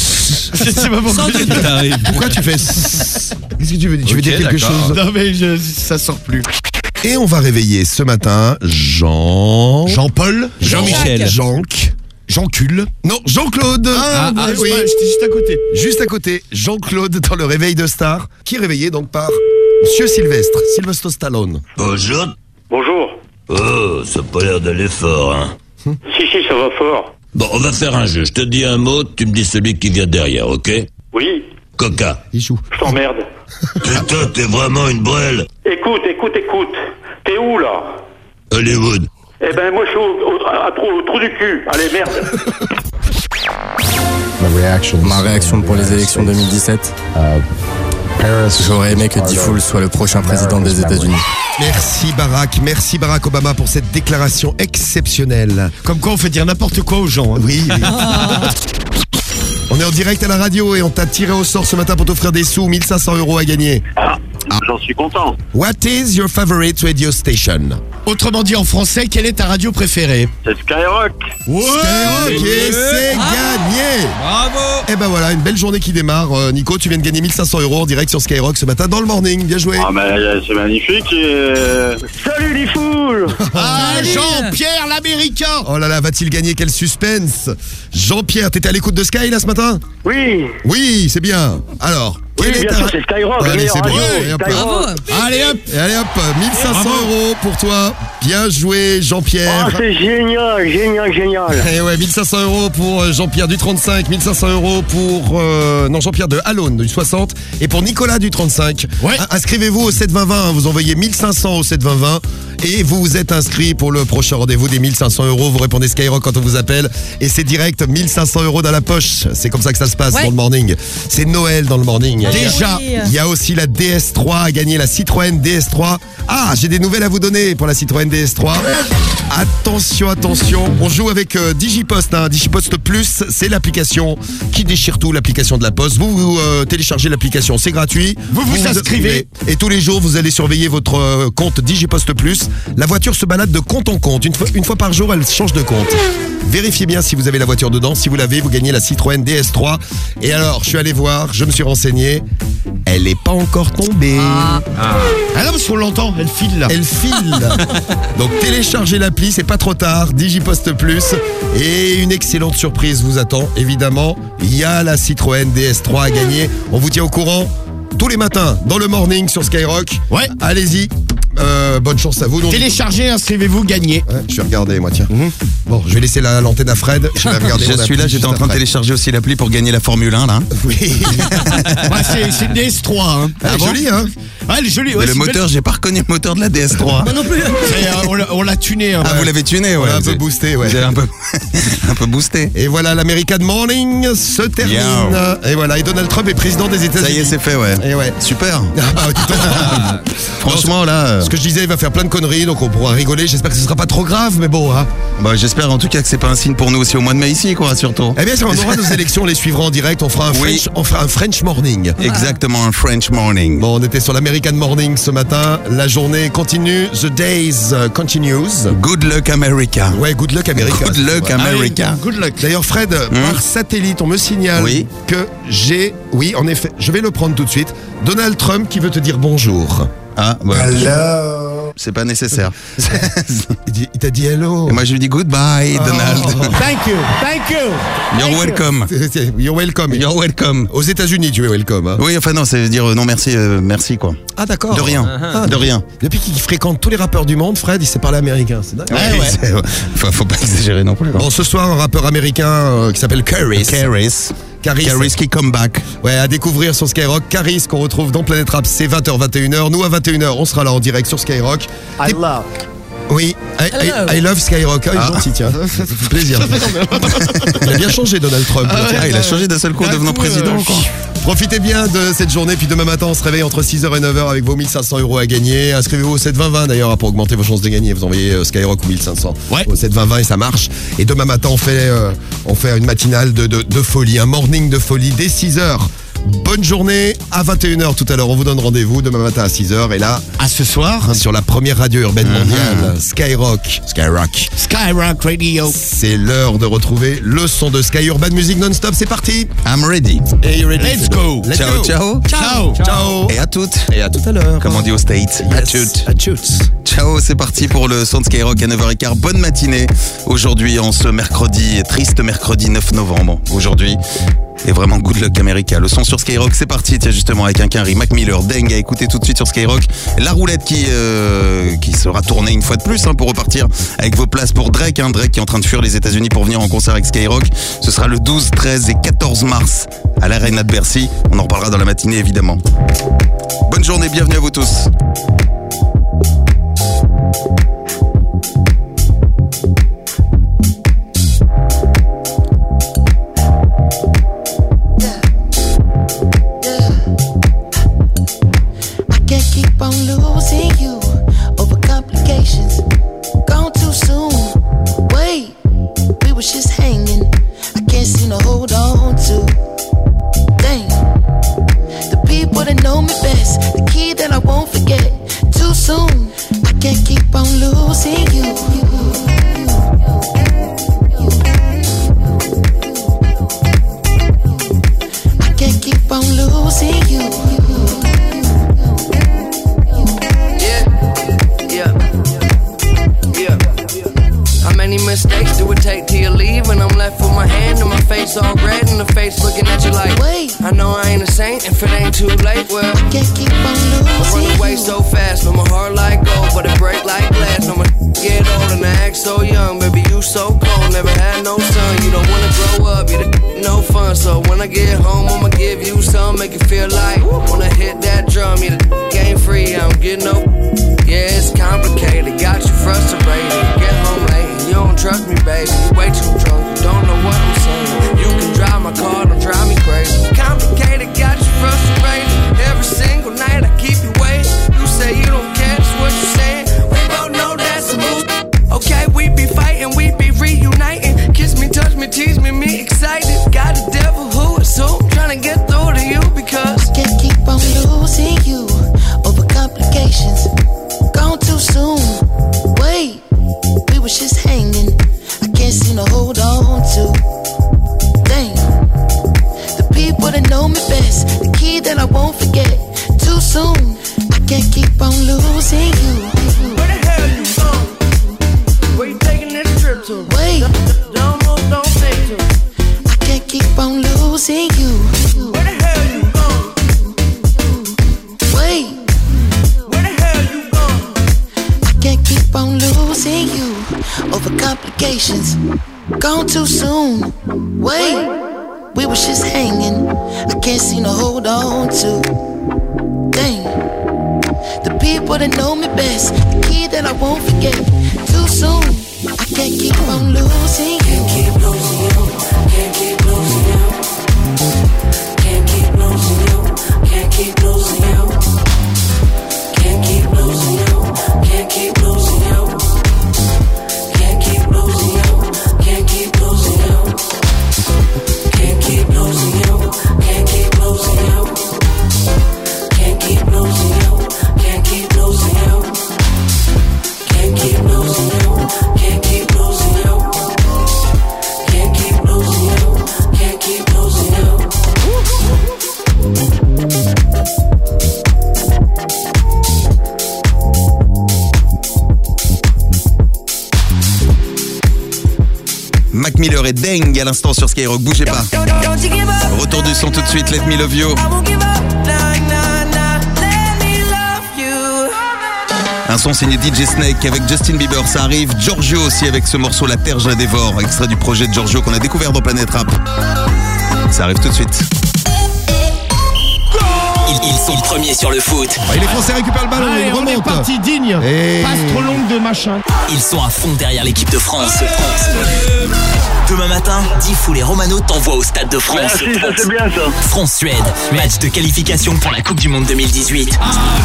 Je sais pas pourquoi. Pourquoi tu fais Qu'est-ce que tu veux dire? Tu veux Ok, dire quelque d'accord. chose? Non mais je- ça sort plus. Et on va réveiller ce matin Jean... Jean-Paul Jean-Michel. Jean... Jean-Cul. Non, Jean-Claude. Ah, Ah, oui, j'étais juste à côté. Juste à côté, Jean-Claude dans le réveil de star, qui est réveillé donc par Monsieur Sylvestre, Sylvester Stallone. Bonjour. Bonjour. Oh, ça a pas l'air d'aller fort, hein. Si, si, ça va fort. Bon, on va faire un jeu. Je te dis un mot, tu me dis celui qui vient derrière, ok? Oui, Coca. Il joue. je t'emmerde. Putain, t'es vraiment une brêle. Écoute, écoute, écoute. T'es où, là? Hollywood. Eh ben, moi, je suis au, au, à- à trou, au trou du cul. Allez, merde. Ma réaction pour les élections deux mille dix-sept. J'aurais aimé que Diffoul soit le prochain président des États-Unis. Merci Barack, merci Barack Obama pour cette déclaration exceptionnelle. Comme quoi on fait dire n'importe quoi aux gens. Hein. Oui. oui. On est en direct à la radio et on t'a tiré au sort ce matin pour t'offrir des sous, mille cinq cents euros à gagner. Ah, j'en suis content. What is your favorite radio station? Autrement dit en français, quelle est ta radio préférée? C'est Skyrock. Ouais. Skyrock et c'est gagné. Bravo. Et ben voilà, une belle journée qui démarre. Euh, Nico, tu viens de gagner mille cinq cents euros en direct sur Skyrock ce matin dans le morning. Bien joué. Ah, ben, c'est magnifique. Et... Salut, les foules. Ah, Jean-Pierre l'Américain. Oh là là, va-t-il gagner? Quel suspense. Jean-Pierre, t'étais à l'écoute de Sky là ce matin? Oui. Oui, c'est bien. Alors, Oui, quelle est bien ta- sûr, c'est Skyrock. Allez, meilleure c'est bon. radio, Et hop, Skyrock. Allez hop. Et allez hop, mille cinq cents euros pour toi. Bien joué, Jean-Pierre. Ah, c'est génial, génial, génial. Et ouais, mille cinq cents euros pour euh, Jean-Pierre du trente-cinq, mille cinq cents euros pour euh, non Jean-Pierre de Alone du soixante et pour Nicolas du trente-cinq. Ouais. Ah, inscrivez-vous au sept vingt vingt, hein, vous envoyez mille cinq cents au sept vingt vingt et vous vous êtes inscrit pour le prochain rendez-vous des mille cinq cents euros. Vous répondez Skyrock quand on vous appelle et c'est direct mille cinq cents euros dans la poche. C'est comme ça que ça se passe Ouais. dans le morning. C'est Noël dans le morning. Déjà. Il y a aussi la D S trois à gagner, la Citroën D S trois. Ah, j'ai des nouvelles à vous donner pour la Citroën D S trois. Attention, attention, on joue avec euh, Digipost, hein. Digipost Plus, c'est l'application qui déchire tout, l'application de la Poste. Vous, vous euh, téléchargez l'application, c'est gratuit. Vous vous inscrivez. Et tous les jours, vous allez surveiller votre euh, compte Digipost Plus. La voiture se balade de compte en compte. Une fois, une fois par jour, elle change de compte. Vérifiez bien si vous avez la voiture dedans. Si vous l'avez, vous gagnez la Citroën D S trois. Et alors, je suis allé voir, je me suis renseigné. Elle n'est pas encore tombée. Ah non, parce qu'on l'entend, elle file là. Elle file. Donc téléchargez l'appli, c'est pas trop tard. Digipost Plus. Et une excellente surprise vous attend, évidemment. Il y a la Citroën D S trois à gagner. On vous tient au courant tous les matins dans le morning sur Skyrock. Ouais. Allez-y. Euh, bonne chance à vous. Non, Téléchargez, inscrivez-vous, gagnez. Ouais, je vais regarder, moi, tiens. Bon, je vais laisser la- l'antenne à Fred. Je vais regarder. Je mon suis appli là, juste j'étais en train de après. télécharger aussi l'appli pour gagner la Formule un là. Oui. Ouais, c'est c'est une D S trois. Hein. Elle est jolie, hein. Ouais, elle est jolie. Ouais, Mais le c'est une moteur, belle- j'ai pas reconnu le moteur de la D S trois. Moi non plus. C'est, euh, on l'a- on l'a tuné. Hein. Ah, vous l'avez tuné, On ouais. l'a un peu Vous avez- boosté, ouais. vous avez un peu, un peu boosté. Et voilà, l'American Morning se termine. Bien. Et voilà, et Donald Trump est président des États-Unis. Ça y est, c'est fait, ouais. Et ouais. Super. Ah bah, dis donc. Franchement, là. euh, Ce que je disais, il va faire plein de conneries, donc on pourra rigoler. J'espère que ce sera pas trop grave, mais bon, hein. Bah, j'espère en tout cas que c'est pas un signe pour nous aussi au mois de mai ici, quoi, surtout. Eh bien, ça, on aura nos élections, on les suivra en direct. On fera un Oui. French, on fera un French Morning. Exactement, un French morning. Bon, on était sur l'American Morning ce matin. La journée continue. The days uh, continues. Good luck America. Ouais, good luck America. Good luck Ouais. America. Good luck. D'ailleurs, Fred, par satellite, on me signale Oui. que j'ai, oui, en effet, je vais le prendre tout de suite. Donald Trump qui veut te dire bonjour. Ah, bah. C'est pas nécessaire. Il, dit- il t'a dit hello. Et moi, je lui dis goodbye, Donald. Thank you, thank you. You're welcome. You're welcome. You're welcome. Aux États-Unis, tu es welcome. Hein. Oui, enfin non, ça veut dire euh, non merci, euh, merci quoi. Ah, d'accord. De rien, Ah, de rien. Depuis qu'il fréquente tous les rappeurs du monde, Fred, il sait parler américain. C'est dingue. Ouais, ouais. Faut, faut pas exagérer non plus. Bon, ce soir, un rappeur américain euh, qui s'appelle Caris. Caris. Caris. Caris qui come back. Ouais, à découvrir sur Skyrock. Caris qu'on retrouve dans Planète Rap, c'est vingt heures vingt et une heures. Nous, à vingt et une heures, on sera là en direct sur Skyrock. I love. Oui, I, I- I love Skyrock. Ah, il est gentil, tiens. Ça fait plaisir. Il a bien changé, Donald Trump. Ah, il a changé d'un seul coup en devenant président. quoi. Profitez bien de cette journée, puis demain matin on se réveille entre six heures et neuf heures avec vos mille cinq cents euros à gagner. Inscrivez-vous au sept vingt vingt d'ailleurs pour augmenter vos chances de gagner. Vous envoyez euh, Skyrock ou mille cinq cents Ouais. au sept vingt vingt et ça marche. Et demain matin on fait, euh, on fait une matinale de, de, de folie, un morning de folie dès six heures Bonne journée. À vingt et une heures tout à l'heure, on vous donne rendez-vous demain matin à six heures. Et là, à ce soir, sur la première radio urbaine mondiale, mm-hmm. Skyrock. Skyrock. Skyrock Radio. C'est l'heure de retrouver le son de Sky Urban Music non-stop. C'est parti. I'm ready. Et you ready? Let's go. Let's ciao, go. ciao. Ciao. Ciao. Et à toutes. Et à tout à l'heure. Comme on dit au States. Yes. À toutes. À toutes. Ciao, c'est parti pour le son de Skyrock à neuf heures quinze. Bonne matinée. Aujourd'hui, en ce mercredi, triste mercredi neuf novembre. Aujourd'hui. Et vraiment good luck America. Le son sur Skyrock, c'est parti. Tiens, justement, avec un quinri, Mac Miller, Deng à écouter tout de suite sur Skyrock. La roulette qui euh, qui sera tournée une fois de plus hein, pour repartir avec vos places pour Drake. Hein, Drake qui est en train de fuir les États-Unis pour venir en concert avec Skyrock. Ce sera le douze, treize et quatorze mars à l'Arena de Bercy. On en reparlera dans la matinée évidemment. Bonne journée, bienvenue à vous tous. On losing you over complications. Gone too soon. Wait, we was just hanging. I can't seem to hold on to. Dang, the people that know me best, the key that I won't forget. Too soon, I can't keep on losing you. I can't keep on losing you. Mistakes do it take till you leave, and I'm left with my hand and my face all red, and the face looking at you like, wait, I know I ain't a saint if it ain't too late. Well, I can't keep on losing. I run away so fast, but my heart like gold, but it break like glass. No, my get old and I act so young, baby you so cold, never had no son. You don't wanna grow up, you the no fun. So when I get home, I'ma give you some, make you feel like wanna hit that drum. You the game free, I don't get no. Yeah, it's complicated, got you frustrated. Get home late. You don't trust me, baby. You way too drunk. You don't know what I'm saying. You can drive my car, don't drive me crazy. Complicated, got you frustrated. Every single night I keep you waiting. You say you don't care, that's what you're saying. We both know that's a move. Okay, we be fighting, we be reuniting. Kiss me, touch me, tease me, me excited. Got a devil who is so trying to get through to you because I can't keep on losing you over complications. Gone too soon. Wait. We was just hanging, I can't seem to hold on to. Dang, the people that know me best, the key that I won't forget. Too soon, I can't keep on losing you. Where the hell you from? Where you taking this trip to? Wait, don't move, don't say to. I can't keep on losing you. Where the hell you from? Wait, where the hell you from? I can't keep on losing you over complications. Gone too soon. Wait, we was just hanging. I can't seem to hold on to. Dang, the people that know me best, the key that I won't forget. Too soon, I can't keep on losing you. Can't keep losing you. Can't keep losing you. Can't keep losing you. Can't keep losing you. Can't keep losing you. Can't keep losing you. Can't keep losing you. Can't keep losing you. Can't keep losing you. Can't keep losing you. Can't keep losing you. Can't keep losing you. Can't keep losing you. Can't keep losing you. Can't keep losing you. Can't keep losing you. Mac Miller et Deng à l'instant sur Skyrock, bougez pas. Retour du son tout de suite, Let Me Love You. Un son signé D J Snake avec Justin Bieber, ça arrive. Giorgio aussi avec ce morceau La Terre je la dévore, extrait du projet de Giorgio qu'on a découvert dans Planète Rap. Ça arrive tout de suite. Ils, ils sont premiers sur le foot. Et les Français récupèrent le ballon, Allez, ils on est remontent. parti digne. Et... Passe trop longue de machin. Ils sont à fond derrière l'équipe de France. France. Demain matin, Diffoul et Romano t'envoient au Stade de France. Merci, ça c'est bien ça. France-Suède, match de qualification pour la Coupe du Monde deux mille dix-huit.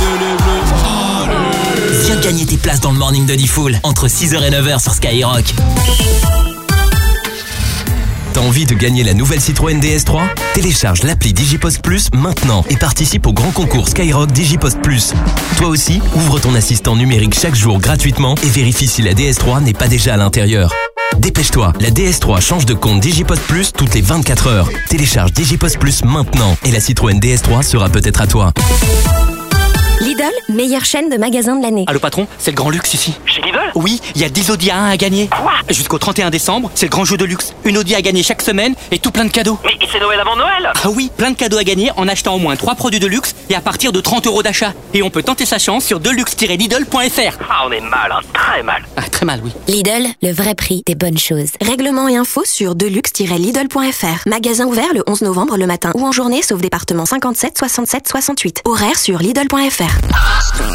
Viens gagner tes places dans le morning de Diffoul entre six heures et neuf heures sur Skyrock. T'as envie de gagner la nouvelle Citroën D S trois? Télécharge l'appli Digipost Plus maintenant et participe au grand concours Skyrock Digipost Plus. Toi aussi, ouvre ton assistant numérique chaque jour gratuitement et vérifie si la D S trois n'est pas déjà à l'intérieur. Dépêche-toi, la D S trois change de compte Digipost Plus toutes les vingt-quatre heures. Télécharge Digipost Plus maintenant et la Citroën D S trois sera peut-être à toi. Lidl, meilleure chaîne de magasins de l'année. Allô patron, c'est le grand luxe ici. Chez Lidl? Oui, il y a dix Audi A un à gagner. Quoi? Jusqu'au trente et un décembre, c'est le grand jeu de luxe. Une Audi à gagner chaque semaine et tout plein de cadeaux. Mais c'est Noël avant Noël? Ah oui, plein de cadeaux à gagner en achetant au moins trois produits de luxe et à partir de trente euros d'achat. Et on peut tenter sa chance sur deluxe tiret lidl point f r. Ah, on est mal, hein, très mal. Ah, très mal, oui. Lidl, le vrai prix des bonnes choses. Règlement et infos sur deluxe tiret lidl point f r. Magasin ouvert le onze novembre le matin ou en journée sauf département cinquante-sept, soixante-sept, soixante-huit. Horaire sur lidl point f r.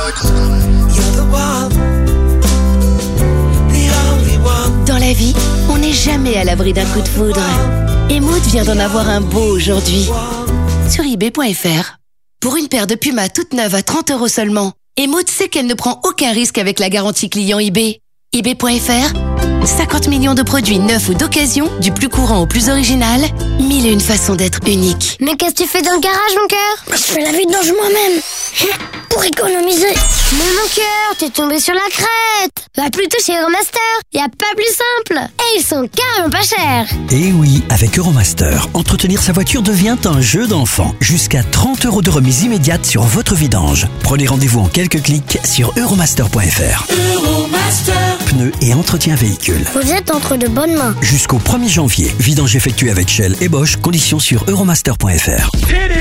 Dans la vie, on n'est jamais à l'abri d'un coup de foudre. Et Maud vient d'en avoir un beau aujourd'hui. Sur ebay point f r. Pour une paire de Puma toute neuve à trente euros seulement. Et Maud sait qu'elle ne prend aucun risque avec la garantie client eBay. ebay point f r. cinquante millions de produits neufs ou d'occasion, du plus courant au plus original. Mille et une façons d'être unique. Mais qu'est-ce que tu fais dans le garage, mon cœur? Je fais la vidange moi-même. Pour économiser. Mais mon cœur, t'es tombé sur la crête. Va plutôt chez Euromaster. Y a pas plus simple. Et ils sont carrément pas chers. Et oui, avec Euromaster, entretenir sa voiture devient un jeu d'enfant. Jusqu'à trente euros de remise immédiate sur votre vidange. Prenez rendez-vous en quelques clics sur euromaster point f r. Euromaster. Pneus et entretien véhicule. Vous êtes entre de bonnes mains. Jusqu'au premier janvier, vidange effectuée avec Shell et Bosch, conditions sur euromaster point f r.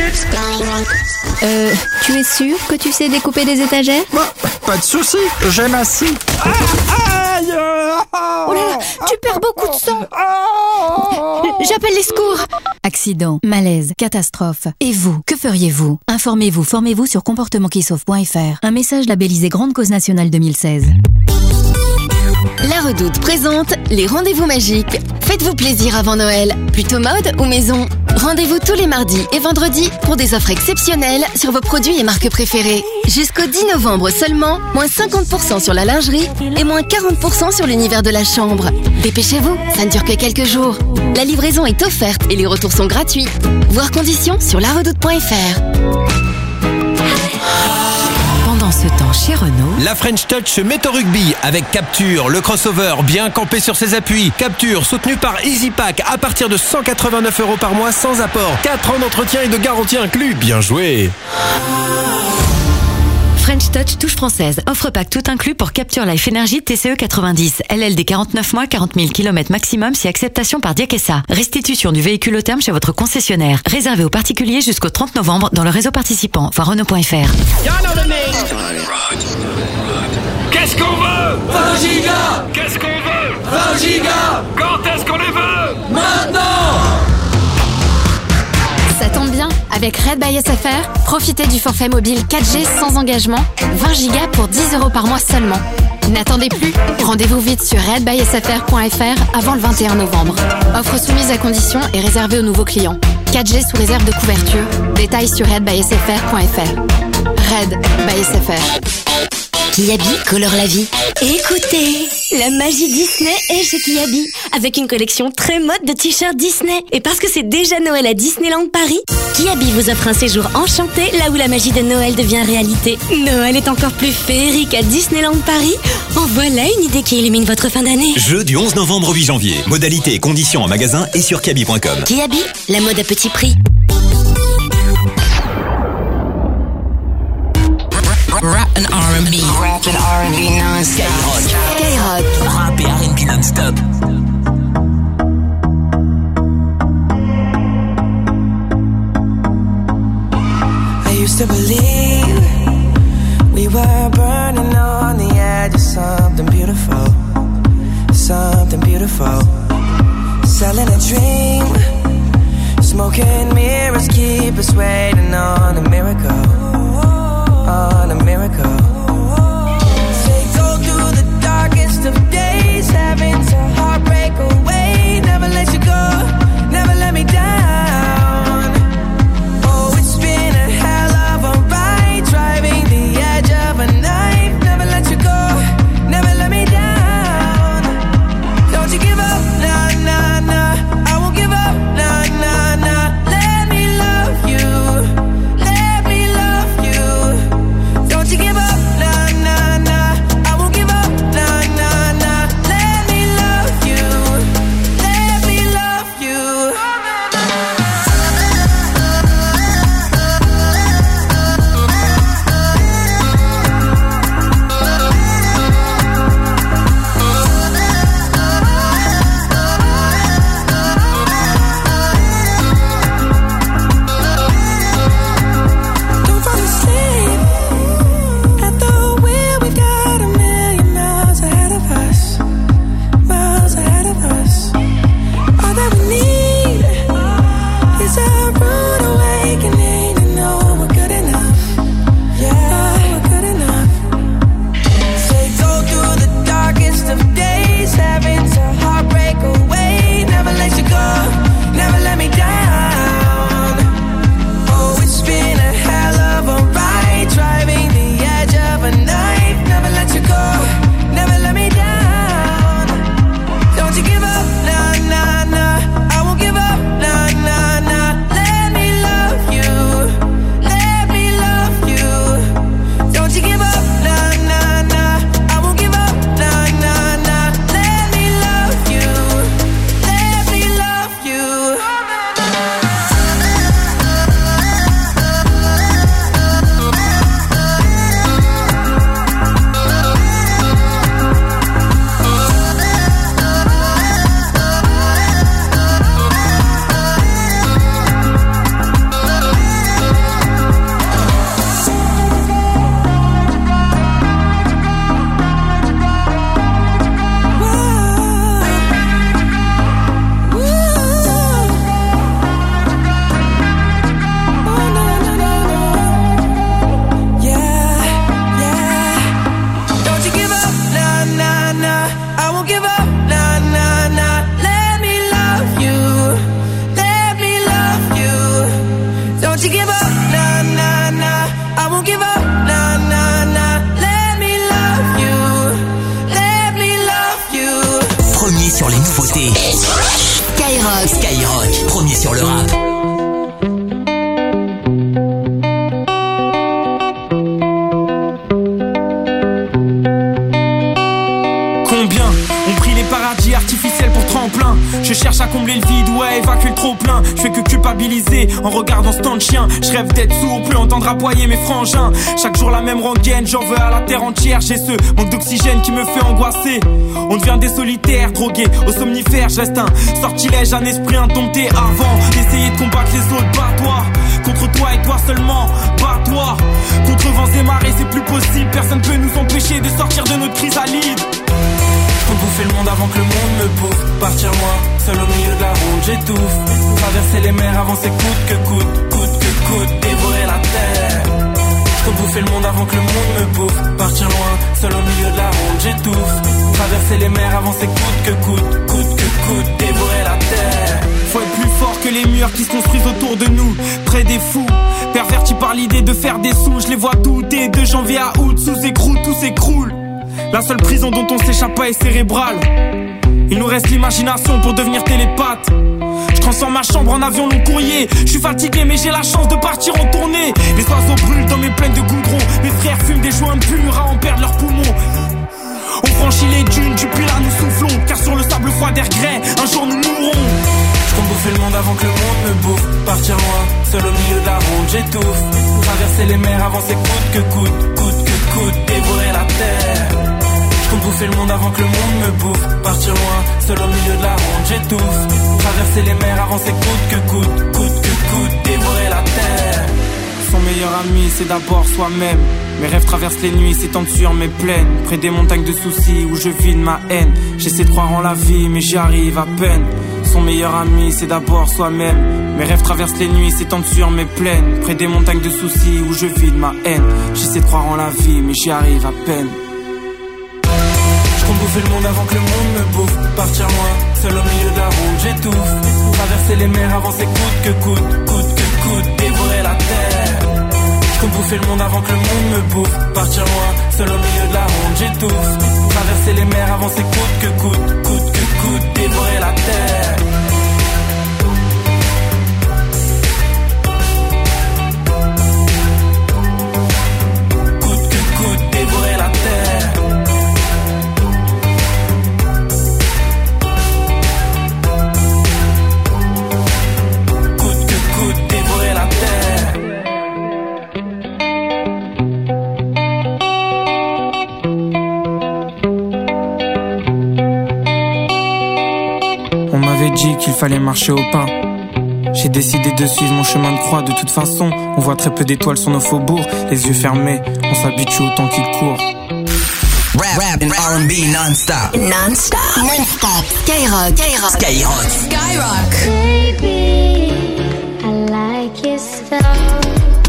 Euh, tu es sûr que tu sais découper des étagères? Bon, pas de soucis, j'aime ainsi. Ah, aïe! Oh là là, tu perds beaucoup de sang. J'appelle les secours. Accident, malaise, catastrophe. Et vous, que feriez-vous? Informez-vous, formez-vous sur comportement qui sauve point f r. Un message labellisé Grande Cause Nationale deux mille seize. La Redoute présente les rendez-vous magiques. Faites-vous plaisir avant Noël. Plutôt mode ou maison? Rendez-vous tous les mardis et vendredis pour des offres exceptionnelles sur vos produits et marques préférées. Jusqu'au dix novembre seulement, moins cinquante pour cent sur la lingerie et moins quarante pour cent sur l'univers de la chambre. Dépêchez-vous, ça ne dure que quelques jours. La livraison est offerte et les retours sont gratuits. Voir conditions sur la redoute point f r. Pendant ce temps, chez Renault, la French Touch se met au rugby avec Capture, le crossover bien campé sur ses appuis. Capture, soutenu par EasyPack à partir de cent quatre-vingt-neuf euros par mois sans apport. quatre ans d'entretien et de garantie inclus. Bien joué. French Touch touche française. Offre pack tout inclus pour Capture Life Energy T C E quatre-vingt-dix. L L D quarante-neuf mois, quarante mille kilomètres maximum si acceptation par Diakessa. Restitution du véhicule au terme chez votre concessionnaire. Réservé aux particuliers jusqu'au trente novembre dans le réseau participant. Voir Renault point f r. Qu'est-ce qu'on veut? vingt gigas. Qu'est-ce qu'on veut? vingt gigas. Quand est-ce qu'on les veut? Maintenant. Ça tombe bien, avec Red by S F R, profitez du forfait mobile quatre G sans engagement, vingt gigas pour dix euros par mois seulement. N'attendez plus, rendez-vous vite sur red by s f r point f r avant le vingt et un novembre. Offre soumise à condition et réservée aux nouveaux clients. quatre G sous réserve de couverture. Détails sur red by s f r point f r. Red by S F R. Kiabi colore la vie. Écoutez, la magie Disney est chez Kiabi, avec une collection très mode de t-shirts Disney. Et parce que c'est déjà Noël à Disneyland Paris, Kiabi vous offre un séjour enchanté là où la magie de Noël devient réalité. Noël est encore plus féerique à Disneyland Paris. En voilà une idée qui illumine votre fin d'année. Jeu du onze novembre au huit janvier. Modalités et conditions en magasin et sur kiabi point com. Kiabi, la mode à petit prix. Rap and R and B. Rap and R and B non-stop. Skyrock. Skyrock. Rap et R and B non-stop. I used to believe we were burning on the edge of something beautiful. Something beautiful. Selling a dream. Smoking mirrors keep us waiting on a miracle. On a miracle. Say go through the darkest of days, having to heartbreak away. Never let you go, never let me down. Oh, it's been a hell of a ride, driving the edge of a knife. Never let you go, never let me down. Don't you give up, nah, nah, nah. I premier sur les nouveautés. Skyrock. Skyrock, premier sur le rap. Combien ont pris les paradis artificiels pour tremplin? Je cherche à combler le vide, ouais, évacuer le trop plein. Je fais que culpabiliser en regardant ce temps de chien. Je rêve d'être sourd, plus entendre aboyer mes frangins. Chaque jour la même rengaine, j'en veux à la terre entière. J'ai ce manque d'oxygène qui me fait angoisser. On devient des solitaires, drogués aux somnifères. Je reste un sortilège, un esprit indompté. Avant d'essayer de combattre les autres, bats-toi. Contre toi et toi seulement, bats-toi. Contre vents et marées, c'est plus possible. Personne peut nous empêcher de sortir de notre chrysalide. Faut bouffer le monde avant que le monde me bouffe. Partir loin, seul au milieu de la route, j'étouffe. Traverser les mers, avancer coûte que coûte, coûte que coûte, dévorer la terre. Faut bouffer le monde avant que le monde me bouffe. Partir loin, seul au milieu de la route, j'étouffe. Traverser les mers, avancer coûte que coûte, coûte que coûte, dévorer la terre. Faut être plus fort que les murs qui se construisent autour de nous. Près des fous, pervertis par l'idée de faire des sous. Je les vois douter de janvier à août, sous écrou, tout s'écroule. La seule prison dont on s'échappe pas est cérébrale. Il nous reste l'imagination pour devenir télépathe. Je transforme ma chambre en avion long courrier. Je suis fatigué mais j'ai la chance de partir en tournée. Les oiseaux brûlent dans mes plaines de goudron. Mes frères fument des joints purs à en perdre leurs poumons. On franchit les dunes, du puits là nous soufflons. Car sur le sable froid des regrets, un jour nous mourrons. Je compte bouffer le monde avant que le monde me bouffe. Partir loin, seul au milieu de la route, j'étouffe. Traverser les mers, avancer coûte que coûte, coûte que coûte, dévorer la terre. Je compte bouffer le monde avant que le monde me bouffe. Partir loin, seul au milieu de la ronde, j'étouffe. Traverser les mers, avancer coûte que coûte, coûte que coûte, dévorer la terre. Son meilleur ami, c'est d'abord soi-même. Mes rêves traversent les nuits, s'étendent sur mes plaines. Près des montagnes de soucis où je vide ma haine. J'essaie de croire en la vie, mais j'y arrive à peine. Son meilleur ami, c'est d'abord soi-même. Mes rêves traversent les nuits, s'étendent sur mes plaines. Près des montagnes de soucis où je vide ma haine. J'essaie de croire en la vie, mais j'y arrive à peine. Bouffer le monde avant que le monde me bouffe. Partir loin, seul au milieu de la route, j'étouffe. Traverser les mers, avancer coûte que coûte, coûte que coûte, dévorer la terre. Je compte bouffer le monde avant que le monde me bouffe. Partir loin, seul au milieu de la route, j'étouffe. Traverser les mers, avancer coûte que coûte, coûte que coûte, dévorer la terre. Coûte que coûte, dévorer la terre. Dit qu'il fallait marcher au pas. J'ai décidé de suivre mon chemin de croix. De toute façon, on voit très peu d'étoiles sur nos faubourgs. Les yeux fermés, on s'habitue au temps qu'il court. Rap, rap and R and B non-stop. Non-stop. Non-stop. Skyrock. Skyrock. Skyrock. Skyrock. Baby, I like your stuff.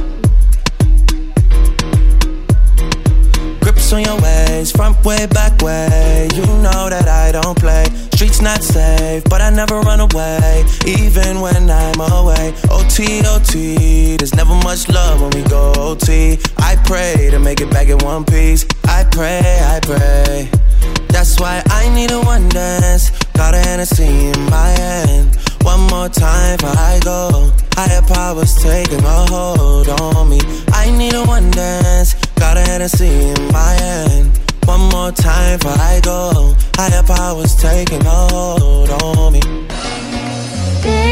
Grips on your ways, front way, back way. You know that I don't play. Streets not safe, but I never run away, even when I'm away. O T, O T, there's never much love when we go O T. I pray to make it back in one piece. I pray, I pray. That's why I need a one dance. Got a Hennessy in my hand. One more time before I go. Higher powers taking a hold on me. I need a one dance. Got a Hennessy in my hand. One more time before I go. Higher powers taking a hold